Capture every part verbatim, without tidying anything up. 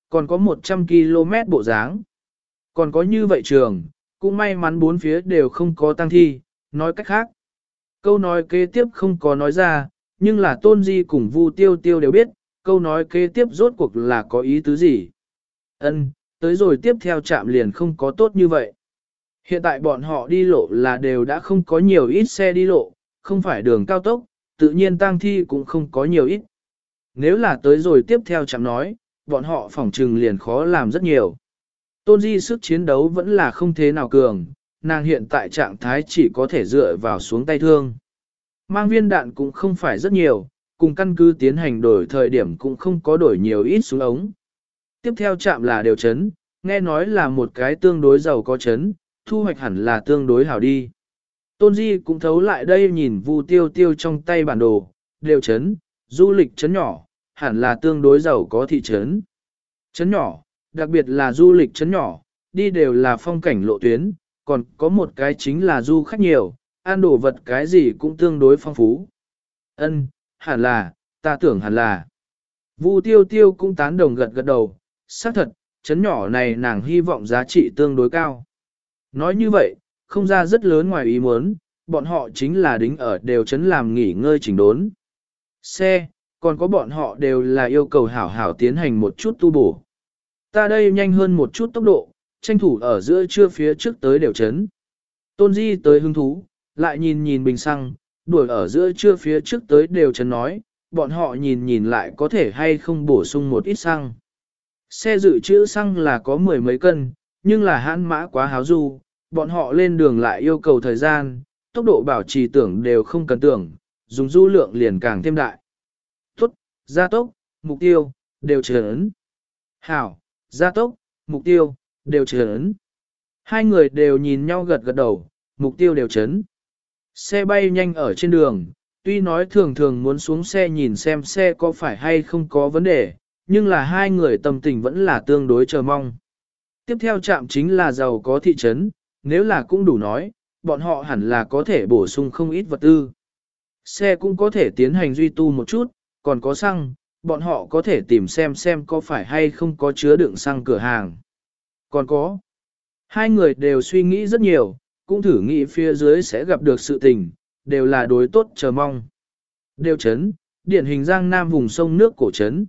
còn có một trăm ki lô mét bộ dáng. Còn có như vậy trường, cũng may mắn bốn phía đều không có tang thi, nói cách khác. Câu nói kế tiếp không có nói ra, nhưng là Tôn Di cùng Vu Tiêu Tiêu đều biết, câu nói kế tiếp rốt cuộc là có ý tứ gì. Ân, tới rồi tiếp theo trạm liền không có tốt như vậy. Hiện tại bọn họ đi lộ là đều đã không có nhiều ít xe đi lộ, không phải đường cao tốc, tự nhiên tang thi cũng không có nhiều ít. Nếu là tới rồi tiếp theo trạm nói, bọn họ phỏng trừng liền khó làm rất nhiều. Tôn Di sức chiến đấu vẫn là không thế nào cường, nàng hiện tại trạng thái chỉ có thể dựa vào xuống tay thương. Mang viên đạn cũng không phải rất nhiều, cùng căn cứ tiến hành đổi thời điểm cũng không có đổi nhiều ít xuống ống. Tiếp theo chạm là đều chấn, nghe nói là một cái tương đối giàu có chấn, thu hoạch hẳn là tương đối hảo đi. Tôn Di cũng thấu lại đây nhìn Vu Tiêu Tiêu trong tay bản đồ, đều chấn, du lịch chấn nhỏ, hẳn là tương đối giàu có thị trấn. Chấn nhỏ, đặc biệt là du lịch chấn nhỏ, đi đều là phong cảnh lộ tuyến, còn có một cái chính là du khách nhiều, ăn đồ vật cái gì cũng tương đối phong phú. Ân, hẳn là, ta tưởng hẳn là. Vu Tiêu Tiêu cũng tán đồng gật gật đầu, xác thật, chấn nhỏ này nàng hy vọng giá trị tương đối cao. Nói như vậy, không ra rất lớn ngoài ý muốn, bọn họ chính là đính ở đều chấn làm nghỉ ngơi chỉnh đốn. Xe, còn có bọn họ đều là yêu cầu hảo hảo tiến hành một chút tu bổ. Ta đây nhanh hơn một chút tốc độ, tranh thủ ở giữa trưa phía trước tới đều chấn. Tôn Di tới hứng thú, lại nhìn nhìn bình xăng, đuổi ở giữa trưa phía trước tới đều chấn nói, bọn họ nhìn nhìn lại có thể hay không bổ sung một ít xăng. Xe dự trữ xăng là có mười mấy cân, nhưng là hãn mã quá háo du, bọn họ lên đường lại yêu cầu thời gian, tốc độ bảo trì tưởng đều không cần tưởng, dùng du lượng liền càng thêm đại. Tốt, gia tốc, mục tiêu, đều chấn. Hảo, gia tốc, mục tiêu, đều chấn. Hai người đều nhìn nhau gật gật đầu, mục tiêu đều chấn. Xe bay nhanh ở trên đường, tuy nói thường thường muốn xuống xe nhìn xem xe có phải hay không có vấn đề, nhưng là hai người tâm tình vẫn là tương đối chờ mong. Tiếp theo trạm chính là giàu có thị trấn, nếu là cũng đủ nói, bọn họ hẳn là có thể bổ sung không ít vật tư. Xe cũng có thể tiến hành duy tu một chút, còn có xăng, bọn họ có thể tìm xem xem có phải hay không có chứa đựng xăng cửa hàng. Còn có, hai người đều suy nghĩ rất nhiều, cũng thử nghĩ phía dưới sẽ gặp được sự tình, đều là đối tốt chờ mong. Đều chấn, điển hình Giang Nam vùng sông nước cổ trấn.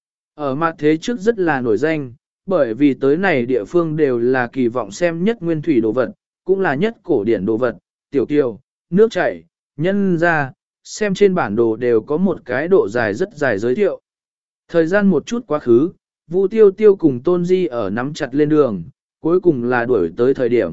Ở mặt thế trước rất là nổi danh, bởi vì tới này địa phương đều là kỳ vọng xem nhất nguyên thủy đồ vật, cũng là nhất cổ điển đồ vật, tiểu kiều, nước chảy, nhân ra, xem trên bản đồ đều có một cái độ dài rất dài giới thiệu. Thời gian một chút quá khứ, Vu Tiêu Tiêu cùng Tôn Di ở nắm chặt lên đường, cuối cùng là đuổi tới thời điểm.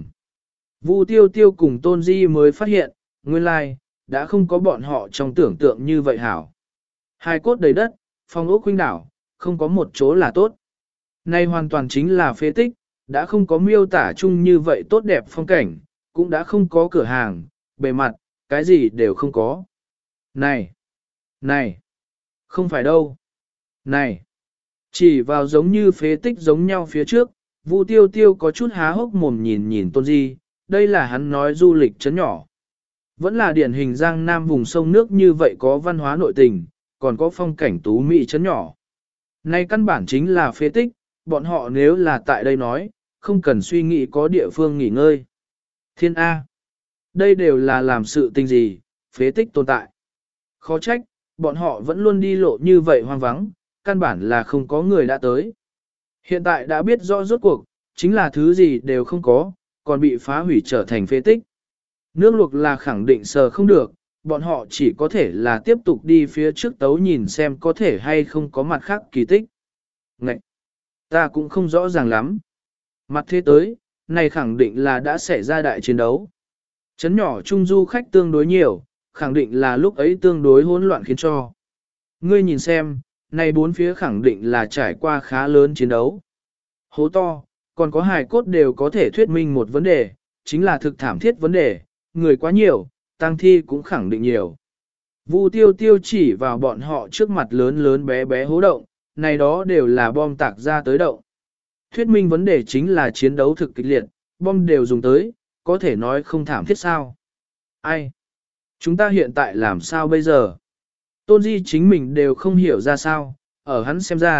Vu Tiêu Tiêu cùng Tôn Di mới phát hiện, nguyên lai, đã không có bọn họ trong tưởng tượng như vậy hảo. Hai cốt đầy đất, phong ốc huynh đảo, không có một chỗ là tốt. Nay hoàn toàn chính là phế tích, đã không có miêu tả chung như vậy tốt đẹp phong cảnh, cũng đã không có cửa hàng, bề mặt, cái gì đều không có. Này! Này! Không phải đâu! Này! Chỉ vào giống như phế tích giống nhau phía trước, Vu Tiêu Tiêu có chút há hốc mồm nhìn nhìn Tôn Di, đây là hắn nói du lịch trấn nhỏ. Vẫn là điển hình Giang Nam vùng sông nước như vậy có văn hóa nội tình, còn có phong cảnh tú mỹ trấn nhỏ. Này căn bản chính là phế tích, bọn họ nếu là tại đây nói, không cần suy nghĩ có địa phương nghỉ ngơi. Thiên A. Đây đều là làm sự tình gì, phế tích tồn tại. Khó trách, bọn họ vẫn luôn đi lộ như vậy hoang vắng, căn bản là không có người đã tới. Hiện tại đã biết rõ rốt cuộc, chính là thứ gì đều không có, còn bị phá hủy trở thành phế tích. Nước luộc là khẳng định sờ không được, bọn họ chỉ có thể là tiếp tục đi phía trước tấu nhìn xem có thể hay không có mặt khác kỳ tích. Ngậy! Ta cũng không rõ ràng lắm. Mặt thế tới, này khẳng định là đã xảy ra đại chiến đấu. Trấn nhỏ trung du khách tương đối nhiều, khẳng định là lúc ấy tương đối hỗn loạn khiến cho. Ngươi nhìn xem, này bốn phía khẳng định là trải qua khá lớn chiến đấu. Hố to, còn có hài cốt đều có thể thuyết minh một vấn đề, chính là thực thảm thiết vấn đề, người quá nhiều, tang thi cũng khẳng định nhiều. Vu Tiêu Tiêu chỉ vào bọn họ trước mặt lớn lớn bé bé hố động, này đó đều là bom tạc ra tới động. Thuyết minh vấn đề chính là chiến đấu thực kịch liệt, bom đều dùng tới, có thể nói không thảm thiết sao. Ai? Chúng ta hiện tại làm sao bây giờ? Tôn Di chính mình đều không hiểu ra sao, ở hắn xem ra,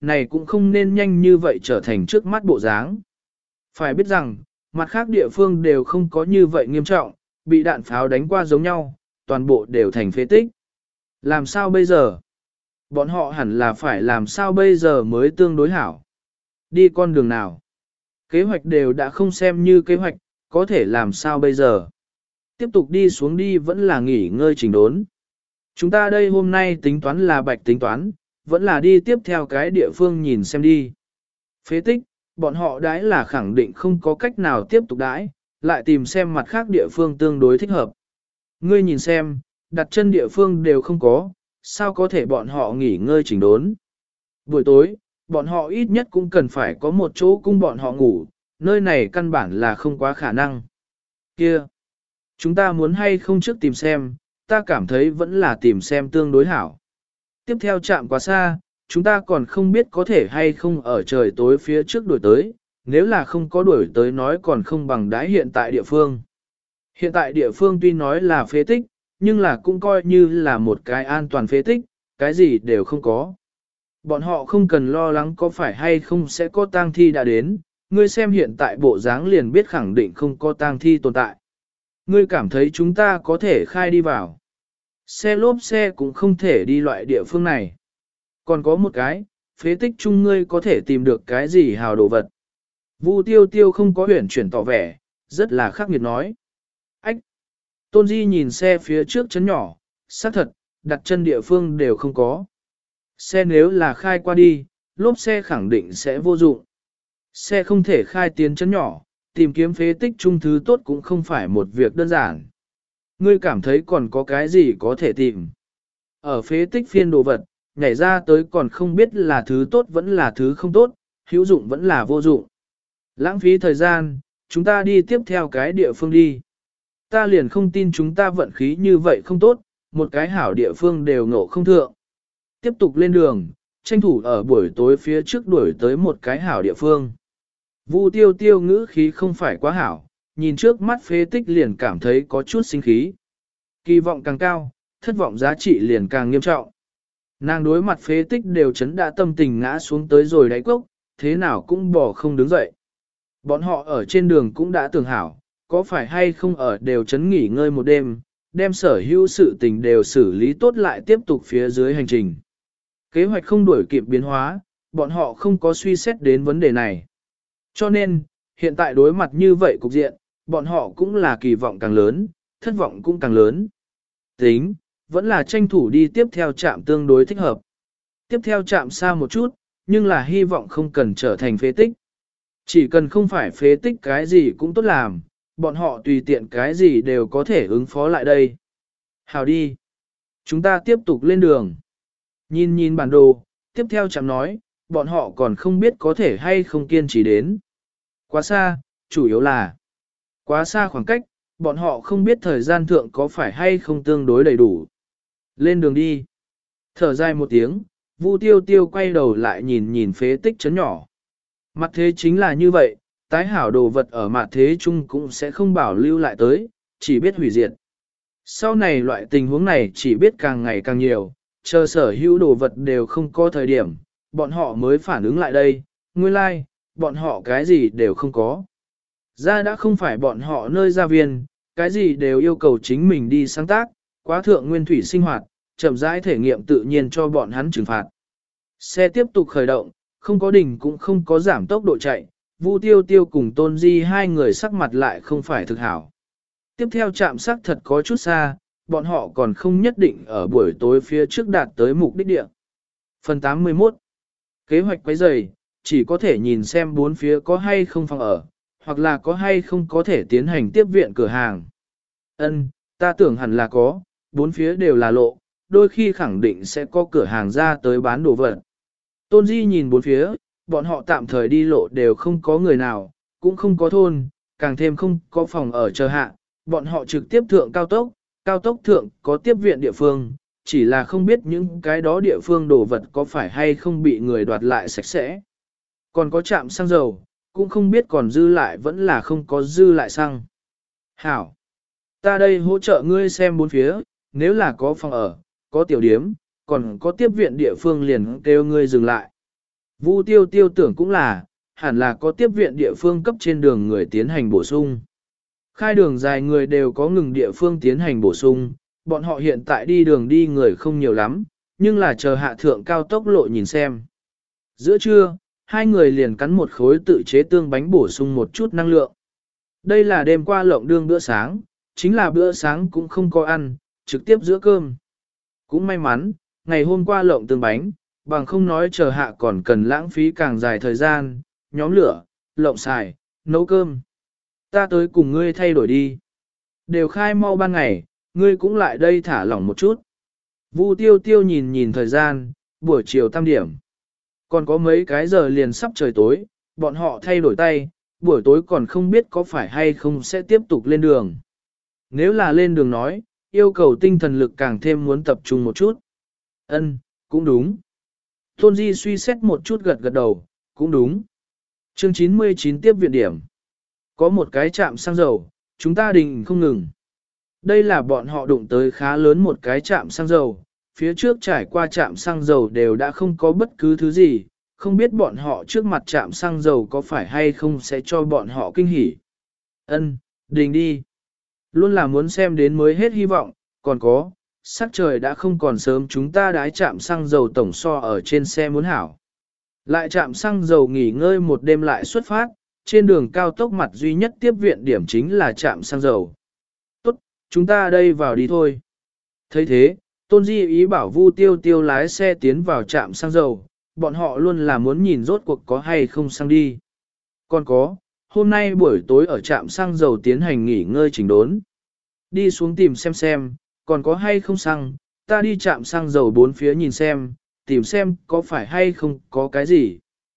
này cũng không nên nhanh như vậy trở thành trước mắt bộ dáng. Phải biết rằng, mặt khác địa phương đều không có như vậy nghiêm trọng, bị đạn pháo đánh qua giống nhau, toàn bộ đều thành phế tích. Làm sao bây giờ? Bọn họ hẳn là phải làm sao bây giờ mới tương đối hảo? Đi con đường nào? Kế hoạch đều đã không xem như kế hoạch, có thể làm sao bây giờ? Tiếp tục đi xuống đi vẫn là nghỉ ngơi chỉnh đốn. Chúng ta đây hôm nay tính toán là bạch tính toán, vẫn là đi tiếp theo cái địa phương nhìn xem đi. Phế tích, bọn họ đãi là khẳng định không có cách nào tiếp tục đãi, lại tìm xem mặt khác địa phương tương đối thích hợp. Ngươi nhìn xem, đặt chân địa phương đều không có, sao có thể bọn họ nghỉ ngơi chỉnh đốn. Buổi tối, bọn họ ít nhất cũng cần phải có một chỗ cung bọn họ ngủ, nơi này căn bản là không quá khả năng. Kia, chúng ta muốn hay không trước tìm xem, ta cảm thấy vẫn là tìm xem tương đối hảo. Tiếp theo chạm quá xa, chúng ta còn không biết có thể hay không ở trời tối phía trước đuổi tới, nếu là không có đuổi tới nói còn không bằng đãi hiện tại địa phương. Hiện tại địa phương tuy nói là phế tích, nhưng là cũng coi như là một cái an toàn phế tích, cái gì đều không có. Bọn họ không cần lo lắng có phải hay không sẽ có tang thi đã đến, ngươi xem hiện tại bộ dáng liền biết khẳng định không có tang thi tồn tại. Ngươi cảm thấy chúng ta có thể khai đi vào. Xe lốp xe cũng không thể đi loại địa phương này. Còn có một cái, phế tích chung ngươi có thể tìm được cái gì hào đồ vật. Vu tiêu tiêu không có huyển chuyển tỏ vẻ, rất là khắc nghiệt nói. Ách! Tôn Di nhìn xe phía trước chấn nhỏ, xác thật, đặt chân địa phương đều không có. Xe nếu là khai qua đi, lốp xe khẳng định sẽ vô dụng. Xe không thể khai tiến chấn nhỏ, tìm kiếm phế tích chung thứ tốt cũng không phải một việc đơn giản. Ngươi cảm thấy còn có cái gì có thể tìm. Ở phế tích phiên đồ vật, nhảy ra tới còn không biết là thứ tốt vẫn là thứ không tốt, hữu dụng vẫn là vô dụng. Lãng phí thời gian, chúng ta đi tiếp theo cái địa phương đi. Ta liền không tin chúng ta vận khí như vậy không tốt, một cái hảo địa phương đều ngộ không thượng. Tiếp tục lên đường, tranh thủ ở buổi tối phía trước đuổi tới một cái hảo địa phương. Vu tiêu tiêu ngữ khí không phải quá hảo, nhìn trước mắt phế tích liền cảm thấy có chút sinh khí. Kỳ vọng càng cao, thất vọng giá trị liền càng nghiêm trọng. Nàng đối mặt phế tích đều chấn đã tâm tình ngã xuống tới rồi đáy cốc, thế nào cũng bỏ không đứng dậy. Bọn họ ở trên đường cũng đã tưởng hảo, có phải hay không ở đều chấn nghỉ ngơi một đêm, đem sở hữu sự tình đều xử lý tốt lại tiếp tục phía dưới hành trình. Kế hoạch không đuổi kịp biến hóa, bọn họ không có suy xét đến vấn đề này. Cho nên, hiện tại đối mặt như vậy cục diện, bọn họ cũng là kỳ vọng càng lớn, thất vọng cũng càng lớn. Tính, vẫn là tranh thủ đi tiếp theo trạm tương đối thích hợp. Tiếp theo trạm xa một chút, nhưng là hy vọng không cần trở thành phế tích. Chỉ cần không phải phế tích cái gì cũng tốt làm, bọn họ tùy tiện cái gì đều có thể ứng phó lại đây. Hào đi. Chúng ta tiếp tục lên đường. Nhìn nhìn bản đồ, tiếp theo trạm nói, bọn họ còn không biết có thể hay không kiên trì đến. Quá xa, chủ yếu là quá xa khoảng cách, bọn họ không biết thời gian thượng có phải hay không tương đối đầy đủ. Lên đường đi. Thở dài một tiếng, Vu tiêu tiêu quay đầu lại nhìn nhìn phế tích chấn nhỏ. Mặt thế chính là như vậy, tái hảo đồ vật ở mặt thế chung cũng sẽ không bảo lưu lại tới, chỉ biết hủy diệt. Sau này loại tình huống này chỉ biết càng ngày càng nhiều, chờ sở hữu đồ vật đều không có thời điểm, bọn họ mới phản ứng lại đây, nguyên lai, like, bọn họ cái gì đều không có. Ra đã không phải bọn họ nơi gia viên, cái gì đều yêu cầu chính mình đi sáng tác, quá thượng nguyên thủy sinh hoạt, chậm rãi thể nghiệm tự nhiên cho bọn hắn trừng phạt. Xe tiếp tục khởi động, không có đỉnh cũng không có giảm tốc độ chạy, Vu Tiêu Tiêu cùng Tôn Di hai người sắc mặt lại không phải thực hảo. Tiếp theo chạm sắc thật có chút xa, bọn họ còn không nhất định ở buổi tối phía trước đạt tới mục đích địa. Phần tám mươi mốt. Kế hoạch quấy rầy, chỉ có thể nhìn xem bốn phía có hay không phòng ở, hoặc là có hay không có thể tiến hành tiếp viện cửa hàng. Ân, ta tưởng hẳn là có, bốn phía đều là lộ, đôi khi khẳng định sẽ có cửa hàng ra tới bán đồ vật. Tôn Di nhìn bốn phía, bọn họ tạm thời đi lộ đều không có người nào, cũng không có thôn, càng thêm không có phòng ở chờ hạ, bọn họ trực tiếp thượng cao tốc, cao tốc thượng có tiếp viện địa phương, chỉ là không biết những cái đó địa phương đồ vật có phải hay không bị người đoạt lại sạch sẽ. Còn có trạm xăng dầu, cũng không biết còn dư lại vẫn là không có dư lại xăng. Hảo! Ta đây hỗ trợ ngươi xem bốn phía, nếu là có phòng ở, có tiểu điếm, còn có tiếp viện địa phương liền kêu ngươi dừng lại. Vu tiêu tiêu tưởng cũng là, hẳn là có tiếp viện địa phương cấp trên đường người tiến hành bổ sung. Khai đường dài người đều có ngừng địa phương tiến hành bổ sung, bọn họ hiện tại đi đường đi người không nhiều lắm, nhưng là chờ hạ thượng cao tốc lộ nhìn xem. Giữa trưa, hai người liền cắn một khối tự chế tương bánh bổ sung một chút năng lượng. Đây là đêm qua lộng đương bữa sáng, chính là bữa sáng cũng không có ăn, trực tiếp giữa cơm. Cũng may mắn, ngày hôm qua lộng tương bánh, bằng không nói chờ hạ còn cần lãng phí càng dài thời gian, nhóm lửa, lộng xài, nấu cơm. Ta tới cùng ngươi thay đổi đi. Đều khai mau ban ngày, ngươi cũng lại đây thả lỏng một chút. Vu tiêu tiêu nhìn nhìn thời gian, buổi chiều tam điểm. Còn có mấy cái giờ liền sắp trời tối, bọn họ thay đổi tay, buổi tối còn không biết có phải hay không sẽ tiếp tục lên đường. Nếu là lên đường nói, yêu cầu tinh thần lực càng thêm muốn tập trung một chút. Ân, cũng đúng. Tôn Di suy xét một chút gật gật đầu, cũng đúng. Chương chín mươi chín tiếp viện điểm. Có một cái trạm xăng dầu, chúng ta đình không ngừng. Đây là bọn họ đụng tới khá lớn một cái trạm xăng dầu, phía trước trải qua trạm xăng dầu đều đã không có bất cứ thứ gì, không biết bọn họ trước mặt trạm xăng dầu có phải hay không sẽ cho bọn họ kinh hỉ. Ân, đình đi. Luôn là muốn xem đến mới hết hy vọng, còn có, sắc trời đã không còn sớm chúng ta đái trạm xăng dầu tổng so ở trên xe muốn hảo. Lại trạm xăng dầu nghỉ ngơi một đêm lại xuất phát, trên đường cao tốc mặt duy nhất tiếp viện điểm chính là trạm xăng dầu. Tốt, chúng ta đây vào đi thôi. thấy thế, Tôn Di ý bảo Vu Tiêu Tiêu lái xe tiến vào trạm xăng dầu, bọn họ luôn là muốn nhìn rốt cuộc có hay không xăng đi. Còn có, hôm nay buổi tối ở trạm xăng dầu tiến hành nghỉ ngơi chỉnh đốn. Đi xuống tìm xem xem, còn có hay không xăng, ta đi trạm xăng dầu bốn phía nhìn xem, tìm xem có phải hay không có cái gì.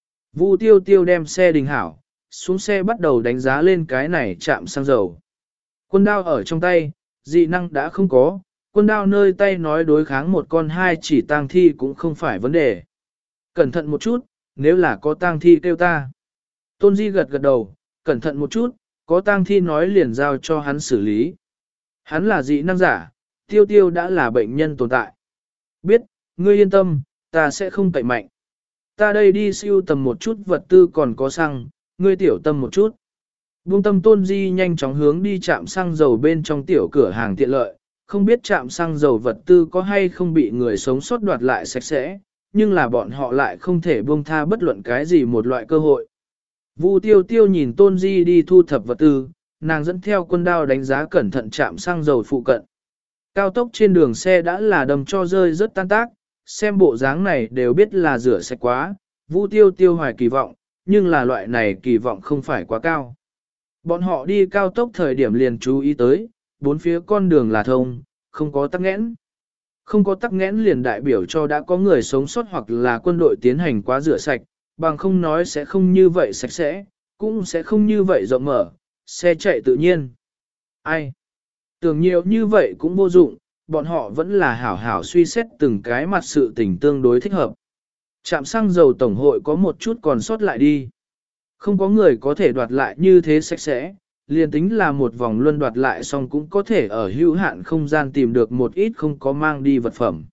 Vu Tiêu Tiêu đem xe đình hảo, xuống xe bắt đầu đánh giá lên cái này trạm xăng dầu. Quân đao ở trong tay, dị năng đã không có, quân đao nơi tay nói đối kháng một con hai chỉ tang thi cũng không phải vấn đề. Cẩn thận một chút, nếu là có tang thi kêu ta. Tôn Di gật gật đầu, cẩn thận một chút, có tang thi nói liền giao cho hắn xử lý. Hắn là dị năng giả, Tiêu Tiêu đã là bệnh nhân tồn tại. Biết, ngươi yên tâm, ta sẽ không cậy mạnh. Ta đây đi siêu tầm một chút vật tư còn có xăng, ngươi tiểu tâm một chút. Buông tâm Tôn Di nhanh chóng hướng đi trạm xăng dầu bên trong tiểu cửa hàng tiện lợi, không biết trạm xăng dầu vật tư có hay không bị người sống sót đoạt lại sạch sẽ, nhưng là bọn họ lại không thể buông tha bất luận cái gì một loại cơ hội. Vu Tiêu Tiêu nhìn Tôn Di đi thu thập vật tư, nàng dẫn theo quân đao đánh giá cẩn thận trạm xăng dầu phụ cận. Cao tốc trên đường xe đã là đầm cho rơi rất tan tác, xem bộ dáng này đều biết là rửa sạch quá, Vu Tiêu Tiêu hoài kỳ vọng, nhưng là loại này kỳ vọng không phải quá cao. Bọn họ đi cao tốc thời điểm liền chú ý tới, bốn phía con đường là thông, không có tắc nghẽn. Không có tắc nghẽn liền đại biểu cho đã có người sống sót hoặc là quân đội tiến hành quá rửa sạch, bằng không nói sẽ không như vậy sạch sẽ, cũng sẽ không như vậy rộng mở, xe chạy tự nhiên. Ai? Tưởng nhiều như vậy cũng vô dụng, bọn họ vẫn là hảo hảo suy xét từng cái mặt sự tình tương đối thích hợp. Trạm xăng dầu tổng hội có một chút còn sót lại đi. Không có người có thể đoạt lại như thế sạch sẽ, liền tính là một vòng luân đoạt lại xong cũng có thể ở hữu hạn không gian tìm được một ít không có mang đi vật phẩm.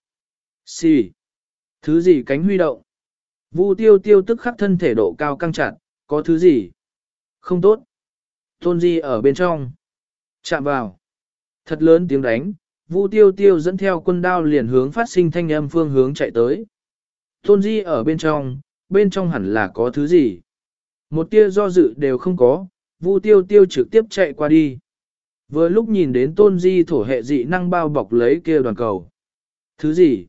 Xì. Thứ gì cánh huy động? Vu Tiêu Tiêu tức khắc thân thể độ cao căng chặt, có thứ gì? Không tốt. Tôn Di ở bên trong. Chạm vào. Thật lớn tiếng đánh, Vu Tiêu Tiêu dẫn theo quân đao liền hướng phát sinh thanh âm phương hướng chạy tới. Tôn Di ở bên trong, bên trong hẳn là có thứ gì? Một tia do dự đều không có, Vu Tiêu Tiêu trực tiếp chạy qua đi. Vừa lúc nhìn đến Tôn Di thổ hệ dị năng bao bọc lấy kia đoàn cầu. Thứ gì?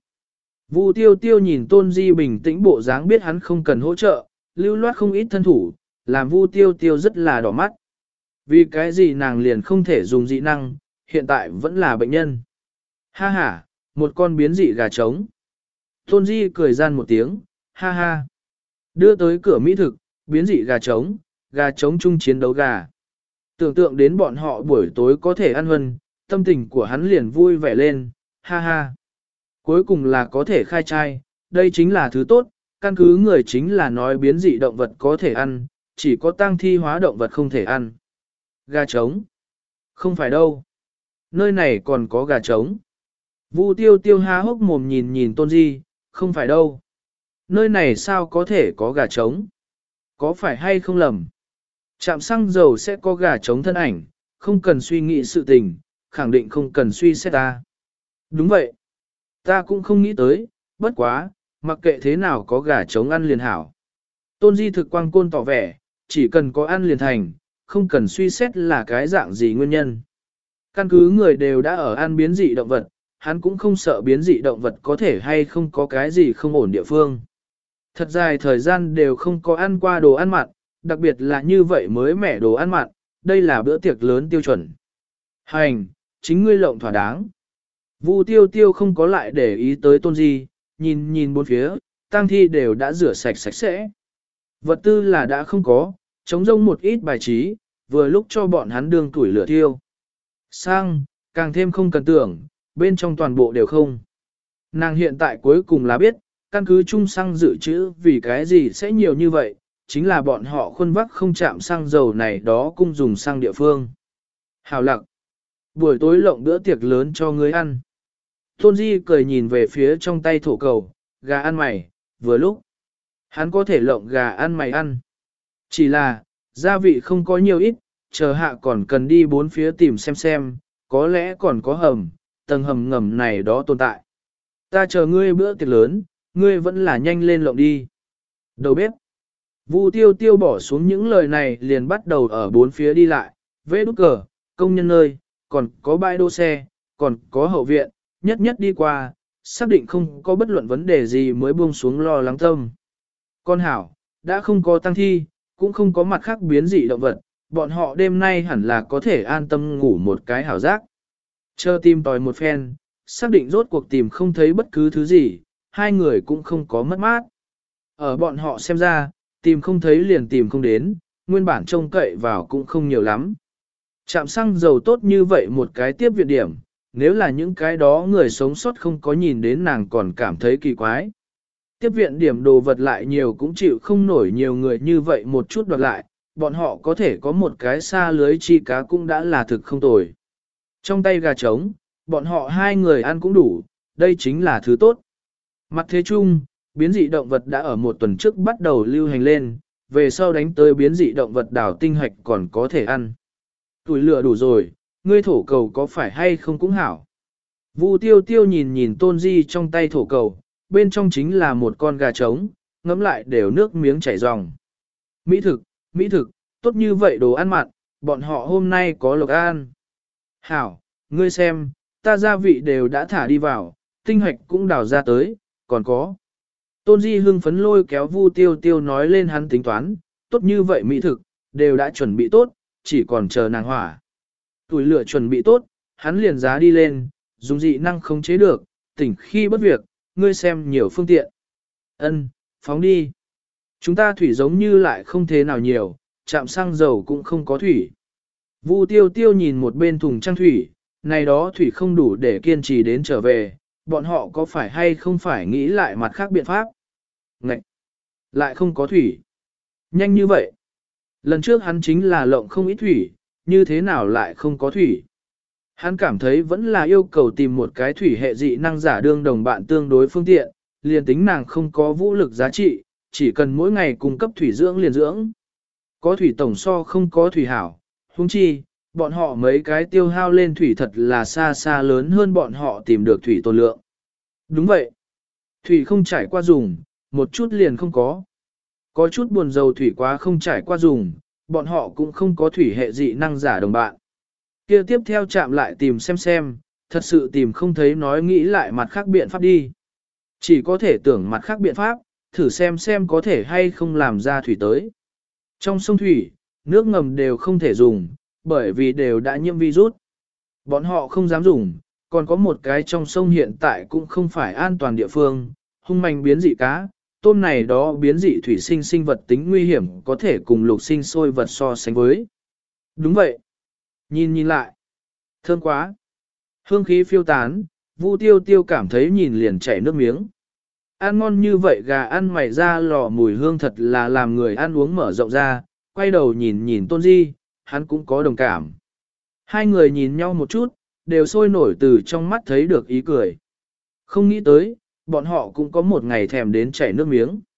Vu Tiêu Tiêu nhìn Tôn Di bình tĩnh bộ dáng biết hắn không cần hỗ trợ, lưu loát không ít thân thủ, làm Vu Tiêu Tiêu rất là đỏ mắt. Vì cái gì nàng liền không thể dùng dị năng, hiện tại vẫn là bệnh nhân. Ha ha, một con biến dị gà trống. Tôn Di cười gian một tiếng, ha ha. Đưa tới cửa mỹ thực, biến dị gà trống, gà trống chung chiến đấu gà. Tưởng tượng đến bọn họ buổi tối có thể ăn hơn, tâm tình của hắn liền vui vẻ lên, ha ha. Cuối cùng là có thể khai trai, đây chính là thứ tốt, căn cứ người chính là nói biến dị động vật có thể ăn, chỉ có tang thi hóa động vật không thể ăn. Gà trống? Không phải đâu. Nơi này còn có gà trống. Vu Tiêu Tiêu há hốc mồm nhìn nhìn Tôn Di, không phải đâu. nơi này sao có thể có gà trống? Có phải hay không lầm? Trạm xăng dầu sẽ có gà trống thân ảnh, không cần suy nghĩ sự tình, khẳng định không cần suy xét ta. Đúng vậy. Ta cũng không nghĩ tới, bất quá, mặc kệ thế nào có gà trống ăn liền hảo. Tôn Di thực quang côn tỏ vẻ, chỉ cần có ăn liền thành, không cần suy xét là cái dạng gì nguyên nhân. Căn cứ người đều đã ở ăn biến dị động vật, hắn cũng không sợ biến dị động vật có thể hay không có cái gì không ổn địa phương. Thật dài thời gian đều không có ăn qua đồ ăn mặn, đặc biệt là như vậy mới mẻ đồ ăn mặn, đây là bữa tiệc lớn tiêu chuẩn. Hành, chính ngươi lộng thỏa đáng. Vu tiêu tiêu không có lại để ý tới Tôn Di, nhìn nhìn bốn phía, tang thi đều đã rửa sạch sạch sẽ. Vật tư là đã không có, chống rông một ít bài trí, vừa lúc cho bọn hắn đương tuổi lửa thiêu. Sang, càng thêm không cần tưởng, bên trong toàn bộ đều không. Nàng hiện tại cuối cùng là biết, căn cứ chung xăng dự trữ vì cái gì sẽ nhiều như vậy, chính là bọn họ khuôn vắc không chạm xăng dầu này đó cung dùng xăng địa phương. Hào lặng, buổi tối lộng bữa tiệc lớn cho ngươi ăn. Tôn Di cười nhìn về phía trong tay thổ cầu, gà ăn mày, vừa lúc. Hắn có thể lộng gà ăn mày ăn. Chỉ là, gia vị không có nhiều ít, chờ hạ còn cần đi bốn phía tìm xem xem, có lẽ còn có hầm, tầng hầm ngầm này đó tồn tại. Ta chờ ngươi bữa tiệc lớn, ngươi vẫn là nhanh lên lộng đi. Đầu bếp. Vu tiêu tiêu bỏ xuống những lời này liền bắt đầu ở bốn phía đi lại, vế đút cờ, công nhân nơi, còn có bãi đỗ xe, còn có hậu viện, nhất nhất đi qua, xác định không có bất luận vấn đề gì mới buông xuống lo lắng tâm. Con hảo, đã không có tăng thi, cũng không có mặt khác biến dị động vật, bọn họ đêm nay hẳn là có thể an tâm ngủ một cái hảo giác. Chờ tìm tòi một phen, xác định rốt cuộc tìm không thấy bất cứ thứ gì, hai người cũng không có mất mát. Ở bọn họ xem ra, tìm không thấy liền tìm không đến, nguyên bản trông cậy vào cũng không nhiều lắm. Trạm xăng dầu tốt như vậy một cái tiếp viện điểm, nếu là những cái đó người sống sót không có nhìn đến nàng còn cảm thấy kỳ quái. Tiếp viện điểm đồ vật lại nhiều cũng chịu không nổi nhiều người như vậy một chút đoạt lại, bọn họ có thể có một cái xa lưới chi cá cũng đã là thực không tồi. Trong tay gà trống, bọn họ hai người ăn cũng đủ, đây chính là thứ tốt. Mặt thế chung, biến dị động vật đã ở một tuần trước bắt đầu lưu hành lên, về sau đánh tới biến dị động vật đảo tinh hạch còn có thể ăn. Tuổi lửa đủ rồi, ngươi thổ cầu có phải hay không cũng hảo. Vu tiêu tiêu nhìn nhìn Tôn Di trong tay thổ cầu, bên trong chính là một con gà trống, ngấm lại đều nước miếng chảy ròng. Mỹ thực, mỹ thực, tốt như vậy đồ ăn mặn, bọn họ hôm nay có lộc ăn. Hảo, ngươi xem, ta gia vị đều đã thả đi vào, tinh hoạch cũng đào ra tới, còn có. Tôn Di hưng phấn lôi kéo Vu tiêu tiêu nói lên hắn tính toán, tốt như vậy mỹ thực, đều đã chuẩn bị tốt, chỉ còn chờ nàng hỏa. Tuổi lửa chuẩn bị tốt, hắn liền giá đi lên, dùng dị năng không chế được, tỉnh khi bất việc, ngươi xem nhiều phương tiện. Ân, phóng đi. Chúng ta thủy giống như lại không thế nào nhiều, chạm xăng dầu cũng không có thủy. Vu tiêu tiêu nhìn một bên thùng trang thủy, này đó thủy không đủ để kiên trì đến trở về, bọn họ có phải hay không phải nghĩ lại mặt khác biện pháp. Ngậy! Lại không có thủy. Nhanh như vậy. Lần trước hắn chính là lộng không ít thủy, như thế nào lại không có thủy. Hắn cảm thấy vẫn là yêu cầu tìm một cái thủy hệ dị năng giả đương đồng bạn tương đối phương tiện, liền tính nàng không có vũ lực giá trị, chỉ cần mỗi ngày cung cấp thủy dưỡng liền dưỡng. Có thủy tổng so không có thủy hảo, huống chi, bọn họ mấy cái tiêu hao lên thủy thật là xa xa lớn hơn bọn họ tìm được thủy tồn lượng. Đúng vậy. Thủy không trải qua dùng, một chút liền không có. Có chút buồn dầu thủy quá không trải qua dùng, bọn họ cũng không có thủy hệ dị năng giả đồng bạn. Kia tiếp theo chạm lại tìm xem xem, thật sự tìm không thấy nói nghĩ lại mặt khác biện pháp đi. Chỉ có thể tưởng mặt khác biện pháp, thử xem xem có thể hay không làm ra thủy tới. Trong sông thủy, nước ngầm đều không thể dùng, bởi vì đều đã nhiễm virus. Bọn họ không dám dùng, còn có một cái trong sông hiện tại cũng không phải an toàn địa phương, hung manh biến dị cá, tôm này đó biến dị thủy sinh sinh vật tính nguy hiểm có thể cùng lục sinh sôi vật so sánh với. Đúng vậy. Nhìn nhìn lại. Thơm quá. Hương khí phiêu tán, Vu tiêu tiêu cảm thấy nhìn liền chảy nước miếng. Ăn ngon như vậy gà ăn mày ra lò mùi hương thật là làm người ăn uống mở rộng ra, quay đầu nhìn nhìn Tôn Di, hắn cũng có đồng cảm. Hai người nhìn nhau một chút, đều sôi nổi từ trong mắt thấy được ý cười. Không nghĩ tới, bọn họ cũng có một ngày thèm đến chảy nước miếng.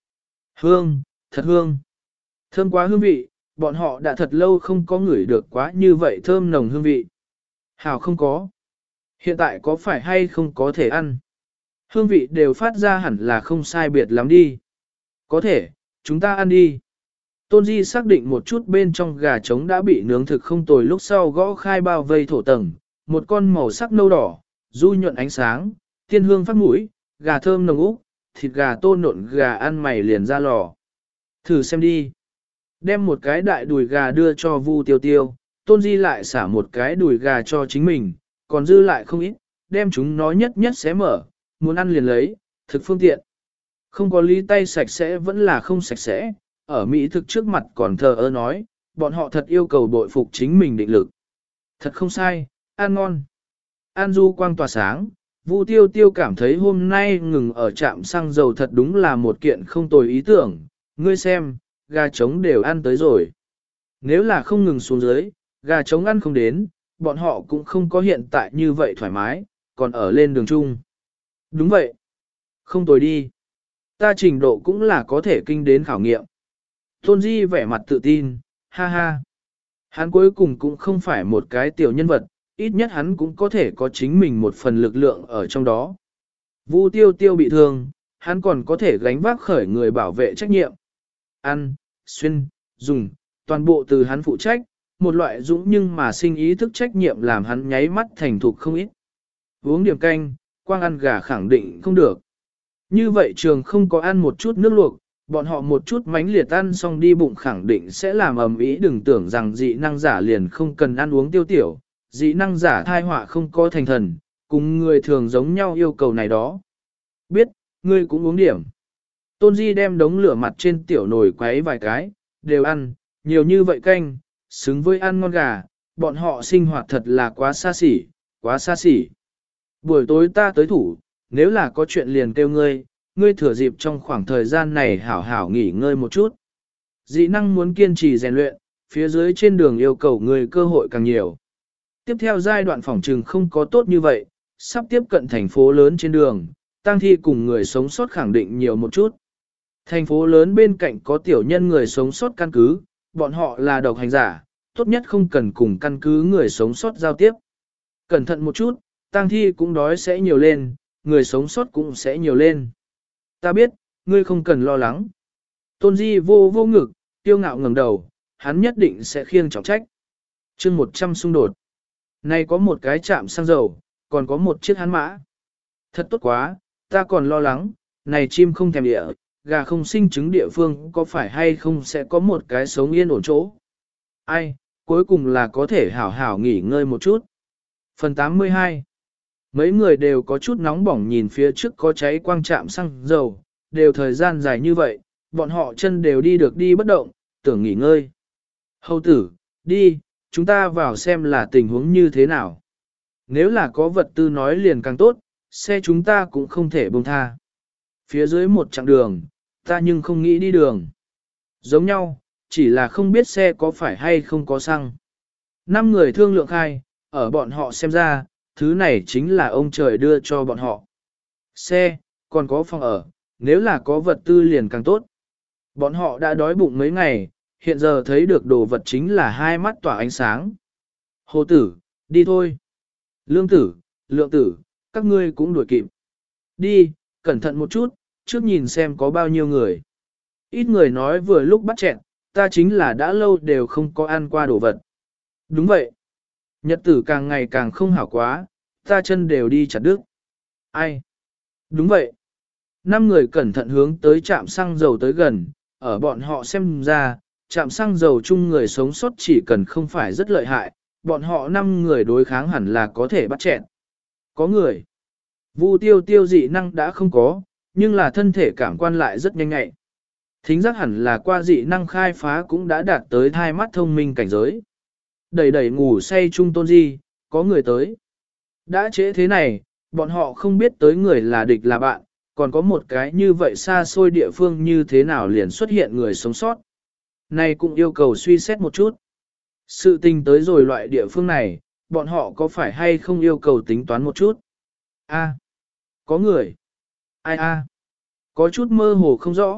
Hương, thật hương. Thơm quá hương vị, bọn họ đã thật lâu không có ngửi được quá như vậy thơm nồng hương vị. Hảo không có. Hiện tại có phải hay không có thể ăn? Hương vị đều phát ra hẳn là không sai biệt lắm đi. Có thể, chúng ta ăn đi. Tôn Di xác định một chút bên trong gà trống đã bị nướng thực không tồi lúc sau gõ khai bao vây thổ tầng, một con màu sắc nâu đỏ, du nhuận ánh sáng, tiên hương phát mũi, gà thơm nồng úc, thịt gà tô nộn gà ăn mày liền ra lò. Thử xem đi. Đem một cái đại đùi gà đưa cho Vu Tiêu Tiêu, Tôn Di lại xả một cái đùi gà cho chính mình, còn dư lại không ít, đem chúng nó nhất nhất xé mở, muốn ăn liền lấy, thực phương tiện. Không có lý tay sạch sẽ vẫn là không sạch sẽ, ở Mỹ thực trước mặt còn thờ ơ nói, bọn họ thật yêu cầu bội phục chính mình định lực. Thật không sai, ăn ngon. An du quang tỏa sáng, Vu Tiêu Tiêu cảm thấy hôm nay ngừng ở trạm xăng dầu thật đúng là một kiện không tồi ý tưởng, ngươi xem, gà trống đều ăn tới rồi. Nếu là không ngừng xuống dưới, gà trống ăn không đến, bọn họ cũng không có hiện tại như vậy thoải mái, còn ở lên đường chung. Đúng vậy. Không tồi đi. Ta trình độ cũng là có thể kinh đến khảo nghiệm. Tôn Di vẻ mặt tự tin, ha ha. Hắn cuối cùng cũng không phải một cái tiểu nhân vật, ít nhất hắn cũng có thể có chính mình một phần lực lượng ở trong đó. Vu Tiêu Tiêu bị thương, hắn còn có thể gánh vác khởi người bảo vệ trách nhiệm. Ăn, xuyên, dùng, toàn bộ từ hắn phụ trách, một loại dũng nhưng mà sinh ý thức trách nhiệm làm hắn nháy mắt thành thục không ít. Uống điểm canh, quang ăn gà khẳng định không được. Như vậy trường không có ăn một chút nước luộc, bọn họ một chút mánh liệt ăn xong đi bụng khẳng định sẽ làm ầm ĩ, đừng tưởng rằng dị năng giả liền không cần ăn uống tiêu tiểu, dị năng giả thai họa không có thành thần, cùng người thường giống nhau yêu cầu này đó. Biết, ngươi cũng uống điểm. Tôn Di đem đống lửa mặt trên tiểu nồi quấy vài cái, đều ăn, nhiều như vậy canh, xứng với ăn ngon gà, bọn họ sinh hoạt thật là quá xa xỉ, quá xa xỉ. Buổi tối ta tới thủ, nếu là có chuyện liền kêu ngươi, ngươi thừa dịp trong khoảng thời gian này hảo hảo nghỉ ngơi một chút. Dị năng muốn kiên trì rèn luyện, phía dưới trên đường yêu cầu người cơ hội càng nhiều. Tiếp theo giai đoạn phòng trừng không có tốt như vậy, sắp tiếp cận thành phố lớn trên đường, tang thi cùng người sống sót khẳng định nhiều một chút. Thành phố lớn bên cạnh có tiểu nhân người sống sót căn cứ, bọn họ là độc hành giả, tốt nhất không cần cùng căn cứ người sống sót giao tiếp. Cẩn thận một chút, tang thi cũng đói sẽ nhiều lên, người sống sót cũng sẽ nhiều lên. Ta biết, ngươi không cần lo lắng. Tôn Di vô vô ngực, tiêu ngạo ngẩng đầu, hắn nhất định sẽ khiêng trọng trách. chương một trăm xung đột. Này có một cái trạm xăng dầu, còn có một chiếc hắn mã. Thật tốt quá, ta còn lo lắng, này chim không thèm địa, gà không sinh trứng địa phương có phải hay không sẽ có một cái sống yên ổn chỗ. Ai, cuối cùng là có thể hảo hảo nghỉ ngơi một chút. Phần tám mươi hai. Mấy người đều có chút nóng bỏng nhìn phía trước có cháy quang trạm xăng dầu, đều thời gian dài như vậy, bọn họ chân đều đi được đi bất động, tưởng nghỉ ngơi. Hầu tử, đi, chúng ta vào xem là tình huống như thế nào. Nếu là có vật tư nói liền càng tốt, xe chúng ta cũng không thể buông tha. Phía dưới một chặng đường, ta nhưng không nghĩ đi đường. Giống nhau, chỉ là không biết xe có phải hay không có xăng. Năm người thương lượng khai, ở bọn họ xem ra, thứ này chính là ông trời đưa cho bọn họ. Xe, còn có phòng ở, nếu là có vật tư liền càng tốt. Bọn họ đã đói bụng mấy ngày, hiện giờ thấy được đồ vật chính là hai mắt tỏa ánh sáng. Hồ tử, đi thôi. Lương tử, lượng tử, các ngươi cũng đuổi kịp. Đi, cẩn thận một chút, trước nhìn xem có bao nhiêu người. Ít người nói vừa lúc bắt chẹn, ta chính là đã lâu đều không có ăn qua đồ vật. Đúng vậy. Nhật tử càng ngày càng không hảo quá, ta chân đều đi chặt đứt. Ai? Đúng vậy. Năm người cẩn thận hướng tới trạm xăng dầu tới gần, ở bọn họ xem ra, trạm xăng dầu chung người sống sót chỉ cần không phải rất lợi hại, bọn họ năm người đối kháng hẳn là có thể bắt chẹn. Có người. Vu tiêu tiêu dị năng đã không có, nhưng là thân thể cảm quan lại rất nhanh nhạy. Thính giác hẳn là qua dị năng khai phá cũng đã đạt tới hai mắt thông minh cảnh giới. Đẩy đẩy ngủ say chung Tôn Di, có người tới. Đã trễ thế này, bọn họ không biết tới người là địch là bạn, còn có một cái như vậy xa xôi địa phương như thế nào liền xuất hiện người sống sót. Này cũng yêu cầu suy xét một chút. Sự tình tới rồi loại địa phương này, bọn họ có phải hay không yêu cầu tính toán một chút? A, có người. Ai a? Có chút mơ hồ không rõ,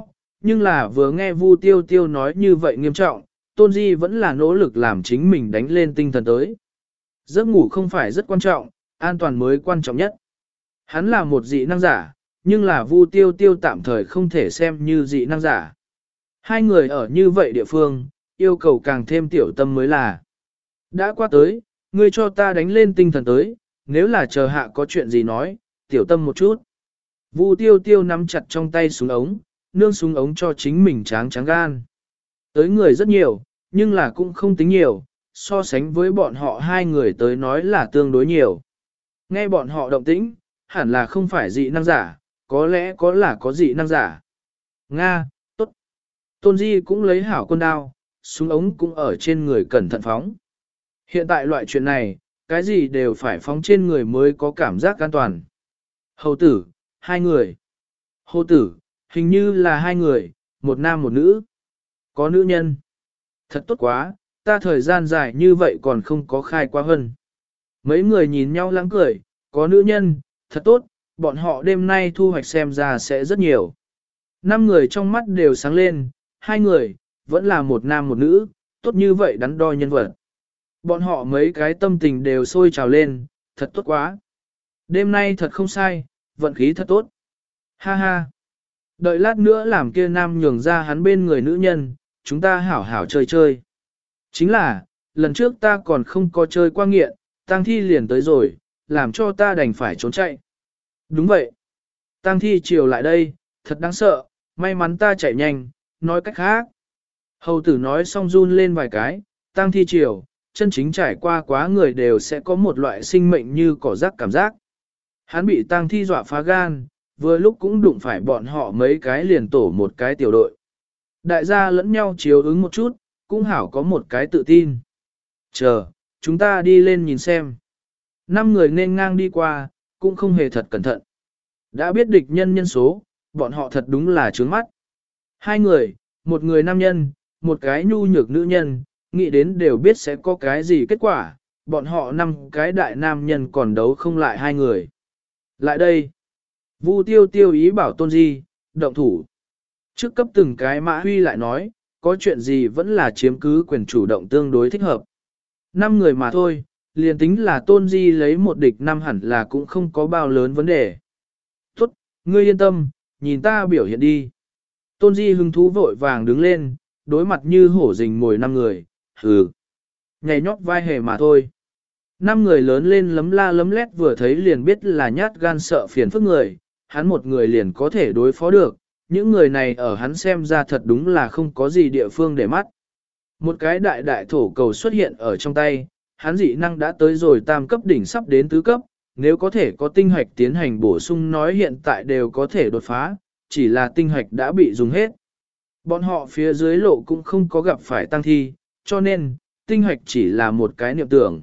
nhưng là vừa nghe Vu Tiêu Tiêu nói như vậy nghiêm trọng, Tôn Di vẫn là nỗ lực làm chính mình đánh lên tinh thần tới. Giấc ngủ không phải rất quan trọng, an toàn mới quan trọng nhất. Hắn là một dị năng giả, nhưng là Vu Tiêu Tiêu tạm thời không thể xem như dị năng giả. Hai người ở như vậy địa phương, yêu cầu càng thêm tiểu tâm mới là. Đã qua tới, ngươi cho ta đánh lên tinh thần tới, nếu là chờ hạ có chuyện gì nói, tiểu tâm một chút. Vu Tiêu Tiêu nắm chặt trong tay súng ống, nương súng ống cho chính mình tráng tráng gan. Tới người rất nhiều, nhưng là cũng không tính nhiều, so sánh với bọn họ hai người tới nói là tương đối nhiều. Nghe bọn họ động tĩnh, hẳn là không phải dị năng giả, có lẽ có là có dị năng giả. Nga, tốt. Tôn Di cũng lấy hảo con đao, súng ống cũng ở trên người cẩn thận phóng. Hiện tại loại chuyện này, cái gì đều phải phóng trên người mới có cảm giác an toàn. Hầu tử, hai người. Hầu tử, hình như là hai người, một nam một nữ. Có nữ nhân. Thật tốt quá, ta thời gian dài như vậy còn không có khai quá hơn. Mấy người nhìn nhau lắng cười, có nữ nhân, thật tốt, bọn họ đêm nay thu hoạch xem ra sẽ rất nhiều. Năm người trong mắt đều sáng lên, hai người, vẫn là một nam một nữ, tốt như vậy đắn đo nhân vật. Bọn họ mấy cái tâm tình đều sôi trào lên, thật tốt quá. Đêm nay thật không sai, vận khí thật tốt. Ha ha. Đợi lát nữa làm kia nam nhường ra hắn bên người nữ nhân, chúng ta hảo hảo chơi chơi. Chính là, lần trước ta còn không có chơi qua nghiện, tang thi liền tới rồi, làm cho ta đành phải trốn chạy. Đúng vậy. Tang thi chiều lại đây, thật đáng sợ, may mắn ta chạy nhanh, nói cách khác. Hầu tử nói xong run lên vài cái, tang thi chiều, chân chính trải qua quá người đều sẽ có một loại sinh mệnh như cỏ rác cảm giác. Hắn bị tang thi dọa phá gan, vừa lúc cũng đụng phải bọn họ mấy cái liền tổ một cái tiểu đội. Đại gia lẫn nhau chiếu ứng một chút, cũng hảo có một cái tự tin. Chờ, chúng ta đi lên nhìn xem. Năm người nên ngang đi qua, cũng không hề thật cẩn thận. Đã biết địch nhân nhân số, bọn họ thật đúng là trướng mắt. Hai người, một người nam nhân, một cái nhu nhược nữ nhân, nghĩ đến đều biết sẽ có cái gì kết quả, bọn họ năm cái đại nam nhân còn đấu không lại hai người. Lại đây, Vu Tiêu Tiêu ý bảo Tôn Di, động thủ. Trước cấp từng cái Mã Huy lại nói, có chuyện gì vẫn là chiếm cứ quyền chủ động tương đối thích hợp. Năm người mà thôi, liền tính là Tôn Di lấy một địch năm hẳn là cũng không có bao lớn vấn đề. Tốt, ngươi yên tâm, nhìn ta biểu hiện đi. Tôn Di hứng thú vội vàng đứng lên, đối mặt như hổ rình mồi năm người, hừ. Nhảy nhót vai hề mà thôi. Năm người lớn lên lấm la lấm lét vừa thấy liền biết là nhát gan sợ phiền phức người, hắn một người liền có thể đối phó được, những người này ở hắn xem ra thật đúng là không có gì địa phương để mắt. Một cái đại đại thổ cầu xuất hiện ở trong tay, hắn dị năng đã tới rồi tam cấp đỉnh sắp đến tứ cấp, nếu có thể có tinh hoạch tiến hành bổ sung nói hiện tại đều có thể đột phá, chỉ là tinh hoạch đã bị dùng hết. Bọn họ phía dưới lộ cũng không có gặp phải tăng thi, cho nên, tinh hoạch chỉ là một cái niệm tưởng.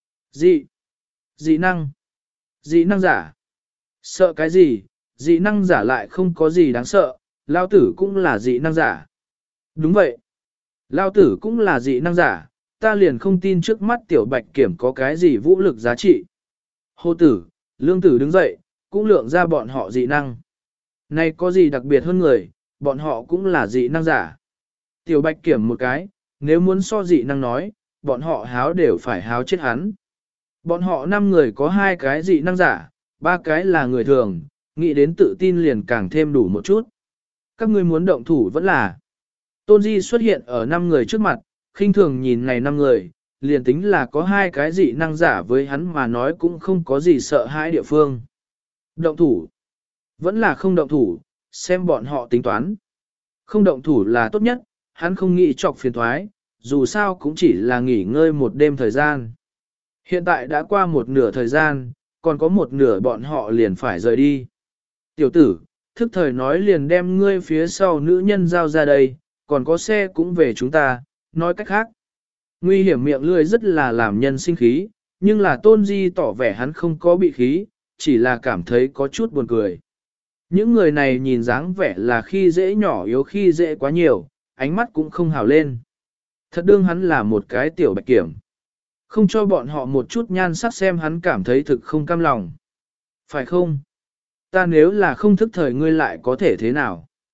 Dị, dị năng, dị năng giả. Sợ cái gì, dị năng giả lại không có gì đáng sợ, lao tử cũng là dị năng giả. Đúng vậy, lao tử cũng là dị năng giả, ta liền không tin trước mắt tiểu bạch kiểm có cái gì vũ lực giá trị. Hô tử, lương tử đứng dậy, cũng lượng ra bọn họ dị năng. Này có gì đặc biệt hơn người, bọn họ cũng là dị năng giả. Tiểu bạch kiểm một cái, nếu muốn so dị năng nói, bọn họ háo đều phải háo chết hắn. Bọn họ năm người có hai cái dị năng giả, ba cái là người thường, nghĩ đến tự tin liền càng thêm đủ một chút. Các ngươi muốn động thủ vẫn là. Tôn Di xuất hiện ở năm người trước mặt, khinh thường nhìn này năm người, liền tính là có hai cái dị năng giả với hắn mà nói cũng không có gì sợ hãi địa phương. Động thủ. Vẫn là không động thủ, xem bọn họ tính toán. Không động thủ là tốt nhất, hắn không nghĩ chọc phiền thoái, dù sao cũng chỉ là nghỉ ngơi một đêm thời gian. Hiện tại đã qua một nửa thời gian, còn có một nửa bọn họ liền phải rời đi. Tiểu tử, thức thời nói liền đem ngươi phía sau nữ nhân giao ra đây, còn có xe cũng về chúng ta, nói cách khác. Nguy hiểm miệng lươi rất là làm nhân sinh khí, nhưng là Tôn Di tỏ vẻ hắn không có bị khí, chỉ là cảm thấy có chút buồn cười. Những người này nhìn dáng vẻ là khi dễ nhỏ yếu khi dễ quá nhiều, ánh mắt cũng không hào lên. Thật đương hắn là một cái tiểu bạch kiểm. Không cho bọn họ một chút nhan sắc xem hắn cảm thấy thực không cam lòng. Phải không? Ta nếu là không thức thời ngươi lại có thể thế nào?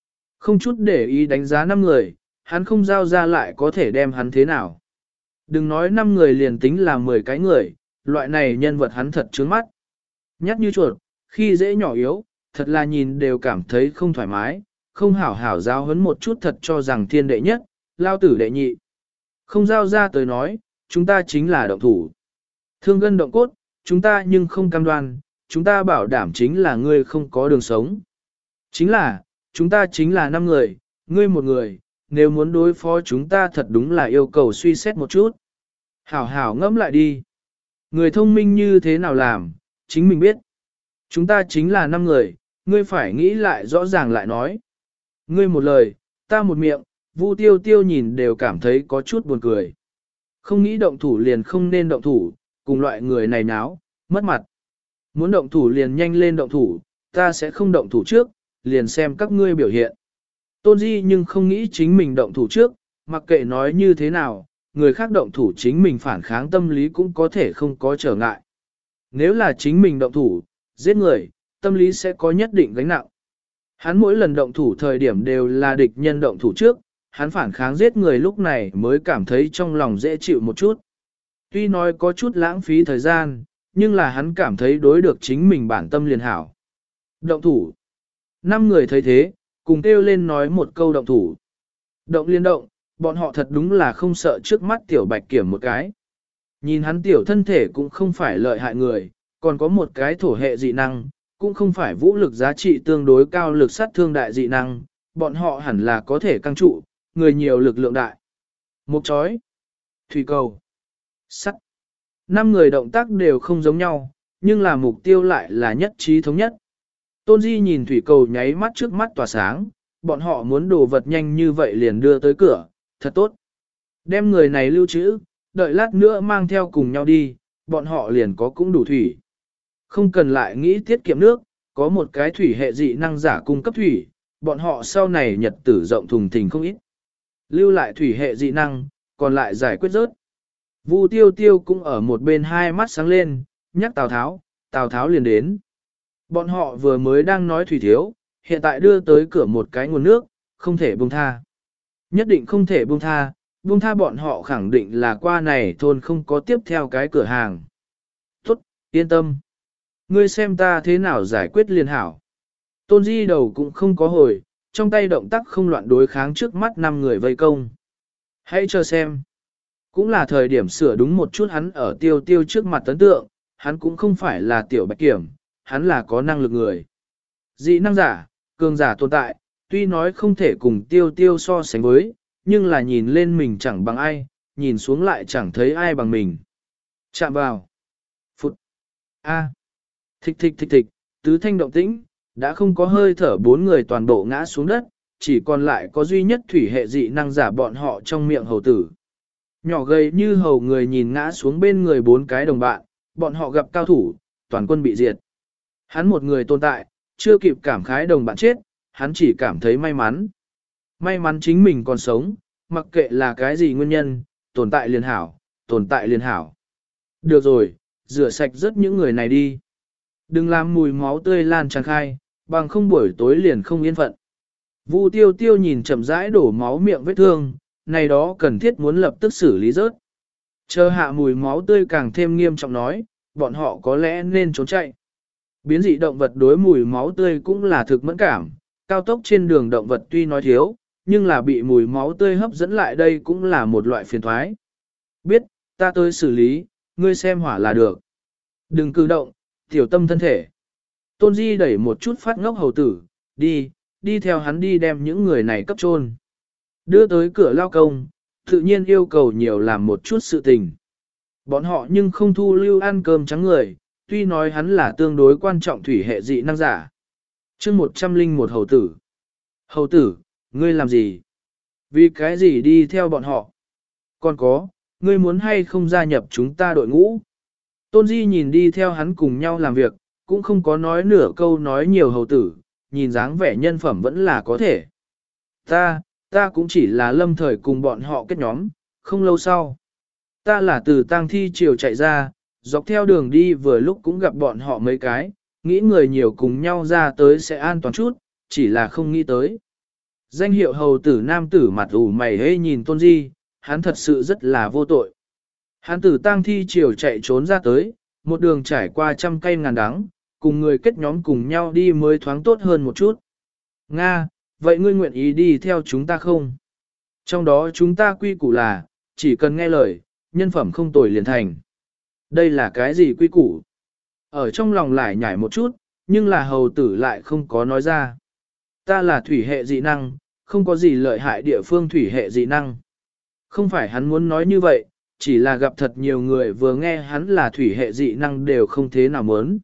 Không chút để ý đánh giá năm người, hắn không giao ra lại có thể đem hắn thế nào. Đừng nói năm người liền tính là mười cái người, loại này nhân vật hắn thật trướng mắt. Nhát như chuột, khi dễ nhỏ yếu, thật là nhìn đều cảm thấy không thoải mái, không hảo hảo giáo huấn một chút thật cho rằng thiên đệ nhất, lao tử đệ nhị. Không giao ra tới nói, chúng ta chính là động thủ. Thương gân động cốt, chúng ta nhưng không cam đoan, chúng ta bảo đảm chính là ngươi không có đường sống. Chính là, chúng ta chính là năm người, ngươi một người, nếu muốn đối phó chúng ta thật đúng là yêu cầu suy xét một chút. Hảo hảo ngẫm lại đi. Người thông minh như thế nào làm, chính mình biết. Chúng ta chính là năm người, ngươi phải nghĩ lại rõ ràng lại nói. Ngươi một lời, ta một miệng, Vu Tiêu Tiêu nhìn đều cảm thấy có chút buồn cười. Không nghĩ động thủ liền không nên động thủ, cùng loại người này náo, mất mặt. Muốn động thủ liền nhanh lên động thủ, ta sẽ không động thủ trước, liền xem các ngươi biểu hiện. Tôn Di nhưng không nghĩ chính mình động thủ trước, mặc kệ nói như thế nào, người khác động thủ chính mình phản kháng tâm lý cũng có thể không có trở ngại. Nếu là chính mình động thủ, giết người, tâm lý sẽ có nhất định gánh nặng. Hắn mỗi lần động thủ thời điểm đều là địch nhân động thủ trước, hắn phản kháng giết người lúc này mới cảm thấy trong lòng dễ chịu một chút. Tuy nói có chút lãng phí thời gian, nhưng là hắn cảm thấy đối được chính mình bản tâm liền hảo. Động thủ. Năm người thấy thế, cùng kêu lên nói một câu động thủ. Động liên động, bọn họ thật đúng là không sợ trước mắt tiểu bạch kiểm một cái. Nhìn hắn tiểu thân thể cũng không phải lợi hại người, còn có một cái thổ hệ dị năng, cũng không phải vũ lực giá trị tương đối cao lực sát thương đại dị năng, bọn họ hẳn là có thể căng trụ, người nhiều lực lượng đại. Mục chói, thủy cầu, sắt. Năm người động tác đều không giống nhau, nhưng là mục tiêu lại là nhất trí thống nhất. Tôn Di nhìn thủy cầu nháy mắt trước mắt tỏa sáng, bọn họ muốn đồ vật nhanh như vậy liền đưa tới cửa, thật tốt. Đem người này lưu trữ, đợi lát nữa mang theo cùng nhau đi, bọn họ liền có cũng đủ thủy. Không cần lại nghĩ tiết kiệm nước, có một cái thủy hệ dị năng giả cung cấp thủy, bọn họ sau này nhật tử rộng thùng thình không ít. Lưu lại thủy hệ dị năng, còn lại giải quyết rớt. Vu Tiêu Tiêu cũng ở một bên hai mắt sáng lên, nhắc Tào Tháo, Tào Tháo liền đến. Bọn họ vừa mới đang nói thủy thiếu, hiện tại đưa tới cửa một cái nguồn nước, không thể buông tha. Nhất định không thể buông tha, buông tha bọn họ khẳng định là qua này thôn không có tiếp theo cái cửa hàng. Tốt, yên tâm. Ngươi xem ta thế nào giải quyết liền hảo. Tôn Di đầu cũng không có hồi, trong tay động tác không loạn đối kháng trước mắt năm người vây công. Hãy chờ xem. Cũng là thời điểm sửa đúng một chút hắn ở tiêu tiêu trước mặt ấn tượng, hắn cũng không phải là tiểu bạch kiểm, hắn là có năng lực người. Dị năng giả, cường giả tồn tại, tuy nói không thể cùng tiêu tiêu so sánh với, nhưng là nhìn lên mình chẳng bằng ai, nhìn xuống lại chẳng thấy ai bằng mình. Chạm vào. Phụt. A. Thịch thịch thịch thịch, tứ thanh động tĩnh, đã không có hơi thở bốn người toàn bộ ngã xuống đất, chỉ còn lại có duy nhất thủy hệ dị năng giả bọn họ trong miệng hầu tử. Nhỏ gầy như hầu người nhìn ngã xuống bên người bốn cái đồng bạn, bọn họ gặp cao thủ, toàn quân bị diệt. Hắn một người tồn tại, chưa kịp cảm khái đồng bạn chết, hắn chỉ cảm thấy may mắn. May mắn chính mình còn sống, mặc kệ là cái gì nguyên nhân, tồn tại liền hảo, tồn tại liền hảo. Được rồi, rửa sạch rất những người này đi. Đừng làm mùi máu tươi lan tràn khai, bằng không buổi tối liền không yên phận. Vu Tiêu Tiêu nhìn chậm rãi đổ máu miệng vết thương, này đó cần thiết muốn lập tức xử lý rớt. Chờ hạ mùi máu tươi càng thêm nghiêm trọng nói, bọn họ có lẽ nên trốn chạy. Biến dị động vật đối mùi máu tươi cũng là thực mẫn cảm, cao tốc trên đường động vật tuy nói thiếu, nhưng là bị mùi máu tươi hấp dẫn lại đây cũng là một loại phiền thoái. Biết, ta tới xử lý, ngươi xem hỏa là được. Đừng cử động, tiểu tâm thân thể. Tôn Di đẩy một chút phát ngốc hầu tử, đi, đi theo hắn đi đem những người này cấp chôn. Đưa tới cửa lao công, tự nhiên yêu cầu nhiều làm một chút sự tình. Bọn họ nhưng không thu lưu ăn cơm trắng người, tuy nói hắn là tương đối quan trọng thủy hệ dị năng giả. chương một trăm linh một hầu tử. Hầu tử, ngươi làm gì? Vì cái gì đi theo bọn họ? Còn có, ngươi muốn hay không gia nhập chúng ta đội ngũ? Tôn Di nhìn đi theo hắn cùng nhau làm việc, cũng không có nói nửa câu nói nhiều hầu tử, nhìn dáng vẻ nhân phẩm vẫn là có thể. Ta, ta cũng chỉ là lâm thời cùng bọn họ kết nhóm, không lâu sau. Ta là từ tang thi chiều chạy ra, dọc theo đường đi vừa lúc cũng gặp bọn họ mấy cái, nghĩ người nhiều cùng nhau ra tới sẽ an toàn chút, chỉ là không nghĩ tới. Danh hiệu hầu tử nam tử mặt ủ mày hê nhìn Tôn Di, hắn thật sự rất là vô tội. Hắn tử tang thi chiều chạy trốn ra tới, một đường trải qua trăm cây ngàn đắng, cùng người kết nhóm cùng nhau đi mới thoáng tốt hơn một chút. Nga, vậy ngươi nguyện ý đi theo chúng ta không? Trong đó chúng ta quy củ là, chỉ cần nghe lời, nhân phẩm không tồi liền thành. Đây là cái gì quy củ? Ở trong lòng lại nhảy một chút, nhưng là hầu tử lại không có nói ra. Ta là thủy hệ dị năng, không có gì lợi hại địa phương thủy hệ dị năng. Không phải hắn muốn nói như vậy, chỉ là gặp thật nhiều người vừa nghe hắn là thủy hệ dị năng đều không thế nào muốn.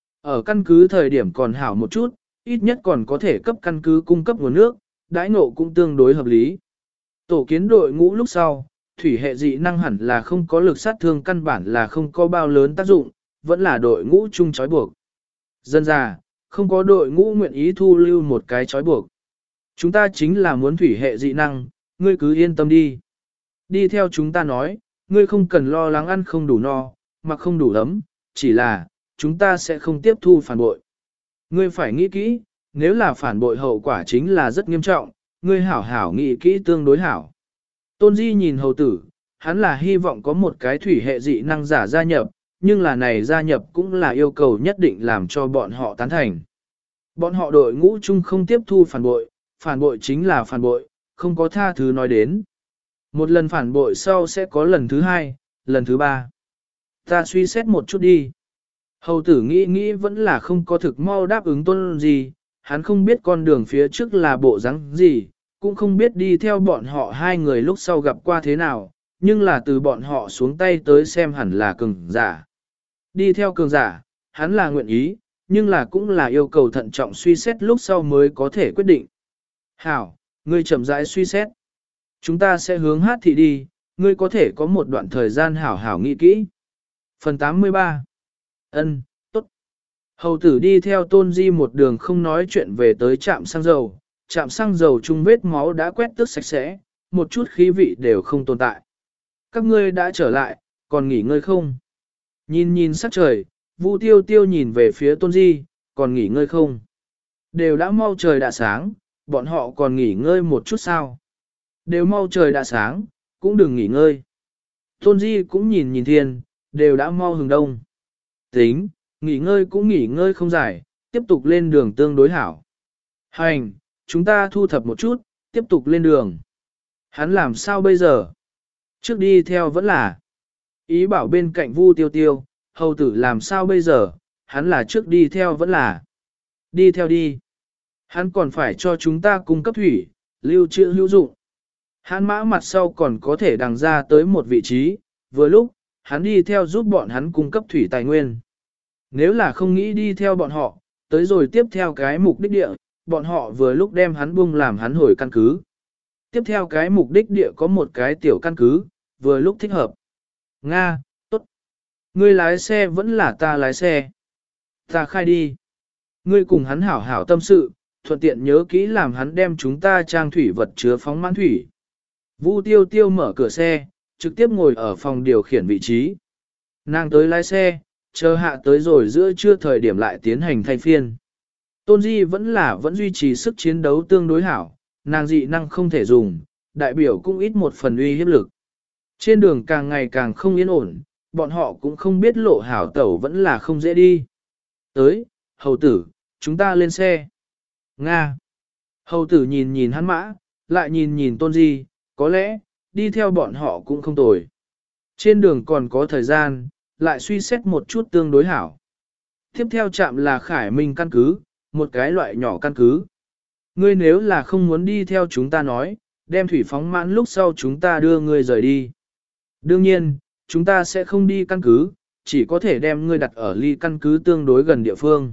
Ở căn cứ thời điểm còn hảo một chút, ít nhất còn có thể cấp căn cứ cung cấp nguồn nước, đãi ngộ cũng tương đối hợp lý. Tổ kiến đội ngũ lúc sau, thủy hệ dị năng hẳn là không có lực sát thương căn bản là không có bao lớn tác dụng, vẫn là đội ngũ chung trói buộc. Dân ra, không có đội ngũ nguyện ý thu lưu một cái trói buộc. Chúng ta chính là muốn thủy hệ dị năng, ngươi cứ yên tâm đi. Đi theo chúng ta nói, ngươi không cần lo lắng ăn không đủ no, mặc không đủ ấm, chỉ là, chúng ta sẽ không tiếp thu phản bội. Ngươi phải nghĩ kỹ, nếu là phản bội hậu quả chính là rất nghiêm trọng, ngươi hảo hảo nghĩ kỹ tương đối hảo. Tôn Di nhìn hầu tử, hắn là hy vọng có một cái thủy hệ dị năng giả gia nhập, nhưng là này gia nhập cũng là yêu cầu nhất định làm cho bọn họ tán thành. Bọn họ đội ngũ chung không tiếp thu phản bội, phản bội chính là phản bội, không có tha thứ nói đến. Một lần phản bội sau sẽ có lần thứ hai, lần thứ ba. Ta suy xét một chút đi. Hầu tử nghĩ nghĩ vẫn là không có thực mau đáp ứng Tôn gì, hắn không biết con đường phía trước là bộ dáng gì, cũng không biết đi theo bọn họ hai người lúc sau gặp qua thế nào, nhưng là từ bọn họ xuống tay tới xem hẳn là cường giả. Đi theo cường giả, hắn là nguyện ý, nhưng là cũng là yêu cầu thận trọng suy xét lúc sau mới có thể quyết định. Hảo, ngươi chậm rãi suy xét. Chúng ta sẽ hướng hát thị đi, ngươi có thể có một đoạn thời gian hảo hảo nghĩ kỹ. Phần tám mươi ba. Ân, tốt. Hầu tử đi theo Tôn Di một đường không nói chuyện về tới trạm xăng dầu, trạm xăng dầu chung vết máu đã quét tước sạch sẽ, một chút khí vị đều không tồn tại. Các ngươi đã trở lại, còn nghỉ ngơi không? Nhìn nhìn sắc trời, Vu Tiêu Tiêu nhìn về phía Tôn Di, còn nghỉ ngơi không? Đều đã mau trời đã sáng, bọn họ còn nghỉ ngơi một chút sao? Đều mau trời đã sáng, cũng đừng nghỉ ngơi. Tôn Di cũng nhìn nhìn thiên, đều đã mau hừng đông. Tính, nghỉ ngơi cũng nghỉ ngơi không dài, tiếp tục lên đường tương đối hảo. Hành, chúng ta thu thập một chút, tiếp tục lên đường. Hắn làm sao bây giờ? Trước đi theo vẫn là. Ý bảo bên cạnh Vu Tiêu Tiêu, hầu tử làm sao bây giờ? Hắn là trước đi theo vẫn là. Đi theo đi. Hắn còn phải cho chúng ta cung cấp thủy, lưu trữ hữu dụng. Hắn mã mặt sau còn có thể đằng ra tới một vị trí, vừa lúc, hắn đi theo giúp bọn hắn cung cấp thủy tài nguyên. Nếu là không nghĩ đi theo bọn họ, tới rồi tiếp theo cái mục đích địa, bọn họ vừa lúc đem hắn buông làm hắn hồi căn cứ. Tiếp theo cái mục đích địa có một cái tiểu căn cứ, vừa lúc thích hợp. Nga, tốt. Ngươi lái xe vẫn là ta lái xe. Ta khai đi. Ngươi cùng hắn hảo hảo tâm sự, thuận tiện nhớ kỹ làm hắn đem chúng ta trang thủy vật chứa phóng mãn thủy. Vu Tiêu Tiêu mở cửa xe, trực tiếp ngồi ở phòng điều khiển vị trí. Nàng tới lái xe, chờ hạ tới rồi giữa trưa thời điểm lại tiến hành thay phiên. Tôn Di vẫn là vẫn duy trì sức chiến đấu tương đối hảo, nàng dị năng không thể dùng, đại biểu cũng ít một phần uy hiếp lực. Trên đường càng ngày càng không yên ổn, bọn họ cũng không biết lộ hảo tẩu vẫn là không dễ đi. Tới, hầu tử, chúng ta lên xe. Nga. Hầu tử nhìn nhìn hắn mã, lại nhìn nhìn Tôn Di, có lẽ, đi theo bọn họ cũng không tồi. Trên đường còn có thời gian, lại suy xét một chút tương đối hảo. Tiếp theo trạm là Khải Minh căn cứ, một cái loại nhỏ căn cứ. Ngươi nếu là không muốn đi theo chúng ta nói, đem thủy phóng mãn lúc sau chúng ta đưa ngươi rời đi. Đương nhiên, chúng ta sẽ không đi căn cứ, chỉ có thể đem ngươi đặt ở ly căn cứ tương đối gần địa phương.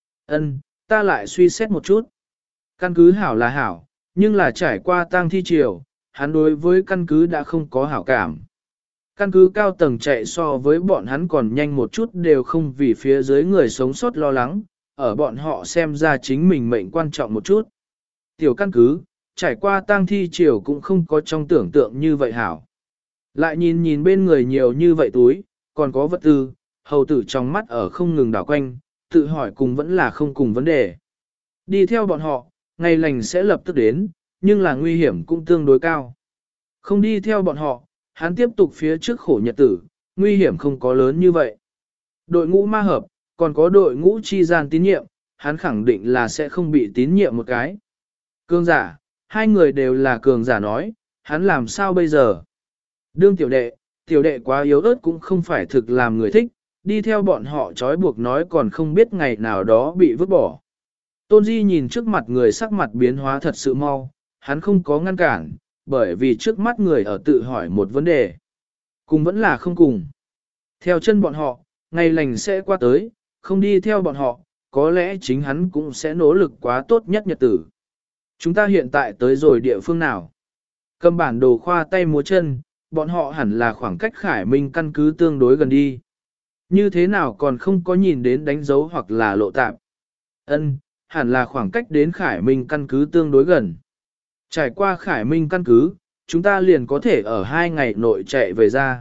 Ân, ta lại suy xét một chút. Căn cứ hảo là hảo, nhưng là trải qua tang thi triều, hắn đối với căn cứ đã không có hảo cảm. Căn cứ cao tầng chạy so với bọn hắn còn nhanh một chút đều không vì phía dưới người sống sót lo lắng, ở bọn họ xem ra chính mình mệnh quan trọng một chút. Tiểu căn cứ, trải qua tang thi triều cũng không có trong tưởng tượng như vậy hảo. Lại nhìn nhìn bên người nhiều như vậy túi, còn có vật tư, hầu tử trong mắt ở không ngừng đảo quanh, tự hỏi cùng vẫn là không cùng vấn đề. Đi theo bọn họ, ngày lành sẽ lập tức đến, nhưng là nguy hiểm cũng tương đối cao. Không đi theo bọn họ, hắn tiếp tục phía trước khổ nhật tử, nguy hiểm không có lớn như vậy. Đội ngũ ma hợp, còn có đội ngũ chi gian tín nhiệm, hắn khẳng định là sẽ không bị tín nhiệm một cái. Cường giả, hai người đều là cường giả nói, hắn làm sao bây giờ? Đương tiểu đệ, tiểu đệ quá yếu ớt cũng không phải thực làm người thích, đi theo bọn họ trói buộc nói còn không biết ngày nào đó bị vứt bỏ. Tôn Di nhìn trước mặt người sắc mặt biến hóa thật sự mau, hắn không có ngăn cản, bởi vì trước mắt người ở tự hỏi một vấn đề. Cùng vẫn là không cùng. Theo chân bọn họ, ngày lành sẽ qua tới, không đi theo bọn họ, có lẽ chính hắn cũng sẽ nỗ lực quá tốt nhất nhật tử. Chúng ta hiện tại tới rồi địa phương nào? Cầm bản đồ khoa tay múa chân, bọn họ hẳn là khoảng cách Khải Minh căn cứ tương đối gần đi. Như thế nào còn không có nhìn đến đánh dấu hoặc là lộ tạp? Ân, hẳn là khoảng cách đến Khải Minh căn cứ tương đối gần. Trải qua Khải Minh căn cứ, chúng ta liền có thể ở hai ngày nội chạy về ra.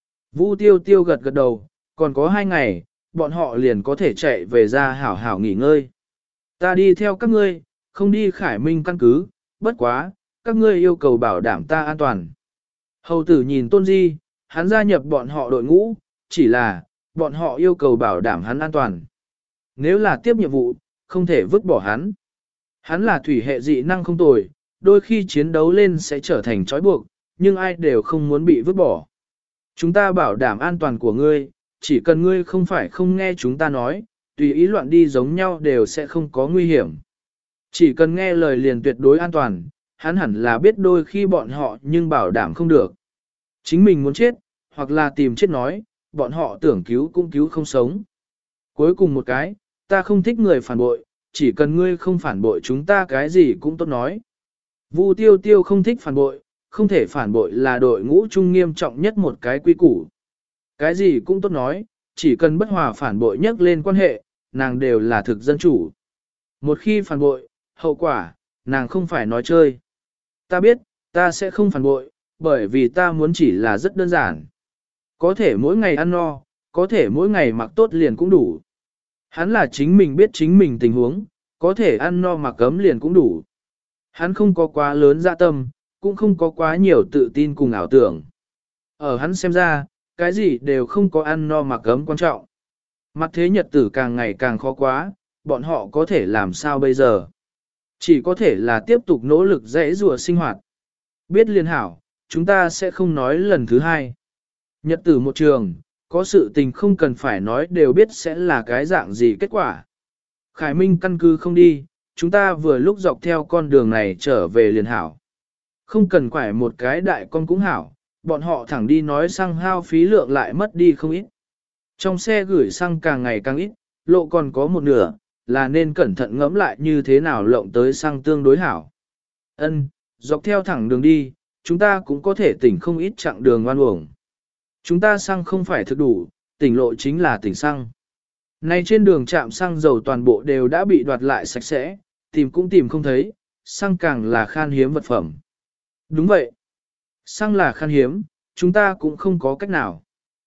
Vu Tiêu Tiêu gật gật đầu, còn có hai ngày, bọn họ liền có thể chạy về ra hảo hảo nghỉ ngơi. Ta đi theo các ngươi, không đi Khải Minh căn cứ, bất quá, các ngươi yêu cầu bảo đảm ta an toàn. Hầu tử nhìn Tôn Di, hắn gia nhập bọn họ đội ngũ, chỉ là, bọn họ yêu cầu bảo đảm hắn an toàn. Nếu là tiếp nhiệm vụ, không thể vứt bỏ hắn. Hắn là thủy hệ dị năng không tồi, đôi khi chiến đấu lên sẽ trở thành trói buộc, nhưng ai đều không muốn bị vứt bỏ. Chúng ta bảo đảm an toàn của ngươi, chỉ cần ngươi không phải không nghe chúng ta nói, tùy ý loạn đi giống nhau đều sẽ không có nguy hiểm. Chỉ cần nghe lời liền tuyệt đối an toàn, hắn hẳn là biết đôi khi bọn họ nhưng bảo đảm không được. Chính mình muốn chết, hoặc là tìm chết nói, bọn họ tưởng cứu cũng cứu không sống. Cuối cùng một cái, ta không thích người phản bội, chỉ cần ngươi không phản bội chúng ta cái gì cũng tốt nói. Vu Tiêu Tiêu không thích phản bội, không thể phản bội là đội ngũ trung nghiêm trọng nhất một cái quy củ. Cái gì cũng tốt nói, chỉ cần bất hòa phản bội nhắc lên quan hệ, nàng đều là thực dân chủ. Một khi phản bội, hậu quả, nàng không phải nói chơi. Ta biết, ta sẽ không phản bội, bởi vì ta muốn chỉ là rất đơn giản. Có thể mỗi ngày ăn no, có thể mỗi ngày mặc tốt liền cũng đủ. Hắn là chính mình biết chính mình tình huống, có thể ăn no mặc cấm liền cũng đủ. Hắn không có quá lớn dạ tâm, cũng không có quá nhiều tự tin cùng ảo tưởng. Ở hắn xem ra, cái gì đều không có ăn no mặc cấm quan trọng. Mặt thế nhật tử càng ngày càng khó quá, bọn họ có thể làm sao bây giờ? Chỉ có thể là tiếp tục nỗ lực dễ dùa sinh hoạt. Biết liên hảo, chúng ta sẽ không nói lần thứ hai. Nhật tử một trường, có sự tình không cần phải nói đều biết sẽ là cái dạng gì kết quả. Khải Minh căn cứ không đi, chúng ta vừa lúc dọc theo con đường này trở về liền hảo. Không cần quải một cái đại con cũng hảo, bọn họ thẳng đi nói xăng hao phí lượng lại mất đi không ít. Trong xe gửi xăng càng ngày càng ít, lộ còn có một nửa, là nên cẩn thận ngẫm lại như thế nào lộng tới xăng tương đối hảo. Ân, dọc theo thẳng đường đi, chúng ta cũng có thể tỉnh không ít chặng đường oan uổng. Chúng ta xăng không phải thực đủ, tỉnh lộ chính là tỉnh xăng. Nay trên đường trạm xăng dầu toàn bộ đều đã bị đoạt lại sạch sẽ, tìm cũng tìm không thấy, xăng càng là khan hiếm vật phẩm. Đúng vậy. Xăng là khan hiếm, chúng ta cũng không có cách nào.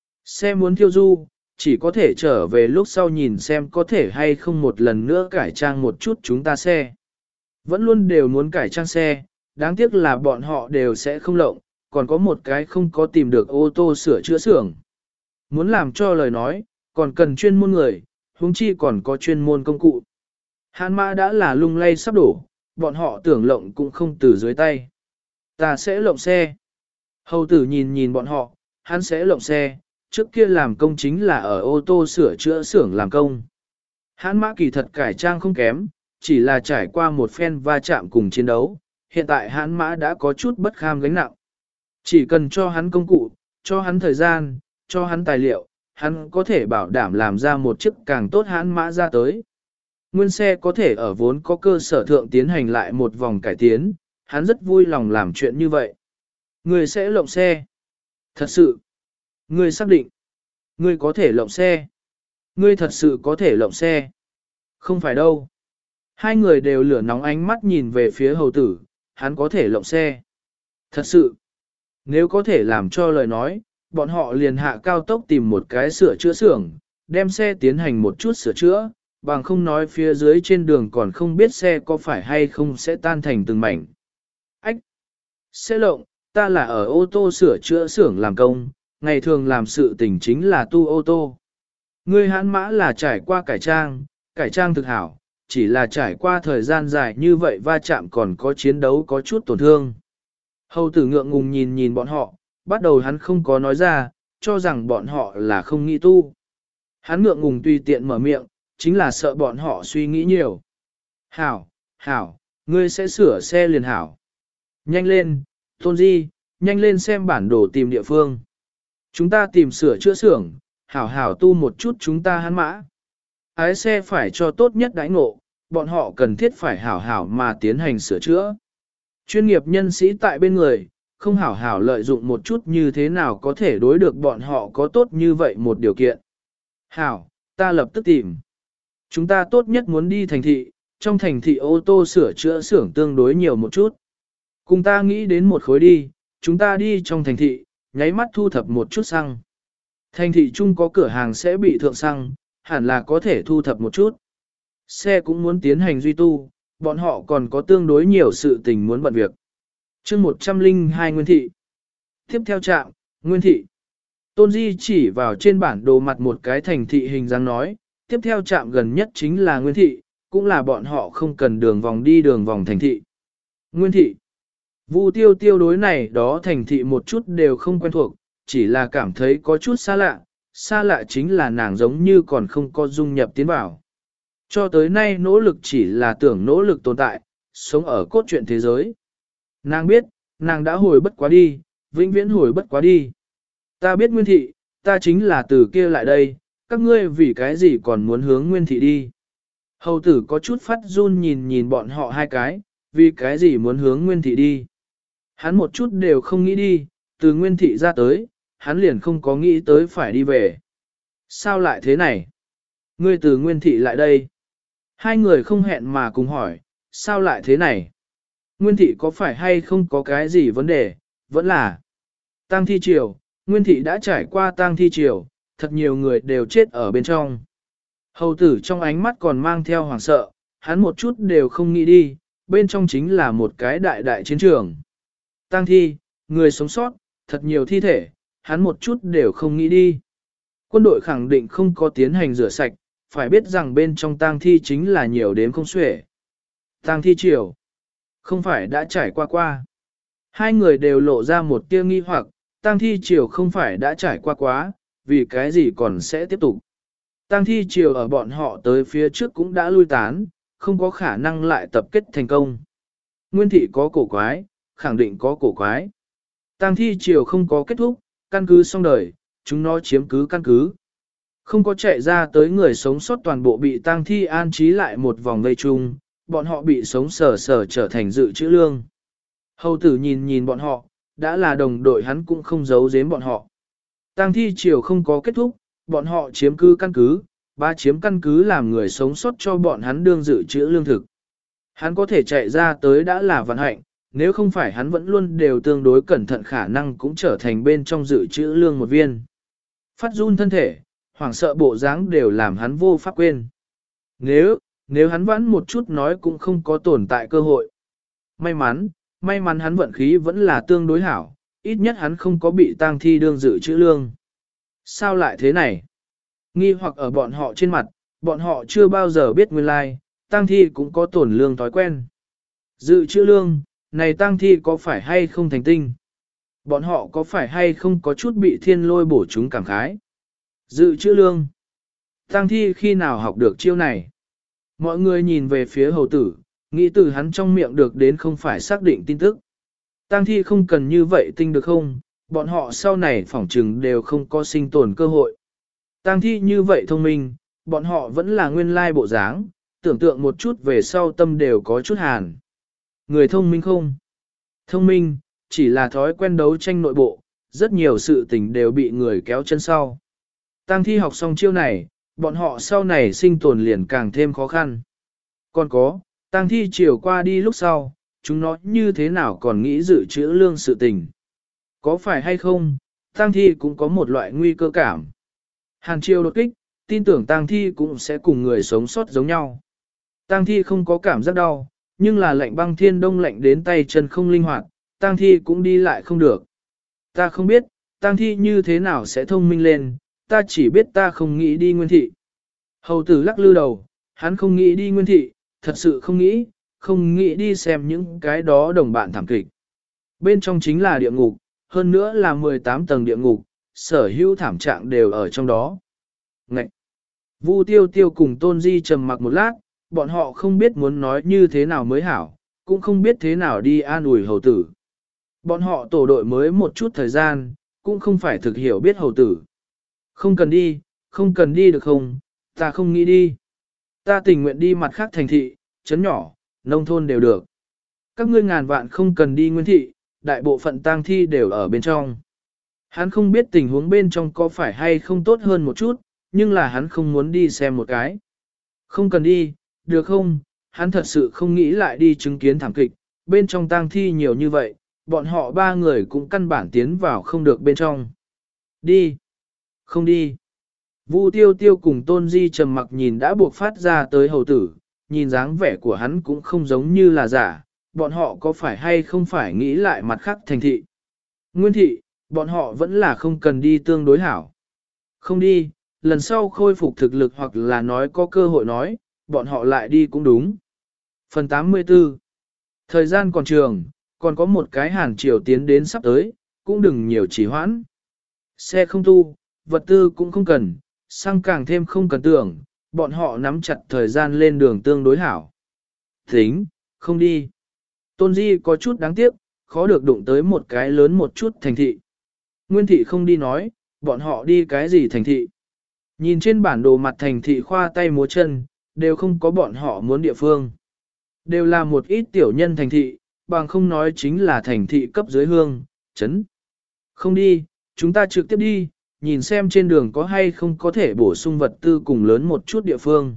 Xe muốn thiêu du, chỉ có thể trở về lúc sau nhìn xem có thể hay không một lần nữa cải trang một chút chúng ta xe. Vẫn luôn đều muốn cải trang xe, đáng tiếc là bọn họ đều sẽ không lộng, còn có một cái không có tìm được ô tô sửa chữa xưởng. Muốn làm cho lời nói, còn cần chuyên môn người, huống chi còn có chuyên môn công cụ. Hàn mã đã là lung lay sắp đổ, bọn họ tưởng lộng cũng không từ dưới tay. Ta sẽ lộng xe. Hầu tử nhìn nhìn bọn họ, hắn sẽ lộng xe, trước kia làm công chính là ở ô tô sửa chữa xưởng làm công. Hãn mã kỳ thật cải trang không kém, chỉ là trải qua một phen va chạm cùng chiến đấu, hiện tại hãn mã đã có chút bất kham gánh nặng. Chỉ cần cho hắn công cụ, cho hắn thời gian, cho hắn tài liệu, hắn có thể bảo đảm làm ra một chiếc càng tốt hãn mã ra tới. Nguyên xe có thể ở vốn có cơ sở thượng tiến hành lại một vòng cải tiến, hắn rất vui lòng làm chuyện như vậy. Người sẽ lộng xe. Thật sự. Ngươi xác định. Ngươi có thể lộng xe. Ngươi thật sự có thể lộng xe. Không phải đâu. Hai người đều lửa nóng ánh mắt nhìn về phía hầu tử, hắn có thể lộng xe. Thật sự. Nếu có thể làm cho lời nói, bọn họ liền hạ cao tốc tìm một cái sửa chữa xưởng, đem xe tiến hành một chút sửa chữa, bằng không nói phía dưới trên đường còn không biết xe có phải hay không sẽ tan thành từng mảnh. Xe lộng, ta là ở ô tô sửa chữa xưởng làm công, ngày thường làm sự tình chính là tu ô tô. Ngươi hãn mã là trải qua cải trang, cải trang thực hảo, chỉ là trải qua thời gian dài như vậy va chạm còn có chiến đấu có chút tổn thương. Hầu tử ngượng ngùng nhìn nhìn bọn họ, bắt đầu hắn không có nói ra, cho rằng bọn họ là không nghĩ tu. Hắn ngượng ngùng tùy tiện mở miệng, chính là sợ bọn họ suy nghĩ nhiều. Hảo, hảo, ngươi sẽ sửa xe liền hảo. Nhanh lên, Tôn Di, nhanh lên xem bản đồ tìm địa phương. Chúng ta tìm sửa chữa xưởng, hảo hảo tu một chút chúng ta hắn mã. Ái xe phải cho tốt nhất đãi ngộ, bọn họ cần thiết phải hảo hảo mà tiến hành sửa chữa. Chuyên nghiệp nhân sĩ tại bên người, không hảo hảo lợi dụng một chút như thế nào có thể đối được bọn họ có tốt như vậy một điều kiện. Hảo, ta lập tức tìm. Chúng ta tốt nhất muốn đi thành thị, trong thành thị ô tô sửa chữa xưởng tương đối nhiều một chút. Cùng ta nghĩ đến một khối đi, chúng ta đi trong thành thị, nháy mắt thu thập một chút xăng. Thành thị chung có cửa hàng sẽ bị thượng xăng, hẳn là có thể thu thập một chút. Xe cũng muốn tiến hành duy tu, bọn họ còn có tương đối nhiều sự tình muốn bận việc. chương một trăm linh hai Nguyên Thị. Tiếp theo trạm, Nguyên Thị. Tôn Di chỉ vào trên bản đồ mặt một cái thành thị hình dáng nói, tiếp theo trạm gần nhất chính là Nguyên Thị, cũng là bọn họ không cần đường vòng đi đường vòng thành thị. Nguyên Thị. Vu tiêu tiêu đối này đó thành thị một chút đều không quen thuộc, chỉ là cảm thấy có chút xa lạ, xa lạ chính là nàng giống như còn không có dung nhập tiến vào. Cho tới nay nỗ lực chỉ là tưởng nỗ lực tồn tại, sống ở cốt truyện thế giới. Nàng biết, nàng đã hồi bất quá đi, vĩnh viễn hồi bất quá đi. Ta biết Nguyên Thị, ta chính là từ kia lại đây, các ngươi vì cái gì còn muốn hướng Nguyên Thị đi. Hầu tử có chút phát run nhìn nhìn bọn họ hai cái, vì cái gì muốn hướng Nguyên Thị đi. Hắn một chút đều không nghĩ đi, từ Nguyên Thị ra tới, hắn liền không có nghĩ tới phải đi về. Sao lại thế này? Ngươi từ Nguyên Thị lại đây. Hai người không hẹn mà cùng hỏi, sao lại thế này? Nguyên Thị có phải hay không có cái gì vấn đề, vẫn là tang thi triều, Nguyên Thị đã trải qua tang thi triều, thật nhiều người đều chết ở bên trong. Hầu tử trong ánh mắt còn mang theo hoảng sợ, hắn một chút đều không nghĩ đi, bên trong chính là một cái đại đại chiến trường. Tang thi, người sống sót, thật nhiều thi thể, hắn một chút đều không nghĩ đi. Quân đội khẳng định không có tiến hành rửa sạch, phải biết rằng bên trong tang thi chính là nhiều đếm không xuể. Tang thi triều, không phải đã trải qua qua. Hai người đều lộ ra một tia nghi hoặc, tang thi triều không phải đã trải qua quá, vì cái gì còn sẽ tiếp tục. Tang thi triều ở bọn họ tới phía trước cũng đã lui tán, không có khả năng lại tập kết thành công. Nguyên Thị có cổ quái, khẳng định có cổ quái. Tang thi triều không có kết thúc, căn cứ xong đời, chúng nó chiếm cứ căn cứ. Không có chạy ra tới người sống sót toàn bộ bị tang thi an trí lại một vòng vây chung, bọn họ bị sống sờ sờ trở thành dự trữ lương. Hầu tử nhìn nhìn bọn họ, đã là đồng đội hắn cũng không giấu giếm bọn họ. Tang thi triều không có kết thúc, bọn họ chiếm cứ căn cứ, ba chiếm căn cứ làm người sống sót cho bọn hắn đương dự trữ lương thực. Hắn có thể chạy ra tới đã là vận hạnh, nếu không phải hắn vẫn luôn đều tương đối cẩn thận khả năng cũng trở thành bên trong dự trữ lương một viên. Phát run thân thể, hoảng sợ bộ dáng đều làm hắn vô pháp quên. Nếu, nếu hắn vãn một chút nói cũng không có tồn tại cơ hội. May mắn, may mắn hắn vận khí vẫn là tương đối hảo, ít nhất hắn không có bị tang thi đương dự trữ lương. Sao lại thế này? Nghi hoặc ở bọn họ trên mặt, bọn họ chưa bao giờ biết nguyên lai, tang thi cũng có tổn lương thói quen. Dự trữ lương, này tang thi có phải hay không thành tinh? Bọn họ có phải hay không có chút bị thiên lôi bổ chúng cảm khái? Dự trữ lương. Tang thi khi nào học được chiêu này? Mọi người nhìn về phía hầu tử, nghĩ từ hắn trong miệng được đến không phải xác định tin tức. Tang thi không cần như vậy tinh được không? Bọn họ sau này phỏng trừng đều không có sinh tồn cơ hội. Tang thi như vậy thông minh, bọn họ vẫn là nguyên lai bộ dáng, tưởng tượng một chút về sau tâm đều có chút hàn. Người thông minh không? Thông minh, chỉ là thói quen đấu tranh nội bộ, rất nhiều sự tình đều bị người kéo chân sau. Tang thi học xong chiêu này, bọn họ sau này sinh tồn liền càng thêm khó khăn. Còn có, tang thi chiều qua đi lúc sau, chúng nó như thế nào còn nghĩ dự trữ lương sự tình. Có phải hay không, tang thi cũng có một loại nguy cơ cảm. Hàn chiêu đột kích, tin tưởng tang thi cũng sẽ cùng người sống sót giống nhau. Tang thi không có cảm giác đau, nhưng là lạnh băng thiên đông lạnh đến tay chân không linh hoạt, tang thi cũng đi lại không được. Ta không biết, tang thi như thế nào sẽ thông minh lên, ta chỉ biết ta không nghĩ đi nguyên thị. Hầu tử lắc lư đầu, hắn không nghĩ đi nguyên thị, thật sự không nghĩ, không nghĩ đi xem những cái đó đồng bạn thảm kịch. Bên trong chính là địa ngục, hơn nữa là mười tám tầng địa ngục, sở hữu thảm trạng đều ở trong đó. Ngậy! Vu Tiêu Tiêu cùng Tôn Di trầm mặc một lát, bọn họ không biết muốn nói như thế nào mới hảo, cũng không biết thế nào đi an ủi hầu tử. Bọn họ tổ đội mới một chút thời gian, cũng không phải thực hiểu biết hầu tử. Không cần đi, không cần đi được không, ta không nghĩ đi. Ta tình nguyện đi mặt khác thành thị, trấn nhỏ, nông thôn đều được. Các ngươi ngàn vạn không cần đi nguyên thị, đại bộ phận tang thi đều ở bên trong. Hắn không biết tình huống bên trong có phải hay không tốt hơn một chút, nhưng là hắn không muốn đi xem một cái. Không cần đi, được không? Hắn thật sự không nghĩ lại đi chứng kiến thảm kịch, bên trong tang thi nhiều như vậy, bọn họ ba người cũng căn bản tiến vào không được bên trong. Đi! Không đi! Vu Tiêu Tiêu cùng Tôn Di trầm mặc nhìn đã buộc phát ra tới hầu tử, nhìn dáng vẻ của hắn cũng không giống như là giả, bọn họ có phải hay không phải nghĩ lại mặt khác thành thị. Nguyên thị, bọn họ vẫn là không cần đi tương đối hảo. Không đi, lần sau khôi phục thực lực hoặc là nói có cơ hội nói, bọn họ lại đi cũng đúng. Phần tám mươi tư. Thời gian còn trường, còn có một cái hàn triều tiến đến sắp tới, cũng đừng nhiều trì hoãn. Xe không tu, vật tư cũng không cần, xăng càng thêm không cần tưởng, bọn họ nắm chặt thời gian lên đường tương đối hảo. Tính, không đi. Tôn Di có chút đáng tiếc, khó được đụng tới một cái lớn một chút thành thị. Nguyên thị không đi nói, bọn họ đi cái gì thành thị. Nhìn trên bản đồ mặt thành thị khoa tay múa chân, đều không có bọn họ muốn địa phương. Đều là một ít tiểu nhân thành thị, bằng không nói chính là thành thị cấp dưới hương, chấn. Không đi, chúng ta trực tiếp đi, nhìn xem trên đường có hay không có thể bổ sung vật tư cùng lớn một chút địa phương.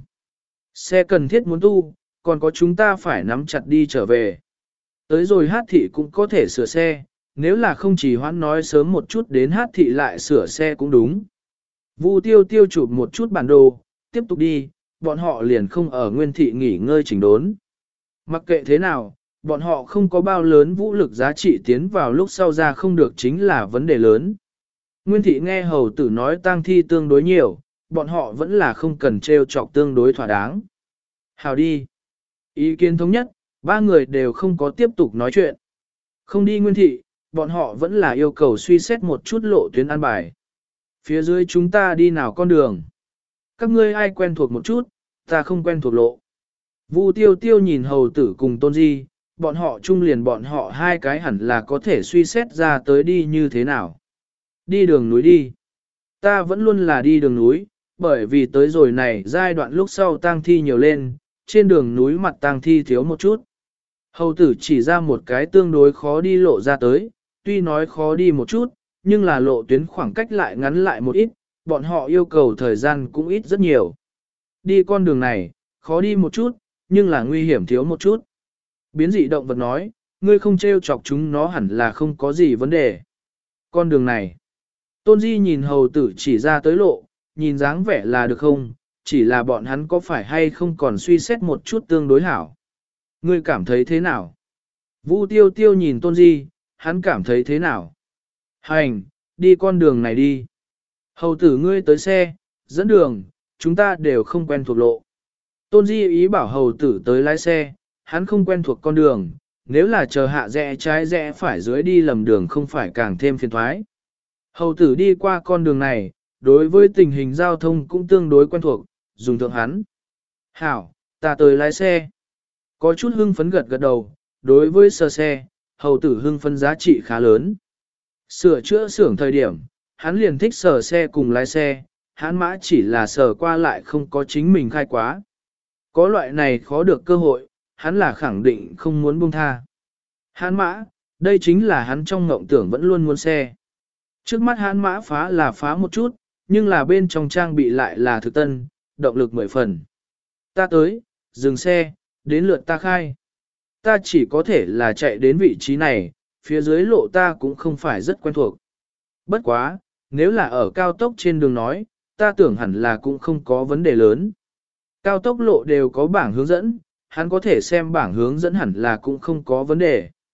Xe cần thiết muốn tu, còn có chúng ta phải nắm chặt đi trở về. Tới rồi hát thị cũng có thể sửa xe, nếu là không chỉ hoãn nói sớm một chút đến hát thị lại sửa xe cũng đúng. Vu Tiêu Tiêu chụp một chút bản đồ, tiếp tục đi, bọn họ liền không ở nguyên thị nghỉ ngơi chỉnh đốn. Mặc kệ thế nào, bọn họ không có bao lớn vũ lực giá trị tiến vào lúc sau ra không được chính là vấn đề lớn. Nguyên thị nghe hầu tử nói tang thi tương đối nhiều, bọn họ vẫn là không cần treo chọc tương đối thỏa đáng. Hào đi. Ý kiến thống nhất, ba người đều không có tiếp tục nói chuyện. Không đi nguyên thị, bọn họ vẫn là yêu cầu suy xét một chút lộ tuyến an bài. Phía dưới chúng ta đi nào con đường. Các ngươi ai quen thuộc một chút, ta không quen thuộc lộ. Vu Tiêu Tiêu nhìn hầu tử cùng Tôn Di, bọn họ chung liền bọn họ hai cái hẳn là có thể suy xét ra tới đi như thế nào. Đi đường núi đi. Ta vẫn luôn là đi đường núi, bởi vì tới rồi này giai đoạn lúc sau tang thi nhiều lên, trên đường núi mặt tang thi thiếu một chút. Hầu tử chỉ ra một cái tương đối khó đi lộ ra tới, tuy nói khó đi một chút, nhưng là lộ tuyến khoảng cách lại ngắn lại một ít, bọn họ yêu cầu thời gian cũng ít rất nhiều. Đi con đường này, khó đi một chút, nhưng là nguy hiểm thiếu một chút. Biến dị động vật nói, ngươi không trêu chọc chúng nó hẳn là không có gì vấn đề. Con đường này, Tôn Di nhìn hầu tử chỉ ra tới lộ, nhìn dáng vẻ là được không, chỉ là bọn hắn có phải hay không còn suy xét một chút tương đối hảo. Ngươi cảm thấy thế nào? Vu Tiêu Tiêu nhìn Tôn Di, hắn cảm thấy thế nào? Hành, đi con đường này đi. Hầu tử ngươi tới xe, dẫn đường, chúng ta đều không quen thuộc lộ. Tôn Di ý bảo hầu tử tới lái xe, hắn không quen thuộc con đường, nếu là chờ hạ rẽ trái rẽ phải dưới đi lầm đường không phải càng thêm phiền thoái. Hầu tử đi qua con đường này, đối với tình hình giao thông cũng tương đối quen thuộc, dùng thượng hắn. Hảo, ta tới lái xe. Có chút hưng phấn gật gật đầu, đối với sơ xe, hầu tử hưng phấn giá trị khá lớn. Sửa chữa xưởng thời điểm, hắn liền thích sờ xe cùng lái xe, hắn mã chỉ là sờ qua lại không có chính mình khai quá. Có loại này khó được cơ hội, hắn là khẳng định không muốn buông tha. Hắn mã, đây chính là hắn trong ngộng tưởng vẫn luôn muốn xe. Trước mắt hắn mã phá là phá một chút, nhưng là bên trong trang bị lại là thực tân, động lực mười phần. Ta tới, dừng xe, đến lượt ta khai. Ta chỉ có thể là chạy đến vị trí này, phía dưới lộ ta cũng không phải rất quen thuộc. Bất quá, nếu là ở cao tốc trên đường nói, ta tưởng hẳn là cũng không có vấn đề lớn. Cao tốc lộ đều có bảng hướng dẫn, hắn có thể xem bảng hướng dẫn hẳn là cũng không có vấn đề.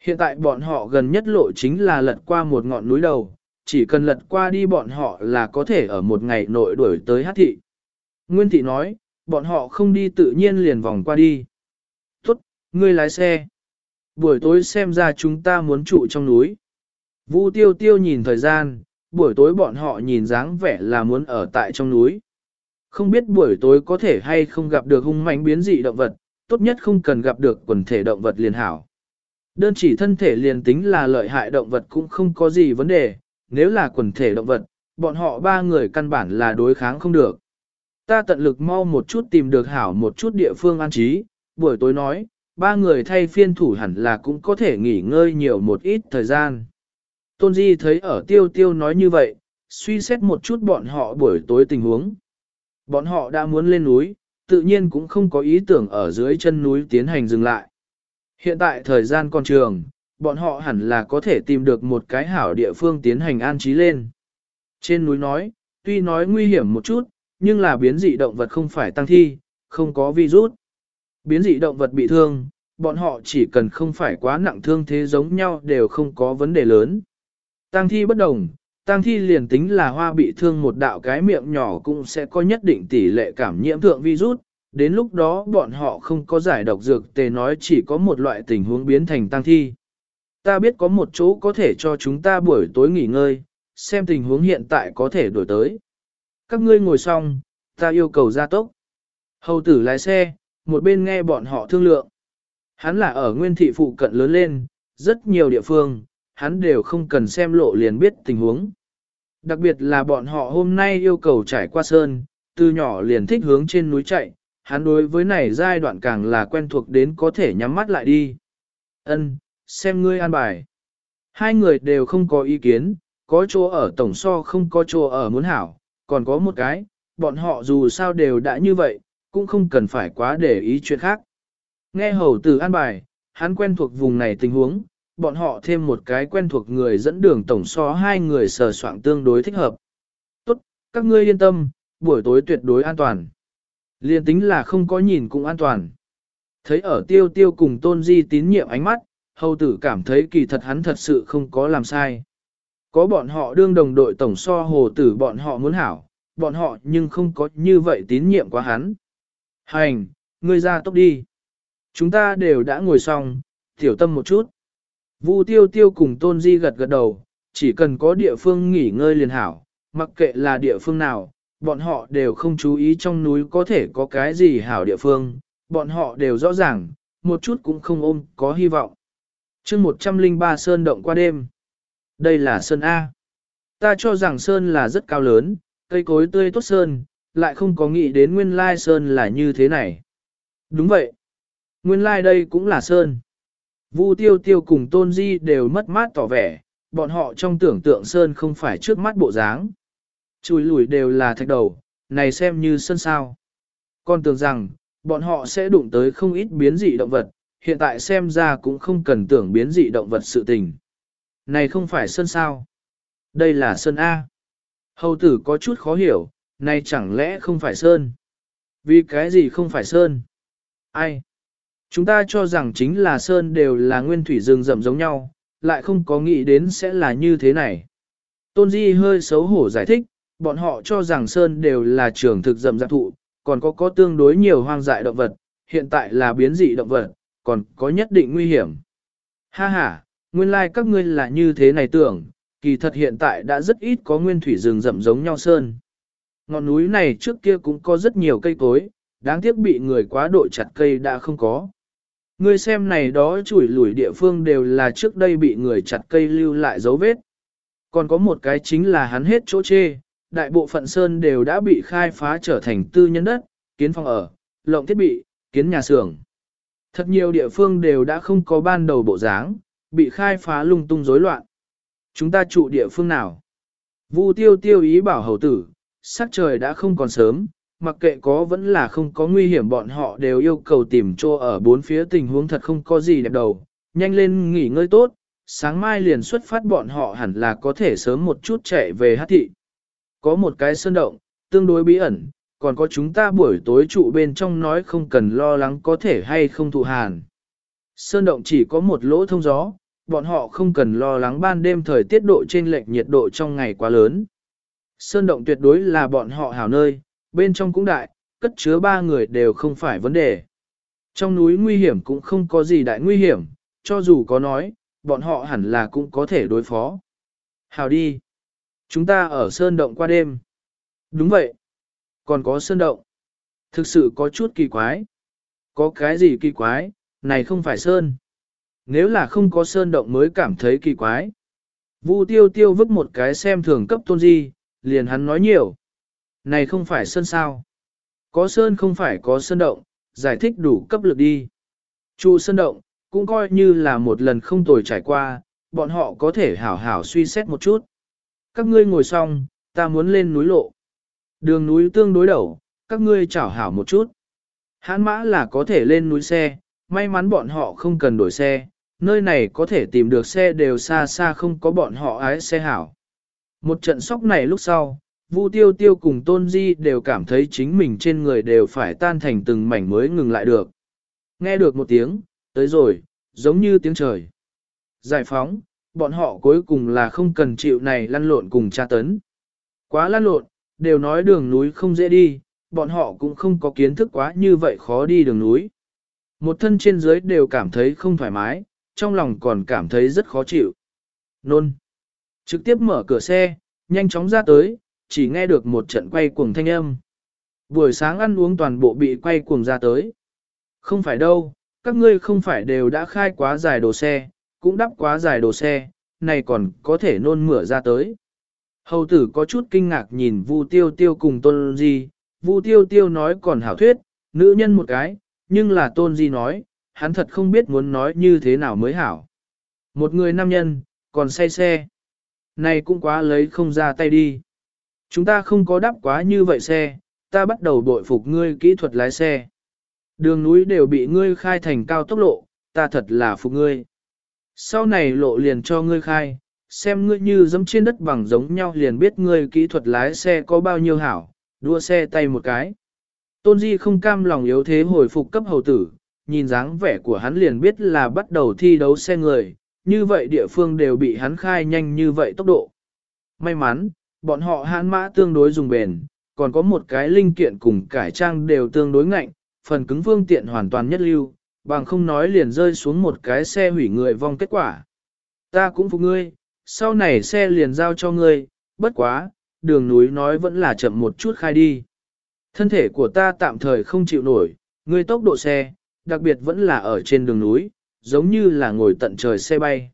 Hiện tại bọn họ gần nhất lộ chính là lật qua một ngọn núi đầu, chỉ cần lật qua đi bọn họ là có thể ở một ngày nội đuổi tới Hát thị. Nguyên thị nói, bọn họ không đi tự nhiên liền vòng qua đi. Tốt, ngươi lái xe. Buổi tối xem ra chúng ta muốn trụ trong núi. Vu tiêu tiêu nhìn thời gian, buổi tối bọn họ nhìn dáng vẻ là muốn ở tại trong núi. Không biết buổi tối có thể hay không gặp được hung mãnh biến dị động vật, tốt nhất không cần gặp được quần thể động vật liền hảo. Đơn chỉ thân thể liền tính là lợi hại động vật cũng không có gì vấn đề, nếu là quần thể động vật, bọn họ ba người căn bản là đối kháng không được. Ta tận lực mau một chút tìm được hảo một chút địa phương an trí, buổi tối nói, ba người thay phiên thủ hẳn là cũng có thể nghỉ ngơi nhiều một ít thời gian. Tôn Di thấy ở tiêu tiêu nói như vậy, suy xét một chút bọn họ buổi tối tình huống. Bọn họ đã muốn lên núi, tự nhiên cũng không có ý tưởng ở dưới chân núi tiến hành dừng lại. Hiện tại thời gian còn trường, bọn họ hẳn là có thể tìm được một cái hảo địa phương tiến hành an trí lên. Trên núi nói, tuy nói nguy hiểm một chút, nhưng là biến dị động vật không phải tăng thi, không có virus. Biến dị động vật bị thương, bọn họ chỉ cần không phải quá nặng thương thế giống nhau đều không có vấn đề lớn. Tăng thi bất đồng, tăng thi liền tính là hoa bị thương một đạo cái miệng nhỏ cũng sẽ có nhất định tỷ lệ cảm nhiễm thượng virus, đến lúc đó bọn họ không có giải độc dược tề nói chỉ có một loại tình huống biến thành tăng thi. Ta biết có một chỗ có thể cho chúng ta buổi tối nghỉ ngơi, xem tình huống hiện tại có thể đổi tới. Các ngươi ngồi xong, ta yêu cầu gia tốc. Hầu tử lái xe, một bên nghe bọn họ thương lượng. Hắn là ở nguyên thị phụ cận lớn lên, rất nhiều địa phương, hắn đều không cần xem lộ liền biết tình huống. Đặc biệt là bọn họ hôm nay yêu cầu trải qua sơn, từ nhỏ liền thích hướng trên núi chạy, hắn đối với này giai đoạn càng là quen thuộc đến có thể nhắm mắt lại đi. Ân, xem ngươi an bài. Hai người đều không có ý kiến, có chỗ ở tổng so không có chỗ ở muốn hảo, còn có một cái, bọn họ dù sao đều đã như vậy, cũng không cần phải quá để ý chuyện khác. Nghe hầu tử an bài, hắn quen thuộc vùng này tình huống, bọn họ thêm một cái quen thuộc người dẫn đường tổng so hai người sờ soạng tương đối thích hợp. Tốt, các ngươi yên tâm, buổi tối tuyệt đối an toàn. Liên tính là không có nhìn cũng an toàn. Thấy ở tiêu tiêu cùng tôn di tín nhiệm ánh mắt, hầu tử cảm thấy kỳ thật hắn thật sự không có làm sai. Có bọn họ đương đồng đội tổng so hồ tử bọn họ muốn hảo, bọn họ nhưng không có như vậy tín nhiệm quá hắn. Hành, ngươi ra tốc đi. Chúng ta đều đã ngồi xong, tiểu tâm một chút. Vu tiêu tiêu cùng tôn di gật gật đầu, chỉ cần có địa phương nghỉ ngơi liền hảo, mặc kệ là địa phương nào, bọn họ đều không chú ý trong núi có thể có cái gì hảo địa phương, bọn họ đều rõ ràng, một chút cũng không ôm có hy vọng. chương một trăm lẻ ba Sơn Động qua đêm. Đây là Sơn A. Ta cho rằng Sơn là rất cao lớn, cây cối tươi tốt Sơn, lại không có nghĩ đến nguyên lai Sơn là như thế này. Đúng vậy. Nguyên lai đây cũng là Sơn. Vu tiêu tiêu cùng tôn di đều mất mát tỏ vẻ, bọn họ trong tưởng tượng Sơn không phải trước mắt bộ dáng. Chùi lùi đều là thạch đầu, này xem như Sơn sao. Còn tưởng rằng, bọn họ sẽ đụng tới không ít biến dị động vật, hiện tại xem ra cũng không cần tưởng biến dị động vật sự tình. Này không phải Sơn sao. Đây là Sơn A. Hầu tử có chút khó hiểu, này chẳng lẽ không phải Sơn. Vì cái gì không phải Sơn? Ai? Chúng ta cho rằng chính là Sơn đều là nguyên thủy rừng rậm giống nhau, lại không có nghĩ đến sẽ là như thế này. Tôn Di hơi xấu hổ giải thích, bọn họ cho rằng Sơn đều là trường thực rậm rạp thụ, còn có có tương đối nhiều hoang dại động vật, hiện tại là biến dị động vật, còn có nhất định nguy hiểm. Ha ha, nguyên lai like các ngươi là như thế này tưởng, kỳ thật hiện tại đã rất ít có nguyên thủy rừng rậm giống nhau Sơn. Ngọn núi này trước kia cũng có rất nhiều cây cối, đáng tiếc bị người quá độ chặt cây đã không có. Ngươi xem này đó chủi lủi địa phương đều là trước đây bị người chặt cây lưu lại dấu vết. Còn có một cái chính là hắn hết chỗ chê, đại bộ phận sơn đều đã bị khai phá trở thành tư nhân đất, kiến phòng ở, lộng thiết bị, kiến nhà xưởng. Thật nhiều địa phương đều đã không có ban đầu bộ dáng, bị khai phá lung tung rối loạn. Chúng ta trụ địa phương nào? Vu tiêu tiêu ý bảo hầu tử, sắc trời đã không còn sớm, mặc kệ có vẫn là không có nguy hiểm bọn họ đều yêu cầu tìm chỗ ở bốn phía tình huống thật không có gì đẹp đầu, nhanh lên nghỉ ngơi tốt, sáng mai liền xuất phát bọn họ hẳn là có thể sớm một chút chạy về Hát thị. Có một cái sơn động, tương đối bí ẩn, còn có chúng ta buổi tối trụ bên trong nói không cần lo lắng có thể hay không thụ hàn. Sơn động chỉ có một lỗ thông gió, bọn họ không cần lo lắng ban đêm thời tiết độ trên lệch nhiệt độ trong ngày quá lớn. Sơn động tuyệt đối là bọn họ hảo nơi, bên trong cũng đại, cất chứa ba người đều không phải vấn đề. Trong núi nguy hiểm cũng không có gì đại nguy hiểm, cho dù có nói, bọn họ hẳn là cũng có thể đối phó. Hảo đi. Chúng ta ở sơn động qua đêm. Đúng vậy. Còn có sơn động. Thực sự có chút kỳ quái. Có cái gì kỳ quái, này không phải sơn. Nếu là không có sơn động mới cảm thấy kỳ quái. Vu tiêu tiêu vứt một cái xem thường cấp Tôn Di, liền hắn nói nhiều. Này không phải sơn sao. Có sơn không phải có sơn động, giải thích đủ cấp lực đi. Trụ sơn động, cũng coi như là một lần không tồi trải qua, bọn họ có thể hảo hảo suy xét một chút. Các ngươi ngồi xong, ta muốn lên núi lộ. Đường núi tương đối đầu, các ngươi chảo hảo một chút. Hãn mã là có thể lên núi xe, may mắn bọn họ không cần đổi xe, nơi này có thể tìm được xe đều xa xa không có bọn họ ái xe hảo. Một trận sóc này lúc sau, Vu Tiêu Tiêu cùng Tôn Di đều cảm thấy chính mình trên người đều phải tan thành từng mảnh mới ngừng lại được. Nghe được một tiếng, tới rồi, giống như tiếng trời. Giải phóng, bọn họ cuối cùng là không cần chịu này lăn lộn cùng tra tấn. Quá lăn lộn, đều nói đường núi không dễ đi, bọn họ cũng không có kiến thức quá như vậy khó đi đường núi. Một thân trên dưới đều cảm thấy không thoải mái, trong lòng còn cảm thấy rất khó chịu. Nôn. Trực tiếp mở cửa xe, nhanh chóng ra tới, chỉ nghe được một trận quay cuồng thanh âm. Buổi sáng ăn uống toàn bộ bị quay cuồng ra tới. Không phải đâu, các ngươi không phải đều đã khai quá dài đồ xe, cũng đắp quá dài đồ xe, này còn có thể nôn mửa ra tới. Hầu tử có chút kinh ngạc nhìn Vu Tiêu Tiêu cùng Tôn Di, Vu Tiêu Tiêu nói còn hảo thuyết, nữ nhân một cái, nhưng là Tôn Di nói, hắn thật không biết muốn nói như thế nào mới hảo. Một người nam nhân, còn say xe. Này cũng quá lấy không ra tay đi. Chúng ta không có đắp quá như vậy xe, ta bắt đầu bội phục ngươi kỹ thuật lái xe. Đường núi đều bị ngươi khai thành cao tốc lộ, ta thật là phục ngươi. Sau này lộ liền cho ngươi khai, xem ngươi như dẫm trên đất bằng giống nhau liền biết ngươi kỹ thuật lái xe có bao nhiêu hảo, đua xe tay một cái. Tôn Di không cam lòng yếu thế hồi phục cấp hầu tử, nhìn dáng vẻ của hắn liền biết là bắt đầu thi đấu xe người, như vậy địa phương đều bị hắn khai nhanh như vậy tốc độ. May mắn, bọn họ hãn mã tương đối dùng bền, còn có một cái linh kiện cùng cải trang đều tương đối ngạnh, phần cứng phương tiện hoàn toàn nhất lưu, bằng không nói liền rơi xuống một cái xe hủy người vong kết quả. Ta cũng phục ngươi, sau này xe liền giao cho ngươi, bất quá, đường núi nói vẫn là chậm một chút khai đi. Thân thể của ta tạm thời không chịu nổi, ngươi tốc độ xe, đặc biệt vẫn là ở trên đường núi, giống như là ngồi tận trời xe bay.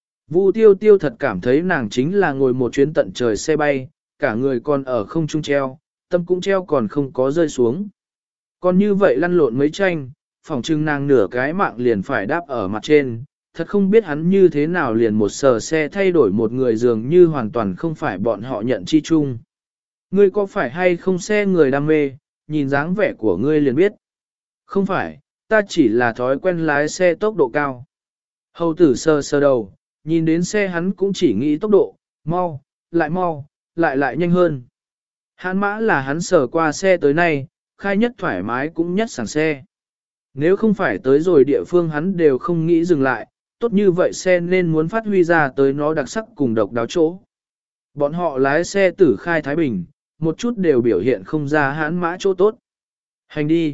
Vu Tiêu Tiêu thật cảm thấy nàng chính là ngồi một chuyến tận trời xe bay, cả người còn ở không trung treo, tâm cũng treo còn không có rơi xuống. Còn như vậy lăn lộn mấy tranh, phòng trưng nàng nửa cái mạng liền phải đáp ở mặt trên, thật không biết hắn như thế nào liền một sờ xe thay đổi một người dường như hoàn toàn không phải bọn họ nhận chi chung. Ngươi có phải hay không xe người đam mê, nhìn dáng vẻ của ngươi liền biết. Không phải, ta chỉ là thói quen lái xe tốc độ cao. Hầu tử sờ sờ đầu, nhìn đến xe hắn cũng chỉ nghĩ tốc độ, mau, lại mau, lại lại nhanh hơn. Hãn mã là hắn sờ qua xe tới nay, khai nhất thoải mái cũng nhất sảng xe. Nếu không phải tới rồi địa phương hắn đều không nghĩ dừng lại, tốt như vậy xe nên muốn phát huy ra tới nó đặc sắc cùng độc đáo chỗ. Bọn họ lái xe tử khai Thái Bình, một chút đều biểu hiện không ra hãn mã chỗ tốt. Hành đi.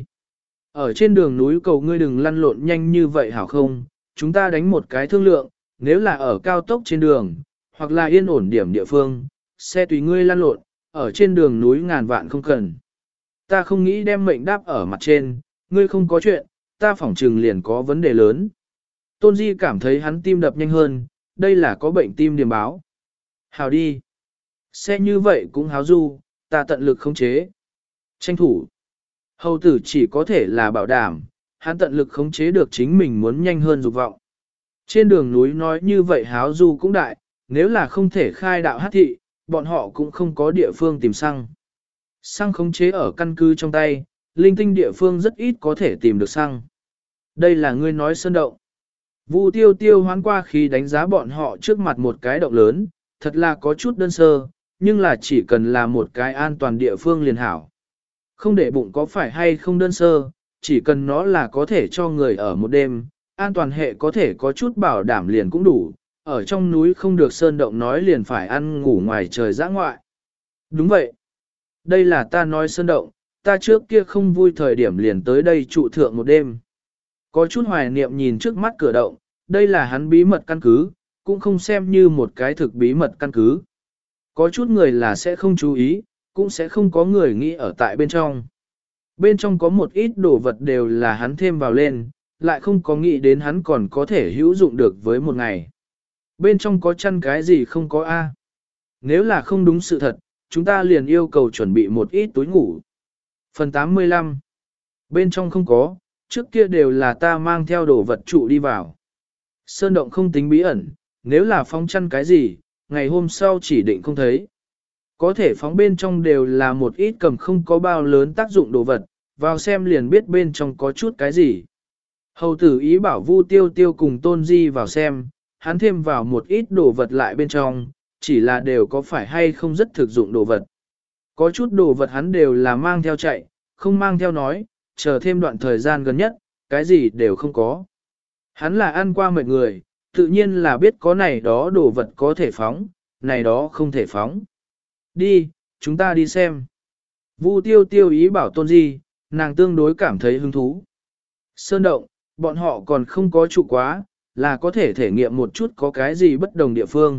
Ở trên đường núi cầu ngươi đừng lăn lộn nhanh như vậy hảo không, chúng ta đánh một cái thương lượng, nếu là ở cao tốc trên đường, hoặc là yên ổn điểm địa phương, xe tùy ngươi lăn lộn, ở trên đường núi ngàn vạn không cần. Ta không nghĩ đem mệnh đáp ở mặt trên, ngươi không có chuyện, ta phỏng trừng liền có vấn đề lớn. Tôn Di cảm thấy hắn tim đập nhanh hơn, đây là có bệnh tim điểm báo. Hào đi. Xe như vậy cũng háo du, ta tận lực khống chế. Tranh thủ. Hầu tử chỉ có thể là bảo đảm, hắn tận lực khống chế được chính mình muốn nhanh hơn dục vọng. Trên đường núi nói như vậy háo du cũng đại, nếu là không thể khai đạo hát thị, bọn họ cũng không có địa phương tìm xăng. Xăng khống chế ở căn cứ trong tay, linh tinh địa phương rất ít có thể tìm được xăng. Đây là ngươi nói sơn động. Vu Tiêu Tiêu hoán qua khi đánh giá bọn họ trước mặt một cái động lớn, thật là có chút đơn sơ, nhưng là chỉ cần là một cái an toàn địa phương liền hảo. Không để bụng có phải hay không đơn sơ, chỉ cần nó là có thể cho người ở một đêm, an toàn hệ có thể có chút bảo đảm liền cũng đủ, ở trong núi không được sơn động nói liền phải ăn ngủ ngoài trời dã ngoại. Đúng vậy. Đây là ta nói sơn động, ta trước kia không vui thời điểm liền tới đây trụ thượng một đêm. Có chút hoài niệm nhìn trước mắt cửa động, đây là hắn bí mật căn cứ, cũng không xem như một cái thực bí mật căn cứ. Có chút người là sẽ không chú ý, cũng sẽ không có người nghĩ ở tại bên trong. Bên trong có một ít đồ vật đều là hắn thêm vào lên, lại không có nghĩ đến hắn còn có thể hữu dụng được với một ngày. Bên trong có chăn cái gì không có a? Nếu là không đúng sự thật, chúng ta liền yêu cầu chuẩn bị một ít túi ngủ. Phần tám mươi lăm. Bên trong không có, trước kia đều là ta mang theo đồ vật trụ đi vào. Sơn động không tính bí ẩn, nếu là phóng chăn cái gì, ngày hôm sau chỉ định không thấy. Có thể phóng bên trong đều là một ít cầm không có bao lớn tác dụng đồ vật, vào xem liền biết bên trong có chút cái gì. Hầu tử ý bảo Vu Tiêu Tiêu cùng Tôn Di vào xem, hắn thêm vào một ít đồ vật lại bên trong, chỉ là đều có phải hay không rất thực dụng đồ vật. Có chút đồ vật hắn đều là mang theo chạy, không mang theo nói, chờ thêm đoạn thời gian gần nhất, cái gì đều không có. Hắn là ăn qua mệt người, tự nhiên là biết có này đó đồ vật có thể phóng, này đó không thể phóng. Đi, chúng ta đi xem. Vu Tiêu Tiêu ý bảo Tôn Di, nàng tương đối cảm thấy hứng thú. Sơn động, bọn họ còn không có trụ quá, là có thể thể nghiệm một chút có cái gì bất đồng địa phương.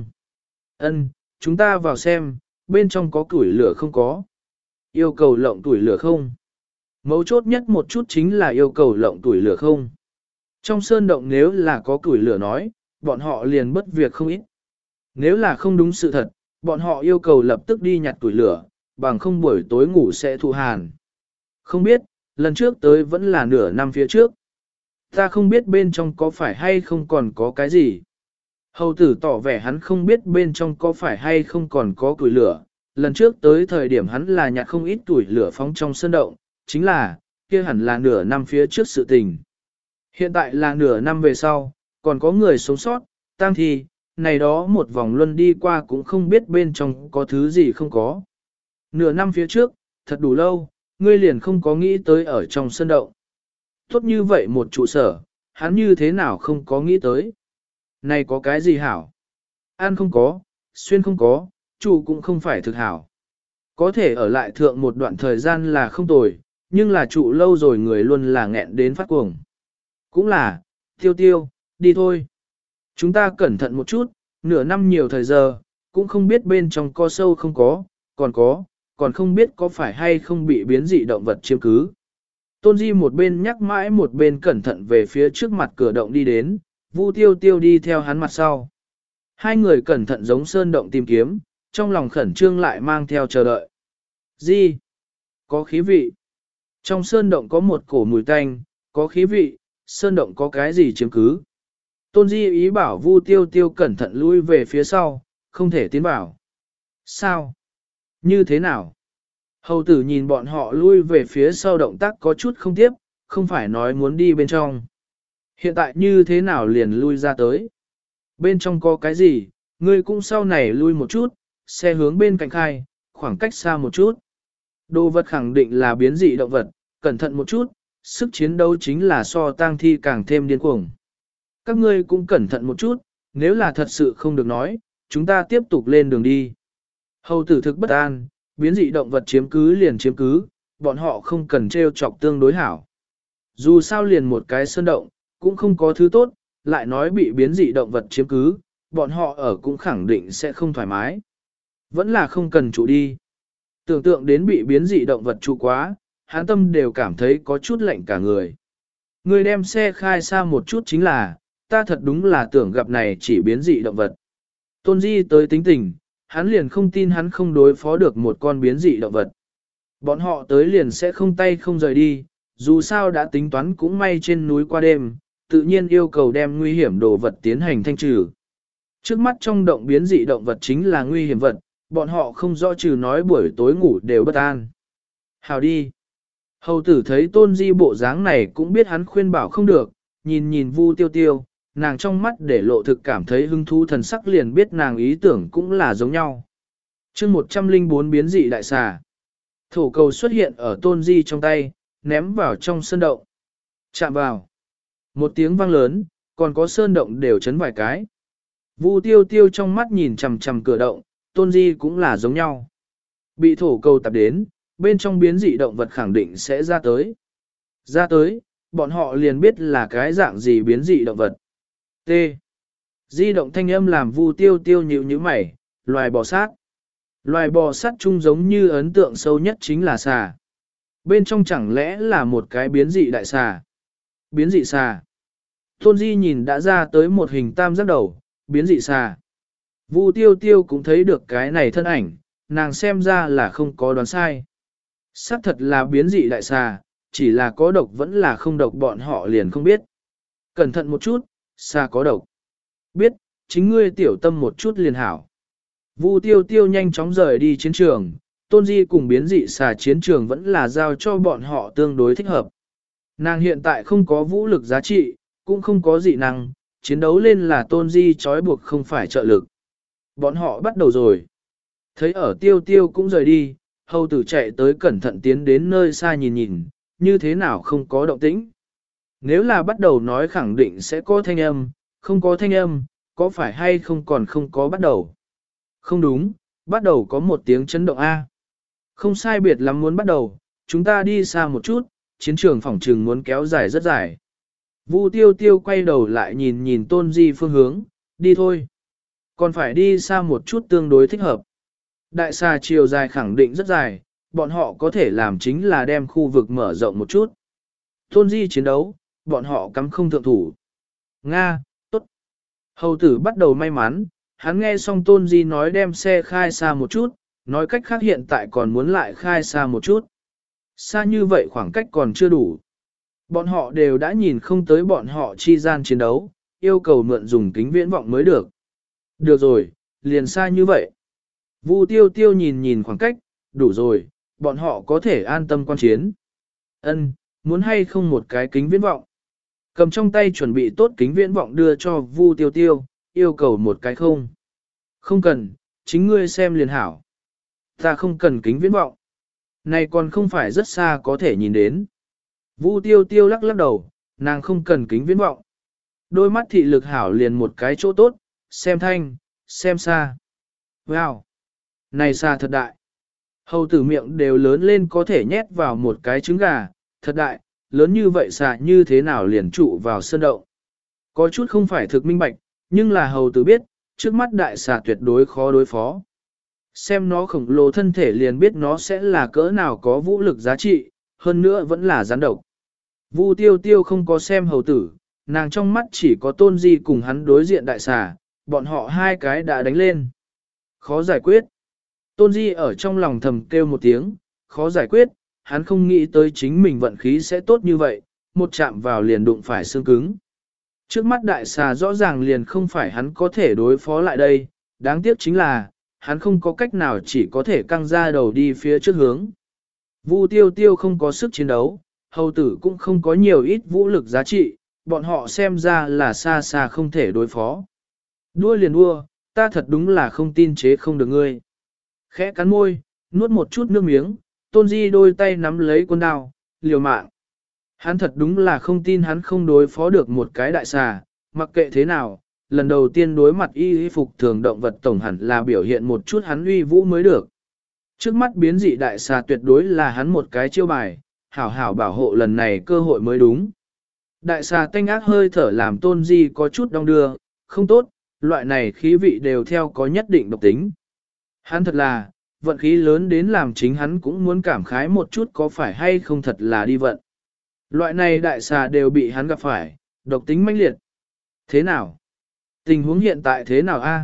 Ân, chúng ta vào xem, bên trong có củi lửa không có. Yêu cầu lộng tuổi lửa không? Mấu chốt nhất một chút chính là yêu cầu lộng tuổi lửa không? Trong sơn động nếu là có củi lửa nói, bọn họ liền bất việc không ít. Nếu là không đúng sự thật, bọn họ yêu cầu lập tức đi nhặt tuổi lửa, bằng không buổi tối ngủ sẽ thụ hàn. Không biết, lần trước tới vẫn là nửa năm phía trước. Ta không biết bên trong có phải hay không còn có cái gì. Hầu tử tỏ vẻ hắn không biết bên trong có phải hay không còn có củi lửa. Lần trước tới thời điểm hắn là nhặt không ít củi lửa phóng trong sơn động, chính là, kia hẳn là nửa năm phía trước sự tình. Hiện tại là nửa năm về sau, còn có người sống sót, tang thi, này đó một vòng luân đi qua cũng không biết bên trong có thứ gì không có. Nửa năm phía trước, thật đủ lâu, ngươi liền không có nghĩ tới ở trong sơn động. Tốt như vậy một trụ sở, hắn như thế nào không có nghĩ tới. Này có cái gì hảo? Ăn không có, xuyên không có, trụ cũng không phải thực hảo. Có thể ở lại thượng một đoạn thời gian là không tồi, nhưng là trụ lâu rồi người luôn là nghẹn đến phát cuồng. Cũng là, tiêu tiêu, đi thôi. Chúng ta cẩn thận một chút, nửa năm nhiều thời giờ, cũng không biết bên trong có sâu không có, còn có, còn không biết có phải hay không bị biến dị động vật chiếm cứ. Tôn Di một bên nhắc mãi một bên cẩn thận về phía trước mặt cửa động đi đến, Vu Tiêu Tiêu đi theo hắn mặt sau. Hai người cẩn thận giống sơn động tìm kiếm, trong lòng khẩn trương lại mang theo chờ đợi. Di, có khí vị. Trong sơn động có một cổ mùi tanh, có khí vị, sơn động có cái gì chiếm cứ. Tôn Di ý bảo Vu Tiêu Tiêu cẩn thận lui về phía sau, không thể tiến vào. Sao? Như thế nào? Hầu tử nhìn bọn họ lui về phía sau động tác có chút không tiếp, không phải nói muốn đi bên trong. Hiện tại như thế nào liền lui ra tới? Bên trong có cái gì? Ngươi cũng sau này lui một chút, xe hướng bên cạnh khai, khoảng cách xa một chút. Đồ vật khẳng định là biến dị động vật, cẩn thận một chút, sức chiến đấu chính là so tang thi càng thêm điên cuồng. Các ngươi cũng cẩn thận một chút, nếu là thật sự không được nói, chúng ta tiếp tục lên đường đi. Hầu tử thực bất an, biến dị động vật chiếm cứ liền chiếm cứ, bọn họ không cần trêu chọc tương đối hảo. Dù sao liền một cái sơn động, cũng không có thứ tốt, lại nói bị biến dị động vật chiếm cứ, bọn họ ở cũng khẳng định sẽ không thoải mái. Vẫn là không cần trụ đi. Tưởng tượng đến bị biến dị động vật trụ quá, hán tâm đều cảm thấy có chút lạnh cả người. Người đem xe khai xa một chút chính là, ta thật đúng là tưởng gặp này chỉ biến dị động vật. Tôn Di tới tính tình, hắn liền không tin hắn không đối phó được một con biến dị động vật. Bọn họ tới liền sẽ không tay không rời đi, dù sao đã tính toán cũng may trên núi qua đêm, tự nhiên yêu cầu đem nguy hiểm đồ vật tiến hành thanh trừ. Trước mắt trong động biến dị động vật chính là nguy hiểm vật, bọn họ không rõ trừ nói buổi tối ngủ đều bất an. Hào đi. Hầu tử thấy Tôn Di bộ dáng này cũng biết hắn khuyên bảo không được, nhìn nhìn Vu Tiêu Tiêu, nàng trong mắt để lộ thực cảm thấy hứng thú thần sắc liền biết nàng ý tưởng cũng là giống nhau. chương một trăm linh bốn biến dị đại xà. Thổ cầu xuất hiện ở Tôn Di trong tay, ném vào trong sân động. Chạm vào. Một tiếng vang lớn, còn có sơn động đều chấn vài cái. Vu tiêu tiêu trong mắt nhìn chằm chằm cửa động, tôn di cũng là giống nhau. Bị thổ cầu tập đến, bên trong biến dị động vật khẳng định sẽ ra tới. Ra tới, bọn họ liền biết là cái dạng gì biến dị động vật. T. Di động thanh âm làm Vu tiêu tiêu nhíu nhíu mày, loài bò sát. Loài bò sát chung giống như ấn tượng sâu nhất chính là xà. Bên trong chẳng lẽ là một cái biến dị đại xà. Biến dị xà. Tôn Di nhìn đã ra tới một hình tam giác đầu, biến dị xà. Vu tiêu tiêu cũng thấy được cái này thân ảnh, nàng xem ra là không có đoán sai. Xác thật là biến dị đại xà, chỉ là có độc vẫn là không độc bọn họ liền không biết. Cẩn thận một chút, xà có độc. Biết, chính ngươi tiểu tâm một chút liền hảo. Vu tiêu tiêu nhanh chóng rời đi chiến trường, Tôn Di cùng biến dị xà chiến trường vẫn là giao cho bọn họ tương đối thích hợp. Nàng hiện tại không có vũ lực giá trị, cũng không có dị năng, chiến đấu lên là Tôn Di trói buộc không phải trợ lực. Bọn họ bắt đầu rồi. Thấy ở tiêu tiêu cũng rời đi, hầu tử chạy tới cẩn thận tiến đến nơi xa nhìn nhìn, như thế nào không có động tĩnh. Nếu là bắt đầu nói khẳng định sẽ có thanh âm, không có thanh âm, có phải hay không còn không có bắt đầu. Không đúng, bắt đầu có một tiếng chấn động A. Không sai biệt lắm muốn bắt đầu, chúng ta đi xa một chút, chiến trường phỏng trừng muốn kéo dài rất dài. Vu tiêu tiêu quay đầu lại nhìn nhìn Tôn Di phương hướng, đi thôi. Còn phải đi xa một chút tương đối thích hợp. Đại xà chiều dài khẳng định rất dài, bọn họ có thể làm chính là đem khu vực mở rộng một chút. Tôn Di chiến đấu, bọn họ cắm không thượng thủ. Nga, tốt. Hầu tử bắt đầu may mắn, hắn nghe xong Tôn Di nói đem xe khai xa một chút, nói cách khác hiện tại còn muốn lại khai xa một chút. Xa như vậy khoảng cách còn chưa đủ. Bọn họ đều đã nhìn không tới bọn họ chi gian chiến đấu, yêu cầu mượn dùng kính viễn vọng mới được. Được rồi, liền xa như vậy. Vu tiêu tiêu nhìn nhìn khoảng cách, đủ rồi, bọn họ có thể an tâm quan chiến. Ân, muốn hay không một cái kính viễn vọng. Cầm trong tay chuẩn bị tốt kính viễn vọng đưa cho Vu tiêu tiêu, yêu cầu một cái không. Không cần, chính ngươi xem liền hảo. Ta không cần kính viễn vọng. Này còn không phải rất xa có thể nhìn đến. Vu tiêu tiêu lắc lắc đầu, nàng không cần kính viễn vọng. Đôi mắt thị lực hảo liền một cái chỗ tốt, xem thanh, xem xa. Wow! Này xa thật đại. Hầu tử miệng đều lớn lên có thể nhét vào một cái trứng gà, thật đại, lớn như vậy xà như thế nào liền trụ vào sơn động. Có chút không phải thực minh bạch, nhưng là hầu tử biết, trước mắt đại xà tuyệt đối khó đối phó. Xem nó khổng lồ thân thể liền biết nó sẽ là cỡ nào có vũ lực giá trị, hơn nữa vẫn là gián độc. Vu tiêu tiêu không có xem hầu tử, nàng trong mắt chỉ có Tôn Di cùng hắn đối diện đại xà, bọn họ hai cái đã đánh lên. Khó giải quyết. Tôn Di ở trong lòng thầm kêu một tiếng, khó giải quyết, hắn không nghĩ tới chính mình vận khí sẽ tốt như vậy, một chạm vào liền đụng phải xương cứng. Trước mắt đại xà rõ ràng liền không phải hắn có thể đối phó lại đây, đáng tiếc chính là, hắn không có cách nào chỉ có thể căng ra đầu đi phía trước hướng. Vu tiêu tiêu không có sức chiến đấu, hầu tử cũng không có nhiều ít vũ lực giá trị, bọn họ xem ra là xa xa không thể đối phó. Đua liền đua, ta thật đúng là không tin chế không được ngươi. Khẽ cắn môi, nuốt một chút nước miếng, Tôn Di đôi tay nắm lấy con đao, liều mạng. Hắn thật đúng là không tin hắn không đối phó được một cái đại xà, mặc kệ thế nào, lần đầu tiên đối mặt y phục thường động vật tổng hẳn là biểu hiện một chút hắn uy vũ mới được. Trước mắt biến dị đại xà tuyệt đối là hắn một cái chiêu bài, hảo hảo bảo hộ lần này cơ hội mới đúng. Đại xà tanh ác hơi thở làm Tôn Di có chút đong đưa, không tốt, loại này khí vị đều theo có nhất định độc tính. Hắn thật là, vận khí lớn đến làm chính hắn cũng muốn cảm khái một chút có phải hay không thật là đi vận. Loại này đại xà đều bị hắn gặp phải, độc tính mãnh liệt. Thế nào? Tình huống hiện tại thế nào a?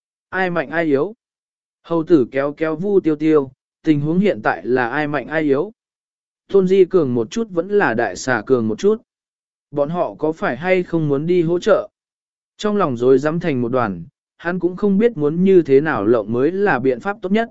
Ai mạnh ai yếu? Hầu tử kéo kéo Vu tiêu tiêu, tình huống hiện tại là ai mạnh ai yếu? Tôn Di cường một chút vẫn là đại xà cường một chút. Bọn họ có phải hay không muốn đi hỗ trợ? Trong lòng rối rắm thành một đoàn, hắn cũng không biết muốn như thế nào lộng mới là biện pháp tốt nhất.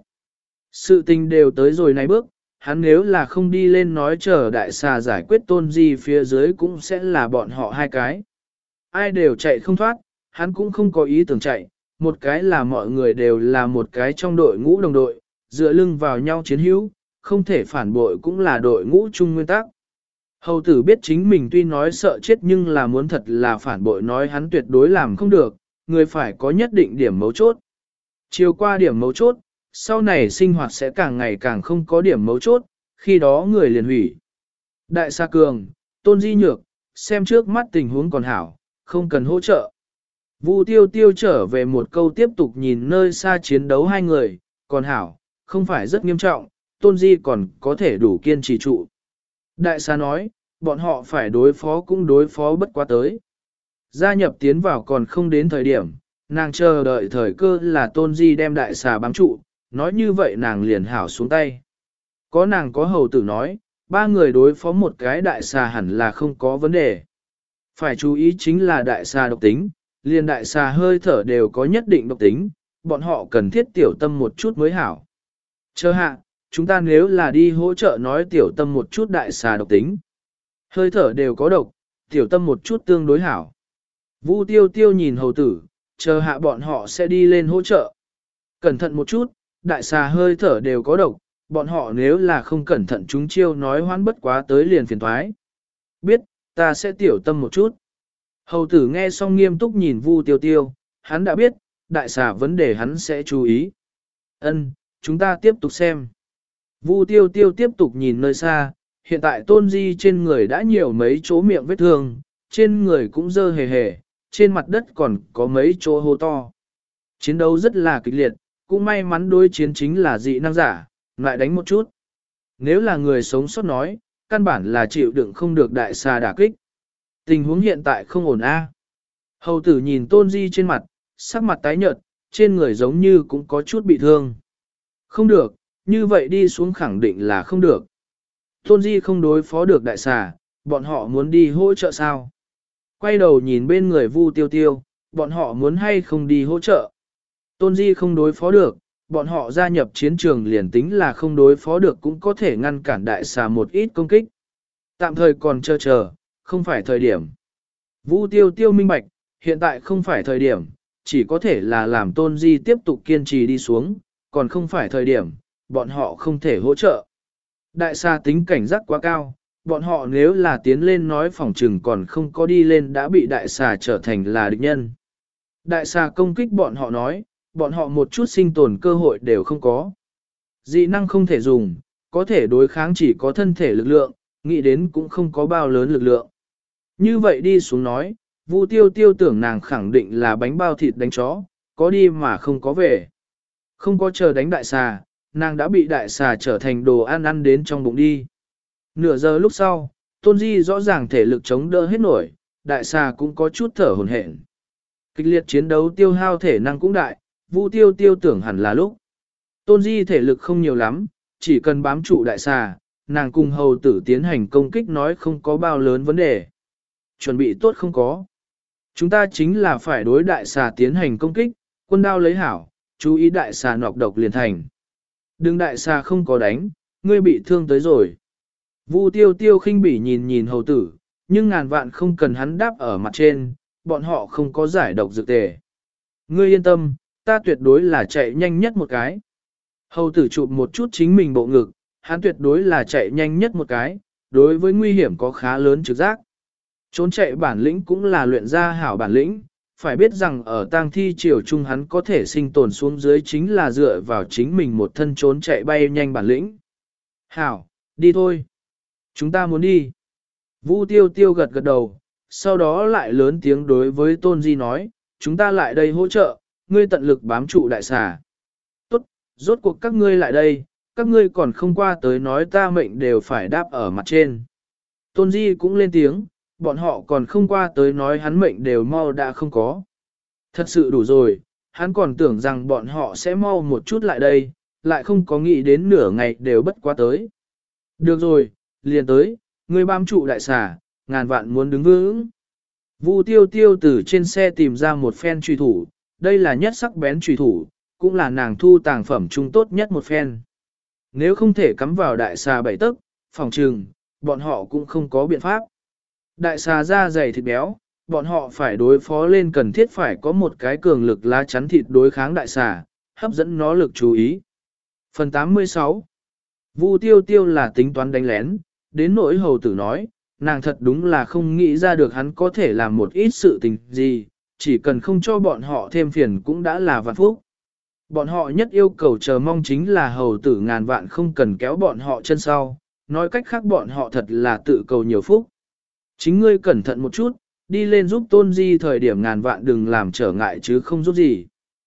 Sự tình đều tới rồi này bước, hắn nếu là không đi lên nói chờ đại xà giải quyết Tôn Di phía dưới cũng sẽ là bọn họ hai cái. Ai đều chạy không thoát, hắn cũng không có ý tưởng chạy, một cái là mọi người đều là một cái trong đội ngũ đồng đội, dựa lưng vào nhau chiến hữu, không thể phản bội cũng là đội ngũ chung nguyên tắc. Hầu tử biết chính mình tuy nói sợ chết nhưng là muốn thật là phản bội nói hắn tuyệt đối làm không được, người phải có nhất định điểm mấu chốt. Chiều qua điểm mấu chốt, sau này sinh hoạt sẽ càng ngày càng không có điểm mấu chốt, khi đó người liền hủy. Đại Sa Cường, Tôn Di Nhược, xem trước mắt tình huống còn hảo, không cần hỗ trợ. Vu Tiêu Tiêu trở về một câu tiếp tục nhìn nơi xa chiến đấu hai người, còn hảo, không phải rất nghiêm trọng, Tôn Di còn có thể đủ kiên trì trụ. Đại Sa nói, bọn họ phải đối phó cũng đối phó bất quá tới. Gia nhập tiến vào còn không đến thời điểm, nàng chờ đợi thời cơ là Tôn Di đem Đại Sa bám trụ, nói như vậy nàng liền hảo xuống tay. Có nàng có hầu tử nói, ba người đối phó một cái Đại Sa hẳn là không có vấn đề. Phải chú ý chính là Đại Sa độc tính, liền Đại Sa hơi thở đều có nhất định độc tính, bọn họ cần thiết tiểu tâm một chút mới hảo. Chờ hạ, chúng ta nếu là đi hỗ trợ nói tiểu tâm một chút Đại Sa độc tính. Hơi thở đều có độc, tiểu tâm một chút tương đối hảo. Vu Tiêu Tiêu nhìn hầu tử, chờ hạ bọn họ sẽ đi lên hỗ trợ. Cẩn thận một chút, Đại Sa hơi thở đều có độc, bọn họ nếu là không cẩn thận chúng chiêu nói hoán bất quá tới liền phiền thoái. Biết, ta sẽ tiểu tâm một chút. Hầu tử nghe xong nghiêm túc nhìn Vu Tiêu Tiêu, hắn đã biết, Đại Sa vấn đề hắn sẽ chú ý. Ân, chúng ta tiếp tục xem. Vu Tiêu Tiêu tiếp tục nhìn nơi xa, hiện tại Tôn Di trên người đã nhiều mấy chỗ miệng vết thương, trên người cũng dơ hề hề, trên mặt đất còn có mấy chỗ hô to. Chiến đấu rất là kịch liệt, cũng may mắn đối chiến chính là dị năng giả, lại đánh một chút. Nếu là người sống sót nói, căn bản là chịu đựng không được Đại Sa đả kích. Tình huống hiện tại không ổn a. Hầu tử nhìn Tôn Di trên mặt, sắc mặt tái nhợt, trên người giống như cũng có chút bị thương. Không được, như vậy đi xuống khẳng định là không được. Tôn Di không đối phó được Đại Sa, bọn họ muốn đi hỗ trợ sao? Quay đầu nhìn bên người Vu Tiêu Tiêu, bọn họ muốn hay không đi hỗ trợ? Tôn Di không đối phó được, bọn họ gia nhập chiến trường liền tính là không đối phó được cũng có thể ngăn cản Đại Sa một ít công kích. Tạm thời còn chờ chờ, không phải thời điểm. Vu Tiêu Tiêu minh bạch, hiện tại không phải thời điểm, chỉ có thể là làm Tôn Di tiếp tục kiên trì đi xuống, còn không phải thời điểm, bọn họ không thể hỗ trợ. Đại Sa tính cảnh giác quá cao, bọn họ nếu là tiến lên nói phỏng trừng còn không có đi lên đã bị Đại Sa trở thành là địch nhân. Đại Sa công kích bọn họ nói, bọn họ một chút sinh tồn cơ hội đều không có. Dị năng không thể dùng, có thể đối kháng chỉ có thân thể lực lượng, nghĩ đến cũng không có bao lớn lực lượng. Như vậy đi xuống nói, Vu Tiêu Tiêu tưởng nàng khẳng định là bánh bao thịt đánh chó, có đi mà không có về. Không có chờ đánh Đại Sa, nàng đã bị Đại Sa trở thành đồ ăn ăn đến trong bụng đi. Nửa giờ lúc sau, Tôn Di rõ ràng thể lực chống đỡ hết nổi, Đại Sa cũng có chút thở hổn hển. Kịch liệt chiến đấu tiêu hao thể năng cũng đại, Vu Tiêu Tiêu tưởng hẳn là lúc. Tôn Di thể lực không nhiều lắm, chỉ cần bám trụ Đại Sa, nàng cùng hầu tử tiến hành công kích nói không có bao lớn vấn đề. Chuẩn bị tốt không có. Chúng ta chính là phải đối Đại Sa tiến hành công kích, quân đao lấy hảo, chú ý Đại Sa nọc độc liền thành. Đừng Đại Sa không có đánh, ngươi bị thương tới rồi. Vu Tiêu Tiêu khinh bỉ nhìn nhìn hầu tử, nhưng ngàn vạn không cần hắn đáp ở mặt trên, bọn họ không có giải độc dược tề. Ngươi yên tâm, ta tuyệt đối là chạy nhanh nhất một cái. Hầu tử chụp một chút chính mình bộ ngực, hắn tuyệt đối là chạy nhanh nhất một cái, đối với nguy hiểm có khá lớn trực giác. Trốn chạy bản lĩnh cũng là luyện ra hảo bản lĩnh, phải biết rằng ở tang thi triều trung hắn có thể sinh tồn xuống dưới chính là dựa vào chính mình một thân trốn chạy bay nhanh bản lĩnh. Hảo, đi thôi. Chúng ta muốn đi. Vu Tiêu Tiêu gật gật đầu, sau đó lại lớn tiếng đối với Tôn Di nói, chúng ta lại đây hỗ trợ, ngươi tận lực bám trụ Đại Sa. Tốt, rốt cuộc các ngươi lại đây, các ngươi còn không qua tới nói ta mệnh đều phải đáp ở mặt trên. Tôn Di cũng lên tiếng, bọn họ còn không qua tới nói hắn mệnh đều mau đã không có. Thật sự đủ rồi, hắn còn tưởng rằng bọn họ sẽ mau một chút lại đây, lại không có nghĩ đến nửa ngày đều bất quá tới. Được rồi, liền tới, ngươi bám trụ Đại Sa, ngàn vạn muốn đứng vững. Vu Tiêu Tiêu từ trên xe tìm ra một phen truy thủ, đây là nhất sắc bén truy thủ, cũng là nàng thu tàng phẩm trung tốt nhất một phen. Nếu không thể cắm vào Đại Sa bảy tấc, phòng trừng, bọn họ cũng không có biện pháp. Đại Sa da dày thịt béo, bọn họ phải đối phó lên cần thiết phải có một cái cường lực lá chắn thịt đối kháng Đại Sa, hấp dẫn nó lực chú ý. Phần tám mươi sáu Vu Tiêu Tiêu là tính toán đánh lén, đến nỗi hầu tử nói, nàng thật đúng là không nghĩ ra được hắn có thể làm một ít sự tình gì, chỉ cần không cho bọn họ thêm phiền cũng đã là vạn phúc. Bọn họ nhất yêu cầu chờ mong chính là hầu tử ngàn vạn không cần kéo bọn họ chân sau, nói cách khác bọn họ thật là tự cầu nhiều phúc. Chính ngươi cẩn thận một chút, đi lên giúp tôn di thời điểm ngàn vạn đừng làm trở ngại chứ không giúp gì.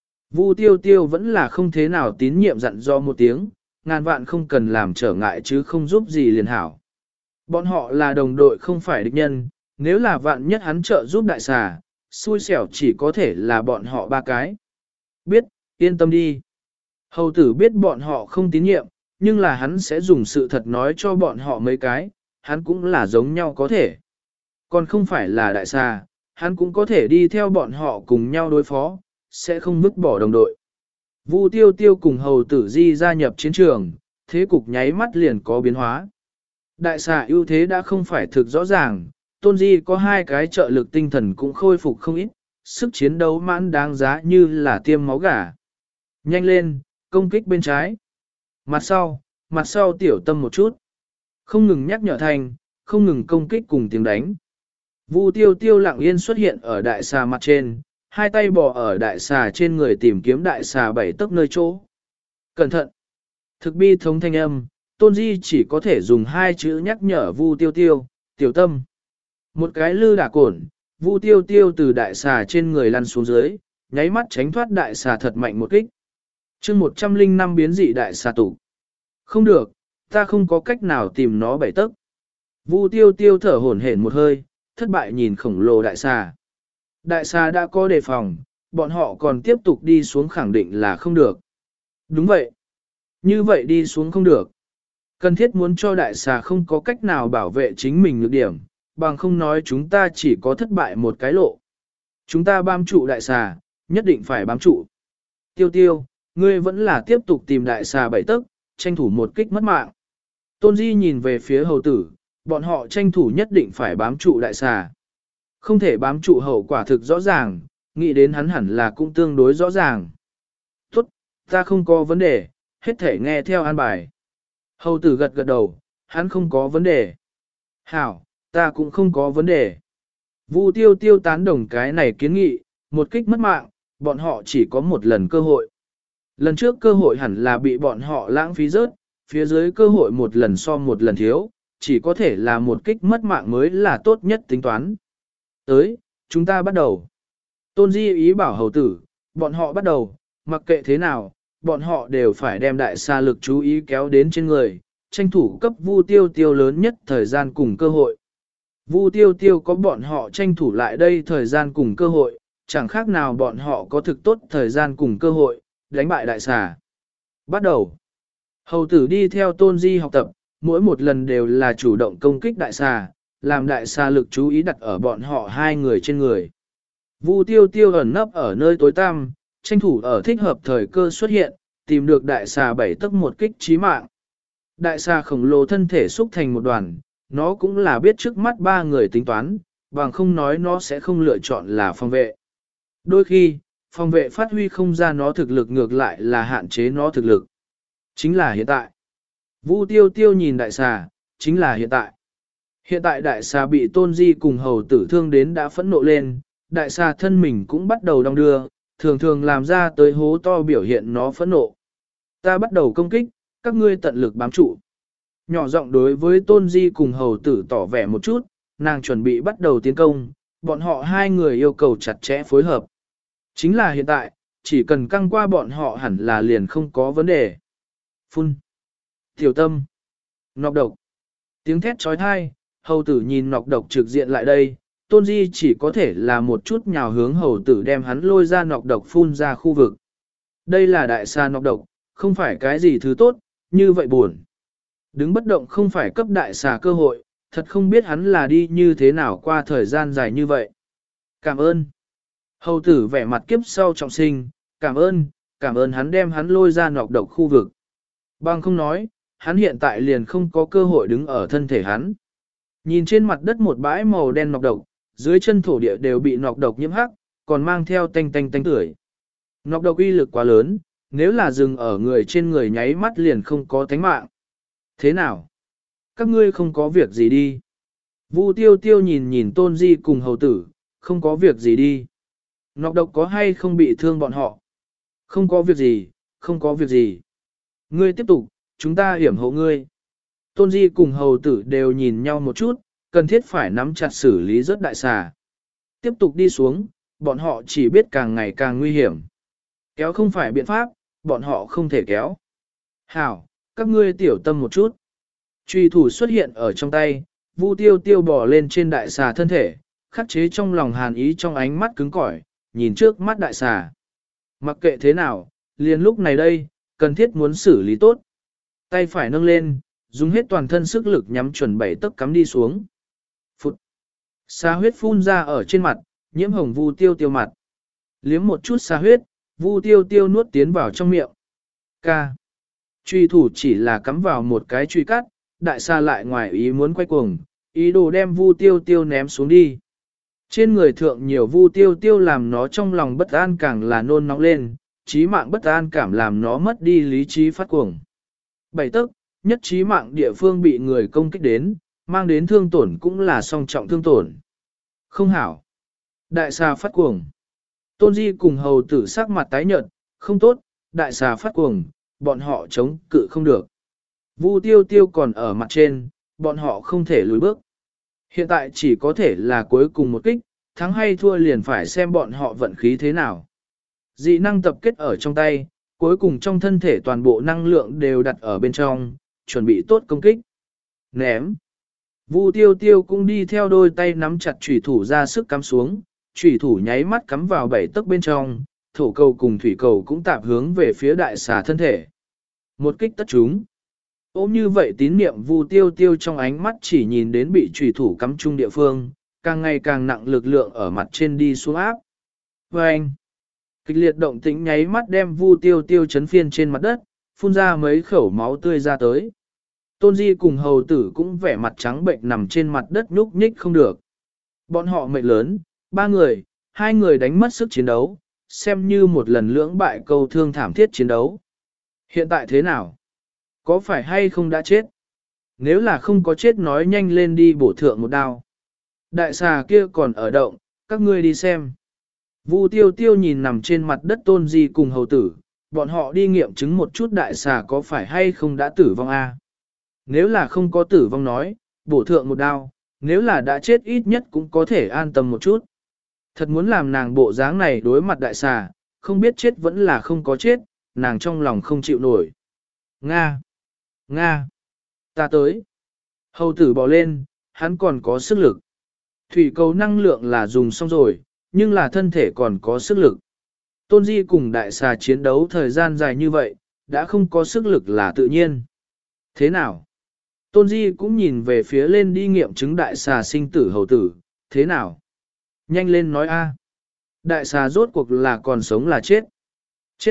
Vu tiêu tiêu vẫn là không thế nào tín nhiệm dặn do một tiếng, ngàn vạn không cần làm trở ngại chứ không giúp gì liền hảo. Bọn họ là đồng đội không phải địch nhân, nếu là vạn nhất hắn trợ giúp đại xà, xui xẻo chỉ có thể là bọn họ ba cái. Biết, yên tâm đi. Hầu tử biết bọn họ không tín nhiệm, nhưng là hắn sẽ dùng sự thật nói cho bọn họ mấy cái, hắn cũng là giống nhau có thể. Còn không phải là đại xà, hắn cũng có thể đi theo bọn họ cùng nhau đối phó, sẽ không vứt bỏ đồng đội. Vu tiêu tiêu cùng hầu tử di gia nhập chiến trường, thế cục nháy mắt liền có biến hóa. Đại xà ưu thế đã không phải thực rõ ràng, tôn di có hai cái trợ lực tinh thần cũng khôi phục không ít, sức chiến đấu mãn đáng giá như là tiêm máu gà. Nhanh lên, công kích bên trái. Mặt sau, mặt sau tiểu tâm một chút. Không ngừng nhắc nhở thành, không ngừng công kích cùng tiếng đánh. Vu tiêu tiêu lặng yên xuất hiện ở đại xà mặt trên, hai tay bò ở đại xà trên người tìm kiếm đại xà bảy tấc nơi chỗ. Cẩn thận! Thực bi thống thanh âm, tôn di chỉ có thể dùng hai chữ nhắc nhở Vu tiêu tiêu, tiểu tâm. Một cái lư đả cổn, Vu tiêu tiêu từ đại xà trên người lăn xuống dưới, nháy mắt tránh thoát đại xà thật mạnh một kích. chương một trăm linh năm biến dị đại xà tụ. Không được, ta không có cách nào tìm nó bảy tấc. Vu tiêu tiêu thở hổn hển một hơi, thất bại nhìn khổng lồ đại xà. Đại xà đã có đề phòng, bọn họ còn tiếp tục đi xuống khẳng định là không được. Đúng vậy. Như vậy đi xuống không được. Cần thiết muốn cho đại xà không có cách nào bảo vệ chính mình nhược điểm, bằng không nói chúng ta chỉ có thất bại một cái lộ. Chúng ta bám trụ đại xà, nhất định phải bám trụ. Tiêu tiêu, ngươi vẫn là tiếp tục tìm đại xà bảy tấc, tranh thủ một kích mất mạng. Tôn Di nhìn về phía hầu tử, bọn họ tranh thủ nhất định phải bám trụ đại xà. Không thể bám trụ hậu quả thực rõ ràng, nghĩ đến hắn hẳn là cũng tương đối rõ ràng. Tốt, ta không có vấn đề, hết thể nghe theo an bài. Hầu tử gật gật đầu, hắn không có vấn đề. Hảo, ta cũng không có vấn đề. Vu tiêu tiêu tán đồng cái này kiến nghị, một kích mất mạng, bọn họ chỉ có một lần cơ hội. Lần trước cơ hội hẳn là bị bọn họ lãng phí rớt, phía dưới cơ hội một lần so một lần thiếu, chỉ có thể là một kích mất mạng mới là tốt nhất tính toán. Tới, chúng ta bắt đầu. Tôn Di ý bảo hầu tử, bọn họ bắt đầu, mặc kệ thế nào, bọn họ đều phải đem đại xa lực chú ý kéo đến trên người, tranh thủ cấp Vu tiêu tiêu lớn nhất thời gian cùng cơ hội. Vu tiêu tiêu có bọn họ tranh thủ lại đây thời gian cùng cơ hội, chẳng khác nào bọn họ có thực tốt thời gian cùng cơ hội, đánh bại đại xà. Bắt đầu. Hầu tử đi theo Tôn Di học tập, mỗi một lần đều là chủ động công kích đại xà, làm đại xà lực chú ý đặt ở bọn họ hai người trên người. Vu tiêu tiêu ẩn nấp ở nơi tối tăm, tranh thủ ở thích hợp thời cơ xuất hiện, tìm được đại xà bảy tấc một kích chí mạng. Đại xà khổng lồ thân thể xúc thành một đoàn, nó cũng là biết trước mắt ba người tính toán, bằng không nói nó sẽ không lựa chọn là phòng vệ. Đôi khi, phòng vệ phát huy không ra nó thực lực ngược lại là hạn chế nó thực lực. Chính là hiện tại. Vu tiêu tiêu nhìn đại xà, chính là hiện tại. Hiện tại đại xà bị Tôn Di cùng hầu tử thương đến đã phẫn nộ lên, đại xà thân mình cũng bắt đầu đong đưa, thường thường làm ra tới hố to biểu hiện nó phẫn nộ. Ta bắt đầu công kích, các ngươi tận lực bám trụ. Nhỏ giọng đối với Tôn Di cùng hầu tử tỏ vẻ một chút, nàng chuẩn bị bắt đầu tiến công, bọn họ hai người yêu cầu chặt chẽ phối hợp. Chính là hiện tại, chỉ cần căng qua bọn họ hẳn là liền không có vấn đề. Phun. Tiểu tâm. Nọc độc. Tiếng thét trói thai, hầu tử nhìn nọc độc trực diện lại đây, Tôn Di chỉ có thể là một chút nhào hướng hầu tử đem hắn lôi ra nọc độc phun ra khu vực. Đây là đại xa nọc độc, không phải cái gì thứ tốt, như vậy buồn. Đứng bất động không phải cấp đại xà cơ hội, thật không biết hắn là đi như thế nào qua thời gian dài như vậy. Cảm ơn. Hầu tử vẻ mặt kiếp sau trọng sinh, cảm ơn, cảm ơn hắn đem hắn lôi ra nọc độc khu vực. Bằng không nói, hắn hiện tại liền không có cơ hội đứng ở thân thể hắn. Nhìn trên mặt đất một bãi màu đen nọc độc, dưới chân thổ địa đều bị nọc độc nhiễm hắc, còn mang theo tanh tanh tanh tưởi. Nọc độc uy lực quá lớn, nếu là dừng ở người trên người nháy mắt liền không có tánh mạng. Thế nào? Các ngươi không có việc gì đi. Vu tiêu tiêu nhìn nhìn tôn di cùng hầu tử, không có việc gì đi. Nọc độc có hay không bị thương bọn họ? Không có việc gì, không có việc gì. Ngươi tiếp tục, chúng ta hiểm hộ ngươi. Tôn di cùng hầu tử đều nhìn nhau một chút, cần thiết phải nắm chặt xử lý rất đại xà. Tiếp tục đi xuống, bọn họ chỉ biết càng ngày càng nguy hiểm. Kéo không phải biện pháp, bọn họ không thể kéo. Hảo, các ngươi tiểu tâm một chút. Truy thủ xuất hiện ở trong tay, Vu tiêu tiêu bỏ lên trên đại xà thân thể, khắc chế trong lòng hàn ý trong ánh mắt cứng cỏi, nhìn trước mắt đại xà. Mặc kệ thế nào, liền lúc này đây, cần thiết muốn xử lý tốt. Tay phải nâng lên, dùng hết toàn thân sức lực nhắm chuẩn bảy tấc cắm đi xuống. Phụt. Xà huyết phun ra ở trên mặt, nhiễm hồng Vu tiêu tiêu mặt. Liếm một chút xà huyết, Vu tiêu tiêu nuốt tiến vào trong miệng. Ca. Truy thủ chỉ là cắm vào một cái truy cắt, đại xà lại ngoài ý muốn quay cuồng, ý đồ đem Vu tiêu tiêu ném xuống đi. Trên người thượng nhiều Vu tiêu tiêu làm nó trong lòng bất an càng là nôn nóng lên, chí mạng bất an cảm làm nó mất đi lý trí phát cuồng. Bảy tức, nhất chí mạng địa phương bị người công kích đến, mang đến thương tổn cũng là song trọng thương tổn. Không hảo. Đại xà phát cuồng. Tôn Di cùng hầu tử sắc mặt tái nhợt, không tốt, đại xà phát cuồng, bọn họ chống cự không được. Vu tiêu tiêu còn ở mặt trên, bọn họ không thể lùi bước. Hiện tại chỉ có thể là cuối cùng một kích, thắng hay thua liền phải xem bọn họ vận khí thế nào. Dị năng tập kết ở trong tay, cuối cùng trong thân thể toàn bộ năng lượng đều đặt ở bên trong, chuẩn bị tốt công kích. Ném. Vu tiêu tiêu cũng đi theo đôi tay nắm chặt chủy thủ ra sức cắm xuống, chủy thủ nháy mắt cắm vào bảy tấc bên trong, thổ cầu cùng thủy cầu cũng tạp hướng về phía đại xà thân thể. Một kích tất chúng. Ôm như vậy tín niệm Vu tiêu tiêu trong ánh mắt chỉ nhìn đến bị chủy thủ cắm chung địa phương, càng ngày càng nặng lực lượng ở mặt trên đi xuống áp. Và anh, kịch liệt động tĩnh nháy mắt đem Vu tiêu tiêu chấn phiên trên mặt đất, phun ra mấy khẩu máu tươi ra tới. Tôn Di cùng hầu tử cũng vẻ mặt trắng bệnh nằm trên mặt đất nhúc nhích không được. Bọn họ mệnh lớn, ba người, hai người đánh mất sức chiến đấu, xem như một lần lưỡng bại câu thương thảm thiết chiến đấu. Hiện tại thế nào? Có phải hay không đã chết? Nếu là không có chết nói nhanh lên đi bổ thượng một đao. Đại xà kia còn ở động, các ngươi đi xem. Vu tiêu tiêu nhìn nằm trên mặt đất Tôn Di cùng hầu tử, bọn họ đi nghiệm chứng một chút đại xà có phải hay không đã tử vong a. Nếu là không có tử vong nói, bổ thượng một đao, nếu là đã chết ít nhất cũng có thể an tâm một chút. Thật muốn làm nàng bộ dáng này đối mặt đại xà, không biết chết vẫn là không có chết, nàng trong lòng không chịu nổi. Nga! Nga! Ta tới! Hầu tử bò lên, hắn còn có sức lực. Thủy cầu năng lượng là dùng xong rồi, nhưng là thân thể còn có sức lực. Tôn Di cùng đại xà chiến đấu thời gian dài như vậy, đã không có sức lực là tự nhiên. Thế nào? Tôn Di cũng nhìn về phía lên đi nghiệm chứng đại xà sinh tử hầu tử, thế nào? Nhanh lên nói a. Đại xà rốt cuộc là còn sống là chết? Chết.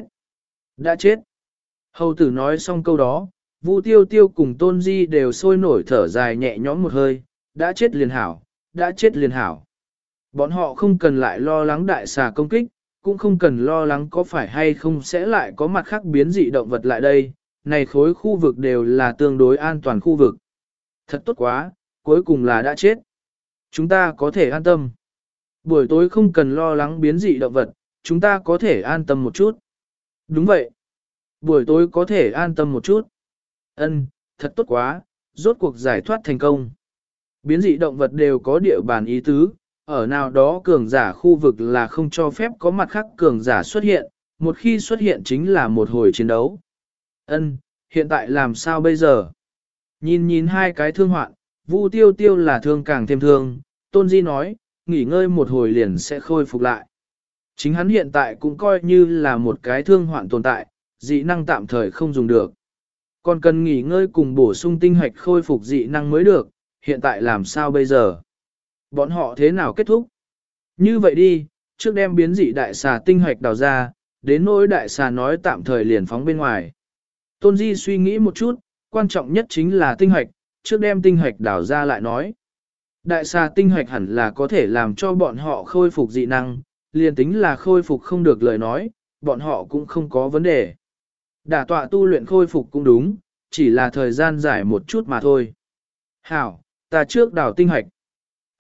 Đã chết. Hầu tử nói xong câu đó, Vu tiêu tiêu cùng Tôn Di đều sôi nổi thở dài nhẹ nhõm một hơi, đã chết liền hảo, đã chết liền hảo. Bọn họ không cần lại lo lắng đại xà công kích, cũng không cần lo lắng có phải hay không sẽ lại có mặt khác biến dị động vật lại đây, này khối khu vực đều là tương đối an toàn khu vực. Thật tốt quá, cuối cùng là đã chết. Chúng ta có thể an tâm. Buổi tối không cần lo lắng biến dị động vật, chúng ta có thể an tâm một chút. Đúng vậy. Buổi tối có thể an tâm một chút. Ân, thật tốt quá, rốt cuộc giải thoát thành công. Biến dị động vật đều có địa bàn ý tứ, ở nào đó cường giả khu vực là không cho phép có mặt khác cường giả xuất hiện, một khi xuất hiện chính là một hồi chiến đấu. Ân, hiện tại làm sao bây giờ? Nhìn nhìn hai cái thương hoạn, Vu tiêu tiêu là thương càng thêm thương, Tôn Di nói, nghỉ ngơi một hồi liền sẽ khôi phục lại. Chính hắn hiện tại cũng coi như là một cái thương hoạn tồn tại, dị năng tạm thời không dùng được. Còn cần nghỉ ngơi cùng bổ sung tinh hoạch khôi phục dị năng mới được, hiện tại làm sao bây giờ? Bọn họ thế nào kết thúc? Như vậy đi, trước đem biến dị đại xà tinh hoạch đào ra, đến nỗi đại xà nói tạm thời liền phóng bên ngoài. Tôn Di suy nghĩ một chút, quan trọng nhất chính là tinh hoạch, trước đem tinh hoạch đào ra lại nói. Đại xà tinh hoạch hẳn là có thể làm cho bọn họ khôi phục dị năng, liền tính là khôi phục không được lời nói, bọn họ cũng không có vấn đề. Đả tọa tu luyện khôi phục cũng đúng, chỉ là thời gian dài một chút mà thôi. Hảo, ta trước đào tinh hoạch.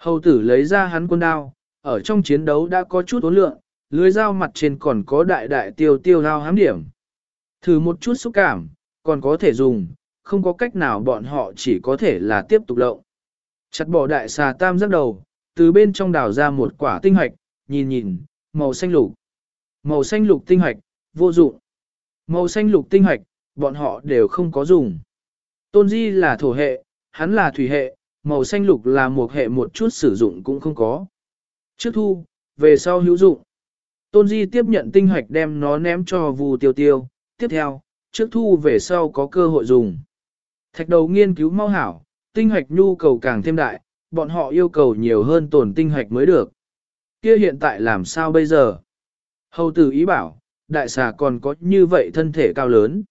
Hầu tử lấy ra hắn quân đao, ở trong chiến đấu đã có chút ốn lượng, lưới dao mặt trên còn có đại đại tiêu tiêu dao hám điểm. Thử một chút xúc cảm, còn có thể dùng, không có cách nào bọn họ chỉ có thể là tiếp tục lộng. Chặt bỏ đại xà tam giác đầu, từ bên trong đào ra một quả tinh hoạch, nhìn nhìn, màu xanh lục. Màu xanh lục tinh hoạch, vô dụng. Màu xanh lục tinh hoạch, bọn họ đều không có dùng. Tôn Di là thổ hệ, hắn là thủy hệ, màu xanh lục là một hệ một chút sử dụng cũng không có. Trước thu, về sau hữu dụng. Tôn Di tiếp nhận tinh hoạch đem nó ném cho Vu Tiêu Tiêu, tiếp theo, trước thu về sau có cơ hội dùng. Thạch đầu nghiên cứu mau hảo, tinh hoạch nhu cầu càng thêm đại, bọn họ yêu cầu nhiều hơn tổn tinh hoạch mới được. Kia hiện tại làm sao bây giờ? Hầu tử ý bảo, đại xà còn có như vậy thân thể cao lớn.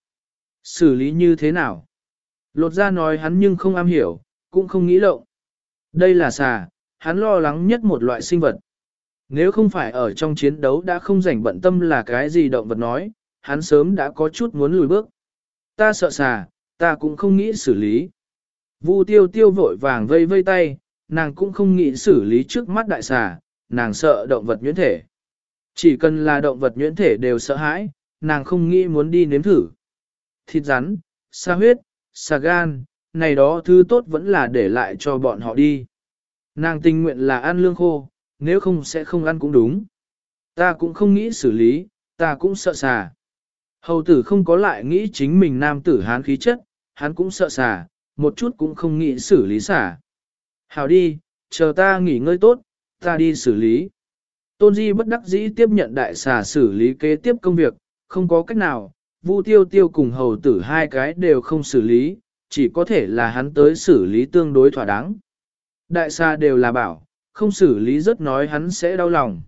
Xử lý như thế nào? Lột ra nói hắn nhưng không am hiểu, cũng không nghĩ lộng. Đây là xà, hắn lo lắng nhất một loại sinh vật. Nếu không phải ở trong chiến đấu đã không rảnh bận tâm là cái gì động vật nói, hắn sớm đã có chút muốn lùi bước. Ta sợ xà, ta cũng không nghĩ xử lý. Vu tiêu tiêu vội vàng vây vây tay, nàng cũng không nghĩ xử lý trước mắt đại xà, nàng sợ động vật nhuyễn thể. Chỉ cần là động vật nhuyễn thể đều sợ hãi, nàng không nghĩ muốn đi nếm thử. Thịt rắn, xà huyết, xà gan, này đó thứ tốt vẫn là để lại cho bọn họ đi. Nàng tình nguyện là ăn lương khô, nếu không sẽ không ăn cũng đúng. Ta cũng không nghĩ xử lý, ta cũng sợ xà. Hầu tử không có lại nghĩ chính mình nam tử hán khí chất, hắn cũng sợ xà, một chút cũng không nghĩ xử lý xà. Hảo đi, chờ ta nghỉ ngơi tốt, ta đi xử lý. Tôn Di bất đắc dĩ tiếp nhận đại xà xử lý kế tiếp công việc, không có cách nào, Vu Tiêu Tiêu cùng hầu tử hai cái đều không xử lý, chỉ có thể là hắn tới xử lý tương đối thỏa đáng. Đại xà đều là bảo, không xử lý rất nói hắn sẽ đau lòng.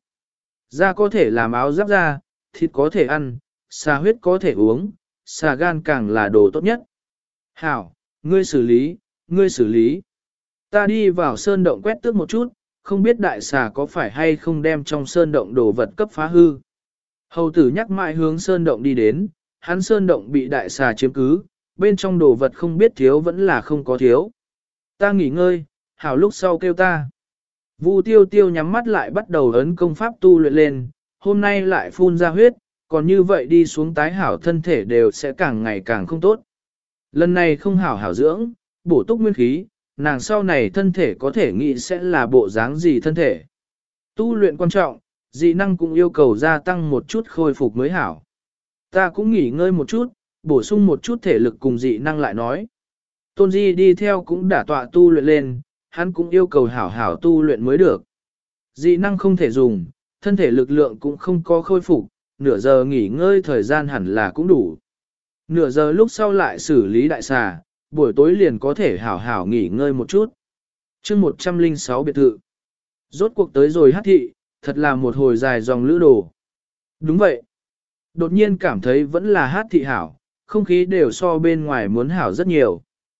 Da có thể làm áo giáp da, thịt có thể ăn, xà huyết có thể uống, xà gan càng là đồ tốt nhất. Hảo, ngươi xử lý, ngươi xử lý. Ta đi vào sơn động quét tước một chút, không biết đại xà có phải hay không đem trong sơn động đồ vật cấp phá hư. Hầu tử nhắc mãi hướng sơn động đi đến, hắn sơn động bị đại xà chiếm cứ, bên trong đồ vật không biết thiếu vẫn là không có thiếu. Ta nghỉ ngơi, hảo lúc sau kêu ta. Vu tiêu tiêu nhắm mắt lại bắt đầu ấn công pháp tu luyện lên, hôm nay lại phun ra huyết, còn như vậy đi xuống tái hảo thân thể đều sẽ càng ngày càng không tốt. Lần này không hảo hảo dưỡng, bổ túc nguyên khí, nàng sau này thân thể có thể nghĩ sẽ là bộ dáng gì thân thể. Tu luyện quan trọng, dị năng cũng yêu cầu gia tăng một chút khôi phục mới hảo. Ta cũng nghỉ ngơi một chút, bổ sung một chút thể lực cùng dị năng lại nói. Tôn Di đi theo cũng đã tọa tu luyện lên, hắn cũng yêu cầu hảo hảo tu luyện mới được. Dị năng không thể dùng, thân thể lực lượng cũng không có khôi phục, nửa giờ nghỉ ngơi thời gian hẳn là cũng đủ. Nửa giờ lúc sau lại xử lý đại xà, buổi tối liền có thể hảo hảo nghỉ ngơi một chút. chương một trăm lẻ sáu biệt thự. Rốt cuộc tới rồi hát thị, thật là một hồi dài dòng lữ đồ. Đúng vậy. Đột nhiên cảm thấy vẫn là hát thị hảo, không khí đều so bên ngoài muốn hảo rất nhiều.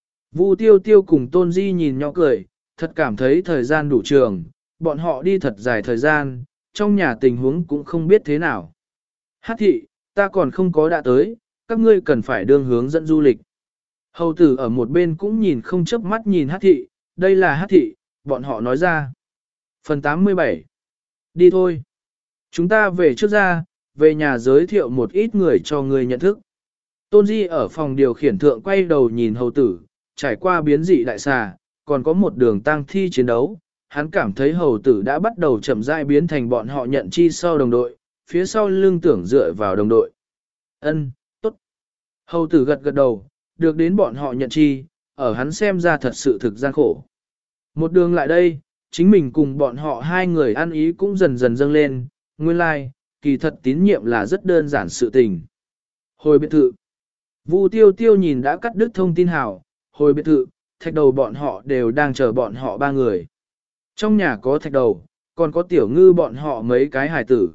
Vu tiêu tiêu cùng Tôn Di nhìn nhau cười, thật cảm thấy thời gian đủ trường, bọn họ đi thật dài thời gian, trong nhà tình huống cũng không biết thế nào. Hát thị, ta còn không có đã tới, các ngươi cần phải đương hướng dẫn du lịch. Hầu tử ở một bên cũng nhìn không chớp mắt nhìn hát thị, đây là hát thị, bọn họ nói ra. Phần tám mươi bảy. Đi thôi. Chúng ta về trước ra, về nhà giới thiệu một ít người cho người nhận thức. Tôn Di ở phòng điều khiển thượng quay đầu nhìn hầu tử, trải qua biến dị đại xà, còn có một đường tang thi chiến đấu. Hắn cảm thấy hầu tử đã bắt đầu chậm rãi biến thành bọn họ nhận chi sau đồng đội, phía sau lưng tưởng dựa vào đồng đội. Ân, tốt. Hầu tử gật gật đầu, được đến bọn họ nhận chi, ở hắn xem ra thật sự thực gian khổ. Một đường lại đây, chính mình cùng bọn họ hai người ăn ý cũng dần dần dâng lên, nguyên lai, like, kỳ thật tín nhiệm là rất đơn giản sự tình. Hồi biệt thự. Vu tiêu tiêu nhìn đã cắt đứt thông tin hảo, hồi biệt thự, thạch đầu bọn họ đều đang chờ bọn họ ba người. Trong nhà có thạch đầu, còn có tiểu ngư bọn họ mấy cái hài tử.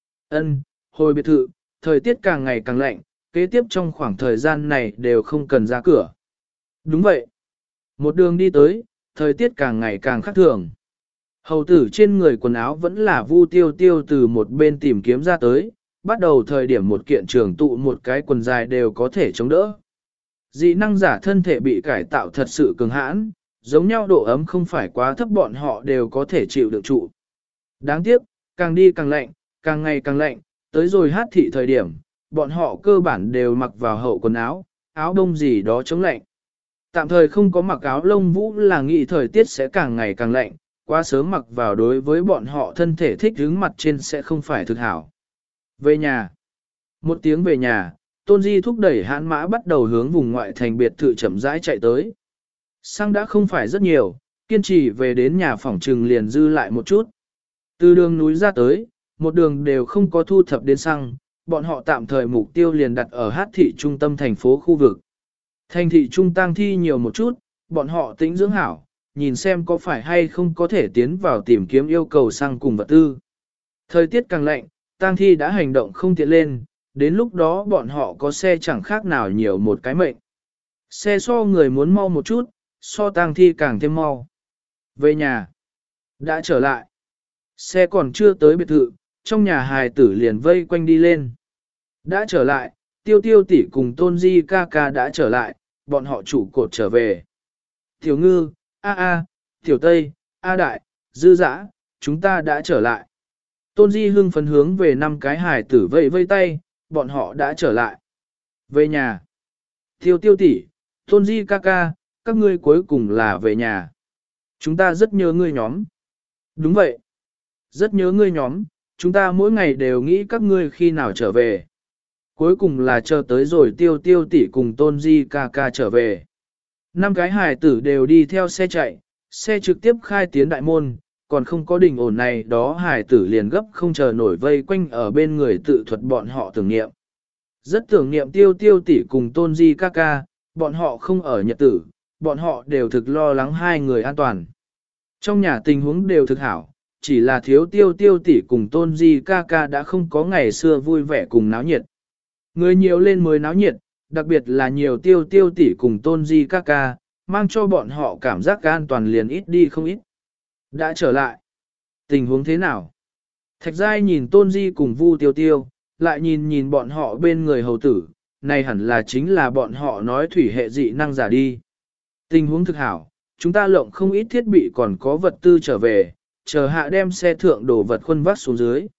Ân, hồi biệt thự, thời tiết càng ngày càng lạnh, kế tiếp trong khoảng thời gian này đều không cần ra cửa. Đúng vậy. Một đường đi tới, thời tiết càng ngày càng khác thường. Hầu tử trên người quần áo vẫn là Vu tiêu tiêu từ một bên tìm kiếm ra tới, bắt đầu thời điểm một kiện trường tụ một cái quần dài đều có thể chống đỡ. Dị năng giả thân thể bị cải tạo thật sự cường hãn, giống nhau độ ấm không phải quá thấp bọn họ đều có thể chịu được trụ. Đáng tiếc, càng đi càng lạnh, càng ngày càng lạnh, tới rồi hát thị thời điểm, bọn họ cơ bản đều mặc vào hậu quần áo, áo đông gì đó chống lạnh. Tạm thời không có mặc áo lông vũ là nghĩ thời tiết sẽ càng ngày càng lạnh, quá sớm mặc vào đối với bọn họ thân thể thích hướng mặt trên sẽ không phải thực hảo. Về nhà. Một tiếng về nhà, Tôn Di thúc đẩy hãn mã bắt đầu hướng vùng ngoại thành biệt thự chậm rãi chạy tới. Xăng đã không phải rất nhiều, kiên trì về đến nhà phòng trừng liền dư lại một chút. Từ đường núi ra tới, một đường đều không có thu thập đến xăng, bọn họ tạm thời mục tiêu liền đặt ở hát thị trung tâm thành phố khu vực. Thành thị trung tang thi nhiều một chút, bọn họ tĩnh dưỡng hảo, nhìn xem có phải hay không có thể tiến vào tìm kiếm yêu cầu xăng cùng vật tư. Thời tiết càng lạnh, tang thi đã hành động không tiện lên, đến lúc đó bọn họ có xe chẳng khác nào nhiều một cái mệnh. Xe so người muốn mau một chút, so tang thi càng thêm mau. Về nhà, đã trở lại. Xe còn chưa tới biệt thự, trong nhà hài tử liền vây quanh đi lên. Đã trở lại, tiêu tiêu tỷ cùng tôn di ca ca đã trở lại, bọn họ chủ cột trở về. Tiểu ngư, a a, tiểu tây, a đại, dư dã, chúng ta đã trở lại. Tôn di hưng phấn hướng về năm cái hài tử vây vây tay, bọn họ đã trở lại. Về nhà. Tiêu tiêu tỷ, tôn di ca ca, các ngươi cuối cùng là về nhà. Chúng ta rất nhớ ngươi nhóm. Đúng vậy. Rất nhớ ngươi nhóm, chúng ta mỗi ngày đều nghĩ các ngươi khi nào trở về. Cuối cùng là chờ tới rồi tiêu tiêu tỷ cùng tôn di ca ca trở về. Năm cái hài tử đều đi theo xe chạy, xe trực tiếp khai tiến đại môn, còn không có đình ổn này đó hài tử liền gấp không chờ nổi vây quanh ở bên người tự thuật bọn họ tưởng niệm. Rất tưởng niệm tiêu tiêu tỷ cùng tôn di ca ca, bọn họ không ở nhật tử, bọn họ đều thực lo lắng hai người an toàn. Trong nhà tình huống đều thực hảo, chỉ là thiếu tiêu tiêu tỷ cùng tôn di ca ca đã không có ngày xưa vui vẻ cùng náo nhiệt. Người nhiều lên mới náo nhiệt, đặc biệt là nhiều tiêu tiêu tỷ cùng tôn di ca ca, mang cho bọn họ cảm giác an toàn liền ít đi không ít. Đã trở lại. Tình huống thế nào? Thạch Giai nhìn tôn di cùng vu tiêu tiêu, lại nhìn nhìn bọn họ bên người hầu tử, này hẳn là chính là bọn họ nói thủy hệ dị năng giả đi. Tình huống thực hảo, chúng ta lộng không ít thiết bị còn có vật tư trở về, chờ hạ đem xe thượng đổ vật khuân vác xuống dưới.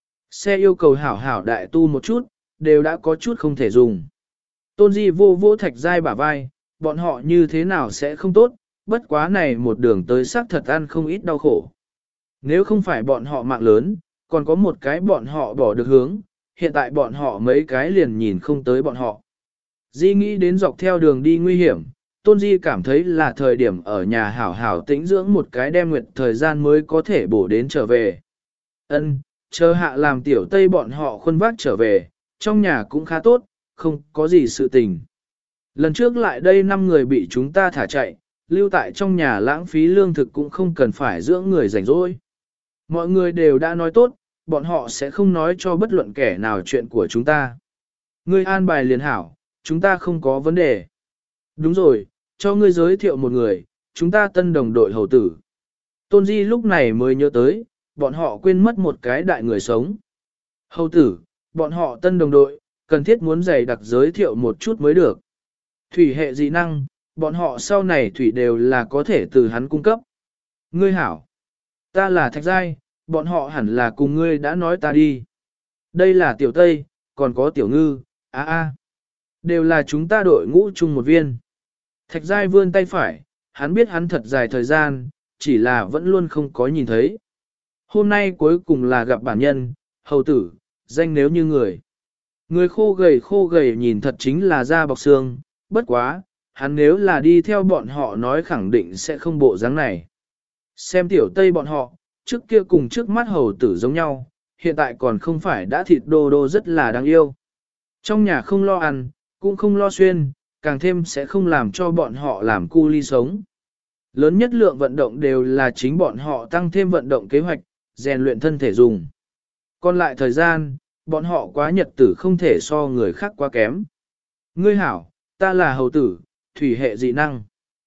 Xe yêu cầu hảo hảo đại tu một chút, đều đã có chút không thể dùng. Tôn Di vô vô Thạch Giai bả vai, bọn họ như thế nào sẽ không tốt, bất quá này một đường tới xác thật ăn không ít đau khổ. Nếu không phải bọn họ mạng lớn, còn có một cái bọn họ bỏ được hướng, hiện tại bọn họ mấy cái liền nhìn không tới bọn họ. Di nghĩ đến dọc theo đường đi nguy hiểm, Tôn Di cảm thấy là thời điểm ở nhà hảo hảo tĩnh dưỡng một cái đem nguyệt thời gian mới có thể bổ đến trở về. Ân, chờ hạ làm tiểu tây bọn họ khuân vác trở về, trong nhà cũng khá tốt, không có gì sự tình. Lần trước lại đây năm người bị chúng ta thả chạy, lưu tại trong nhà lãng phí lương thực cũng không cần phải dưỡng người rảnh rỗi. Mọi người đều đã nói tốt, bọn họ sẽ không nói cho bất luận kẻ nào chuyện của chúng ta. Ngươi an bài liền hảo, chúng ta không có vấn đề. Đúng rồi, cho ngươi giới thiệu một người, chúng ta tân đồng đội hầu tử. Tôn Di lúc này mới nhớ tới, bọn họ quên mất một cái đại người sống. Hầu tử, bọn họ tân đồng đội, cần thiết muốn dày đặc giới thiệu một chút mới được. Thủy hệ dị năng, bọn họ sau này thủy đều là có thể từ hắn cung cấp. Ngươi hảo, ta là Thạch Giai, bọn họ hẳn là cùng ngươi đã nói ta đi. Đây là Tiểu Tây, còn có Tiểu Ngư, a a, đều là chúng ta đội ngũ chung một viên. Thạch Giai vươn tay phải, hắn biết hắn thật dài thời gian, chỉ là vẫn luôn không có nhìn thấy. Hôm nay cuối cùng là gặp bản nhân, hầu tử, danh nếu như người. Người khô gầy khô gầy nhìn thật chính là da bọc xương, bất quá, hắn nếu là đi theo bọn họ nói khẳng định sẽ không bộ dáng này. Xem tiểu tây bọn họ, trước kia cùng trước mắt hầu tử giống nhau, hiện tại còn không phải đã thịt đô đô rất là đáng yêu. Trong nhà không lo ăn, cũng không lo xuyên, càng thêm sẽ không làm cho bọn họ làm cu ly sống. Lớn nhất lượng vận động đều là chính bọn họ tăng thêm vận động kế hoạch, rèn luyện thân thể dùng. Còn lại thời gian, bọn họ quá nhật tử không thể so người khác quá kém. Ngươi hảo, ta là hầu tử, thủy hệ dị năng.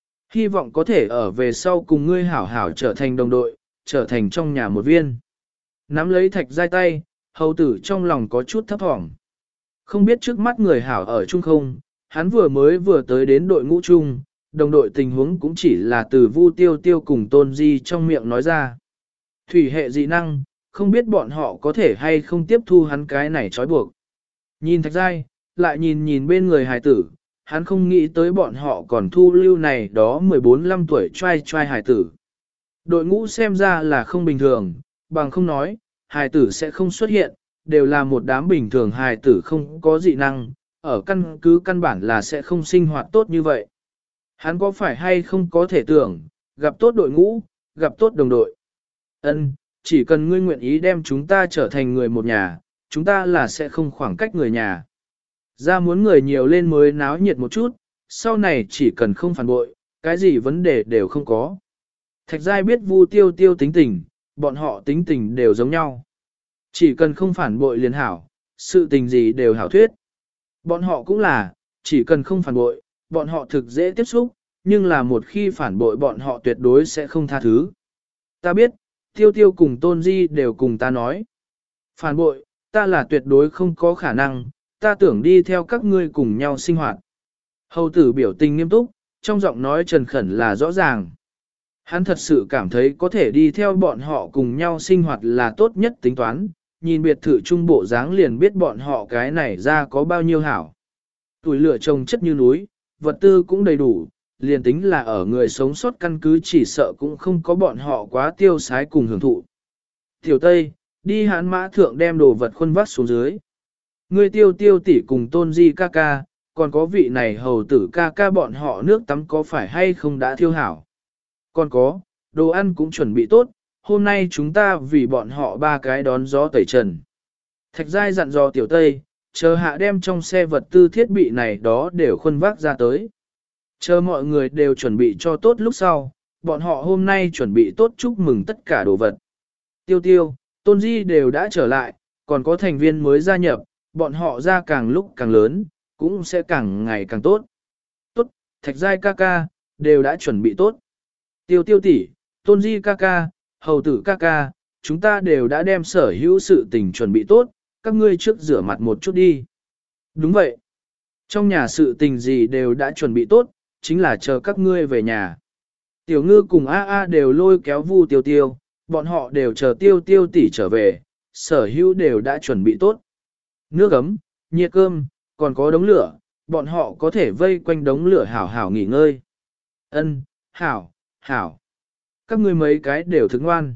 Hy vọng có thể ở về sau cùng ngươi hảo hảo trở thành đồng đội, trở thành trong nhà một viên. Nắm lấy Thạch Giai tay, hầu tử trong lòng có chút thấp thỏm. Không biết trước mắt người hảo ở chung không, hắn vừa mới vừa tới đến đội ngũ chung, đồng đội tình huống cũng chỉ là từ Vu Tiêu Tiêu cùng Tôn Di trong miệng nói ra. Thủy hệ dị năng, không biết bọn họ có thể hay không tiếp thu hắn cái này trói buộc. Nhìn Thạch Giai, lại nhìn nhìn bên người hài tử, hắn không nghĩ tới bọn họ còn thu lưu này đó mười bốn mười lăm tuổi trai trai hài tử. Đội ngũ xem ra là không bình thường, bằng không nói, hài tử sẽ không xuất hiện, đều là một đám bình thường hài tử không có dị năng, ở căn cứ căn bản là sẽ không sinh hoạt tốt như vậy. Hắn có phải hay không có thể tưởng, gặp tốt đội ngũ, gặp tốt đồng đội. Ân, chỉ cần ngươi nguyện ý đem chúng ta trở thành người một nhà, chúng ta là sẽ không khoảng cách người nhà. Ra muốn người nhiều lên mới náo nhiệt một chút, sau này chỉ cần không phản bội, cái gì vấn đề đều không có. Thạch Giai biết Vu Tiêu Tiêu tính tình, bọn họ tính tình đều giống nhau. Chỉ cần không phản bội liền hảo, sự tình gì đều hảo thuyết. Bọn họ cũng là, chỉ cần không phản bội, bọn họ thực dễ tiếp xúc, nhưng là một khi phản bội bọn họ tuyệt đối sẽ không tha thứ. Ta biết, Tiêu Tiêu cùng Tôn Di đều cùng ta nói. Phản bội, ta là tuyệt đối không có khả năng, ta tưởng đi theo các ngươi cùng nhau sinh hoạt. Hầu tử biểu tình nghiêm túc, trong giọng nói trần khẩn là rõ ràng. Hắn thật sự cảm thấy có thể đi theo bọn họ cùng nhau sinh hoạt là tốt nhất tính toán, nhìn biệt thự trung bộ dáng liền biết bọn họ cái này ra có bao nhiêu hảo. Tuổi lửa trồng chất như núi, vật tư cũng đầy đủ, liền tính là ở người sống sót căn cứ chỉ sợ cũng không có bọn họ quá tiêu sái cùng hưởng thụ. Tiểu Tây, đi hãn mã thượng đem đồ vật khuân vác xuống dưới. Ngươi Tiêu Tiêu tỷ cùng Tôn Di ca ca, còn có vị này hầu tử ca ca bọn họ nước tắm có phải hay không đã thiêu hảo. Còn có, đồ ăn cũng chuẩn bị tốt, hôm nay chúng ta vì bọn họ ba cái đón gió tẩy trần. Thạch Giai dặn dò Tiểu Tây, chờ hạ đem trong xe vật tư thiết bị này đó đều khuân vác ra tới. Chờ mọi người đều chuẩn bị cho tốt lúc sau, bọn họ hôm nay chuẩn bị tốt chúc mừng tất cả đồ vật. Tiêu Tiêu, Tôn Di đều đã trở lại, còn có thành viên mới gia nhập, bọn họ ra càng lúc càng lớn, cũng sẽ càng ngày càng tốt. Tốt, Thạch Giai ca ca, đều đã chuẩn bị tốt. Tiêu Tiêu tỷ, Tôn Di ca ca, hầu tử ca ca, chúng ta đều đã đem sở hữu sự tình chuẩn bị tốt, các ngươi trước rửa mặt một chút đi. Đúng vậy. Trong nhà sự tình gì đều đã chuẩn bị tốt, chính là chờ các ngươi về nhà. Tiểu Ngư cùng A A đều lôi kéo Vu Tiêu Tiêu, bọn họ đều chờ Tiêu Tiêu tỷ trở về, sở hữu đều đã chuẩn bị tốt. Nước ấm, nhiệt cơm, còn có đống lửa, bọn họ có thể vây quanh đống lửa hảo hảo nghỉ ngơi. Ân, hảo, hảo. Các ngươi mấy cái đều thức ngoan.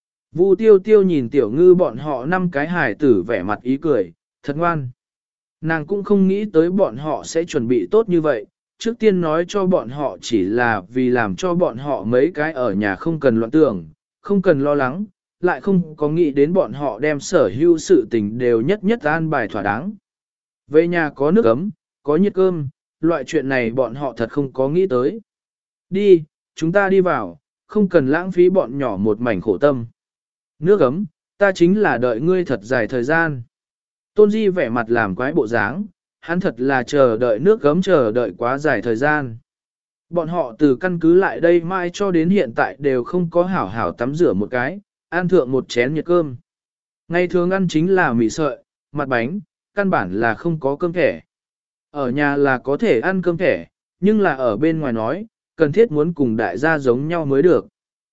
Vu Tiêu Tiêu nhìn Tiểu Ngư bọn họ năm cái hài tử vẻ mặt ý cười, thật ngoan. Nàng cũng không nghĩ tới bọn họ sẽ chuẩn bị tốt như vậy, trước tiên nói cho bọn họ chỉ là vì làm cho bọn họ mấy cái ở nhà không cần loạn tưởng, không cần lo lắng, lại không có nghĩ đến bọn họ đem sở hữu sự tình đều nhất nhất an bài thỏa đáng. Về nhà có nước ấm, có nhiệt cơm, loại chuyện này bọn họ thật không có nghĩ tới. Đi, chúng ta đi vào, không cần lãng phí bọn nhỏ một mảnh khổ tâm. Nước ấm, ta chính là đợi ngươi thật dài thời gian. Tôn Di vẻ mặt làm quái bộ dáng, hắn thật là chờ đợi nước gấm chờ đợi quá dài thời gian. Bọn họ từ căn cứ lại đây mai cho đến hiện tại đều không có hảo hảo tắm rửa một cái, ăn thượng một chén nhiệt cơm. Ngày thường ăn chính là mì sợi, mặt bánh, căn bản là không có cơm thẻ. Ở nhà là có thể ăn cơm thẻ, nhưng là ở bên ngoài nói, cần thiết muốn cùng đại gia giống nhau mới được.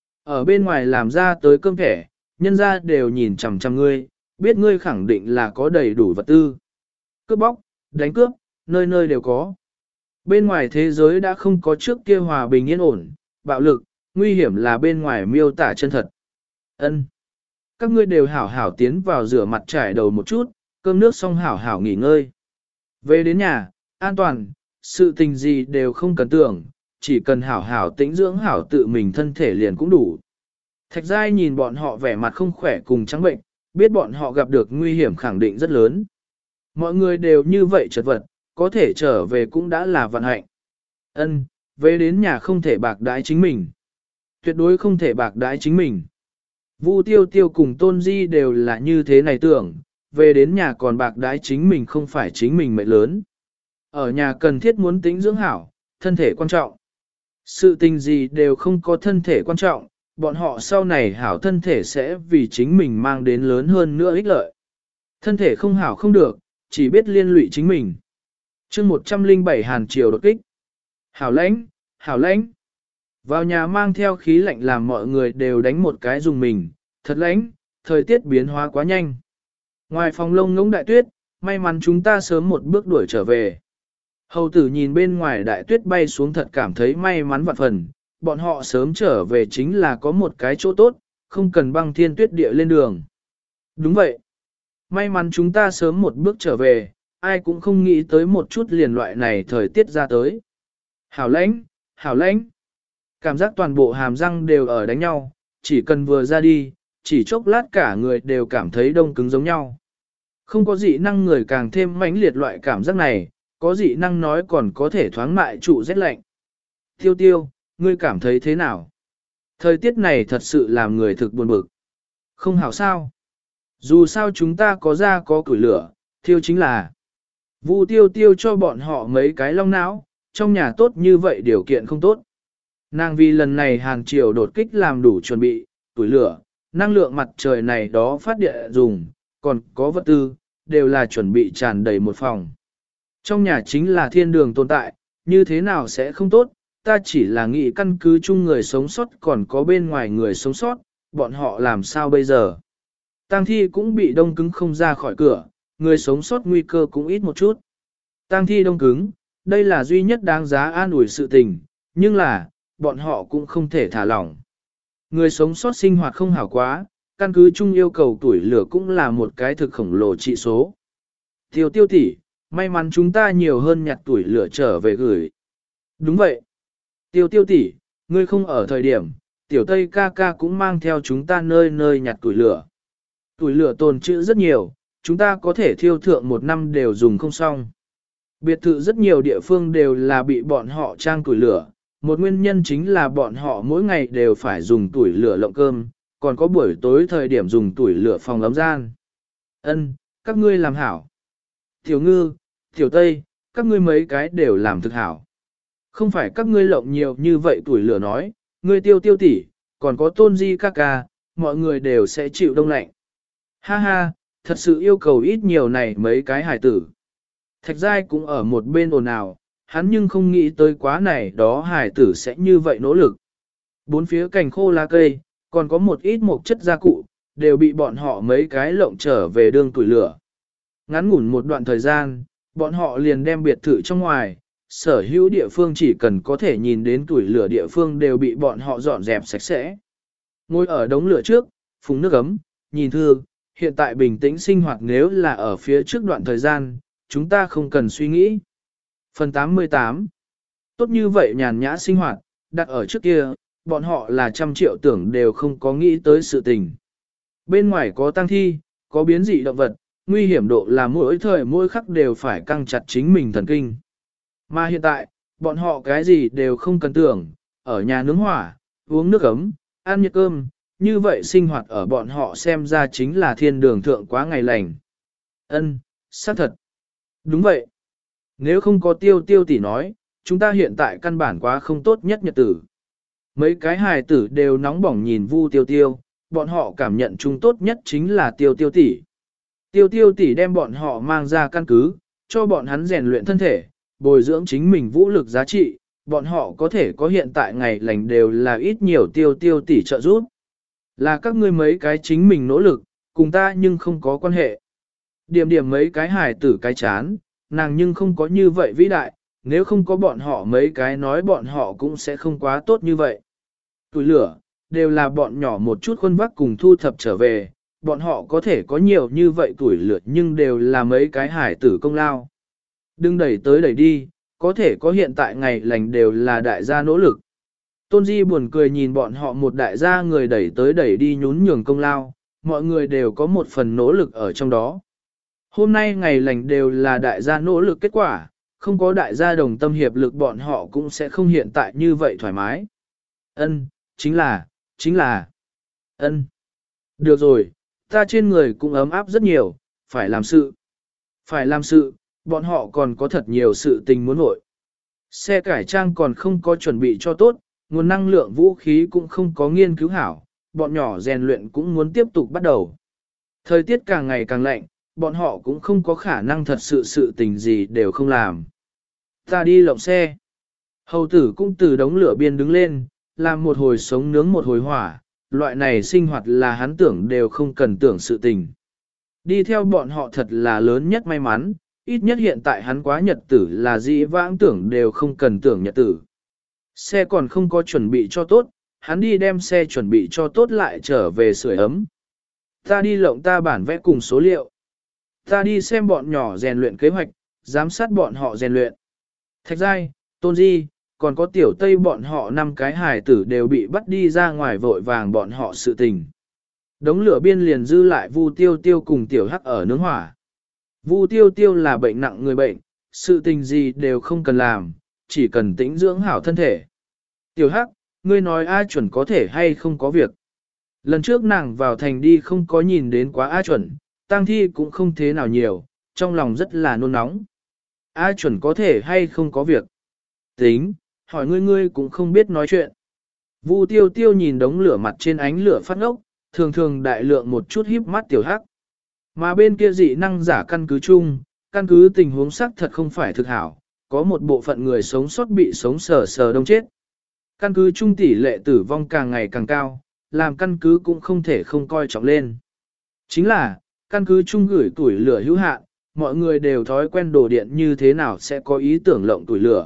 Ở bên ngoài làm ra tới cơm thẻ, nhân gia đều nhìn chằm chằm ngươi, biết ngươi khẳng định là có đầy đủ vật tư. Cướp bóc, đánh cướp, nơi nơi đều có. Bên ngoài thế giới đã không có trước kia hòa bình yên ổn, bạo lực, nguy hiểm là bên ngoài miêu tả chân thật. Ân, các ngươi đều hảo hảo tiến vào rửa mặt trải đầu một chút, cơm nước xong hảo hảo nghỉ ngơi. Về đến nhà, an toàn, sự tình gì đều không cần tưởng, chỉ cần hảo hảo tĩnh dưỡng hảo tự mình thân thể liền cũng đủ. Thạch Giai nhìn bọn họ vẻ mặt không khỏe cùng trắng bệnh, biết bọn họ gặp được nguy hiểm khẳng định rất lớn. Mọi người đều như vậy chật vật, có thể trở về cũng đã là vận hạnh. Ân, về đến nhà không thể bạc đái chính mình. Tuyệt đối không thể bạc đái chính mình. Vu Tiêu Tiêu cùng Tôn Di đều là như thế này tưởng, về đến nhà còn bạc đái chính mình không phải chính mình mệnh lớn. Ở nhà cần thiết muốn tính dưỡng hảo, thân thể quan trọng. Sự tình gì đều không có thân thể quan trọng, bọn họ sau này hảo thân thể sẽ vì chính mình mang đến lớn hơn nữa ích lợi. Thân thể không hảo không được, chỉ biết liên lụy chính mình. chương một trăm linh bảy Hàn Triều đột kích. Hảo lãnh, hảo lãnh. Vào nhà mang theo khí lạnh làm mọi người đều đánh một cái dùng mình, thật lãnh, thời tiết biến hóa quá nhanh. Ngoài phòng lông ngỗng đại tuyết, may mắn chúng ta sớm một bước đuổi trở về. Hầu tử nhìn bên ngoài đại tuyết bay xuống thật cảm thấy may mắn vạn phần, bọn họ sớm trở về chính là có một cái chỗ tốt, không cần băng thiên tuyết địa lên đường. Đúng vậy. May mắn chúng ta sớm một bước trở về, ai cũng không nghĩ tới một chút liền loại này thời tiết ra tới. Hảo lãnh, hảo lãnh. Cảm giác toàn bộ hàm răng đều ở đánh nhau, chỉ cần vừa ra đi, chỉ chốc lát cả người đều cảm thấy đông cứng giống nhau. Không có dị năng người càng thêm mãnh liệt loại cảm giác này, có dị năng nói còn có thể thoáng mại trụ rét lạnh. Tiêu tiêu, ngươi cảm thấy thế nào? Thời tiết này thật sự làm người thực buồn bực. Không hảo sao? Dù sao chúng ta có ra có củi lửa, thiêu chính là Vu tiêu tiêu cho bọn họ mấy cái long não, trong nhà tốt như vậy điều kiện không tốt. Nàng vì lần này hàng triều đột kích làm đủ chuẩn bị, củi lửa, năng lượng mặt trời này đó phát địa dùng, còn có vật tư, đều là chuẩn bị tràn đầy một phòng. Trong nhà chính là thiên đường tồn tại, như thế nào sẽ không tốt, ta chỉ là nghĩ căn cứ chung người sống sót còn có bên ngoài người sống sót, bọn họ làm sao bây giờ. Tang thi cũng bị đông cứng không ra khỏi cửa, người sống sót nguy cơ cũng ít một chút. Tang thi đông cứng, đây là duy nhất đáng giá an ủi sự tình, nhưng là, bọn họ cũng không thể thả lỏng. Người sống sót sinh hoạt không hảo quá, căn cứ chung yêu cầu tuổi lửa cũng là một cái thực khổng lồ trị số. Tiêu tiêu tỷ, may mắn chúng ta nhiều hơn nhặt tuổi lửa trở về gửi. Đúng vậy. Tiêu tiêu tỷ, ngươi không ở thời điểm, tiểu tây ca ca cũng mang theo chúng ta nơi nơi nhặt tuổi lửa. Tuổi lửa tồn trữ rất nhiều, chúng ta có thể thiêu thượng một năm đều dùng không xong. Biệt thự rất nhiều địa phương đều là bị bọn họ trang tuổi lửa, một nguyên nhân chính là bọn họ mỗi ngày đều phải dùng tuổi lửa lộng cơm, còn có buổi tối thời điểm dùng tuổi lửa phòng ấm gian. Ân, các ngươi làm hảo. Tiểu ngư, tiểu tây, các ngươi mấy cái đều làm thực hảo. Không phải các ngươi lộng nhiều như vậy tuổi lửa nói, ngươi tiêu tiêu tỷ, còn có tôn di ca ca, mọi người đều sẽ chịu đông lạnh. Ha ha, thật sự yêu cầu ít nhiều này mấy cái hải tử. Thạch giai cũng ở một bên ồn ào, hắn nhưng không nghĩ tới quá này đó hải tử sẽ như vậy nỗ lực. Bốn phía cành khô lá cây, còn có một ít một chất gia cụ, đều bị bọn họ mấy cái lộng trở về đường tuổi lửa. Ngắn ngủn một đoạn thời gian, bọn họ liền đem biệt thự trong ngoài, sở hữu địa phương chỉ cần có thể nhìn đến tuổi lửa địa phương đều bị bọn họ dọn dẹp sạch sẽ. Ngồi ở đống lửa trước, phùng nước ấm, nhìn thư, hiện tại bình tĩnh sinh hoạt nếu là ở phía trước đoạn thời gian, chúng ta không cần suy nghĩ. Phần tám mươi tám. Tốt như vậy nhàn nhã sinh hoạt, đặt ở trước kia, bọn họ là trăm triệu tưởng đều không có nghĩ tới sự tình. Bên ngoài có tang thi, có biến dị động vật, nguy hiểm độ là mỗi thời mỗi khắc đều phải căng chặt chính mình thần kinh. Mà hiện tại, bọn họ cái gì đều không cần tưởng, ở nhà nướng hỏa, uống nước ấm, ăn nhiệt cơm, như vậy sinh hoạt ở bọn họ xem ra chính là thiên đường thượng quá ngày lành. Ân, xác thật. Đúng vậy. Nếu không có tiêu tiêu tỷ nói, chúng ta hiện tại căn bản quá không tốt nhất nhật tử. Mấy cái hài tử đều nóng bỏng nhìn Vu tiêu tiêu, bọn họ cảm nhận chung tốt nhất chính là tiêu tiêu tỷ. Tiêu tiêu tỷ đem bọn họ mang ra căn cứ, cho bọn hắn rèn luyện thân thể, bồi dưỡng chính mình vũ lực giá trị, bọn họ có thể có hiện tại ngày lành đều là ít nhiều tiêu tiêu tỷ trợ giúp. Là các ngươi mấy cái chính mình nỗ lực, cùng ta nhưng không có quan hệ. Điểm điểm mấy cái hài tử cái chán, nàng nhưng không có như vậy vĩ đại, nếu không có bọn họ mấy cái nói bọn họ cũng sẽ không quá tốt như vậy. Tuổi lửa, đều là bọn nhỏ một chút khuôn vác cùng thu thập trở về, bọn họ có thể có nhiều như vậy tuổi lửa nhưng đều là mấy cái hải tử công lao. Đừng đẩy tới đẩy đi, có thể có hiện tại ngày lành đều là đại gia nỗ lực. Tôn Di buồn cười nhìn bọn họ một đại gia người đẩy tới đẩy đi nhún nhường công lao, mọi người đều có một phần nỗ lực ở trong đó. Hôm nay ngày lành đều là đại gia nỗ lực kết quả, không có đại gia đồng tâm hiệp lực bọn họ cũng sẽ không hiện tại như vậy thoải mái. Ân, chính là, chính là, ân. Được rồi, ta trên người cũng ấm áp rất nhiều, phải làm sự. Phải làm sự, bọn họ còn có thật nhiều sự tình muốn nội. Xe cải trang còn không có chuẩn bị cho tốt, nguồn năng lượng vũ khí cũng không có nghiên cứu hảo, bọn nhỏ rèn luyện cũng muốn tiếp tục bắt đầu. Thời tiết càng ngày càng lạnh, bọn họ cũng không có khả năng thật sự sự tình gì đều không làm. Ta đi lộng xe. Hầu tử cũng từ đống lửa biên đứng lên, làm một hồi sống nướng một hồi hỏa, loại này sinh hoạt là hắn tưởng đều không cần tưởng sự tình. Đi theo bọn họ thật là lớn nhất may mắn, ít nhất hiện tại hắn quá nhật tử là dĩ vãng tưởng đều không cần tưởng nhật tử. Xe còn không có chuẩn bị cho tốt, hắn đi đem xe chuẩn bị cho tốt lại trở về sưởi ấm. Ta đi lộng ta bản vẽ cùng số liệu. Ta đi xem bọn nhỏ rèn luyện kế hoạch, giám sát bọn họ rèn luyện. Thạch Giai, Tôn Di, còn có tiểu Tây bọn họ năm cái hài tử đều bị bắt đi ra ngoài vội vàng bọn họ sự tình. Đống lửa biên liền dư lại Vu Tiêu Tiêu cùng tiểu Hắc ở nướng hỏa. Vu Tiêu Tiêu là bệnh nặng người bệnh, sự tình gì đều không cần làm, chỉ cần tĩnh dưỡng hảo thân thể. Tiểu Hắc, ngươi nói A chuẩn có thể hay không có việc. Lần trước nàng vào thành đi không có nhìn đến quá A chuẩn, tang thi cũng không thế nào nhiều, trong lòng rất là nôn nóng. A chuẩn có thể hay không có việc. Tính, hỏi ngươi ngươi cũng không biết nói chuyện. Vu Tiêu Tiêu nhìn đống lửa mặt trên ánh lửa phát ngốc, thường thường đại lượng một chút híp mắt tiểu Hắc. Mà bên kia dị năng giả căn cứ chung, căn cứ tình huống xác thật không phải thực hảo, có một bộ phận người sống sót bị sống sờ sờ đông chết. Căn cứ chung tỷ lệ tử vong càng ngày càng cao, làm căn cứ cũng không thể không coi trọng lên. Chính là, căn cứ chung gửi tuổi lửa hữu hạn, mọi người đều thói quen đồ điện như thế nào sẽ có ý tưởng lộng tuổi lửa.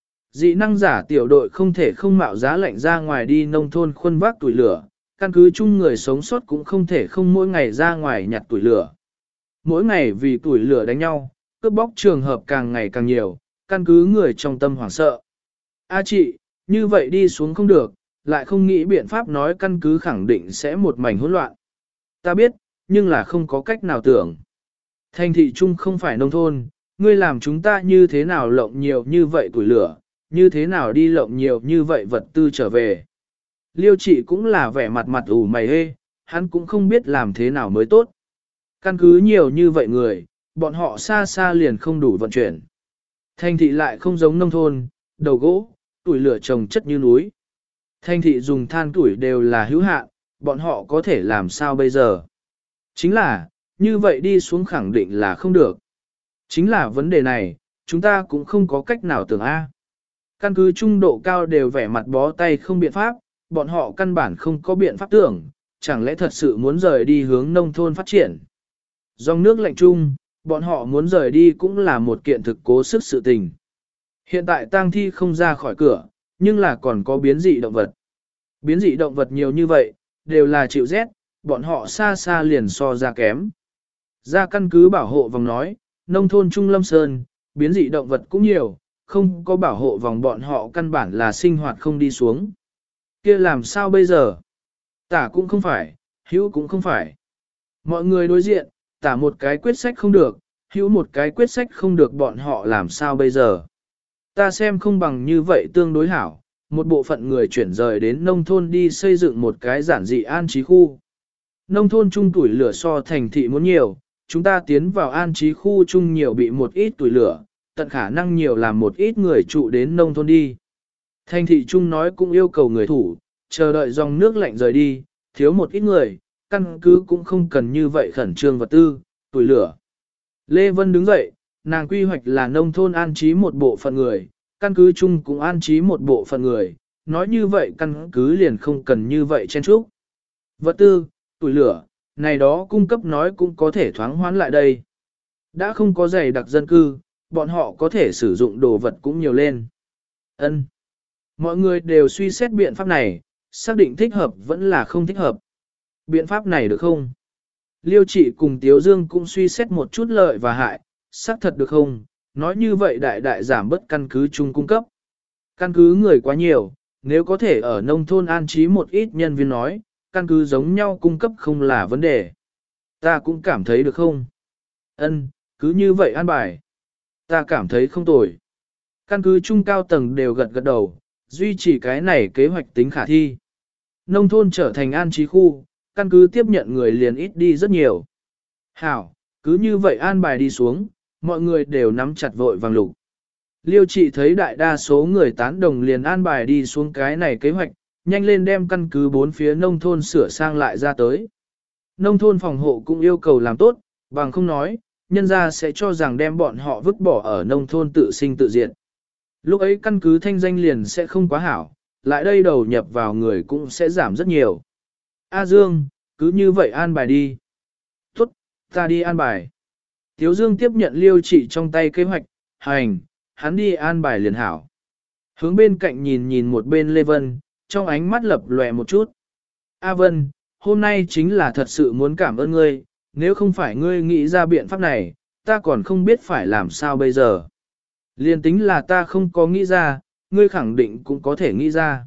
Dị năng giả tiểu đội không thể không mạo giá lạnh ra ngoài đi nông thôn khuân vác tuổi lửa, căn cứ chung người sống sót cũng không thể không mỗi ngày ra ngoài nhặt tuổi lửa. Mỗi ngày vì tuổi lửa đánh nhau, cướp bóc trường hợp càng ngày càng nhiều, căn cứ người trong tâm hoảng sợ. A chị, như vậy đi xuống không được, lại không nghĩ biện pháp nói căn cứ khẳng định sẽ một mảnh hỗn loạn. Ta biết, nhưng là không có cách nào tưởng. Thành thị chung không phải nông thôn, ngươi làm chúng ta như thế nào lộng nhiều như vậy tuổi lửa, như thế nào đi lộng nhiều như vậy vật tư trở về. Liêu trị cũng là vẻ mặt mặt ủ mày hê, hắn cũng không biết làm thế nào mới tốt. Căn cứ nhiều như vậy người, bọn họ xa xa liền không đủ vận chuyển. Thành thị lại không giống nông thôn, đầu gỗ, tuổi lửa trồng chất như núi. Thành thị dùng than tuổi đều là hữu hạn, bọn họ có thể làm sao bây giờ? Chính là, như vậy đi xuống khẳng định là không được. Chính là vấn đề này, chúng ta cũng không có cách nào tưởng A. Căn cứ trung độ cao đều vẻ mặt bó tay không biện pháp, bọn họ căn bản không có biện pháp tưởng, chẳng lẽ thật sự muốn rời đi hướng nông thôn phát triển. Dòng nước lạnh chung, bọn họ muốn rời đi cũng là một kiện thực cố sức sự tình. Hiện tại tang thi không ra khỏi cửa, nhưng là còn có biến dị động vật. Biến dị động vật nhiều như vậy, đều là chịu rét, bọn họ xa xa liền so ra kém. Ra căn cứ bảo hộ vòng nói, nông thôn Trung Lâm Sơn, biến dị động vật cũng nhiều, không có bảo hộ vòng bọn họ căn bản là sinh hoạt không đi xuống. Kia làm sao bây giờ? Tả cũng không phải, hữu cũng không phải. Mọi người đối diện, tả một cái quyết sách không được, hữu một cái quyết sách không được bọn họ làm sao bây giờ? Ta xem không bằng như vậy tương đối hảo, một bộ phận người chuyển rời đến nông thôn đi xây dựng một cái giản dị an trí khu. Nông thôn chung tuổi lửa so thành thị muốn nhiều, chúng ta tiến vào an trí khu chung nhiều bị một ít tuổi lửa, tận khả năng nhiều làm một ít người trụ đến nông thôn đi. Thành thị chung nói cũng yêu cầu người thủ, chờ đợi dòng nước lạnh rời đi, thiếu một ít người, căn cứ cũng không cần như vậy khẩn trương vật tư, tuổi lửa. Lê Vân đứng dậy, nàng quy hoạch là nông thôn an trí một bộ phận người, căn cứ chung cũng an trí một bộ phận người, nói như vậy căn cứ liền không cần như vậy chen chúc. Vật tư, tuổi lửa, này đó cung cấp nói cũng có thể thoáng hoán lại đây. Đã không có dày đặc dân cư, bọn họ có thể sử dụng đồ vật cũng nhiều lên. Ân. Mọi người đều suy xét biện pháp này, xác định thích hợp vẫn là không thích hợp. Biện pháp này được không? Liêu trị cùng Tiếu Dương cũng suy xét một chút lợi và hại, xác thật được không? Nói như vậy đại đại giảm bớt căn cứ chung cung cấp. Căn cứ người quá nhiều, nếu có thể ở nông thôn an trí một ít nhân viên nói, căn cứ giống nhau cung cấp không là vấn đề. Ta cũng cảm thấy được không? Ân, cứ như vậy an bài. Ta cảm thấy không tồi. Căn cứ trung cao tầng đều gật gật đầu, duy trì cái này kế hoạch tính khả thi. Nông thôn trở thành an trí khu, căn cứ tiếp nhận người liền ít đi rất nhiều. Hảo, cứ như vậy an bài đi xuống, mọi người đều nắm chặt vội vàng lục. Liêu trị thấy đại đa số người tán đồng liền an bài đi xuống cái này kế hoạch, nhanh lên đem căn cứ bốn phía nông thôn sửa sang lại ra tới. Nông thôn phòng hộ cũng yêu cầu làm tốt, bằng không nói, nhân ra sẽ cho rằng đem bọn họ vứt bỏ ở nông thôn tự sinh tự diệt. Lúc ấy căn cứ thanh danh liền sẽ không quá hảo, lại đây đầu nhập vào người cũng sẽ giảm rất nhiều. A Dương, cứ như vậy an bài đi. Tốt, ta đi an bài. Tiếu Dương tiếp nhận Liêu Trị trong tay kế hoạch, hành, hắn đi an bài liền hảo. Hướng bên cạnh nhìn nhìn một bên Lê Vân, trong ánh mắt lập lòe một chút. A Vân, hôm nay chính là thật sự muốn cảm ơn ngươi, nếu không phải ngươi nghĩ ra biện pháp này, ta còn không biết phải làm sao bây giờ. Liên tính là ta không có nghĩ ra, ngươi khẳng định cũng có thể nghĩ ra.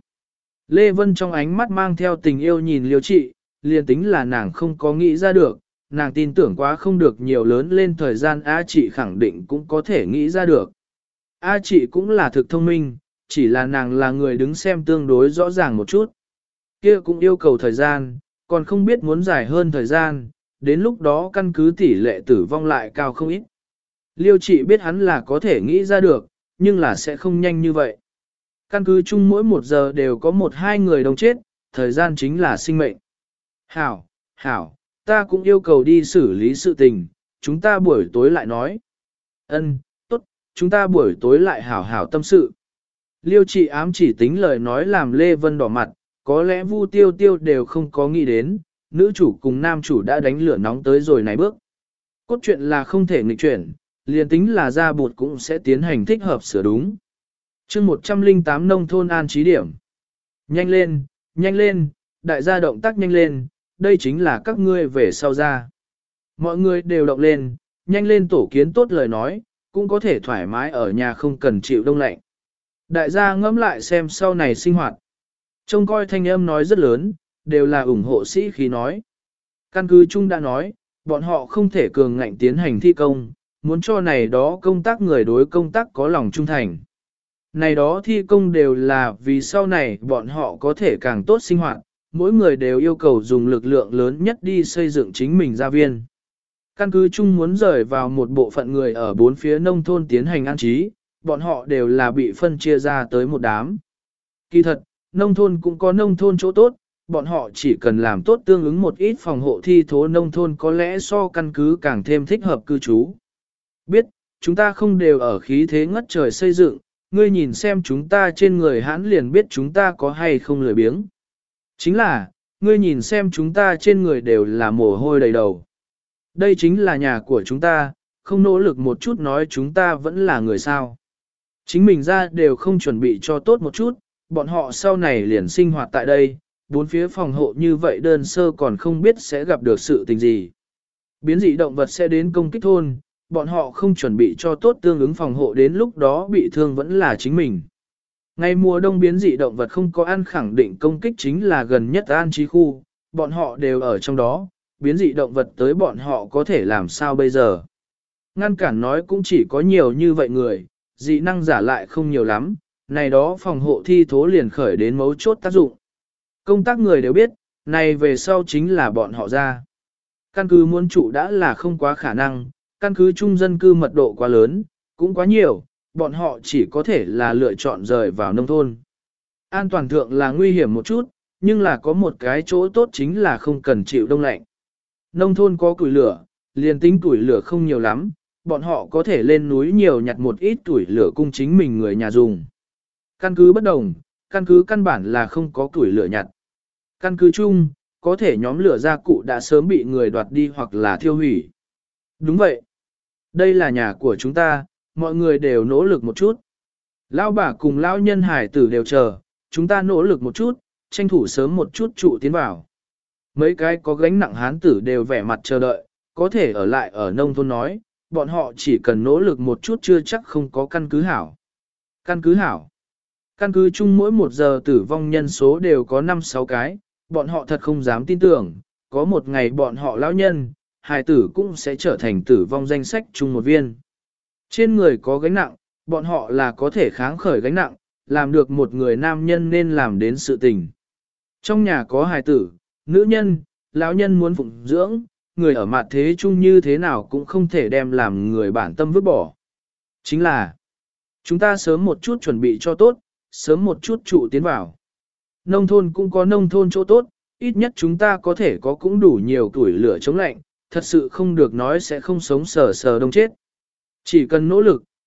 Lê Vân trong ánh mắt mang theo tình yêu nhìn Liêu Trị, liên tính là nàng không có nghĩ ra được, nàng tin tưởng quá không được nhiều lớn lên thời gian A Trị khẳng định cũng có thể nghĩ ra được. A Trị cũng là thực thông minh, chỉ là nàng là người đứng xem tương đối rõ ràng một chút. Kia cũng yêu cầu thời gian, còn không biết muốn dài hơn thời gian, đến lúc đó căn cứ tỷ lệ tử vong lại cao không ít. Liêu Trị biết hắn là có thể nghĩ ra được, nhưng là sẽ không nhanh như vậy. Căn cứ chung mỗi một giờ đều có một hai người đồng chết, thời gian chính là sinh mệnh. Hảo, hảo, ta cũng yêu cầu đi xử lý sự tình, chúng ta buổi tối lại nói. Ân, tốt, chúng ta buổi tối lại hảo hảo tâm sự. Liêu Trị ám chỉ tính lời nói làm Lê Vân đỏ mặt, có lẽ Vu Tiêu Tiêu đều không có nghĩ đến, nữ chủ cùng nam chủ đã đánh lửa nóng tới rồi này bước. Cốt truyện là không thể nghịch chuyển, liền tính là ra bụt cũng sẽ tiến hành thích hợp sửa đúng. chương một trăm lẻ tám nông thôn an trí điểm. Nhanh lên, nhanh lên, đại gia động tác nhanh lên, đây chính là các ngươi về sau ra. Mọi người đều động lên, nhanh lên tổ kiến tốt lời nói, cũng có thể thoải mái ở nhà không cần chịu đông lạnh. Đại gia ngẫm lại xem sau này sinh hoạt. Trông coi thanh âm nói rất lớn, đều là ủng hộ sĩ khí nói. Căn cứ chung đã nói, bọn họ không thể cường ngạnh tiến hành thi công, muốn cho này đó công tác người đối công tác có lòng trung thành. Này đó thi công đều là vì sau này bọn họ có thể càng tốt sinh hoạt, mỗi người đều yêu cầu dùng lực lượng lớn nhất đi xây dựng chính mình gia viên. Căn cứ chung muốn rời vào một bộ phận người ở bốn phía nông thôn tiến hành an trí, bọn họ đều là bị phân chia ra tới một đám. Kỳ thật, nông thôn cũng có nông thôn chỗ tốt, bọn họ chỉ cần làm tốt tương ứng một ít phòng hộ thi thố nông thôn có lẽ so căn cứ càng thêm thích hợp cư trú. Biết, chúng ta không đều ở khí thế ngất trời xây dựng, ngươi nhìn xem chúng ta trên người hãn liền biết chúng ta có hay không lười biếng. Chính là, ngươi nhìn xem chúng ta trên người đều là mồ hôi đầy đầu. Đây chính là nhà của chúng ta, không nỗ lực một chút nói chúng ta vẫn là người sao. Chính mình ra đều không chuẩn bị cho tốt một chút, bọn họ sau này liền sinh hoạt tại đây, bốn phía phòng hộ như vậy đơn sơ còn không biết sẽ gặp được sự tình gì. Biến dị động vật sẽ đến công kích thôn, bọn họ không chuẩn bị cho tốt tương ứng phòng hộ đến lúc đó bị thương vẫn là chính mình. Ngày mùa đông biến dị động vật không có ăn khẳng định công kích chính là gần nhất an trí khu, bọn họ đều ở trong đó, biến dị động vật tới bọn họ có thể làm sao bây giờ. Ngăn cản nói cũng chỉ có nhiều như vậy người, dị năng giả lại không nhiều lắm, này đó phòng hộ thi thố liền khởi đến mấu chốt tác dụng. Công tác người đều biết, này về sau chính là bọn họ ra. Căn cứ muốn trụ đã là không quá khả năng, căn cứ trung dân cư mật độ quá lớn, cũng quá nhiều, bọn họ chỉ có thể là lựa chọn rời vào nông thôn. An toàn thượng là nguy hiểm một chút, nhưng là có một cái chỗ tốt chính là không cần chịu đông lạnh. Nông thôn có củi lửa, liền tính củi lửa không nhiều lắm, bọn họ có thể lên núi nhiều nhặt một ít củi lửa cung chính mình người nhà dùng. Căn cứ bất đồng, căn cứ căn bản là không có củi lửa nhặt. Căn cứ chung, có thể nhóm lửa gia cụ đã sớm bị người đoạt đi hoặc là thiêu hủy. Đúng vậy. Đây là nhà của chúng ta, mọi người đều nỗ lực một chút. Lão bà cùng lão nhân hải tử đều chờ, chúng ta nỗ lực một chút, tranh thủ sớm một chút trụ tiến vào. Mấy cái có gánh nặng hán tử đều vẻ mặt chờ đợi, có thể ở lại ở nông thôn nói, bọn họ chỉ cần nỗ lực một chút chưa chắc không có căn cứ hảo. Căn cứ hảo. Căn cứ chung mỗi một giờ tử vong nhân số đều có năm sáu cái, bọn họ thật không dám tin tưởng, có một ngày bọn họ lão nhân, hài tử cũng sẽ trở thành tử vong danh sách chung một viên. Trên người có gánh nặng, bọn họ là có thể kháng khởi gánh nặng, làm được một người nam nhân nên làm đến sự tình. Trong nhà có hài tử, nữ nhân, lão nhân muốn phụng dưỡng, người ở mặt thế chung như thế nào cũng không thể đem làm người bản tâm vứt bỏ. Chính là, chúng ta sớm một chút chuẩn bị cho tốt, sớm một chút trụ tiến vào. Nông thôn cũng có nông thôn chỗ tốt, ít nhất chúng ta có thể có cũng đủ nhiều tuổi lửa chống lạnh, thật sự không được nói sẽ không sống sờ sờ đông chết. Chỉ cần nỗ lực,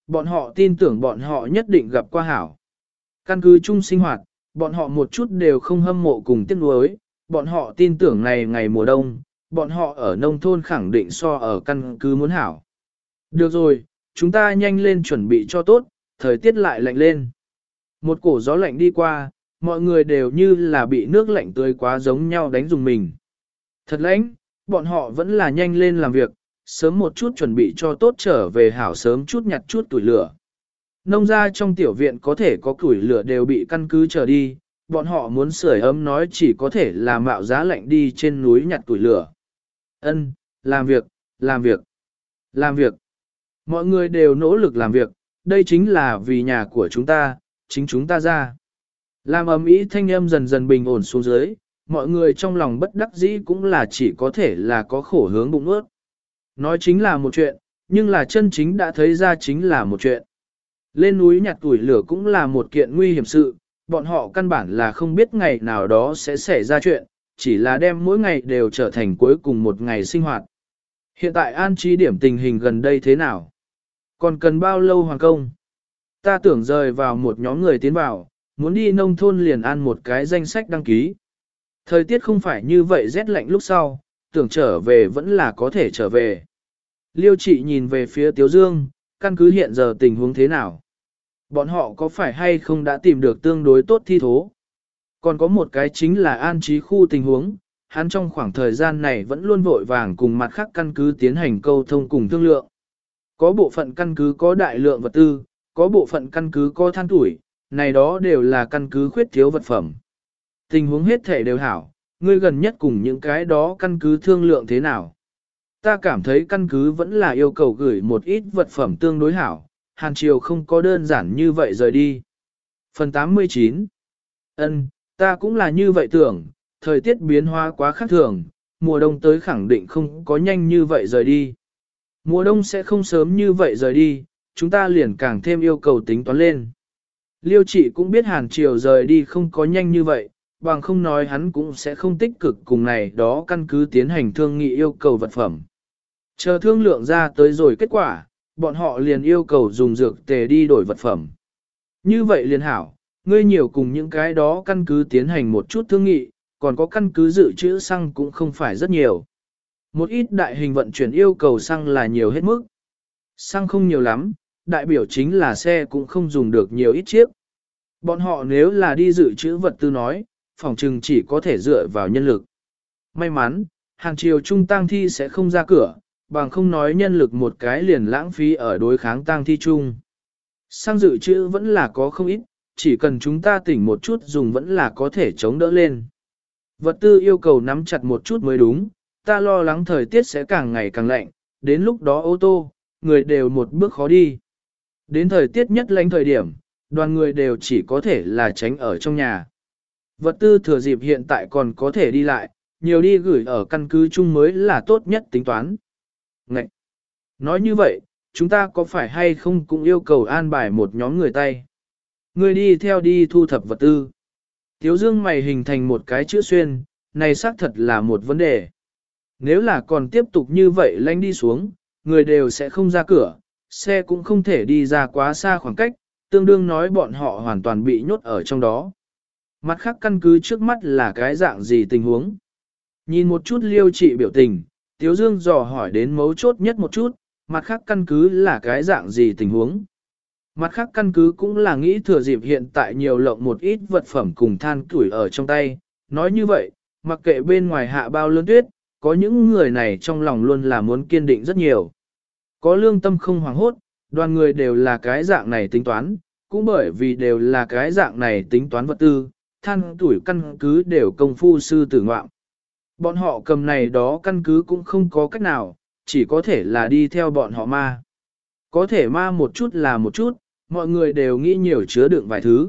bọn họ tin tưởng bọn họ nhất định gặp qua hảo. Căn cứ chung sinh hoạt, bọn họ một chút đều không hâm mộ cùng tiếc nuối, bọn họ tin tưởng này ngày mùa đông, bọn họ ở nông thôn khẳng định so ở căn cứ muốn hảo. Được rồi, chúng ta nhanh lên chuẩn bị cho tốt, thời tiết lại lạnh lên. Một cổ gió lạnh đi qua, mọi người đều như là bị nước lạnh tươi quá giống nhau đánh dùng mình. Thật lạnh, bọn họ vẫn là nhanh lên làm việc, sớm một chút chuẩn bị cho tốt trở về hảo sớm chút nhặt chút tuổi lửa. Nông gia trong tiểu viện có thể có củi lửa đều bị căn cứ trở đi, bọn họ muốn sưởi ấm nói chỉ có thể là mạo giá lạnh đi trên núi nhặt củi lửa. Ân, làm việc, làm việc, làm việc. Mọi người đều nỗ lực làm việc, đây chính là vì nhà của chúng ta, chính chúng ta ra. Làm ấm ý thanh âm dần dần bình ổn xuống dưới, mọi người trong lòng bất đắc dĩ cũng là chỉ có thể là có khổ hướng bụng ướt. Nói chính là một chuyện, nhưng là chân chính đã thấy ra chính là một chuyện. Lên núi nhặt củi lửa cũng là một kiện nguy hiểm sự, bọn họ căn bản là không biết ngày nào đó sẽ xảy ra chuyện, chỉ là đem mỗi ngày đều trở thành cuối cùng một ngày sinh hoạt. Hiện tại an trí điểm tình hình gần đây thế nào? Còn cần bao lâu hoàn công? Ta tưởng rời vào một nhóm người tiến vào, muốn đi nông thôn liền ăn một cái danh sách đăng ký. Thời tiết không phải như vậy rét lạnh lúc sau, tưởng trở về vẫn là có thể trở về. Liêu trị nhìn về phía Tiếu Dương, căn cứ hiện giờ tình huống thế nào? Bọn họ có phải hay không đã tìm được tương đối tốt thi thố? Còn có một cái chính là an trí khu tình huống, hắn trong khoảng thời gian này vẫn luôn vội vàng cùng mặt khác căn cứ tiến hành câu thông cùng thương lượng. Có bộ phận căn cứ có đại lượng vật tư, có bộ phận căn cứ có than tuổi, này đó đều là căn cứ khuyết thiếu vật phẩm. Tình huống hết thể đều hảo, ngươi gần nhất cùng những cái đó căn cứ thương lượng thế nào? Ta cảm thấy căn cứ vẫn là yêu cầu gửi một ít vật phẩm tương đối hảo, Hàn Triều không có đơn giản như vậy rời đi. Phần tám mươi chín. Ân, ta cũng là như vậy tưởng, thời tiết biến hóa quá khác thường, mùa đông tới khẳng định không có nhanh như vậy rời đi. Mùa đông sẽ không sớm như vậy rời đi, chúng ta liền càng thêm yêu cầu tính toán lên. Liêu trị cũng biết Hàn Triều rời đi không có nhanh như vậy, bằng không nói hắn cũng sẽ không tích cực cùng này đó căn cứ tiến hành thương nghị yêu cầu vật phẩm. Chờ thương lượng ra tới rồi kết quả, bọn họ liền yêu cầu dùng dược tề đi đổi vật phẩm. Như vậy liền hảo, ngươi nhiều cùng những cái đó căn cứ tiến hành một chút thương nghị, còn có căn cứ dự trữ xăng cũng không phải rất nhiều. Một ít đại hình vận chuyển yêu cầu xăng là nhiều hết mức. Xăng không nhiều lắm, đại biểu chính là xe cũng không dùng được nhiều ít chiếc. Bọn họ nếu là đi dự trữ vật tư nói, phòng trừng chỉ có thể dựa vào nhân lực. May mắn, hàng chiều trung tang thi sẽ không ra cửa, bằng không nói nhân lực một cái liền lãng phí ở đối kháng tang thi chung. Xăng dự trữ vẫn là có không ít, chỉ cần chúng ta tỉnh một chút dùng vẫn là có thể chống đỡ lên. Vật tư yêu cầu nắm chặt một chút mới đúng, ta lo lắng thời tiết sẽ càng ngày càng lạnh, đến lúc đó ô tô, người đều một bước khó đi. Đến thời tiết nhất lạnh thời điểm, đoàn người đều chỉ có thể là tránh ở trong nhà. Vật tư thừa dịp hiện tại còn có thể đi lại, nhiều đi gửi ở căn cứ chung mới là tốt nhất tính toán. Ngậy! Nói như vậy, chúng ta có phải hay không cũng yêu cầu an bài một nhóm người tay. Người đi theo đi thu thập vật tư. Tiếu Dương mày hình thành một cái chữ xuyên, này xác thật là một vấn đề. Nếu là còn tiếp tục như vậy lánh đi xuống, người đều sẽ không ra cửa, xe cũng không thể đi ra quá xa khoảng cách, tương đương nói bọn họ hoàn toàn bị nhốt ở trong đó. Mặt khác căn cứ trước mắt là cái dạng gì tình huống. Nhìn một chút Liêu trị biểu tình, Tiếu Dương dò hỏi đến mấu chốt nhất một chút, mặt khác căn cứ là cái dạng gì tình huống. Mặt khác căn cứ cũng là nghĩ thừa dịp hiện tại nhiều lộng một ít vật phẩm cùng than củi ở trong tay. Nói như vậy, mặc kệ bên ngoài hạ bao lớn tuyết, có những người này trong lòng luôn là muốn kiên định rất nhiều. Có lương tâm không hoảng hốt, đoàn người đều là cái dạng này tính toán, cũng bởi vì đều là cái dạng này tính toán vật tư, than tuổi căn cứ đều công phu sư tử ngoạm. Bọn họ cầm này đó căn cứ cũng không có cách nào, chỉ có thể là đi theo bọn họ ma. Có thể ma một chút là một chút, mọi người đều nghĩ nhiều chứa đựng vài thứ.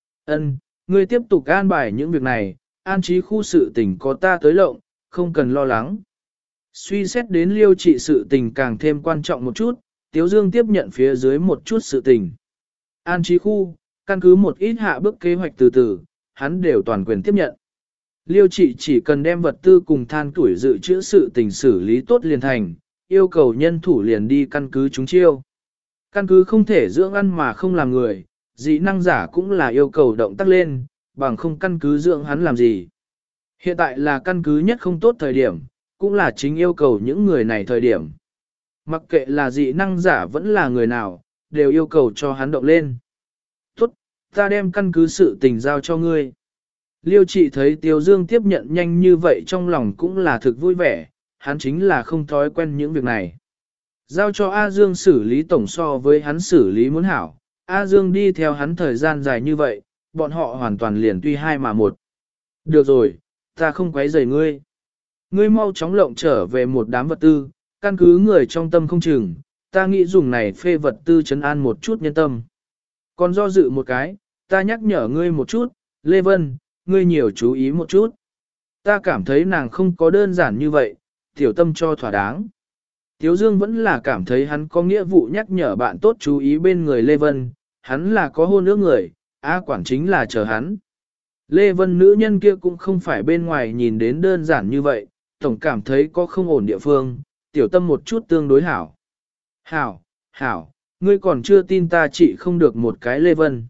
Ân, ngươi tiếp tục an bài những việc này, an trí khu sự tình có ta tới lộng, không cần lo lắng. Suy xét đến Liêu trị sự tình càng thêm quan trọng một chút, Tiếu Dương tiếp nhận phía dưới một chút sự tình. An trí khu, căn cứ một ít hạ bước kế hoạch từ từ, hắn đều toàn quyền tiếp nhận. Liêu trị chỉ cần đem vật tư cùng than tuổi dự trữ sự tình xử lý tốt liền thành, yêu cầu nhân thủ liền đi căn cứ chúng chiêu. Căn cứ không thể dưỡng ăn mà không làm người, dị năng giả cũng là yêu cầu động tác lên, bằng không căn cứ dưỡng hắn làm gì. Hiện tại là căn cứ nhất không tốt thời điểm, cũng là chính yêu cầu những người này thời điểm. Mặc kệ là dị năng giả vẫn là người nào, đều yêu cầu cho hắn động lên. Tốt, ta đem căn cứ sự tình giao cho ngươi. Liêu trị thấy Tiêu Dương tiếp nhận nhanh như vậy trong lòng cũng là thực vui vẻ, hắn chính là không thói quen những việc này. Giao cho A Dương xử lý tổng so với hắn xử lý muốn hảo, A Dương đi theo hắn thời gian dài như vậy, bọn họ hoàn toàn liền tuy hai mà một. Được rồi, ta không quấy rầy ngươi. Ngươi mau chóng lộng trở về một đám vật tư, căn cứ người trong tâm không chừng, ta nghĩ dùng này phê vật tư trấn an một chút nhân tâm. Còn do dự một cái, ta nhắc nhở ngươi một chút, Lê Vân, ngươi nhiều chú ý một chút. Ta cảm thấy nàng không có đơn giản như vậy, tiểu tâm cho thỏa đáng. Tiếu Dương vẫn là cảm thấy hắn có nghĩa vụ nhắc nhở bạn tốt chú ý bên người Lê Vân, hắn là có hôn ước người, A quản chính là chờ hắn. Lê Vân nữ nhân kia cũng không phải bên ngoài nhìn đến đơn giản như vậy, tổng cảm thấy có không ổn địa phương, tiểu tâm một chút tương đối hảo. Hảo, hảo, ngươi còn chưa tin ta chỉ không được một cái Lê Vân.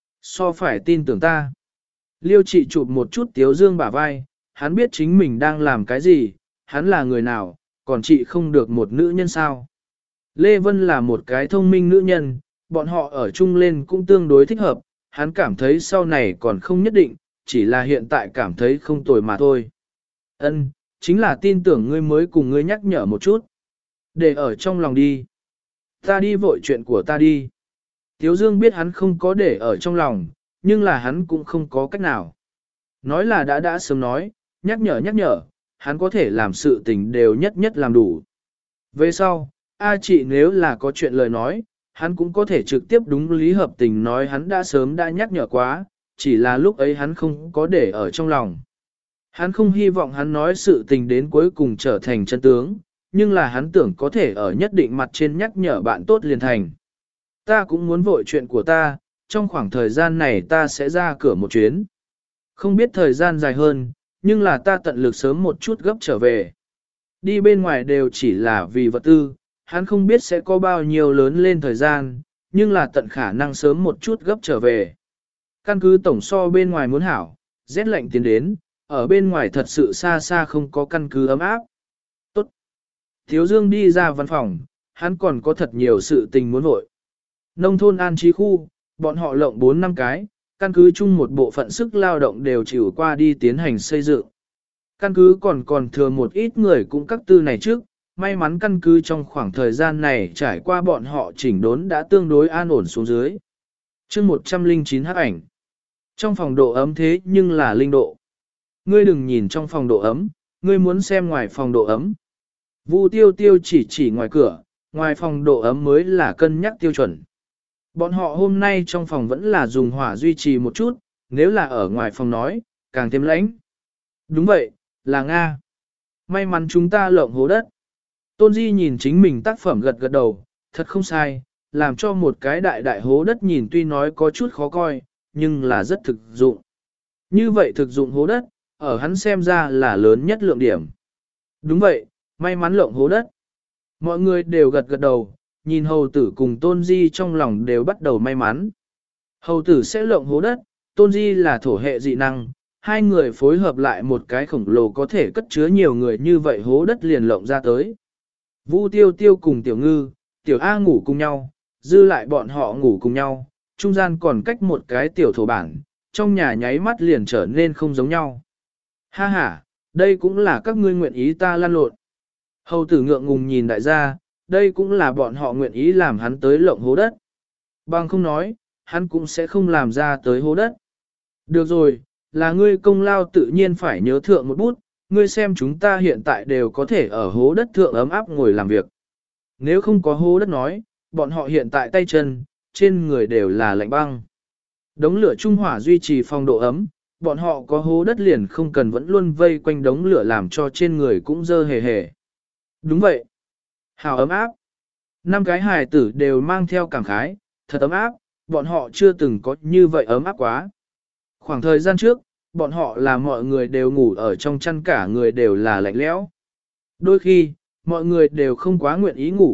So phải tin tưởng ta. Liêu trị chụp một chút Tiếu Dương bả vai, hắn biết chính mình đang làm cái gì, hắn là người nào, còn chị không được một nữ nhân sao. Lê Vân là một cái thông minh nữ nhân, bọn họ ở chung lên cũng tương đối thích hợp, hắn cảm thấy sau này còn không nhất định, chỉ là hiện tại cảm thấy không tồi mà thôi. Ân, chính là tin tưởng ngươi mới cùng ngươi nhắc nhở một chút. Để ở trong lòng đi. Ta đi vội chuyện của ta đi. Tiếu Dương biết hắn không có để ở trong lòng, nhưng là hắn cũng không có cách nào. Nói là đã đã sớm nói, nhắc nhở nhắc nhở, hắn có thể làm sự tình đều nhất nhất làm đủ. Về sau, A chị nếu là có chuyện lời nói, hắn cũng có thể trực tiếp đúng lý hợp tình nói hắn đã sớm đã nhắc nhở quá, chỉ là lúc ấy hắn không có để ở trong lòng. Hắn không hy vọng hắn nói sự tình đến cuối cùng trở thành chân tướng, nhưng là hắn tưởng có thể ở nhất định mặt trên nhắc nhở bạn tốt liền thành. Ta cũng muốn vội chuyện của ta, trong khoảng thời gian này ta sẽ ra cửa một chuyến. Không biết thời gian dài hơn, nhưng là ta tận lực sớm một chút gấp trở về. Đi bên ngoài đều chỉ là vì vật tư, hắn không biết sẽ có bao nhiêu lớn lên thời gian, nhưng là tận khả năng sớm một chút gấp trở về. Căn cứ tổng so bên ngoài muốn hảo, rét lạnh tiến đến, ở bên ngoài thật sự xa xa không có căn cứ ấm áp. Tốt. Thiếu Dương đi ra văn phòng, hắn còn có thật nhiều sự tình muốn vội. Nông thôn an trí khu, bọn họ lộng bốn năm cái, căn cứ chung một bộ phận sức lao động đều chịu qua đi tiến hành xây dựng. Căn cứ còn còn thừa một ít người cũng các tư này trước, may mắn căn cứ trong khoảng thời gian này trải qua bọn họ chỉnh đốn đã tương đối an ổn xuống dưới. chương một trăm lẻ chín hắc ảnh. Trong phòng độ ấm thế nhưng là linh độ. Ngươi đừng nhìn trong phòng độ ấm, ngươi muốn xem ngoài phòng độ ấm. Vu tiêu tiêu chỉ chỉ ngoài cửa, ngoài phòng độ ấm mới là cân nhắc tiêu chuẩn. Bọn họ hôm nay trong phòng vẫn là dùng hỏa duy trì một chút, nếu là ở ngoài phòng nói, càng thêm lãnh. Đúng vậy, là Nga. May mắn chúng ta lộng hố đất. Tôn Di nhìn chính mình tác phẩm gật gật đầu, thật không sai, làm cho một cái đại đại hố đất nhìn tuy nói có chút khó coi, nhưng là rất thực dụng. Như vậy thực dụng hố đất, ở hắn xem ra là lớn nhất lượng điểm. Đúng vậy, may mắn lộng hố đất. Mọi người đều gật gật đầu, nhìn hầu tử cùng Tôn Di trong lòng đều bắt đầu may mắn. Hầu tử sẽ lộng hố đất, Tôn Di là thổ hệ dị năng, hai người phối hợp lại một cái khổng lồ có thể cất chứa nhiều người như vậy hố đất liền lộng ra tới. Vu Tiêu Tiêu cùng Tiểu Ngư, Tiểu A ngủ cùng nhau, dư lại bọn họ ngủ cùng nhau, trung gian còn cách một cái tiểu thổ bản, trong nhà nháy mắt liền trở nên không giống nhau. Ha ha, đây cũng là các ngươi nguyện ý ta lan lộn. Hầu tử ngượng ngùng nhìn đại gia, đây cũng là bọn họ nguyện ý làm hắn tới lộng hố đất. Bằng không nói, hắn cũng sẽ không làm ra tới hố đất. Được rồi, là ngươi công lao tự nhiên phải nhớ thượng một bút, ngươi xem chúng ta hiện tại đều có thể ở hố đất thượng ấm áp ngồi làm việc. Nếu không có hố đất nói, bọn họ hiện tại tay chân, trên người đều là lạnh băng. Đống lửa trung hỏa duy trì phong độ ấm, bọn họ có hố đất liền không cần vẫn luôn vây quanh đống lửa làm cho trên người cũng dơ hề hề. Đúng vậy. Hào ấm áp. Năm cái hài tử đều mang theo cảm khái, thật ấm áp, bọn họ chưa từng có như vậy ấm áp quá. Khoảng thời gian trước, bọn họ là mọi người đều ngủ ở trong chăn cả người đều là lạnh lẽo. Đôi khi, mọi người đều không quá nguyện ý ngủ,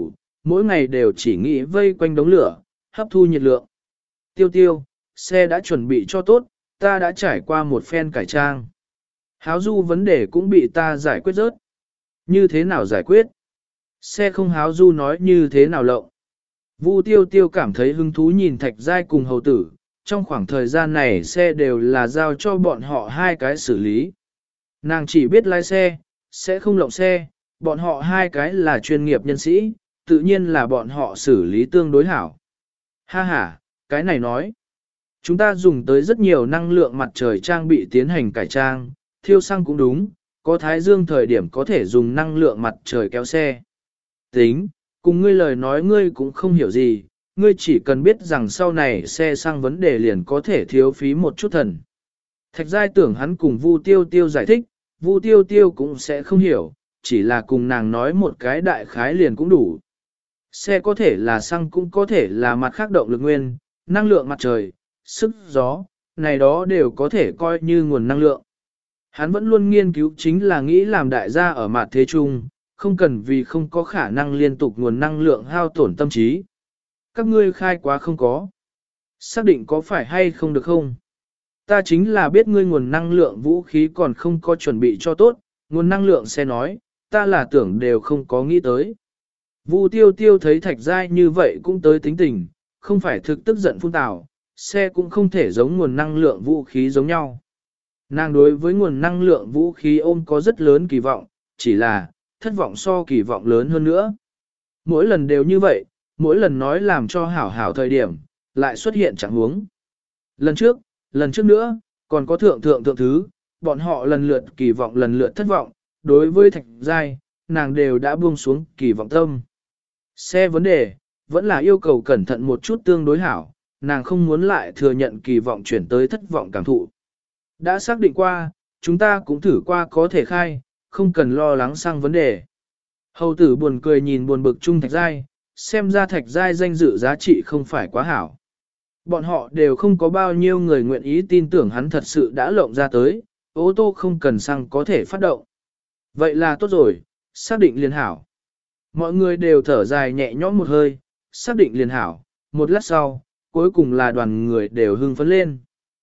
mỗi ngày đều chỉ nghĩ vây quanh đống lửa, hấp thu nhiệt lượng. Tiêu tiêu, xe đã chuẩn bị cho tốt, ta đã trải qua một phen cải trang. Háo du vấn đề cũng bị ta giải quyết rớt. Như thế nào giải quyết? Xe không háo du nói như thế nào lộng. Vu tiêu tiêu cảm thấy hứng thú nhìn thạch giai cùng hầu tử. Trong khoảng thời gian này xe đều là giao cho bọn họ hai cái xử lý. Nàng chỉ biết lái xe, sẽ không lộng xe, bọn họ hai cái là chuyên nghiệp nhân sĩ, tự nhiên là bọn họ xử lý tương đối hảo. Ha ha, cái này nói. Chúng ta dùng tới rất nhiều năng lượng mặt trời trang bị tiến hành cải trang, thiêu xăng cũng đúng, có thái dương thời điểm có thể dùng năng lượng mặt trời kéo xe. Tính, cùng ngươi lời nói ngươi cũng không hiểu gì, ngươi chỉ cần biết rằng sau này xe xăng vấn đề liền có thể thiếu phí một chút thần. Thạch giai tưởng hắn cùng Vu Tiêu Tiêu giải thích, Vu Tiêu Tiêu cũng sẽ không hiểu, chỉ là cùng nàng nói một cái đại khái liền cũng đủ. Xe có thể là xăng cũng có thể là mặt khác động lực nguyên, năng lượng mặt trời, sức gió, này đó đều có thể coi như nguồn năng lượng. Hắn vẫn luôn nghiên cứu chính là nghĩ làm đại gia ở mặt thế chung, không cần vì không có khả năng liên tục nguồn năng lượng hao tổn tâm trí. Các ngươi khai quá không có. Xác định có phải hay không được không? Ta chính là biết ngươi nguồn năng lượng vũ khí còn không có chuẩn bị cho tốt, nguồn năng lượng sẽ nói, ta là tưởng đều không có nghĩ tới. Vu tiêu tiêu thấy thạch giai như vậy cũng tới tính tình, không phải thực tức giận phun tào, xe cũng không thể giống nguồn năng lượng vũ khí giống nhau. Nàng đối với nguồn năng lượng vũ khí ôm có rất lớn kỳ vọng, chỉ là, thất vọng so kỳ vọng lớn hơn nữa. Mỗi lần đều như vậy, mỗi lần nói làm cho hảo hảo thời điểm, lại xuất hiện trạng huống. Lần trước, lần trước nữa, còn có thượng thượng thượng thứ, bọn họ lần lượt kỳ vọng lần lượt thất vọng, đối với thạch giai, nàng đều đã buông xuống kỳ vọng tâm. Xe vấn đề, vẫn là yêu cầu cẩn thận một chút tương đối hảo, nàng không muốn lại thừa nhận kỳ vọng chuyển tới thất vọng cảm thụ. Đã xác định qua, chúng ta cũng thử qua có thể khai, không cần lo lắng sang vấn đề. Hầu tử buồn cười nhìn buồn bực chung thạch giai, xem ra thạch giai danh dự giá trị không phải quá hảo. Bọn họ đều không có bao nhiêu người nguyện ý tin tưởng hắn thật sự đã lộng ra tới, ô tô không cần xăng có thể phát động. Vậy là tốt rồi, xác định liền hảo. Mọi người đều thở dài nhẹ nhõm một hơi, xác định liền hảo, một lát sau, cuối cùng là đoàn người đều hưng phấn lên.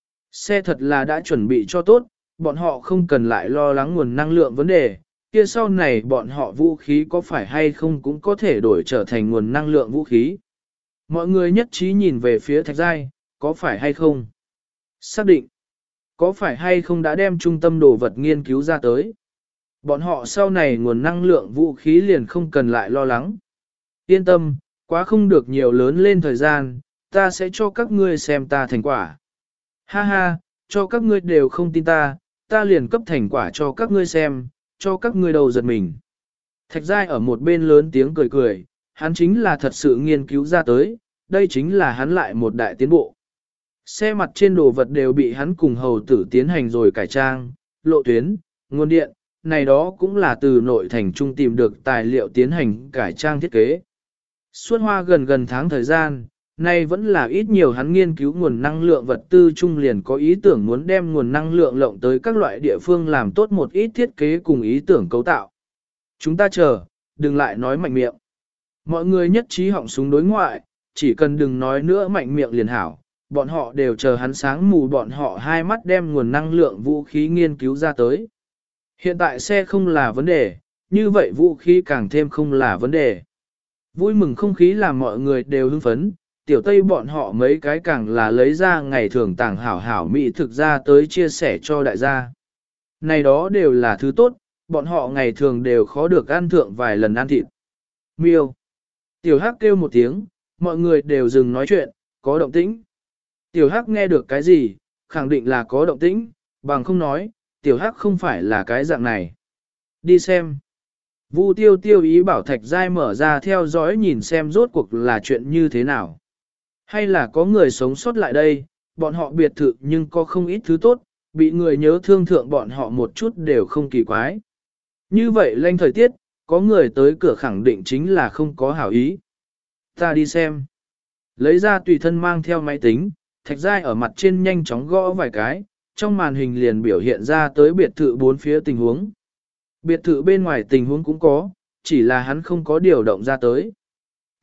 Xe thật là đã chuẩn bị cho tốt, bọn họ không cần lại lo lắng nguồn năng lượng vấn đề, kia sau này bọn họ vũ khí có phải hay không cũng có thể đổi trở thành nguồn năng lượng vũ khí. Mọi người nhất trí nhìn về phía thạch giai, có phải hay không? Xác định. Có phải hay không đã đem trung tâm đồ vật nghiên cứu ra tới? Bọn họ sau này nguồn năng lượng vũ khí liền không cần lại lo lắng. Yên tâm, quá không được nhiều lớn lên thời gian, ta sẽ cho các ngươi xem ta thành quả. Ha ha, cho các ngươi đều không tin ta, ta liền cấp thành quả cho các ngươi xem, cho các ngươi đầu giật mình. Thạch giai ở một bên lớn tiếng cười cười, hắn chính là thật sự nghiên cứu ra tới, đây chính là hắn lại một đại tiến bộ. Xe mặt trên đồ vật đều bị hắn cùng hầu tử tiến hành rồi cải trang, lộ tuyến, nguồn điện, này đó cũng là từ nội thành trung tìm được tài liệu tiến hành cải trang thiết kế. Suốt hoa gần gần tháng thời gian, nay vẫn là ít nhiều hắn nghiên cứu nguồn năng lượng vật tư trung liền có ý tưởng muốn đem nguồn năng lượng lộng tới các loại địa phương làm tốt một ít thiết kế cùng ý tưởng cấu tạo. Chúng ta chờ, đừng lại nói mạnh miệng. Mọi người nhất trí họng súng đối ngoại, chỉ cần đừng nói nữa mạnh miệng liền hảo, bọn họ đều chờ hắn sáng mù bọn họ hai mắt đem nguồn năng lượng vũ khí nghiên cứu ra tới. Hiện tại xe không là vấn đề, như vậy vũ khí càng thêm không là vấn đề. Vui mừng không khí làm mọi người đều hưng phấn, tiểu tây bọn họ mấy cái càng là lấy ra ngày thường tàng hảo hảo mỹ thực ra tới chia sẻ cho đại gia. Này đó đều là thứ tốt, bọn họ ngày thường đều khó được ăn thượng vài lần ăn thịt. Miêu. Tiểu Hắc kêu một tiếng, mọi người đều dừng nói chuyện, có động tĩnh. Tiểu Hắc nghe được cái gì, khẳng định là có động tĩnh, bằng không nói, Tiểu Hắc không phải là cái dạng này. Đi xem. Vu tiêu tiêu ý bảo thạch giai mở ra theo dõi nhìn xem rốt cuộc là chuyện như thế nào. Hay là có người sống sót lại đây, bọn họ biệt thự nhưng có không ít thứ tốt, bị người nhớ thương thượng bọn họ một chút đều không kỳ quái. Như vậy lanh thời tiết, có người tới cửa khẳng định chính là không có hảo ý. Ta đi xem. Lấy ra tùy thân mang theo máy tính, thạch giai ở mặt trên nhanh chóng gõ vài cái, trong màn hình liền biểu hiện ra tới biệt thự bốn phía tình huống. Biệt thự bên ngoài tình huống cũng có, chỉ là hắn không có điều động ra tới.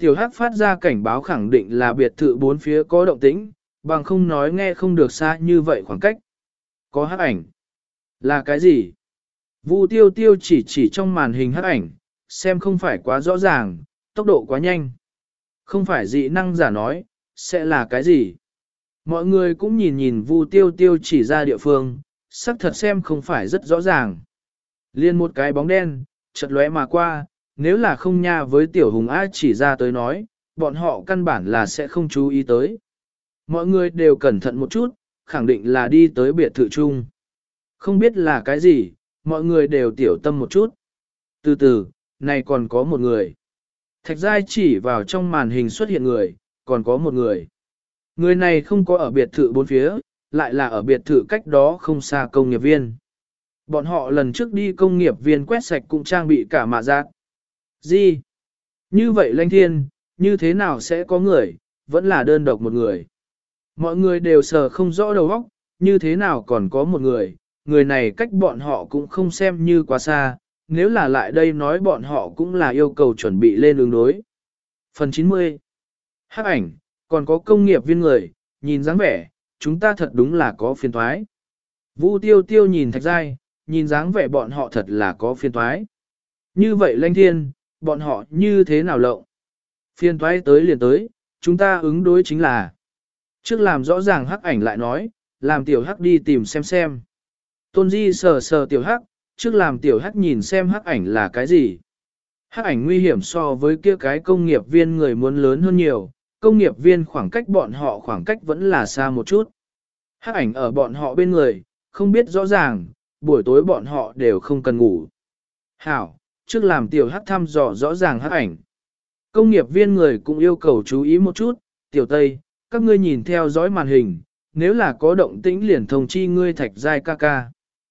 Tiểu Hắc phát ra cảnh báo khẳng định là biệt thự bốn phía có động tĩnh, bằng không nói nghe không được xa như vậy khoảng cách. Có hắc ảnh. Là cái gì? Vu Tiêu Tiêu chỉ chỉ trong màn hình hắc ảnh, xem không phải quá rõ ràng, tốc độ quá nhanh. Không phải dị năng giả nói, sẽ là cái gì? Mọi người cũng nhìn nhìn Vu Tiêu Tiêu chỉ ra địa phương, sắc thật xem không phải rất rõ ràng. Liên một cái bóng đen, chợt lóe mà qua, nếu là không nha với Tiểu Hùng A chỉ ra tới nói, bọn họ căn bản là sẽ không chú ý tới. Mọi người đều cẩn thận một chút, khẳng định là đi tới biệt thự chung. Không biết là cái gì, mọi người đều tiểu tâm một chút. Từ từ, này còn có một người. Thạch Giai chỉ vào trong màn hình xuất hiện người, còn có một người. Người này không có ở biệt thự bốn phía, lại là ở biệt thự cách đó không xa công nghiệp viên. Bọn họ lần trước đi công nghiệp viên quét sạch cũng trang bị cả mạ giác. Gì? Như vậy Lanh Thiên, như thế nào sẽ có người, vẫn là đơn độc một người. Mọi người đều sờ không rõ đầu óc, như thế nào còn có một người, người này cách bọn họ cũng không xem như quá xa, nếu là lại đây nói bọn họ cũng là yêu cầu chuẩn bị lên ứng đối. Phần chín mươi. Hắc ảnh, còn có công nghiệp viên người, nhìn dáng vẻ, chúng ta thật đúng là có phiền toái. Vu Tiêu Tiêu nhìn Thạch Giai, nhìn dáng vẻ bọn họ thật là có phiền toái. Như vậy Lanh Thiên, bọn họ như thế nào lộng? Phiền toái tới liền tới, chúng ta ứng đối chính là. Trước làm rõ ràng hắc ảnh lại nói, làm tiểu hắc đi tìm xem xem. Tôn Di sờ sờ tiểu hắc, trước làm tiểu hắc nhìn xem hắc ảnh là cái gì. Hắc ảnh nguy hiểm so với kia cái công nghiệp viên người muốn lớn hơn nhiều, công nghiệp viên khoảng cách bọn họ khoảng cách vẫn là xa một chút. Hắc ảnh ở bọn họ bên người, không biết rõ ràng, buổi tối bọn họ đều không cần ngủ. Hảo, trước làm tiểu hắc thăm dò rõ ràng hắc ảnh. Công nghiệp viên người cũng yêu cầu chú ý một chút, tiểu Tây, các ngươi nhìn theo dõi màn hình, nếu là có động tĩnh liền thông chi ngươi Thạch Giai ca ca.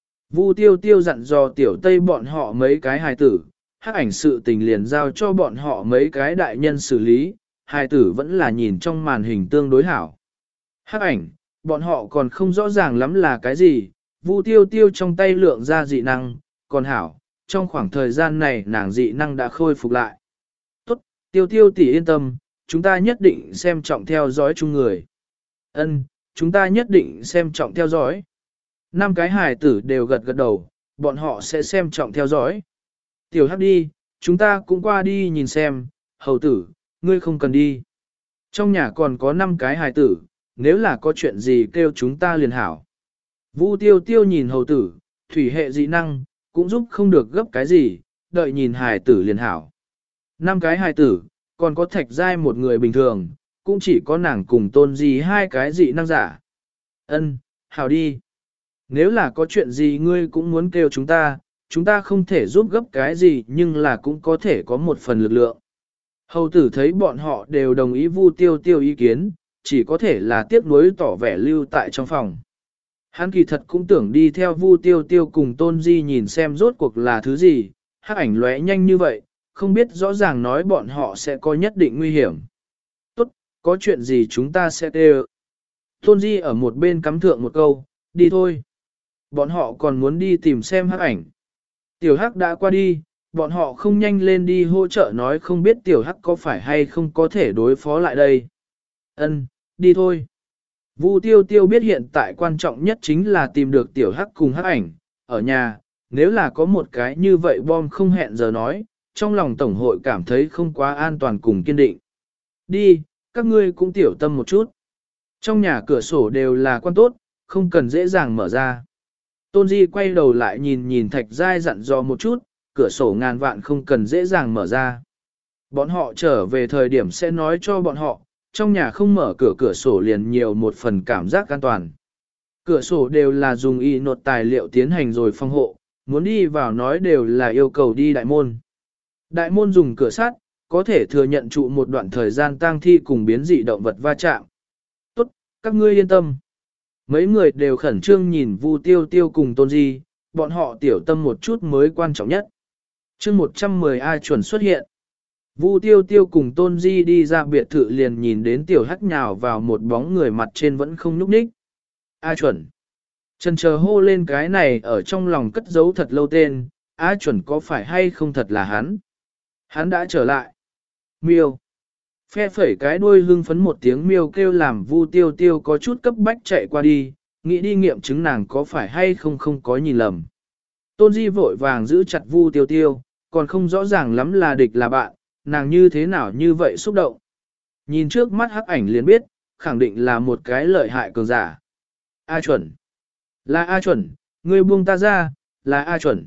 Vu Tiêu Tiêu dặn dò tiểu Tây bọn họ mấy cái hài tử, hắc ảnh sự tình liền giao cho bọn họ mấy cái đại nhân xử lý, hài tử vẫn là nhìn trong màn hình tương đối hảo. Hắc ảnh, bọn họ còn không rõ ràng lắm là cái gì, Vu Tiêu Tiêu trong tay lượng ra dị năng, còn hảo, trong khoảng thời gian này nàng dị năng đã khôi phục lại. Tốt, Tiêu Tiêu tỷ yên tâm, chúng ta nhất định xem trọng theo dõi chung người. Ân, chúng ta nhất định xem trọng theo dõi. Năm cái hài tử đều gật gật đầu, bọn họ sẽ xem trọng theo dõi. Tiểu Hắc đi, chúng ta cũng qua đi nhìn xem, hầu tử, ngươi không cần đi. Trong nhà còn có năm cái hài tử, nếu là có chuyện gì kêu chúng ta liền hảo. Vu Tiêu Tiêu nhìn hầu tử, thủy hệ dị năng, cũng giúp không được gấp cái gì, đợi nhìn hài tử liền hảo. Năm cái hài tử, còn có Thạch Giai một người bình thường, cũng chỉ có nàng cùng Tôn Di hai cái dị năng giả. Ân, hảo đi. Nếu là có chuyện gì ngươi cũng muốn kêu chúng ta, chúng ta không thể giúp gấp cái gì nhưng là cũng có thể có một phần lực lượng. Hầu tử thấy bọn họ đều đồng ý Vu Tiêu Tiêu ý kiến, chỉ có thể là tiếc nuối tỏ vẻ lưu tại trong phòng. Hắn kỳ thật cũng tưởng đi theo Vu Tiêu Tiêu cùng Tôn Di nhìn xem rốt cuộc là thứ gì, hắc ảnh lóe nhanh như vậy, không biết rõ ràng nói bọn họ sẽ có nhất định nguy hiểm. Tốt, có chuyện gì chúng ta sẽ kêu. Tôn Di ở một bên cắm thượng một câu, đi thôi. Bọn họ còn muốn đi tìm xem hắc ảnh. Tiểu hắc đã qua đi, bọn họ không nhanh lên đi hỗ trợ nói không biết tiểu hắc có phải hay không có thể đối phó lại đây. Ân, đi thôi. Vu Tiêu Tiêu biết hiện tại quan trọng nhất chính là tìm được tiểu hắc cùng hắc ảnh, ở nhà, nếu là có một cái như vậy bom không hẹn giờ nói, trong lòng tổng hội cảm thấy không quá an toàn cùng kiên định. Đi, các ngươi cũng tiểu tâm một chút. Trong nhà cửa sổ đều là quan tốt, không cần dễ dàng mở ra. Tôn Di quay đầu lại nhìn nhìn Thạch Giai dặn dò một chút, cửa sổ ngàn vạn không cần dễ dàng mở ra. Bọn họ trở về thời điểm sẽ nói cho bọn họ, trong nhà không mở cửa cửa sổ liền nhiều một phần cảm giác an toàn. Cửa sổ đều là dùng y nột tài liệu tiến hành rồi phong hộ, muốn đi vào nói đều là yêu cầu đi đại môn. Đại môn dùng cửa sắt, có thể thừa nhận trụ một đoạn thời gian tang thi cùng biến dị động vật va chạm. Tốt, các ngươi yên tâm. Mấy người đều khẩn trương nhìn Vu Tiêu Tiêu cùng Tôn Di, bọn họ tiểu tâm một chút mới quan trọng nhất. chương một trăm mười A chuẩn xuất hiện. Vu Tiêu Tiêu cùng Tôn Di đi ra biệt thự liền nhìn đến tiểu hắc nhào vào một bóng người mặt trên vẫn không nhúc nhích. A chuẩn. Trần chờ hô lên cái này ở trong lòng cất giấu thật lâu tên, A chuẩn có phải hay không thật là hắn? Hắn đã trở lại. Miêu. Phe phẩy cái đuôi hưng phấn một tiếng miêu kêu làm Vu Tiêu Tiêu có chút cấp bách chạy qua đi, nghĩ đi nghiệm chứng nàng có phải hay không không có nhìn lầm. Tôn Di vội vàng giữ chặt Vu Tiêu Tiêu, còn không rõ ràng lắm là địch là bạn, nàng như thế nào như vậy xúc động. Nhìn trước mắt hắc ảnh liền biết, khẳng định là một cái lợi hại cường giả. A chuẩn. Là A chuẩn, ngươi buông ta ra, là A chuẩn.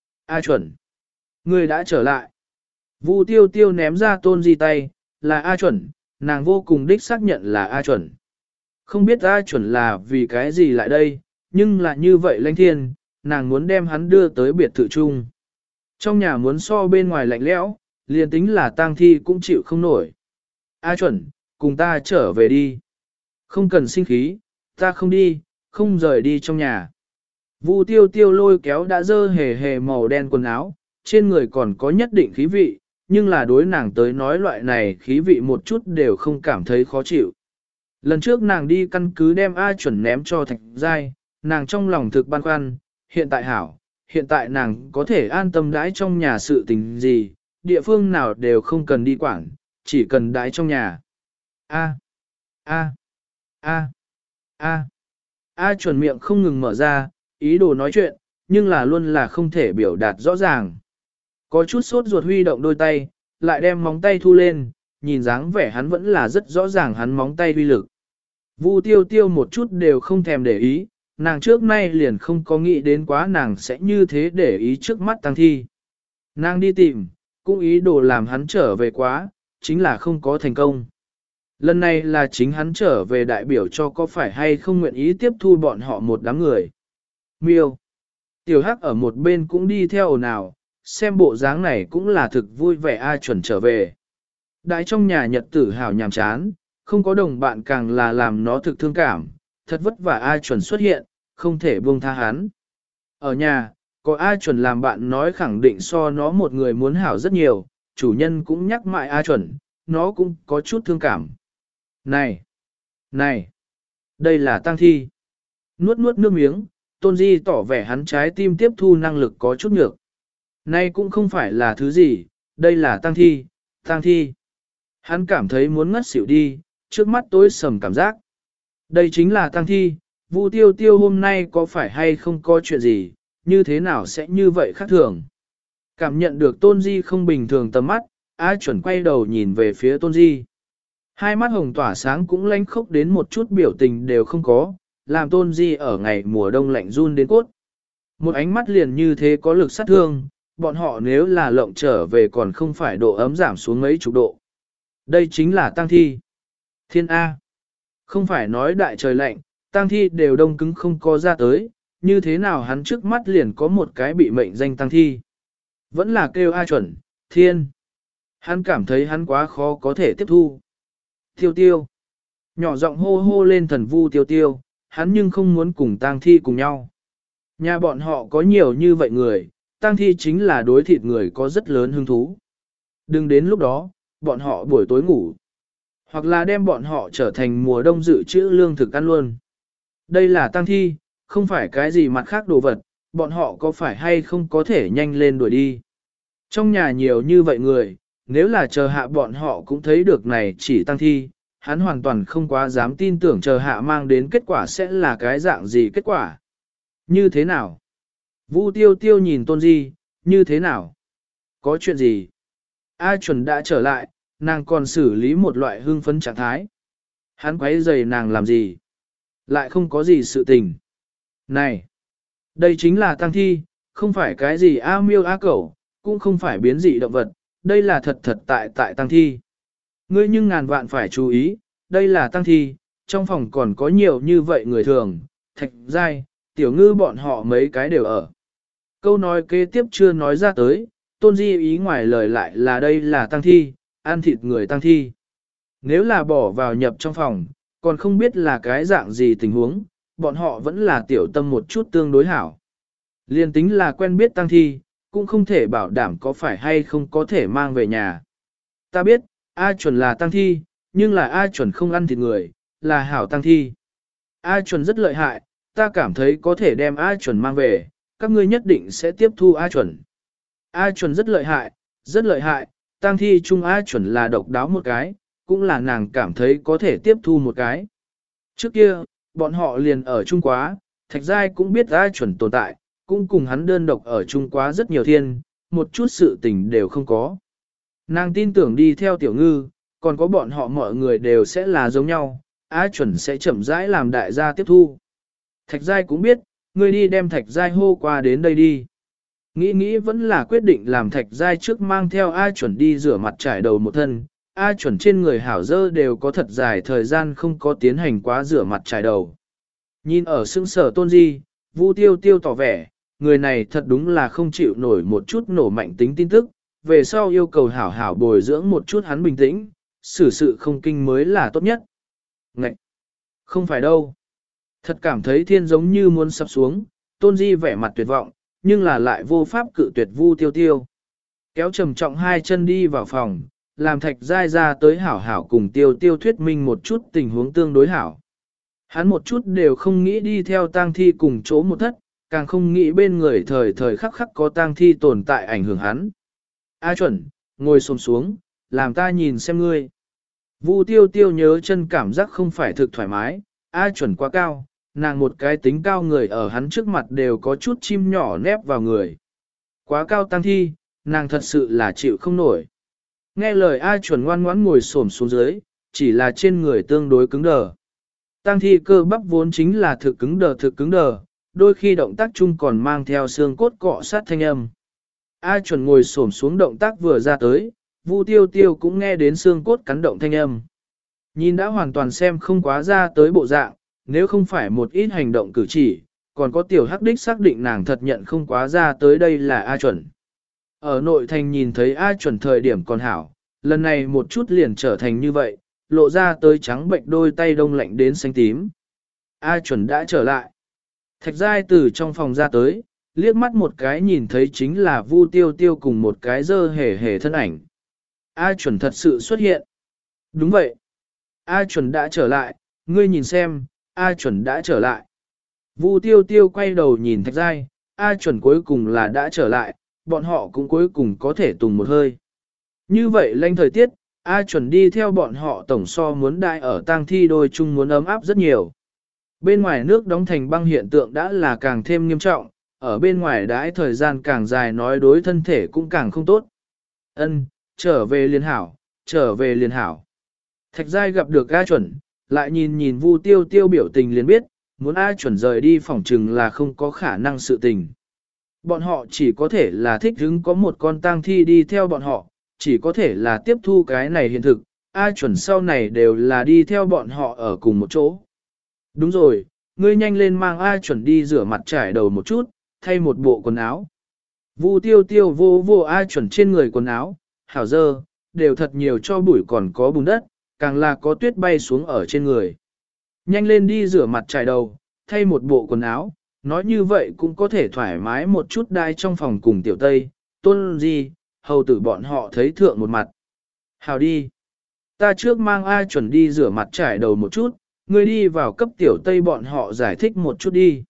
A chuẩn. Ngươi đã trở lại. Vu Tiêu Tiêu ném ra Tôn Di tay, là A chuẩn, nàng vô cùng đích xác nhận là A chuẩn. Không biết A chuẩn là vì cái gì lại đây, nhưng là như vậy lãnh thiên, nàng muốn đem hắn đưa tới biệt thự chung. Trong nhà muốn so bên ngoài lạnh lẽo, liền tính là tang thi cũng chịu không nổi. A chuẩn, cùng ta trở về đi. Không cần sinh khí, ta không đi, không rời đi trong nhà. Vu Tiêu Tiêu lôi kéo đã dơ hề hề màu đen quần áo, trên người còn có nhất định khí vị, nhưng là đối nàng tới nói loại này khí vị một chút đều không cảm thấy khó chịu. Lần trước nàng đi căn cứ đem A chuẩn ném cho Thạch Giai, nàng trong lòng thực băn khoăn, hiện tại hảo, hiện tại nàng có thể an tâm đãi trong nhà sự tình gì, địa phương nào đều không cần đi quản, chỉ cần đãi trong nhà. A, A, A, A, A chuẩn miệng không ngừng mở ra, ý đồ nói chuyện, nhưng là luôn là không thể biểu đạt rõ ràng. Có chút sốt ruột huy động đôi tay, lại đem móng tay thu lên, nhìn dáng vẻ hắn vẫn là rất rõ ràng hắn móng tay uy lực. Vu Tiêu Tiêu một chút đều không thèm để ý, nàng trước nay liền không có nghĩ đến quá nàng sẽ như thế để ý trước mắt Tăng Thi. Nàng đi tìm, cũng ý đồ làm hắn trở về quá, chính là không có thành công. Lần này là chính hắn trở về đại biểu cho có phải hay không nguyện ý tiếp thu bọn họ một đám người. Miêu. Tiểu Hắc ở một bên cũng đi theo ồn ào, xem bộ dáng này cũng là thực vui vẻ A chuẩn trở về. Đại trong nhà nhật tử hào nhàm chán, không có đồng bạn càng là làm nó thực thương cảm, thật vất vả A chuẩn xuất hiện, không thể buông tha hắn. Ở nhà, có A chuẩn làm bạn nói khẳng định so nó một người muốn hảo rất nhiều, chủ nhân cũng nhắc mãi A chuẩn, nó cũng có chút thương cảm. Này! Này! Đây là tang thi. Nuốt nuốt nước miếng, Tôn Di tỏ vẻ hắn trái tim tiếp thu năng lực có chút nhược. Này cũng không phải là thứ gì, đây là tang thi, tang thi. Hắn cảm thấy muốn ngất xỉu đi, trước mắt tối sầm cảm giác. Đây chính là tang thi, Vu Tiêu Tiêu hôm nay có phải hay không có chuyện gì, như thế nào sẽ như vậy khác thường. Cảm nhận được Tôn Di không bình thường tầm mắt, A chuẩn quay đầu nhìn về phía Tôn Di. Hai mắt hồng tỏa sáng cũng lánh khốc đến một chút biểu tình đều không có, làm Tôn Di ở ngày mùa đông lạnh run đến cốt. Một ánh mắt liền như thế có lực sát thương, bọn họ nếu là lộng trở về còn không phải độ ấm giảm xuống mấy chục độ. Đây chính là tang thi. Thiên A. Không phải nói đại trời lạnh, tang thi đều đông cứng không có ra tới, như thế nào hắn trước mắt liền có một cái bị mệnh danh tang thi. Vẫn là kêu A chuẩn, thiên. Hắn cảm thấy hắn quá khó có thể tiếp thu. Tiêu tiêu. Nhỏ giọng hô hô lên thần Vu Tiêu Tiêu, hắn nhưng không muốn cùng tang thi cùng nhau. Nhà bọn họ có nhiều như vậy người, tang thi chính là đối thịt người có rất lớn hứng thú. Đừng đến lúc đó, bọn họ buổi tối ngủ. Hoặc là đem bọn họ trở thành mùa đông dự trữ lương thực ăn luôn. Đây là tang thi, không phải cái gì mặt khác đồ vật, bọn họ có phải hay không có thể nhanh lên đuổi đi. Trong nhà nhiều như vậy người, nếu là chờ hạ bọn họ cũng thấy được này chỉ tang thi, hắn hoàn toàn không quá dám tin tưởng chờ hạ mang đến kết quả sẽ là cái dạng gì kết quả. Như thế nào? Vu Tiêu Tiêu nhìn Tôn Di, như thế nào? Có chuyện gì? A chuẩn đã trở lại, nàng còn xử lý một loại hương phấn trạng thái. Hắn quấy rầy nàng làm gì? Lại không có gì sự tình. Này! Đây chính là tang thi, không phải cái gì A miêu A cẩu, cũng không phải biến dị động vật, đây là thật thật tại tại tang thi. Ngươi nhưng ngàn vạn phải chú ý, đây là tang thi, trong phòng còn có nhiều như vậy người thường, Thạch Giai, Tiểu Ngư bọn họ mấy cái đều ở. Câu nói kế tiếp chưa nói ra tới, Tôn Di ý ngoài lời lại là đây là tang thi, ăn thịt người tang thi. Nếu là bỏ vào nhập trong phòng, còn không biết là cái dạng gì tình huống, bọn họ vẫn là tiểu tâm một chút tương đối hảo. Liên tính là quen biết tang thi, cũng không thể bảo đảm có phải hay không có thể mang về nhà. Ta biết, A chuẩn là tang thi, nhưng là A chuẩn không ăn thịt người, là hảo tang thi. A chuẩn rất lợi hại, ta cảm thấy có thể đem A chuẩn mang về, các ngươi nhất định sẽ tiếp thu A chuẩn. A chuẩn rất lợi hại, rất lợi hại, tang thi chung A chuẩn là độc đáo một cái, cũng là nàng cảm thấy có thể tiếp thu một cái. Trước kia, bọn họ liền ở chung quá, Thạch Giai cũng biết A chuẩn tồn tại, cũng cùng hắn đơn độc ở chung quá rất nhiều thiên, một chút sự tình đều không có. Nàng tin tưởng đi theo tiểu ngư, còn có bọn họ mọi người đều sẽ là giống nhau, A chuẩn sẽ chậm rãi làm đại gia tiếp thu. Thạch Giai cũng biết, ngươi đi đem Thạch Giai hô qua đến đây đi. Nghĩ nghĩ vẫn là quyết định làm Thạch Giai trước mang theo A chuẩn đi rửa mặt trải đầu một thân. A chuẩn trên người hảo dơ đều có thật dài thời gian không có tiến hành quá rửa mặt trải đầu. Nhìn ở xương sở tôn di, Vu Tiêu Tiêu tỏ vẻ, người này thật đúng là không chịu nổi một chút nổ mạnh tính tin tức, về sau yêu cầu hảo hảo bồi dưỡng một chút hắn bình tĩnh, xử sự không kinh mới là tốt nhất. Ngậy! Không phải đâu. Thật cảm thấy thiên giống như muốn sắp xuống, tôn di vẻ mặt tuyệt vọng, nhưng là lại vô pháp cự tuyệt Vu Tiêu Tiêu. Kéo trầm trọng hai chân đi vào phòng, làm Thạch Giai ra tới hảo hảo cùng Tiêu Tiêu thuyết minh một chút tình huống tương đối hảo. Hắn một chút đều không nghĩ đi theo tang thi cùng chỗ một thất, càng không nghĩ bên người thời thời khắc khắc có tang thi tồn tại ảnh hưởng hắn. A chuẩn, ngồi xổm xuống, làm ta nhìn xem ngươi. Vu Tiêu Tiêu nhớ chân cảm giác không phải thực thoải mái, A chuẩn quá cao, nàng một cái tính cao người ở hắn trước mặt đều có chút chim nhỏ nép vào người. Quá cao tang thi, nàng thật sự là chịu không nổi. Nghe lời A chuẩn ngoan ngoãn ngồi xổm xuống dưới, chỉ là trên người tương đối cứng đờ. Tang thi cơ bắp vốn chính là thực cứng đờ thực cứng đờ, đôi khi động tác chung còn mang theo xương cốt cọ sát thanh âm. A chuẩn ngồi xổm xuống động tác vừa ra tới, Vu Tiêu Tiêu cũng nghe đến xương cốt cắn động thanh âm. Nhìn đã hoàn toàn xem không quá ra tới bộ dạng, nếu không phải một ít hành động cử chỉ, còn có tiểu hắc đích xác định nàng thật nhận không quá ra tới đây là A chuẩn. Ở nội thành nhìn thấy A chuẩn thời điểm còn hảo, lần này một chút liền trở thành như vậy, lộ ra tới trắng bệnh đôi tay đông lạnh đến xanh tím. A chuẩn đã trở lại. Thạch Giai từ trong phòng ra tới, liếc mắt một cái nhìn thấy chính là Vu Tiêu Tiêu cùng một cái dơ hề hề thân ảnh. A chuẩn thật sự xuất hiện. Đúng vậy. A chuẩn đã trở lại, ngươi nhìn xem, A chuẩn đã trở lại. Vu Tiêu Tiêu quay đầu nhìn Thạch Giai, A chuẩn cuối cùng là đã trở lại, bọn họ cũng cuối cùng có thể tùng một hơi. Như vậy lanh thời tiết, A chuẩn đi theo bọn họ tổng so muốn đại ở tang thi đôi chung muốn ấm áp rất nhiều. Bên ngoài nước đóng thành băng hiện tượng đã là càng thêm nghiêm trọng, ở bên ngoài đãi thời gian càng dài nói đối thân thể cũng càng không tốt. Ân, trở về liên hảo, trở về liên hảo. Thạch Giai gặp được A chuẩn, lại nhìn nhìn Vu Tiêu Tiêu biểu tình liền biết, muốn A chuẩn rời đi phòng trừng là không có khả năng sự tình. Bọn họ chỉ có thể là thích hứng có một con tang thi đi theo bọn họ, chỉ có thể là tiếp thu cái này hiện thực, A chuẩn sau này đều là đi theo bọn họ ở cùng một chỗ. Đúng rồi, ngươi nhanh lên mang A chuẩn đi rửa mặt trải đầu một chút, thay một bộ quần áo. Vu Tiêu Tiêu vô vô A chuẩn trên người quần áo, hảo dơ, đều thật nhiều cho bụi còn có bùn đất, càng là có tuyết bay xuống ở trên người. Nhanh lên đi rửa mặt trải đầu, thay một bộ quần áo, nói như vậy cũng có thể thoải mái một chút đai trong phòng cùng tiểu tây, tôn gì, hầu tử bọn họ thấy thượng một mặt. Hào đi. Ta trước mang A chuẩn đi rửa mặt trải đầu một chút, ngươi đi vào cấp tiểu tây bọn họ giải thích một chút đi.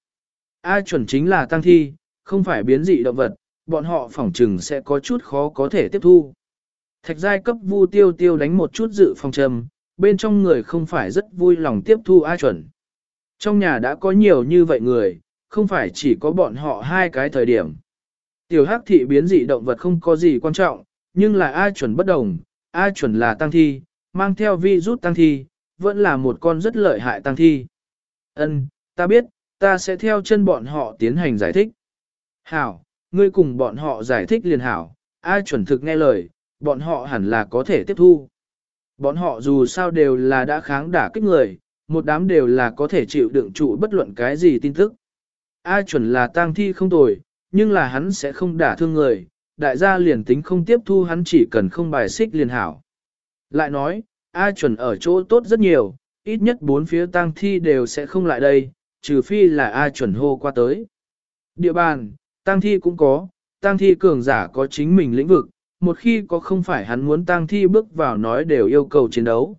A chuẩn chính là tang thi, không phải biến dị động vật, bọn họ phỏng trừng sẽ có chút khó có thể tiếp thu. Thạch Giai cấp Vu Tiêu Tiêu đánh một chút dự phòng trầm, bên trong người không phải rất vui lòng tiếp thu A chuẩn. Trong nhà đã có nhiều như vậy người, không phải chỉ có bọn họ hai cái thời điểm. Tiểu hắc thị biến dị động vật không có gì quan trọng, nhưng là A chuẩn bất đồng, A chuẩn là tang thi, mang theo virus tang thi, vẫn là một con rất lợi hại tang thi. Ân, ta biết, ta sẽ theo chân bọn họ tiến hành giải thích. Hảo, ngươi cùng bọn họ giải thích liền hảo, A chuẩn thực nghe lời, bọn họ hẳn là có thể tiếp thu. Bọn họ dù sao đều là đã kháng đả kích người, một đám đều là có thể chịu đựng trụ bất luận cái gì tin tức. A chuẩn là tang thi không tồi, nhưng là hắn sẽ không đả thương người, đại gia liền tính không tiếp thu hắn chỉ cần không bài xích liền hảo. Lại nói, A chuẩn ở chỗ tốt rất nhiều, ít nhất bốn phía tang thi đều sẽ không lại đây, trừ phi là A chuẩn hô qua tới. Địa bàn, tang thi cũng có, tang thi cường giả có chính mình lĩnh vực, một khi có không phải hắn muốn tang thi bước vào nói đều yêu cầu chiến đấu.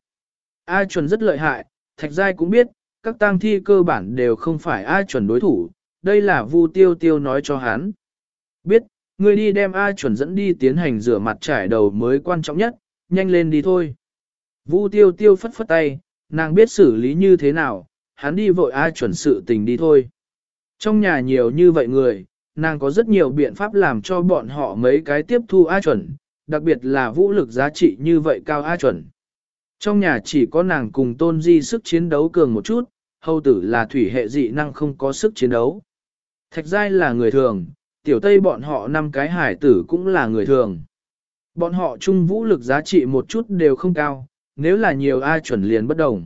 A chuẩn rất lợi hại, Thạch Giai cũng biết, các tang thi cơ bản đều không phải A chuẩn đối thủ, đây là Vu Tiêu Tiêu nói cho hắn. Biết, người đi đem A chuẩn dẫn đi tiến hành rửa mặt trải đầu mới quan trọng nhất, nhanh lên đi thôi. Vu tiêu tiêu phất phất tay, nàng biết xử lý như thế nào, hắn đi vội A chuẩn sự tình đi thôi. Trong nhà nhiều như vậy người, nàng có rất nhiều biện pháp làm cho bọn họ mấy cái tiếp thu A chuẩn, đặc biệt là vũ lực giá trị như vậy cao A chuẩn. Trong nhà chỉ có nàng cùng tôn di sức chiến đấu cường một chút, hầu tử là thủy hệ dị năng không có sức chiến đấu. Thạch giai là người thường, tiểu tây bọn họ năm cái hải tử cũng là người thường. Bọn họ chung vũ lực giá trị một chút đều không cao, nếu là nhiều A chuẩn liền bất đồng.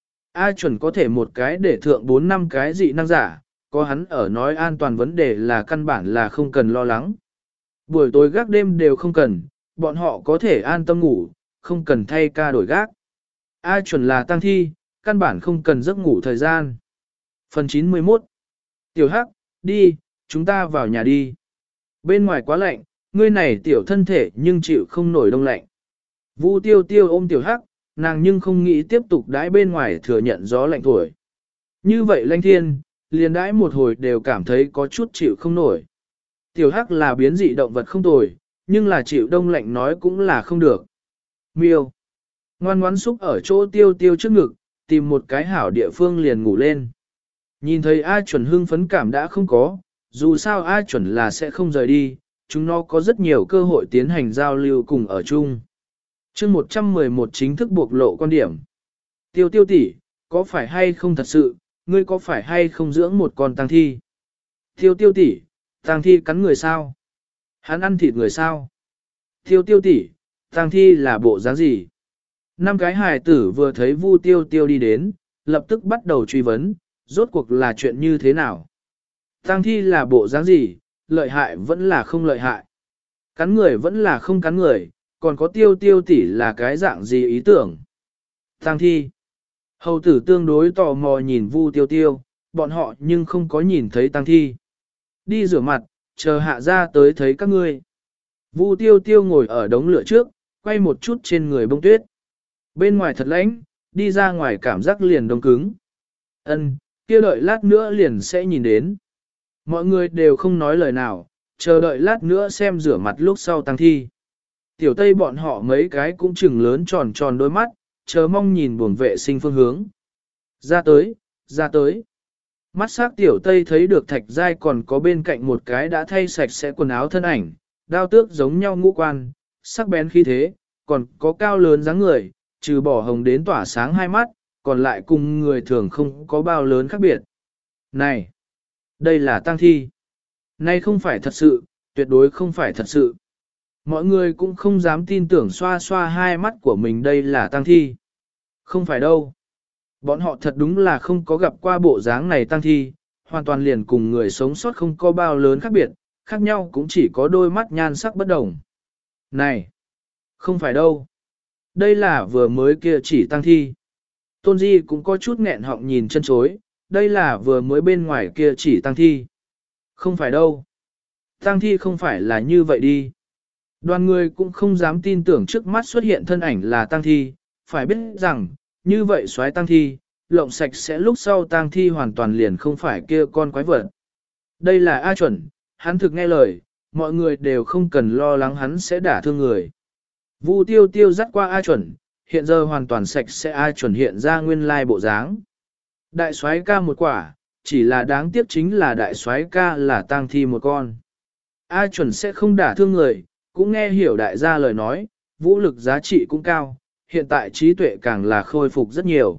A chuẩn có thể một cái để thượng bốn năm cái dị năng giả, có hắn ở nói an toàn vấn đề là căn bản là không cần lo lắng. Buổi tối gác đêm đều không cần, bọn họ có thể an tâm ngủ, không cần thay ca đổi gác. A chuẩn là tăng thi, căn bản không cần giấc ngủ thời gian. Phần chín mươi mốt. Tiểu Hắc, đi, chúng ta vào nhà đi. Bên ngoài quá lạnh, ngươi này tiểu thân thể nhưng chịu không nổi đông lạnh. Vu tiêu tiêu ôm tiểu Hắc, nàng nhưng không nghĩ tiếp tục đãi bên ngoài thừa nhận gió lạnh thổi. Như vậy lãnh thiên, liền đãi một hồi đều cảm thấy có chút chịu không nổi. Tiểu Hắc là biến dị động vật không tồi, nhưng là chịu đông lạnh nói cũng là không được. Miêu. Ngoan ngoãn xúc ở chỗ tiêu tiêu trước ngực, tìm một cái hảo địa phương liền ngủ lên. Nhìn thấy A chuẩn hưng phấn cảm đã không có, dù sao A chuẩn là sẽ không rời đi, chúng nó có rất nhiều cơ hội tiến hành giao lưu cùng ở chung. chương một trăm mười một chính thức bộc lộ quan điểm. Tiêu tiêu tỷ, có phải hay không thật sự, ngươi có phải hay không dưỡng một con tang thi? Tiêu tiêu tỷ, tang thi cắn người sao? Hắn ăn thịt người sao? Tiêu tiêu tỷ, tang thi là bộ dáng gì? Năm cái hài tử vừa thấy Vu tiêu tiêu đi đến, lập tức bắt đầu truy vấn, rốt cuộc là chuyện như thế nào? Tang thi là bộ dáng gì, lợi hại vẫn là không lợi hại? Cắn người vẫn là không cắn người, còn có tiêu tiêu tỷ là cái dạng gì ý tưởng? Tang thi. Hầu tử tương đối tò mò nhìn Vu tiêu tiêu, bọn họ nhưng không có nhìn thấy tang thi. Đi rửa mặt, chờ hạ ra tới thấy các ngươi. Vu tiêu tiêu ngồi ở đống lửa trước, quay một chút trên người bông tuyết. Bên ngoài thật lạnh, đi ra ngoài cảm giác liền đông cứng. Ân, kia đợi lát nữa liền sẽ nhìn đến. Mọi người đều không nói lời nào, chờ đợi lát nữa xem rửa mặt lúc sau tăng thi. Tiểu Tây bọn họ mấy cái cũng chừng lớn tròn tròn đôi mắt, chờ mong nhìn buồng vệ sinh phương hướng. Ra tới, ra tới. Mắt sắc Tiểu Tây thấy được Thạch Giai còn có bên cạnh một cái đã thay sạch sẽ quần áo thân ảnh, đao tước giống nhau ngũ quan, sắc bén khí thế, còn có cao lớn dáng người, trừ bỏ hồng đến tỏa sáng hai mắt, còn lại cùng người thường không có bao lớn khác biệt. Này, đây là tang thi. Này không phải thật sự, tuyệt đối không phải thật sự. Mọi người cũng không dám tin tưởng xoa xoa hai mắt của mình đây là tang thi. Không phải đâu. Bọn họ thật đúng là không có gặp qua bộ dáng này tang thi, hoàn toàn liền cùng người sống sót không có bao lớn khác biệt, khác nhau cũng chỉ có đôi mắt nhan sắc bất đồng. Này, không phải đâu. Đây là vừa mới kia chỉ tang thi. Tôn Di cũng có chút nghẹn họng nhìn chân chối, đây là vừa mới bên ngoài kia chỉ tang thi. Không phải đâu. Tang thi không phải là như vậy đi. Đoàn người cũng không dám tin tưởng trước mắt xuất hiện thân ảnh là tang thi, phải biết rằng, như vậy xoáy tang thi, lộng sạch sẽ lúc sau tang thi hoàn toàn liền không phải kia con quái vật. Đây là A chuẩn, hắn thực nghe lời, mọi người đều không cần lo lắng hắn sẽ đả thương người. Vu tiêu tiêu dắt qua A chuẩn, hiện giờ hoàn toàn sạch sẽ A chuẩn hiện ra nguyên lai bộ dáng. Đại soái ca một quả, chỉ là đáng tiếc chính là đại soái ca là tang thi một con. A chuẩn sẽ không đả thương người, cũng nghe hiểu đại gia lời nói, vũ lực giá trị cũng cao, hiện tại trí tuệ càng là khôi phục rất nhiều.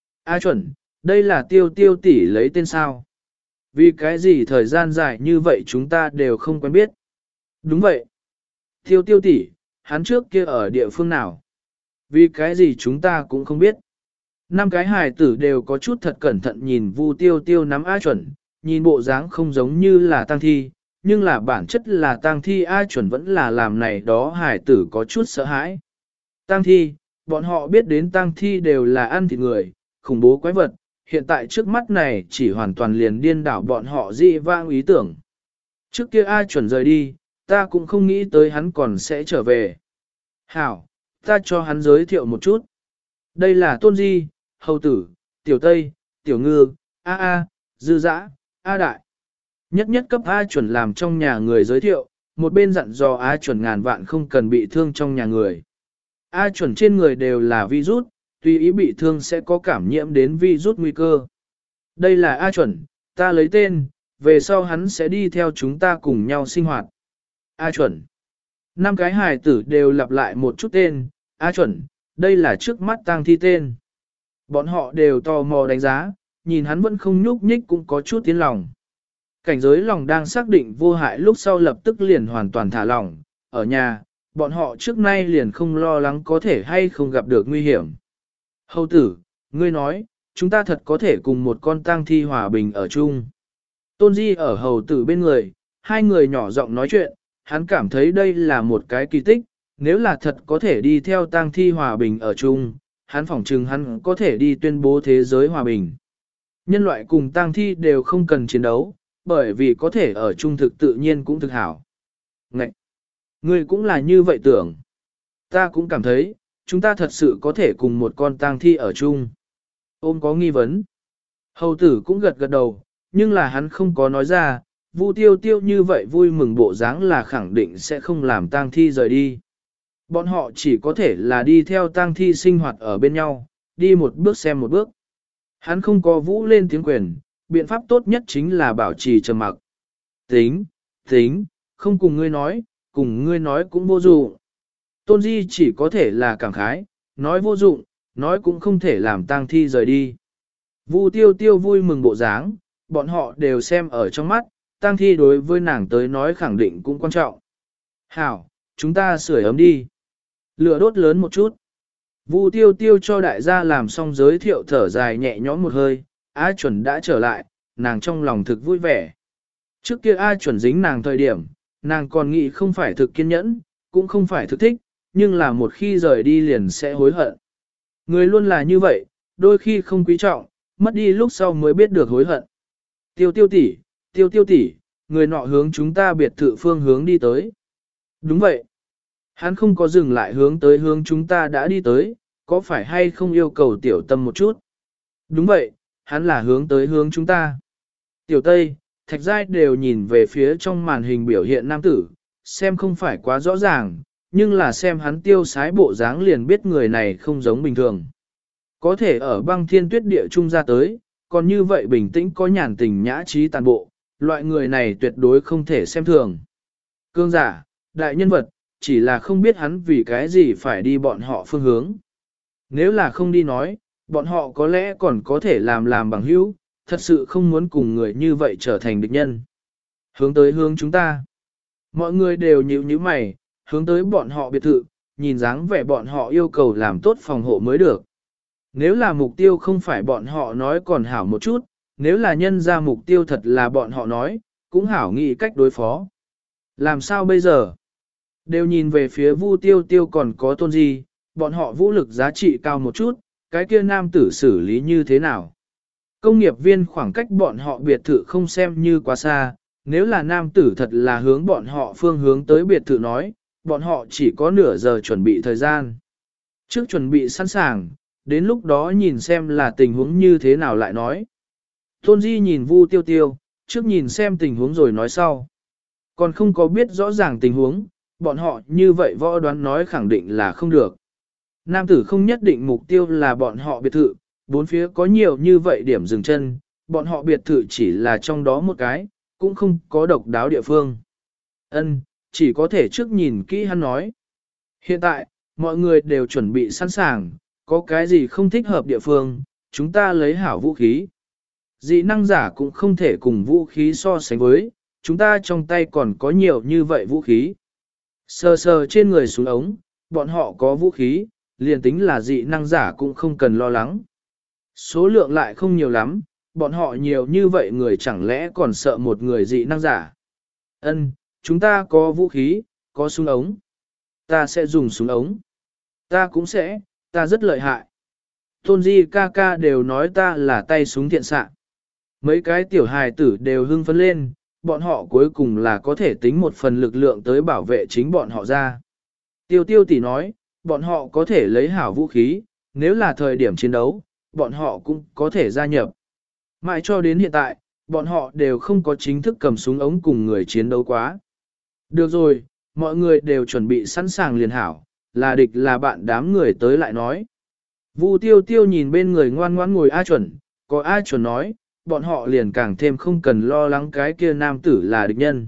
A chuẩn, đây là tiêu tiêu tỷ lấy tên sao? Vì cái gì thời gian dài như vậy chúng ta đều không quen biết. Đúng vậy. Tiêu tiêu tỷ, hắn trước kia ở địa phương nào? Vì cái gì chúng ta cũng không biết. Năm cái hài tử đều có chút thật cẩn thận nhìn Vu tiêu tiêu nắm A chuẩn, nhìn bộ dáng không giống như là tang thi, nhưng là bản chất là tang thi A chuẩn vẫn là làm này đó hài tử có chút sợ hãi. Tang thi, bọn họ biết đến tang thi đều là ăn thịt người, khủng bố quái vật, hiện tại trước mắt này chỉ hoàn toàn liền điên đảo bọn họ dị vang ý tưởng. Trước kia A chuẩn rời đi, ta cũng không nghĩ tới hắn còn sẽ trở về. Hảo, ta cho hắn giới thiệu một chút. Đây là Tôn Di, Hầu Tử, Tiểu Tây, Tiểu Ngư, A A, Dư Dã, A Đại. Nhất nhất cấp A chuẩn làm trong nhà người giới thiệu, một bên dặn dò A chuẩn ngàn vạn không cần bị thương trong nhà người. A chuẩn trên người đều là virus, tùy ý bị thương sẽ có cảm nhiễm đến virus nguy cơ. Đây là A chuẩn, ta lấy tên, về sau hắn sẽ đi theo chúng ta cùng nhau sinh hoạt. A chuẩn. Năm cái hài tử đều lặp lại một chút tên, A chuẩn, đây là trước mắt tang thi tên. Bọn họ đều tò mò đánh giá, nhìn hắn vẫn không nhúc nhích cũng có chút tiến lòng. Cảnh giới lòng đang xác định vô hại lúc sau lập tức liền hoàn toàn thả lỏng, ở nhà, bọn họ trước nay liền không lo lắng có thể hay không gặp được nguy hiểm. Hầu tử, ngươi nói, chúng ta thật có thể cùng một con tang thi hòa bình ở chung. Tôn Di ở hầu tử bên người, hai người nhỏ giọng nói chuyện, hắn cảm thấy đây là một cái kỳ tích, nếu là thật có thể đi theo tang thi hòa bình ở chung, hắn phỏng chừng hắn có thể đi tuyên bố thế giới hòa bình. Nhân loại cùng tang thi đều không cần chiến đấu, bởi vì có thể ở chung thực tự nhiên cũng thực hảo. Ngậy! Ngươi cũng là như vậy tưởng. Ta cũng cảm thấy, chúng ta thật sự có thể cùng một con tang thi ở chung. Ôm có nghi vấn. Hầu tử cũng gật gật đầu, nhưng là hắn không có nói ra, Vu Tiêu Tiêu như vậy vui mừng bộ dáng là khẳng định sẽ không làm tang thi rời đi. Bọn họ chỉ có thể là đi theo tang thi sinh hoạt ở bên nhau, đi một bước xem một bước. Hắn không có vũ lên tiếng quyền, biện pháp tốt nhất chính là bảo trì trầm mặc. Tính, tính, không cùng ngươi nói, cùng ngươi nói cũng vô dụng. Tôn Di chỉ có thể là cảm khái, nói vô dụng, nói cũng không thể làm tang thi rời đi. Vu Tiêu Tiêu vui mừng bộ dáng, bọn họ đều xem ở trong mắt, tang thi đối với nàng tới nói khẳng định cũng quan trọng. Hảo, chúng ta sưởi ấm đi. Lửa đốt lớn một chút. Vu Tiêu Tiêu cho đại gia làm xong giới thiệu thở dài nhẹ nhõm một hơi, A chuẩn đã trở lại, nàng trong lòng thực vui vẻ. Trước kia A chuẩn dính nàng thời điểm, nàng còn nghĩ không phải thực kiên nhẫn, cũng không phải thực thích, nhưng là một khi rời đi liền sẽ hối hận. Người luôn là như vậy, đôi khi không quý trọng, mất đi lúc sau mới biết được hối hận. Tiêu tiêu tỷ, tiêu tiêu tỷ, người nọ hướng chúng ta biệt thự phương hướng đi tới. Đúng vậy. Hắn không có dừng lại hướng tới hướng chúng ta đã đi tới, có phải hay không yêu cầu tiểu tâm một chút? Đúng vậy, hắn là hướng tới hướng chúng ta. Tiểu Tây, Thạch Giai đều nhìn về phía trong màn hình biểu hiện nam tử, xem không phải quá rõ ràng, nhưng là xem hắn tiêu sái bộ dáng liền biết người này không giống bình thường. Có thể ở băng thiên tuyết địa trung ra tới, còn như vậy bình tĩnh có nhàn tình nhã trí tàn bộ, loại người này tuyệt đối không thể xem thường. Cương giả, đại nhân vật, chỉ là không biết hắn vì cái gì phải đi bọn họ phương hướng. Nếu là không đi nói, bọn họ có lẽ còn có thể làm làm bằng hữu, thật sự không muốn cùng người như vậy trở thành địch nhân. Hướng tới hướng chúng ta. Mọi người đều nhíu nhíu mày, hướng tới bọn họ biệt thự, nhìn dáng vẻ bọn họ yêu cầu làm tốt phòng hộ mới được. Nếu là mục tiêu không phải bọn họ nói còn hảo một chút, nếu là nhân ra mục tiêu thật là bọn họ nói, cũng hảo nghĩ cách đối phó. Làm sao bây giờ? Đều nhìn về phía Vu Tiêu Tiêu còn có Tôn Di, bọn họ vũ lực giá trị cao một chút, cái kia nam tử xử lý như thế nào? Công nghiệp viên khoảng cách bọn họ biệt thự không xem như quá xa, nếu là nam tử thật là hướng bọn họ phương hướng tới biệt thự nói, bọn họ chỉ có nửa giờ chuẩn bị thời gian. Trước chuẩn bị sẵn sàng, đến lúc đó nhìn xem là tình huống như thế nào lại nói. Tôn Di nhìn Vu Tiêu Tiêu, trước nhìn xem tình huống rồi nói sau. Còn không có biết rõ ràng tình huống, bọn họ như vậy võ đoán nói khẳng định là không được. Nam tử không nhất định mục tiêu là bọn họ biệt thự, bốn phía có nhiều như vậy điểm dừng chân, bọn họ biệt thự chỉ là trong đó một cái, cũng không có độc đáo địa phương. Ân, chỉ có thể trước nhìn kỹ hắn nói. Hiện tại, mọi người đều chuẩn bị sẵn sàng, có cái gì không thích hợp địa phương, chúng ta lấy hảo vũ khí. Dị năng giả cũng không thể cùng vũ khí so sánh với, chúng ta trong tay còn có nhiều như vậy vũ khí. Sờ sờ trên người xuống ống, bọn họ có vũ khí, liền tính là dị năng giả cũng không cần lo lắng. Số lượng lại không nhiều lắm, bọn họ nhiều như vậy người chẳng lẽ còn sợ một người dị năng giả. Ân, chúng ta có vũ khí, có súng ống. Ta sẽ dùng súng ống. Ta cũng sẽ, ta rất lợi hại. Tôn Di ca ca đều nói ta là tay súng thiện xạ. Mấy cái tiểu hài tử đều hưng phấn lên, bọn họ cuối cùng là có thể tính một phần lực lượng tới bảo vệ chính bọn họ ra. Tiêu tiêu tỷ nói, bọn họ có thể lấy hảo vũ khí, nếu là thời điểm chiến đấu, bọn họ cũng có thể gia nhập. Mãi cho đến hiện tại, bọn họ đều không có chính thức cầm súng ống cùng người chiến đấu quá. Được rồi, mọi người đều chuẩn bị sẵn sàng liền hảo, là địch là bạn đám người tới lại nói. Vu tiêu tiêu nhìn bên người ngoan ngoãn ngồi A chuẩn, có A chuẩn nói, bọn họ liền càng thêm không cần lo lắng cái kia nam tử là địch nhân.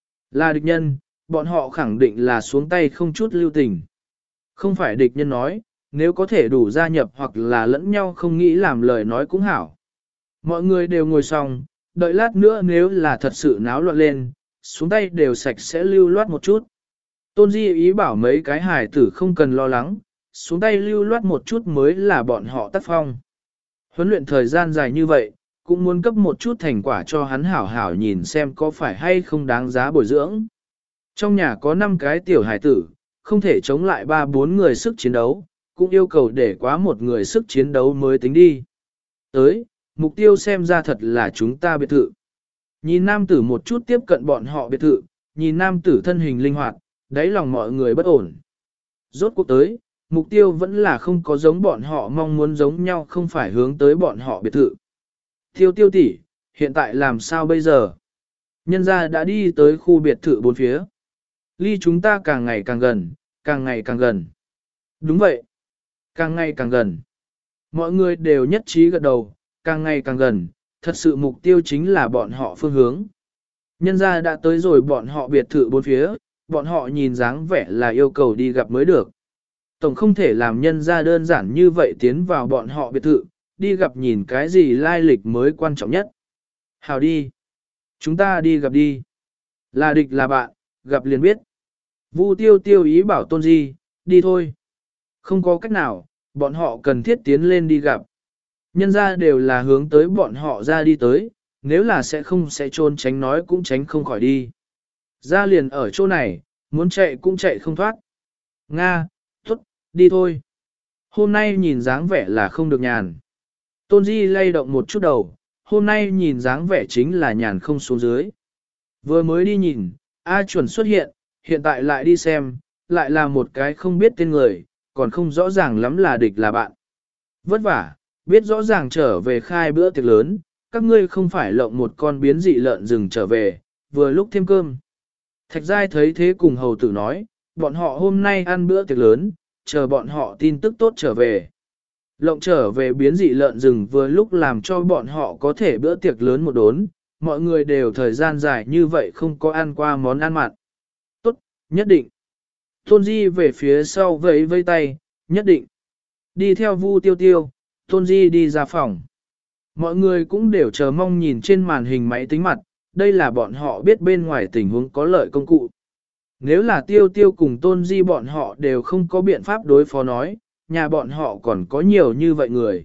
Là địch nhân, bọn họ khẳng định là xuống tay không chút lưu tình. Không phải địch nhân nói, nếu có thể đủ gia nhập hoặc là lẫn nhau không nghĩ làm lời nói cũng hảo. Mọi người đều ngồi xong, đợi lát nữa nếu là thật sự náo loạn lên, xuống tay đều sạch sẽ lưu loát một chút. Tôn Di ý bảo mấy cái hài tử không cần lo lắng, xuống tay lưu loát một chút mới là bọn họ tác phong. Huấn luyện thời gian dài như vậy, cũng muốn cấp một chút thành quả cho hắn hảo hảo nhìn xem có phải hay không đáng giá bồi dưỡng. Trong nhà có năm cái tiểu hài tử, không thể chống lại ba bốn người sức chiến đấu, cũng yêu cầu để quá một người sức chiến đấu mới tính đi. Tới, mục tiêu xem ra thật là chúng ta biệt thự. Nhìn nam tử một chút tiếp cận bọn họ biệt thự, nhìn nam tử thân hình linh hoạt, đáy lòng mọi người bất ổn. Rốt cuộc tới, mục tiêu vẫn là không có giống bọn họ mong muốn giống nhau, không phải hướng tới bọn họ biệt thự. Tiêu tiêu tỷ, hiện tại làm sao bây giờ? Nhân gia đã đi tới khu biệt thự bốn phía. Ly chúng ta càng ngày càng gần, càng ngày càng gần. Đúng vậy. Càng ngày càng gần. Mọi người đều nhất trí gật đầu, càng ngày càng gần, thật sự mục tiêu chính là bọn họ phương hướng. Nhân gia đã tới rồi bọn họ biệt thự bốn phía, bọn họ nhìn dáng vẻ là yêu cầu đi gặp mới được. Tổng không thể làm nhân gia đơn giản như vậy tiến vào bọn họ biệt thự, đi gặp nhìn cái gì lai lịch mới quan trọng nhất. Hào đi. Chúng ta đi gặp đi. Là địch là bạn, gặp liền biết. Vu tiêu tiêu ý bảo Tôn Di, đi thôi. Không có cách nào, bọn họ cần thiết tiến lên đi gặp. Nhân ra đều là hướng tới bọn họ ra đi tới, nếu là sẽ không sẽ trôn tránh nói cũng tránh không khỏi đi. Ra liền ở chỗ này, muốn chạy cũng chạy không thoát. Nga, tốt, đi thôi. Hôm nay nhìn dáng vẻ là không được nhàn. Tôn Di lay động một chút đầu, hôm nay nhìn dáng vẻ chính là nhàn không xuống dưới. Vừa mới đi nhìn, A chuẩn xuất hiện, hiện tại lại đi xem, lại là một cái không biết tên người, còn không rõ ràng lắm là địch là bạn. Vất vả, biết rõ ràng trở về khai bữa tiệc lớn, các ngươi không phải lộng một con biến dị lợn rừng trở về, vừa lúc thêm cơm. Thạch Giai thấy thế cùng hầu tử nói, bọn họ hôm nay ăn bữa tiệc lớn, chờ bọn họ tin tức tốt trở về. Lộng trở về biến dị lợn rừng vừa lúc làm cho bọn họ có thể bữa tiệc lớn một đốn, mọi người đều thời gian dài như vậy không có ăn qua món ăn mặn. Tốt, nhất định. Tôn Di về phía sau vẫy vây tay, nhất định. Đi theo Vu Tiêu Tiêu, Tôn Di đi ra phòng. Mọi người cũng đều chờ mong nhìn trên màn hình máy tính mặt, đây là bọn họ biết bên ngoài tình huống có lợi công cụ. Nếu là Tiêu Tiêu cùng Tôn Di bọn họ đều không có biện pháp đối phó nói, nhà bọn họ còn có nhiều như vậy người.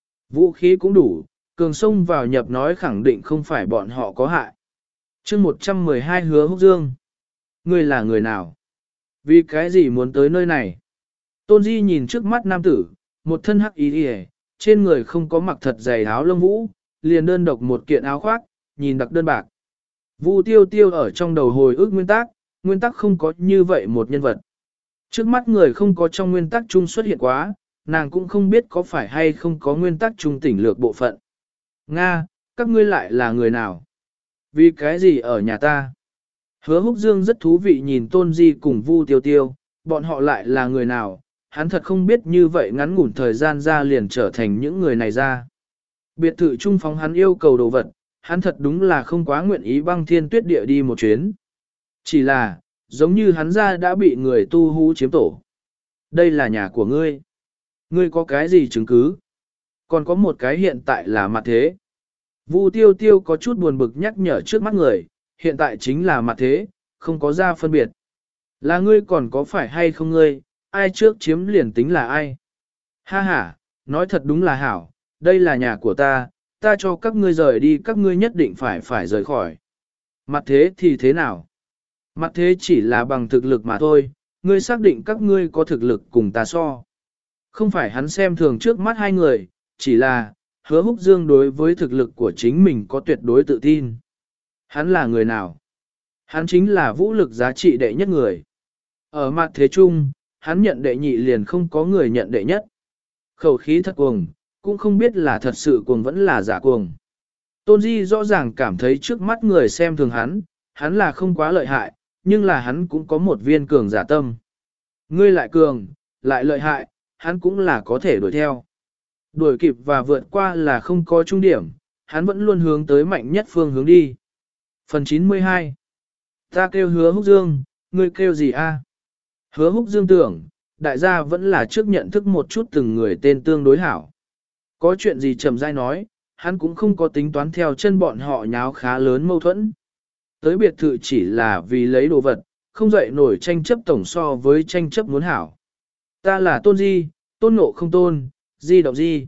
Vũ khí cũng đủ, cường xông vào nhập nói khẳng định không phải bọn họ có hại. chương một trăm mười hai Hứa Húc Dương. Ngươi là người nào? Vì cái gì muốn tới nơi này? Tôn Di nhìn trước mắt nam tử, một thân hắc y hề, trên người không có mặc thật dày áo lông vũ, liền đơn độc một kiện áo khoác, nhìn đặc đơn bạc. Vu Tiêu Tiêu ở trong đầu hồi ức nguyên tắc, nguyên tắc không có như vậy một nhân vật. Trước mắt người không có trong nguyên tắc chung xuất hiện quá, nàng cũng không biết có phải hay không có nguyên tắc chung tỉnh lược bộ phận. Nga, các ngươi lại là người nào? Vì cái gì ở nhà ta? Hứa Húc Dương rất thú vị nhìn Tôn Di cùng Vu Tiêu Tiêu, bọn họ lại là người nào? Hắn thật không biết như vậy ngắn ngủn thời gian ra liền trở thành những người này ra. Biệt thự trung phóng hắn yêu cầu đồ vật, hắn thật đúng là không quá nguyện ý băng thiên tuyết địa đi một chuyến. Chỉ là, giống như hắn ra đã bị người tu hú chiếm tổ. Đây là nhà của ngươi. Ngươi có cái gì chứng cứ? Còn có một cái hiện tại là mặt thế. Vu Tiêu Tiêu có chút buồn bực nhắc nhở trước mắt người, hiện tại chính là mặt thế, không có ra phân biệt. Là ngươi còn có phải hay không ngươi, ai trước chiếm liền tính là ai? Ha ha, nói thật đúng là hảo, đây là nhà của ta, ta cho các ngươi rời đi các ngươi nhất định phải phải rời khỏi. Mặt thế thì thế nào? Mặt thế chỉ là bằng thực lực mà thôi, ngươi xác định các ngươi có thực lực cùng ta so. Không phải hắn xem thường trước mắt hai người, chỉ là, Hứa Húc Dương đối với thực lực của chính mình có tuyệt đối tự tin. Hắn là người nào? Hắn chính là vũ lực giá trị đệ nhất người. Ở mặt thế chung, hắn nhận đệ nhị liền không có người nhận đệ nhất. Khẩu khí thật cuồng, cũng không biết là thật sự cuồng vẫn là giả cuồng. Tôn Di rõ ràng cảm thấy trước mắt người xem thường hắn, hắn là không quá lợi hại, nhưng là hắn cũng có một viên cường giả tâm. Ngươi lại cường, lại lợi hại, hắn cũng là có thể đuổi theo. Đuổi kịp và vượt qua là không có trung điểm, hắn vẫn luôn hướng tới mạnh nhất phương hướng đi. Phần chín mươi hai. Ta kêu Hứa Húc Dương, ngươi kêu gì a? Hứa Húc Dương tưởng, đại gia vẫn là trước nhận thức một chút từng người tên tương đối hảo. Có chuyện gì chậm rãi nói, hắn cũng không có tính toán theo chân bọn họ nháo khá lớn mâu thuẫn. Tới biệt thự chỉ là vì lấy đồ vật, không dậy nổi tranh chấp tổng so với tranh chấp muốn hảo. Ta là Tôn Di, tôn ngộ không tôn, di động di.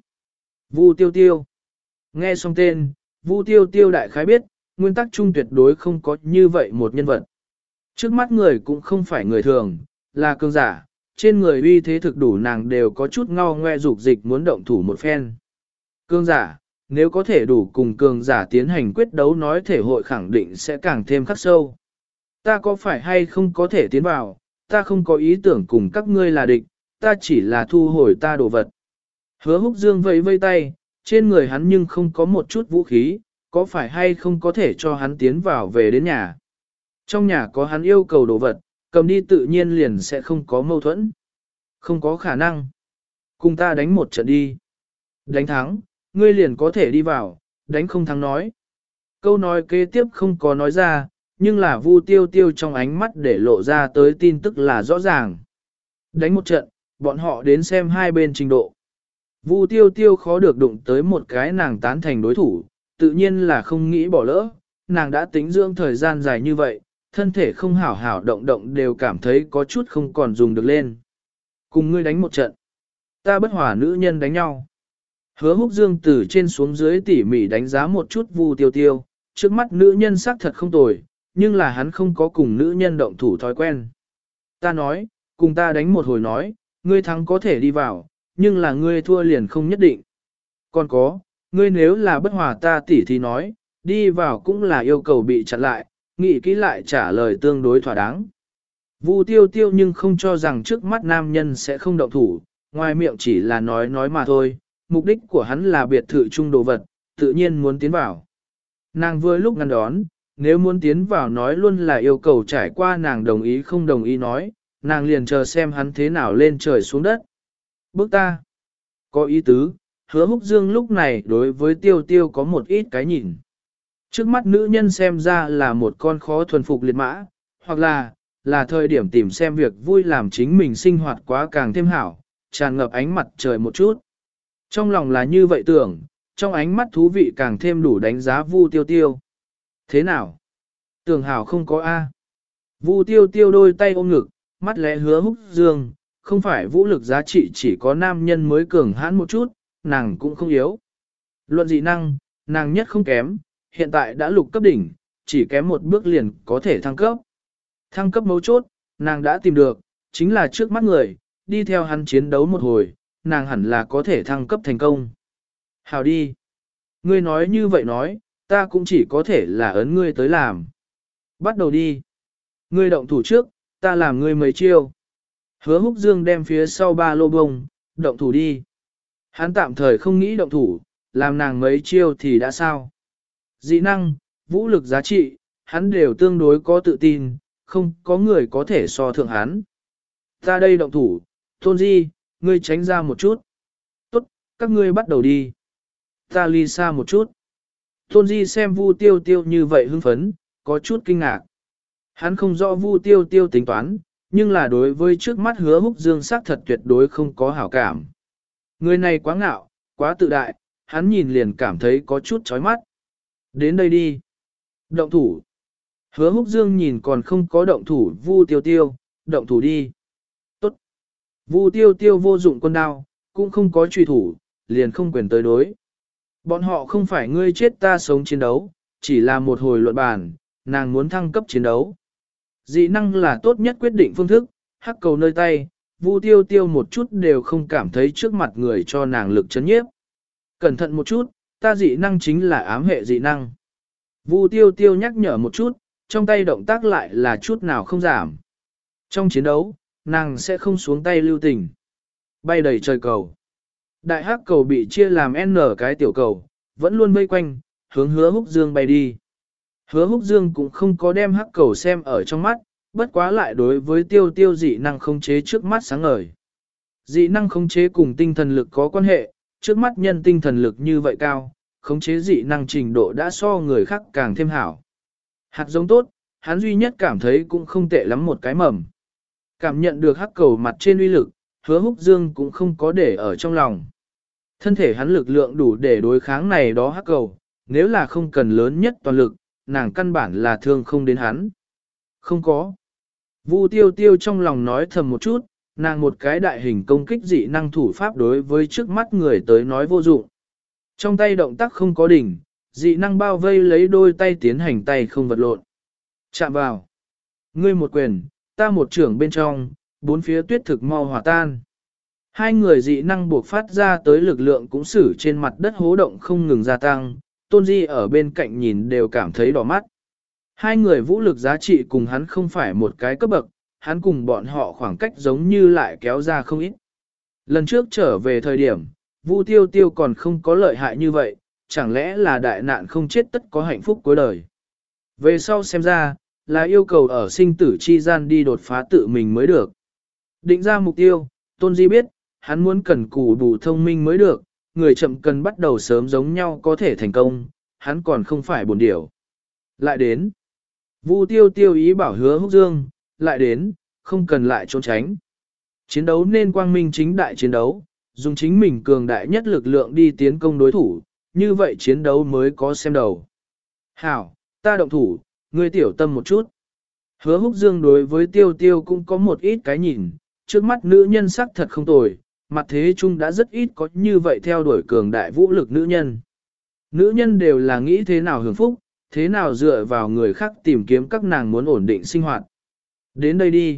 Vu Tiêu Tiêu. Nghe xong tên, Vu Tiêu Tiêu đại khái biết, nguyên tắc chung tuyệt đối không có như vậy một nhân vật. Trước mắt người cũng không phải người thường, là cường giả, trên người uy thế thực đủ nàng đều có chút ngao ngoe dục dịch muốn động thủ một phen. Cường giả, nếu có thể đủ cùng cường giả tiến hành quyết đấu nói thể hội khẳng định sẽ càng thêm khắc sâu. Ta có phải hay không có thể tiến vào, ta không có ý tưởng cùng các ngươi là địch, ta chỉ là thu hồi ta đồ vật. Hứa Húc Dương vẫy vây tay, trên người hắn nhưng không có một chút vũ khí, có phải hay không có thể cho hắn tiến vào về đến nhà. Trong nhà có hắn yêu cầu đồ vật, cầm đi tự nhiên liền sẽ không có mâu thuẫn. Không có khả năng. Cùng ta đánh một trận đi. Đánh thắng, ngươi liền có thể đi vào, đánh không thắng nói. Câu nói kế tiếp không có nói ra, nhưng là Vu Tiêu Tiêu trong ánh mắt để lộ ra tới tin tức là rõ ràng. Đánh một trận, bọn họ đến xem hai bên trình độ. Vu Tiêu Tiêu khó được đụng tới một cái nàng tán thành đối thủ, tự nhiên là không nghĩ bỏ lỡ, nàng đã tính dưỡng thời gian dài như vậy, thân thể không hảo hảo động động đều cảm thấy có chút không còn dùng được lên. Cùng ngươi đánh một trận, ta bất hòa nữ nhân đánh nhau. Hứa Húc Dương từ trên xuống dưới tỉ mỉ đánh giá một chút Vu Tiêu Tiêu, trước mắt nữ nhân sắc thật không tồi, nhưng là hắn không có cùng nữ nhân động thủ thói quen. Ta nói, cùng ta đánh một hồi nói, ngươi thắng có thể đi vào, nhưng là ngươi thua liền không nhất định. Còn có, ngươi nếu là bất hòa ta tỉ thì nói, đi vào cũng là yêu cầu bị chặn lại, nghĩ kỹ lại trả lời tương đối thỏa đáng. Vu Tiêu Tiêu nhưng không cho rằng trước mắt nam nhân sẽ không động thủ, ngoài miệng chỉ là nói nói mà thôi, mục đích của hắn là biệt thự chung đồ vật, tự nhiên muốn tiến vào. Nàng vừa lúc ngăn đón, nếu muốn tiến vào nói luôn là yêu cầu trải qua nàng đồng ý không đồng ý nói, nàng liền chờ xem hắn thế nào lên trời xuống đất. Bước ta, có ý tứ, Hứa Húc Dương lúc này đối với Tiêu Tiêu có một ít cái nhìn. Trước mắt nữ nhân xem ra là một con khó thuần phục liệt mã, hoặc là, là thời điểm tìm xem việc vui làm chính mình sinh hoạt quá càng thêm hảo, tràn ngập ánh mặt trời một chút. Trong lòng là như vậy tưởng, trong ánh mắt thú vị càng thêm đủ đánh giá Vu Tiêu Tiêu. Thế nào? Tưởng hảo không có A. Vu Tiêu Tiêu đôi tay ôm ngực, mắt lẽ Hứa Húc Dương, không phải vũ lực giá trị chỉ có nam nhân mới cường hãn một chút, nàng cũng không yếu. Luận dị năng, nàng nhất không kém, hiện tại đã lục cấp đỉnh, chỉ kém một bước liền có thể thăng cấp. Thăng cấp mấu chốt, nàng đã tìm được, chính là trước mắt người, đi theo hắn chiến đấu một hồi, nàng hẳn là có thể thăng cấp thành công. Hào đi. Ngươi nói như vậy nói, ta cũng chỉ có thể là ấn ngươi tới làm. Bắt đầu đi. Ngươi động thủ trước, ta làm ngươi mấy chiêu. Hứa Húc Dương đem phía sau ba lô bông, động thủ đi. Hắn tạm thời không nghĩ động thủ, làm nàng mấy chiêu thì đã sao. Dị năng, vũ lực giá trị, hắn đều tương đối có tự tin, không có người có thể so thượng hắn. Ta đây động thủ, Tôn Di, ngươi tránh ra một chút. Tốt, các ngươi bắt đầu đi. Ta ly xa một chút. Tôn Di xem Vu Tiêu Tiêu như vậy hưng phấn, có chút kinh ngạc. Hắn không rõ Vu Tiêu Tiêu tính toán, nhưng là đối với trước mắt Hứa Húc Dương sắc thật tuyệt đối không có hảo cảm. Người này quá ngạo, quá tự đại, hắn nhìn liền cảm thấy có chút chói mắt. Đến đây đi. Động thủ. Hứa Húc Dương nhìn còn không có động thủ Vu Tiêu Tiêu, động thủ đi. Tốt. Vu Tiêu Tiêu vô dụng con đao, cũng không có truy thủ, liền không quyền tới đối. Bọn họ không phải ngươi chết ta sống chiến đấu, chỉ là một hồi luận bàn, nàng muốn thăng cấp chiến đấu. Dị năng là tốt nhất quyết định phương thức, hắc cầu nơi tay, Vu Tiêu Tiêu một chút đều không cảm thấy trước mặt người cho nàng lực chấn nhiếp. Cẩn thận một chút, ta dị năng chính là ám hệ dị năng. Vu Tiêu Tiêu nhắc nhở một chút, trong tay động tác lại là chút nào không giảm. Trong chiến đấu, nàng sẽ không xuống tay lưu tình. Bay đầy trời cầu. Đại hắc cầu bị chia làm N cái tiểu cầu, vẫn luôn vây quanh, hướng Hứa Húc Dương bay đi. Hứa Húc Dương cũng không có đem hắc cầu xem ở trong mắt, Bất quá lại đối với tiêu tiêu dị năng khống chế trước mắt sáng ngời. Dị năng khống chế cùng tinh thần lực có quan hệ, trước mắt nhân tinh thần lực như vậy cao, khống chế dị năng trình độ đã so người khác càng thêm hảo. Hạt giống tốt, hắn duy nhất cảm thấy cũng không tệ lắm một cái mầm. Cảm nhận được hắc cầu mặt trên uy lực, Hứa Húc Dương cũng không có để ở trong lòng. Thân thể hắn lực lượng đủ để đối kháng này đó hắc cầu, nếu là không cần lớn nhất toàn lực, nàng căn bản là thương không đến hắn. Không có. Vu tiêu tiêu trong lòng nói thầm một chút, nàng một cái đại hình công kích dị năng thủ pháp đối với trước mắt người tới nói vô dụng. Trong tay động tác không có đỉnh, dị năng bao vây lấy đôi tay tiến hành tay không vật lộn. Chạm vào. Ngươi một quyền, ta một trưởng bên trong, bốn phía tuyết thực mau hòa tan. Hai người dị năng buộc phát ra tới lực lượng cũng xử trên mặt đất hố động không ngừng gia tăng, Tôn Di ở bên cạnh nhìn đều cảm thấy đỏ mắt. Hai người vũ lực giá trị cùng hắn không phải một cái cấp bậc, hắn cùng bọn họ khoảng cách giống như lại kéo ra không ít. Lần trước trở về thời điểm, Vu Tiêu Tiêu còn không có lợi hại như vậy, chẳng lẽ là đại nạn không chết tất có hạnh phúc cuối đời. Về sau xem ra, là yêu cầu ở sinh tử chi gian đi đột phá tự mình mới được. Định ra mục tiêu, Tôn Di biết, hắn muốn cần cù bù thông minh mới được, người chậm cần bắt đầu sớm giống nhau có thể thành công, hắn còn không phải buồn điểu. Lại đến. Vu Tiêu Tiêu ý bảo Hứa Húc Dương, lại đến, không cần lại trốn tránh. Chiến đấu nên quang minh chính đại chiến đấu, dùng chính mình cường đại nhất lực lượng đi tiến công đối thủ, như vậy chiến đấu mới có xem đầu. Hảo, ta động thủ, ngươi tiểu tâm một chút. Hứa Húc Dương đối với Tiêu Tiêu cũng có một ít cái nhìn, trước mắt nữ nhân sắc thật không tồi, mặt thế chung đã rất ít có như vậy theo đuổi cường đại vũ lực nữ nhân. Nữ nhân đều là nghĩ thế nào hưởng phúc, thế nào dựa vào người khác tìm kiếm các nàng muốn ổn định sinh hoạt. Đến đây đi.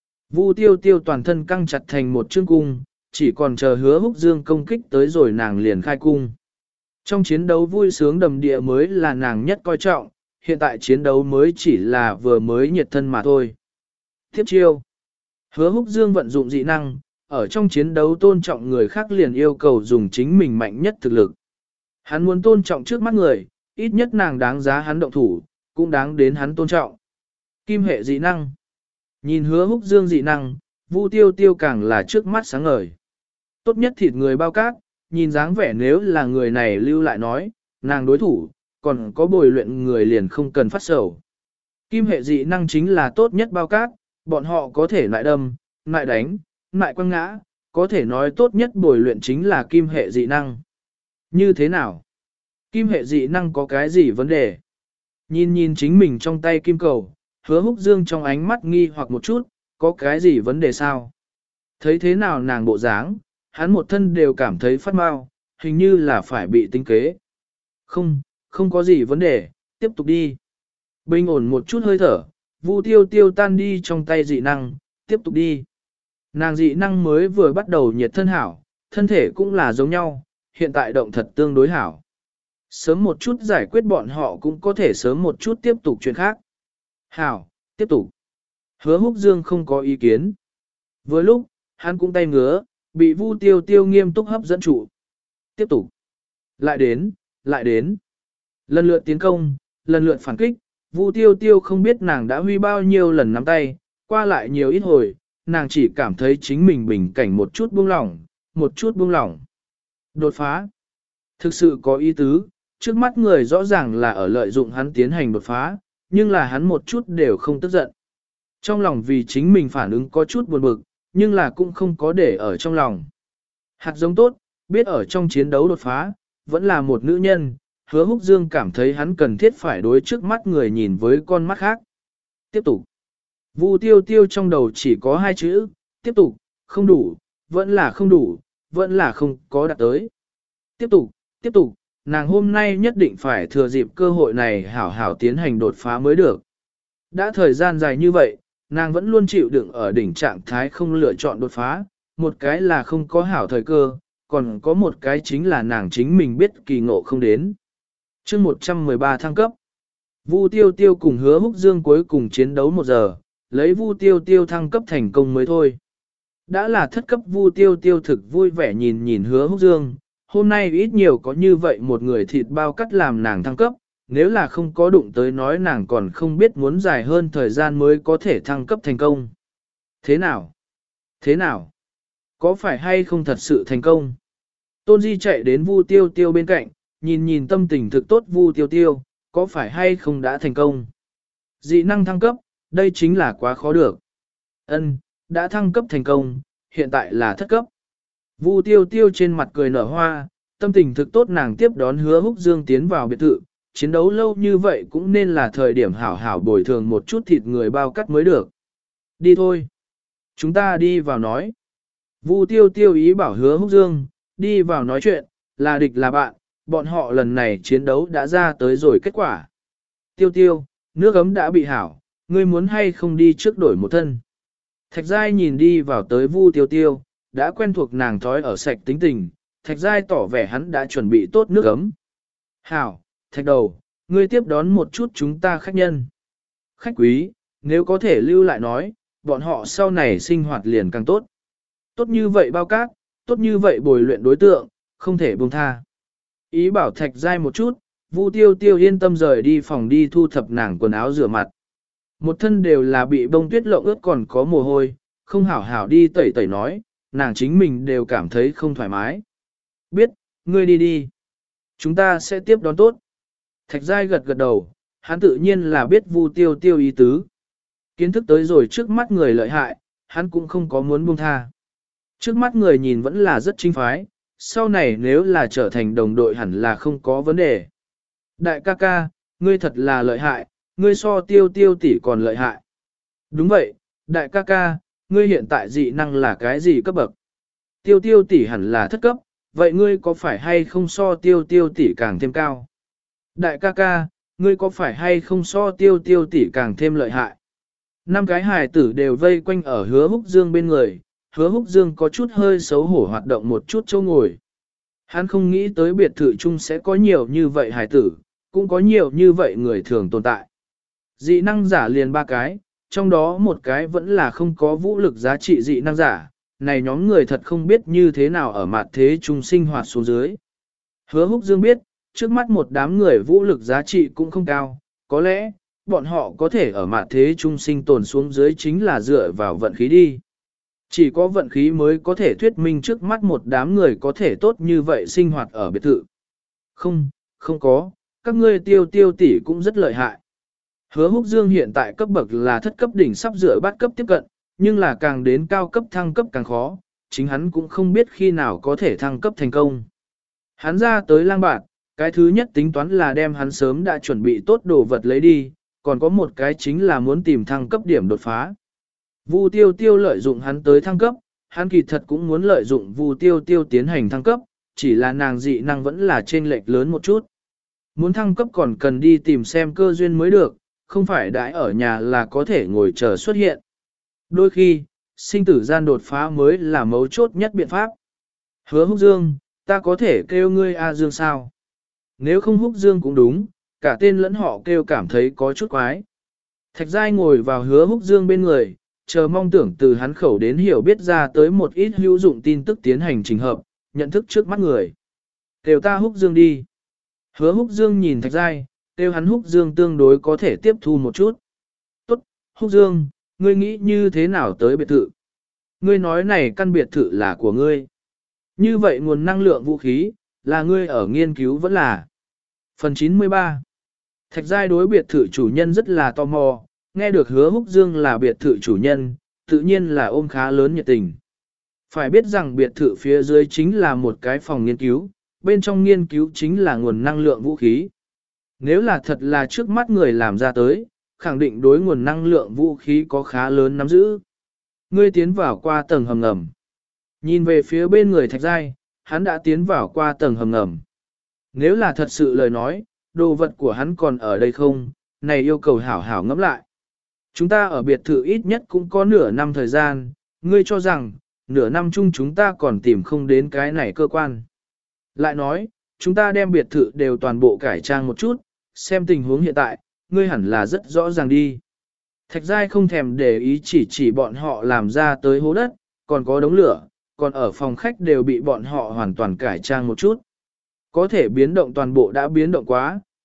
Vu Tiêu Tiêu toàn thân căng chặt thành một chương cung, chỉ còn chờ Hứa Húc Dương công kích tới rồi nàng liền khai cung. Trong chiến đấu vui sướng đầm địa mới là nàng nhất coi trọng, hiện tại chiến đấu mới chỉ là vừa mới nhiệt thân mà thôi. Tiếp chiêu. Hứa Húc Dương vận dụng dị năng, ở trong chiến đấu tôn trọng người khác liền yêu cầu dùng chính mình mạnh nhất thực lực. Hắn muốn tôn trọng trước mắt người, ít nhất nàng đáng giá hắn động thủ, cũng đáng đến hắn tôn trọng. Kim hệ dị năng. Nhìn Hứa Húc Dương dị năng, Vu Tiêu Tiêu càng là trước mắt sáng ngời. Tốt nhất thịt người bao cát, nhìn dáng vẻ nếu là người này lưu lại nói, nàng đối thủ, còn có bồi luyện người liền không cần phát sầu. Kim hệ dị năng chính là tốt nhất bao cát, bọn họ có thể lại đâm, lại đánh, lại quăng ngã, có thể nói tốt nhất bồi luyện chính là kim hệ dị năng. Như thế nào? Kim hệ dị năng có cái gì vấn đề? Nhìn nhìn chính mình trong tay kim cầu, Hứa Húc Dương trong ánh mắt nghi hoặc một chút, có cái gì vấn đề sao? Thấy thế nào nàng bộ dáng, hắn một thân đều cảm thấy phát mau, hình như là phải bị tính kế. Không, không có gì vấn đề, tiếp tục đi. Bình ổn một chút hơi thở, Vu Tiêu Tiêu tan đi trong tay dị năng, tiếp tục đi. Nàng dị năng mới vừa bắt đầu nhiệt thân hảo, thân thể cũng là giống nhau, hiện tại động thật tương đối hảo. Sớm một chút giải quyết bọn họ cũng có thể sớm một chút tiếp tục chuyện khác. Hảo, tiếp tục. Hứa Húc Dương không có ý kiến. Vừa lúc, hắn cũng tay ngứa, bị Vu Tiêu Tiêu nghiêm túc hấp dẫn trụ. Tiếp tục. Lại đến, lại đến. Lần lượt tiến công, lần lượt phản kích, Vu Tiêu Tiêu không biết nàng đã huy bao nhiêu lần nắm tay, qua lại nhiều ít hồi, nàng chỉ cảm thấy chính mình bình cảnh một chút buông lỏng, một chút buông lỏng. Đột phá. Thực sự có ý tứ, trước mắt người rõ ràng là ở lợi dụng hắn tiến hành đột phá, nhưng là hắn một chút đều không tức giận. Trong lòng vì chính mình phản ứng có chút buồn bực, nhưng là cũng không có để ở trong lòng. Hạt giống tốt, biết ở trong chiến đấu đột phá, vẫn là một nữ nhân, Hứa Húc Dương cảm thấy hắn cần thiết phải đối trước mắt người nhìn với con mắt khác. Tiếp tục. Vu Tiêu Tiêu trong đầu chỉ có hai chữ, tiếp tục, không đủ, vẫn là không đủ, vẫn là không có đạt tới. Tiếp tục, tiếp tục, nàng hôm nay nhất định phải thừa dịp cơ hội này hảo hảo tiến hành đột phá mới được. Đã thời gian dài như vậy, nàng vẫn luôn chịu đựng ở đỉnh trạng thái không lựa chọn đột phá, một cái là không có hảo thời cơ, còn có một cái chính là nàng chính mình biết kỳ ngộ không đến. Chương một trăm mười ba thăng cấp. Vu Tiêu Tiêu cùng Hứa Húc Dương cuối cùng chiến đấu một giờ, lấy Vu Tiêu Tiêu thăng cấp thành công mới thôi. Đã là thất cấp Vu Tiêu Tiêu thực vui vẻ nhìn nhìn Hứa Húc Dương, hôm nay ít nhiều có như vậy một người thịt bao cắt làm nàng thăng cấp, nếu là không có đụng tới nói nàng còn không biết muốn dài hơn thời gian mới có thể thăng cấp thành công. Thế nào? Thế nào? Có phải hay không thật sự thành công? Tôn Di chạy đến Vu Tiêu Tiêu bên cạnh, nhìn nhìn tâm tình thực tốt Vu Tiêu Tiêu, có phải hay không đã thành công? Dị năng thăng cấp, đây chính là quá khó được. Ân, đã thăng cấp thành công, hiện tại là thất cấp. Vu Tiêu Tiêu trên mặt cười nở hoa, tâm tình thực tốt nàng tiếp đón Hứa Húc Dương tiến vào biệt thự, chiến đấu lâu như vậy cũng nên là thời điểm hảo hảo bồi thường một chút thịt người bao cắt mới được. Đi thôi. Chúng ta đi vào nói. Vu Tiêu Tiêu ý bảo Hứa Húc Dương, đi vào nói chuyện, là địch là bạn, bọn họ lần này chiến đấu đã ra tới rồi kết quả. Tiêu Tiêu, nước ấm đã bị hảo, ngươi muốn hay không đi trước đổi một thân. Thạch Giai nhìn đi vào tới Vu Tiêu Tiêu, đã quen thuộc nàng thói ở sạch tính tình, Thạch Giai tỏ vẻ hắn đã chuẩn bị tốt nước ấm. Hảo, Thạch Đầu, ngươi tiếp đón một chút chúng ta khách nhân. Khách quý, nếu có thể lưu lại nói, bọn họ sau này sinh hoạt liền càng tốt. Tốt như vậy bao cát, tốt như vậy bồi luyện đối tượng, không thể buông tha. Ý bảo Thạch Giai một chút, Vu Tiêu Tiêu yên tâm rời đi phòng đi thu thập nàng quần áo rửa mặt. Một thân đều là bị bông tuyết lộng ướt còn có mồ hôi, không hảo hảo đi tẩy tẩy nói, nàng chính mình đều cảm thấy không thoải mái. Biết, ngươi đi đi. Chúng ta sẽ tiếp đón tốt. Thạch Giai gật gật đầu, hắn tự nhiên là biết Vu Tiêu Tiêu ý tứ. Kiến thức tới rồi trước mắt người lợi hại, hắn cũng không có muốn buông tha. Trước mắt người nhìn vẫn là rất chính phái, sau này nếu là trở thành đồng đội hẳn là không có vấn đề. Đại ca ca, ngươi thật là lợi hại, ngươi so Tiêu Tiêu tỷ còn lợi hại. Đúng vậy, đại ca ca, ngươi hiện tại dị năng là cái gì cấp bậc? Tiêu Tiêu tỷ hẳn là thất cấp, vậy ngươi có phải hay không so Tiêu Tiêu tỷ càng thêm cao? Đại ca ca, ngươi có phải hay không so Tiêu Tiêu tỷ càng thêm lợi hại? Năm cái hài tử đều vây quanh ở Hứa Húc Dương bên người, Hứa Húc Dương có chút hơi xấu hổ hoạt động một chút chỗ ngồi. Hắn không nghĩ tới biệt thự chung sẽ có nhiều như vậy hài tử, cũng có nhiều như vậy người thường tồn tại. Dị năng giả liền ba cái, trong đó một cái vẫn là không có vũ lực giá trị dị năng giả, này nhóm người thật không biết như thế nào ở mặt thế chung sinh hoạt xuống dưới. Hứa Húc Dương biết, trước mắt một đám người vũ lực giá trị cũng không cao, có lẽ, bọn họ có thể ở mặt thế chung sinh tồn xuống dưới chính là dựa vào vận khí đi. Chỉ có vận khí mới có thể thuyết minh trước mắt một đám người có thể tốt như vậy sinh hoạt ở biệt thự. Không, không có, các ngươi Tiêu Tiêu tỷ cũng rất lợi hại. Hứa Húc Dương hiện tại cấp bậc là thất cấp đỉnh sắp rửa bát cấp tiếp cận, nhưng là càng đến cao cấp thăng cấp càng khó, chính hắn cũng không biết khi nào có thể thăng cấp thành công. Hắn ra tới lang bạt, cái thứ nhất tính toán là đem hắn sớm đã chuẩn bị tốt đồ vật lấy đi, còn có một cái chính là muốn tìm thăng cấp điểm đột phá. Vu Tiêu Tiêu lợi dụng hắn tới thăng cấp, hắn kỳ thật cũng muốn lợi dụng Vu Tiêu Tiêu tiến hành thăng cấp, chỉ là nàng dị năng vẫn là trên lệch lớn một chút. Muốn thăng cấp còn cần đi tìm xem cơ duyên mới được, không phải đãi ở nhà là có thể ngồi chờ xuất hiện. Đôi khi, sinh tử gian đột phá mới là mấu chốt nhất biện pháp. Hứa Húc Dương, ta có thể kêu ngươi A Dương sao? Nếu không Húc Dương cũng đúng, cả tên lẫn họ kêu cảm thấy có chút quái. Thạch Giai ngồi vào Hứa Húc Dương bên người, chờ mong tưởng từ hắn khẩu đến hiểu biết ra tới một ít hữu dụng tin tức tiến hành trình hợp, nhận thức trước mắt người. Kêu ta Húc Dương đi. Hứa Húc Dương nhìn Thạch Giai, kêu hắn Húc Dương tương đối có thể tiếp thu một chút. Tốt, Húc Dương, ngươi nghĩ như thế nào tới biệt thự? Ngươi nói này căn biệt thự là của ngươi. Như vậy nguồn năng lượng vũ khí, là ngươi ở nghiên cứu vẫn là. Phần chín mươi ba. Thạch Giai đối biệt thự chủ nhân rất là tò mò, nghe được Hứa Húc Dương là biệt thự chủ nhân, tự nhiên là ôm khá lớn nhiệt tình. Phải biết rằng biệt thự phía dưới chính là một cái phòng nghiên cứu, bên trong nghiên cứu chính là nguồn năng lượng vũ khí. Nếu là thật là trước mắt người làm ra tới, khẳng định đối nguồn năng lượng vũ khí có khá lớn nắm giữ. Ngươi tiến vào qua tầng hầm ngầm. Nhìn về phía bên người Thạch Giai, hắn đã tiến vào qua tầng hầm ngầm. Nếu là thật sự lời nói, đồ vật của hắn còn ở đây không, này yêu cầu hảo hảo ngẫm lại. Chúng ta ở biệt thự ít nhất cũng có nửa năm thời gian, ngươi cho rằng, nửa năm chung chúng ta còn tìm không đến cái này cơ quan. Lại nói, chúng ta đem biệt thự đều toàn bộ cải trang một chút, xem tình huống hiện tại, ngươi hẳn là rất rõ ràng đi. Thạch Giai không thèm để ý chỉ chỉ bọn họ làm ra tới hố đất, còn có đống lửa, còn ở phòng khách đều bị bọn họ hoàn toàn cải trang một chút. Có thể biến động toàn bộ đã biến động quá,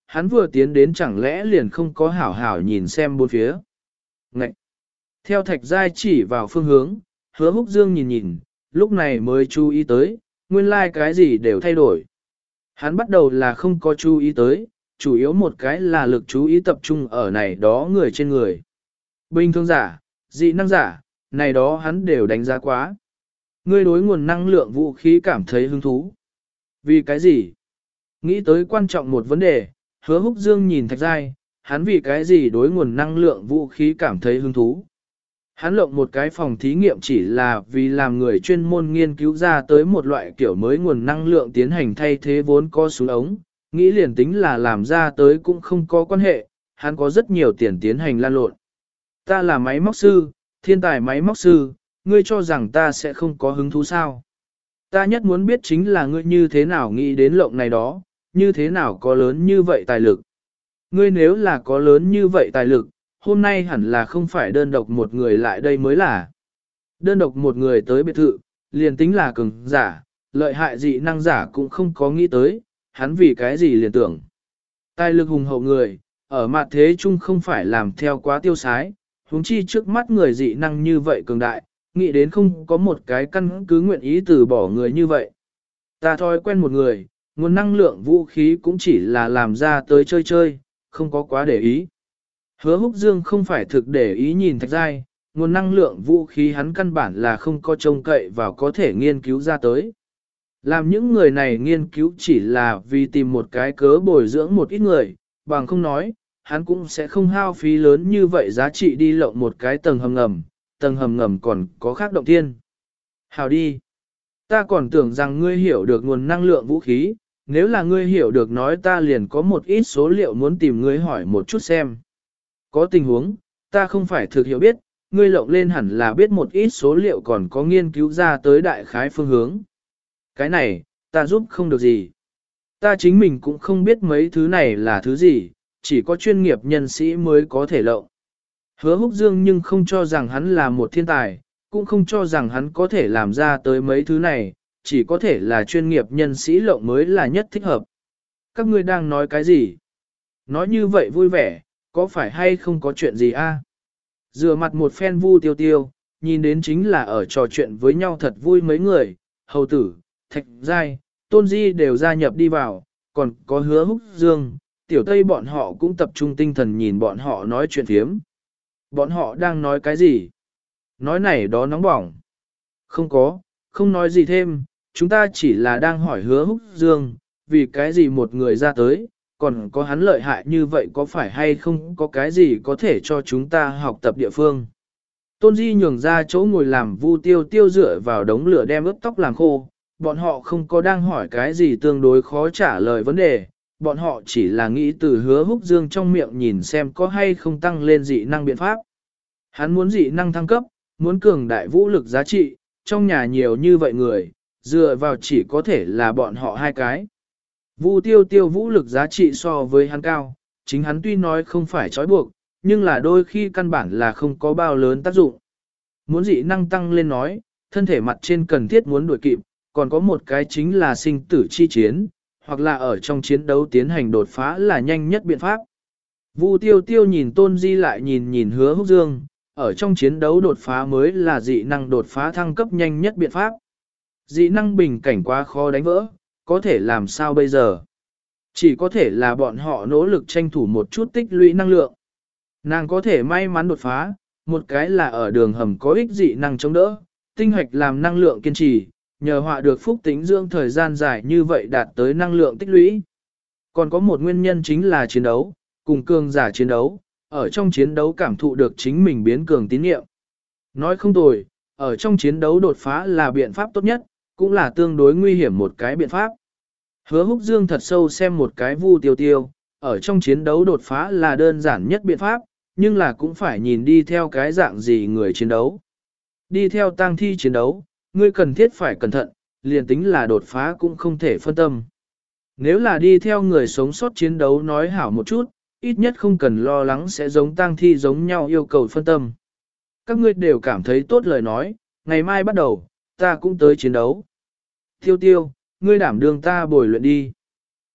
hắn vừa tiến đến chẳng lẽ liền không có hảo hảo nhìn xem bốn phía. Ngậy! Theo thạch giai chỉ vào phương hướng, hứa húc dương nhìn nhìn, lúc này mới chú ý tới, nguyên lai like cái gì đều thay đổi. Hắn bắt đầu là không có chú ý tới, chủ yếu một cái là lực chú ý tập trung ở này đó người trên người. Bình thường giả, dị năng giả, này đó hắn đều đánh giá quá. Ngươi đối nguồn năng lượng vũ khí cảm thấy hứng thú. Vì cái gì? Nghĩ tới quan trọng một vấn đề, hứa húc dương nhìn thạch giai, hắn vì cái gì đối nguồn năng lượng vũ khí cảm thấy hứng thú. Hắn lộng một cái phòng thí nghiệm chỉ là vì làm người chuyên môn nghiên cứu ra tới một loại kiểu mới nguồn năng lượng tiến hành thay thế vốn có súng ống, nghĩ liền tính là làm ra tới cũng không có quan hệ, hắn có rất nhiều tiền tiến hành lan lộn. Ta là máy móc sư, thiên tài máy móc sư, ngươi cho rằng ta sẽ không có hứng thú sao? Ta nhất muốn biết chính là ngươi như thế nào nghĩ đến lộng này đó, như thế nào có lớn như vậy tài lực. Ngươi nếu là có lớn như vậy tài lực, hôm nay hẳn là không phải đơn độc một người lại đây mới là. Đơn độc một người tới biệt thự, liền tính là cường giả, lợi hại dị năng giả cũng không có nghĩ tới, hắn vì cái gì liền tưởng. Tài lực hùng hậu người, ở mặt thế chung không phải làm theo quá tiêu sái, huống chi trước mắt người dị năng như vậy cường đại, nghĩ đến không có một cái căn cứ nguyện ý từ bỏ người như vậy. Ta thói quen một người, nguồn năng lượng vũ khí cũng chỉ là làm ra tới chơi chơi, không có quá để ý. Hứa Húc Dương không phải thực để ý nhìn thạch giai, nguồn năng lượng vũ khí hắn căn bản là không có trông cậy vào có thể nghiên cứu ra tới. Làm những người này nghiên cứu chỉ là vì tìm một cái cớ bồi dưỡng một ít người, bằng không nói, hắn cũng sẽ không hao phí lớn như vậy giá trị đi lộng một cái tầng hầm ngầm, tầng hầm ngầm còn có khác động thiên. Hào đi! Ta còn tưởng rằng ngươi hiểu được nguồn năng lượng vũ khí, nếu là ngươi hiểu được nói ta liền có một ít số liệu muốn tìm ngươi hỏi một chút xem. Có tình huống, ta không phải thực hiểu biết, ngươi lộng lên hẳn là biết một ít số liệu còn có nghiên cứu ra tới đại khái phương hướng. Cái này, ta giúp không được gì. Ta chính mình cũng không biết mấy thứ này là thứ gì, chỉ có chuyên nghiệp nhân sĩ mới có thể lộng. Hứa Húc Dương nhưng không cho rằng hắn là một thiên tài, cũng không cho rằng hắn có thể làm ra tới mấy thứ này, chỉ có thể là chuyên nghiệp nhân sĩ lộng mới là nhất thích hợp. Các ngươi đang nói cái gì? Nói như vậy vui vẻ, có phải hay không có chuyện gì a? À? Rửa mặt một phen Vu Tiêu Tiêu, nhìn đến chính là ở trò chuyện với nhau thật vui mấy người, hầu tử, thạch giai, tôn di đều gia nhập đi vào, còn có Hứa Húc Dương, tiểu tây bọn họ cũng tập trung tinh thần nhìn bọn họ nói chuyện thiếm. Bọn họ đang nói cái gì? Nói này đó nóng bỏng. Không có, không nói gì thêm, chúng ta chỉ là đang hỏi Hứa Húc Dương, vì cái gì một người ra tới, còn có hắn lợi hại như vậy có phải hay không có cái gì có thể cho chúng ta học tập địa phương. Tôn Di nhường ra chỗ ngồi làm Vu Tiêu Tiêu dựa vào đống lửa đem ướp tóc làm khô, bọn họ không có đang hỏi cái gì tương đối khó trả lời vấn đề, bọn họ chỉ là nghĩ từ Hứa Húc Dương trong miệng nhìn xem có hay không tăng lên dị năng biện pháp. Hắn muốn dị năng thăng cấp, muốn cường đại vũ lực giá trị, trong nhà nhiều như vậy người, dựa vào chỉ có thể là bọn họ hai cái. Vu Tiêu Tiêu vũ lực giá trị so với hắn cao, chính hắn tuy nói không phải trói buộc, nhưng là đôi khi căn bản là không có bao lớn tác dụng. Muốn dị năng tăng lên nói, thân thể mặt trên cần thiết muốn đuổi kịp, còn có một cái chính là sinh tử chi chiến, hoặc là ở trong chiến đấu tiến hành đột phá là nhanh nhất biện pháp. Vu Tiêu Tiêu nhìn Tôn Di lại nhìn nhìn Hứa Húc Dương, ở trong chiến đấu đột phá mới là dị năng đột phá thăng cấp nhanh nhất biện pháp. Dị năng bình cảnh quá khó đánh vỡ, có thể làm sao bây giờ? Chỉ có thể là bọn họ nỗ lực tranh thủ một chút tích lũy năng lượng. Nàng có thể may mắn đột phá, một cái là ở đường hầm có ích dị năng chống đỡ, tinh hoạch làm năng lượng kiên trì, nhờ họa được phúc tính dưỡng thời gian dài như vậy đạt tới năng lượng tích lũy. Còn có một nguyên nhân chính là chiến đấu, cùng cường giả chiến đấu, ở trong chiến đấu cảm thụ được chính mình biến cường tín nhiệm. Nói không tồi, ở trong chiến đấu đột phá là biện pháp tốt nhất, cũng là tương đối nguy hiểm một cái biện pháp. Hứa Húc Dương thật sâu xem một cái Vu Tiêu Tiêu, ở trong chiến đấu đột phá là đơn giản nhất biện pháp, nhưng là cũng phải nhìn đi theo cái dạng gì người chiến đấu. Đi theo tang thi chiến đấu, ngươi cần thiết phải cẩn thận, liền tính là đột phá cũng không thể phân tâm. Nếu là đi theo người sống sót chiến đấu nói hảo một chút, ít nhất không cần lo lắng sẽ giống tang thi giống nhau yêu cầu phân tâm. Các ngươi đều cảm thấy tốt lời nói, ngày mai bắt đầu, ta cũng tới chiến đấu. Tiêu Tiêu, ngươi đảm đương ta bồi luyện đi.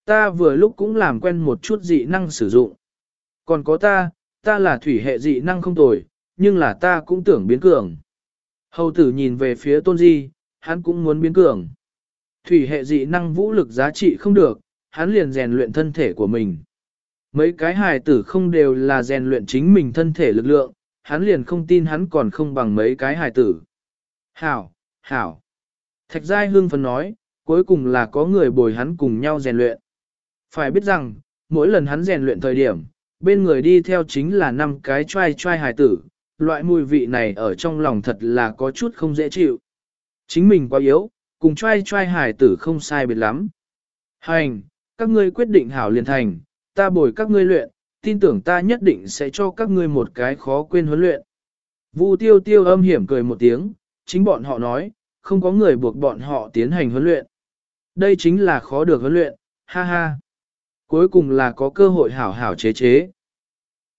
Ta vừa lúc cũng làm quen một chút dị năng sử dụng. Còn có ta, ta là thủy hệ dị năng không tồi, nhưng là ta cũng tưởng biến cường. Hầu tử nhìn về phía tôn di, hắn cũng muốn biến cường. Thủy hệ dị năng vũ lực giá trị không được, hắn liền rèn luyện thân thể của mình. Mấy cái hài tử không đều là rèn luyện chính mình thân thể lực lượng, hắn liền không tin hắn còn không bằng mấy cái hài tử. Hảo, hảo. Thạch Giai hương phấn nói, cuối cùng là có người bồi hắn cùng nhau rèn luyện. Phải biết rằng, mỗi lần hắn rèn luyện thời điểm, bên người đi theo chính là năm cái trai trai hài tử, loại mùi vị này ở trong lòng thật là có chút không dễ chịu. Chính mình quá yếu, cùng trai trai hài tử không sai biệt lắm. Hành, các ngươi quyết định hảo liền thành, ta bồi các ngươi luyện, tin tưởng ta nhất định sẽ cho các ngươi một cái khó quên huấn luyện. Vu tiêu tiêu âm hiểm cười một tiếng, chính bọn họ nói, không có người buộc bọn họ tiến hành huấn luyện. Đây chính là khó được huấn luyện, ha ha. Cuối cùng là có cơ hội hảo hảo chế chế.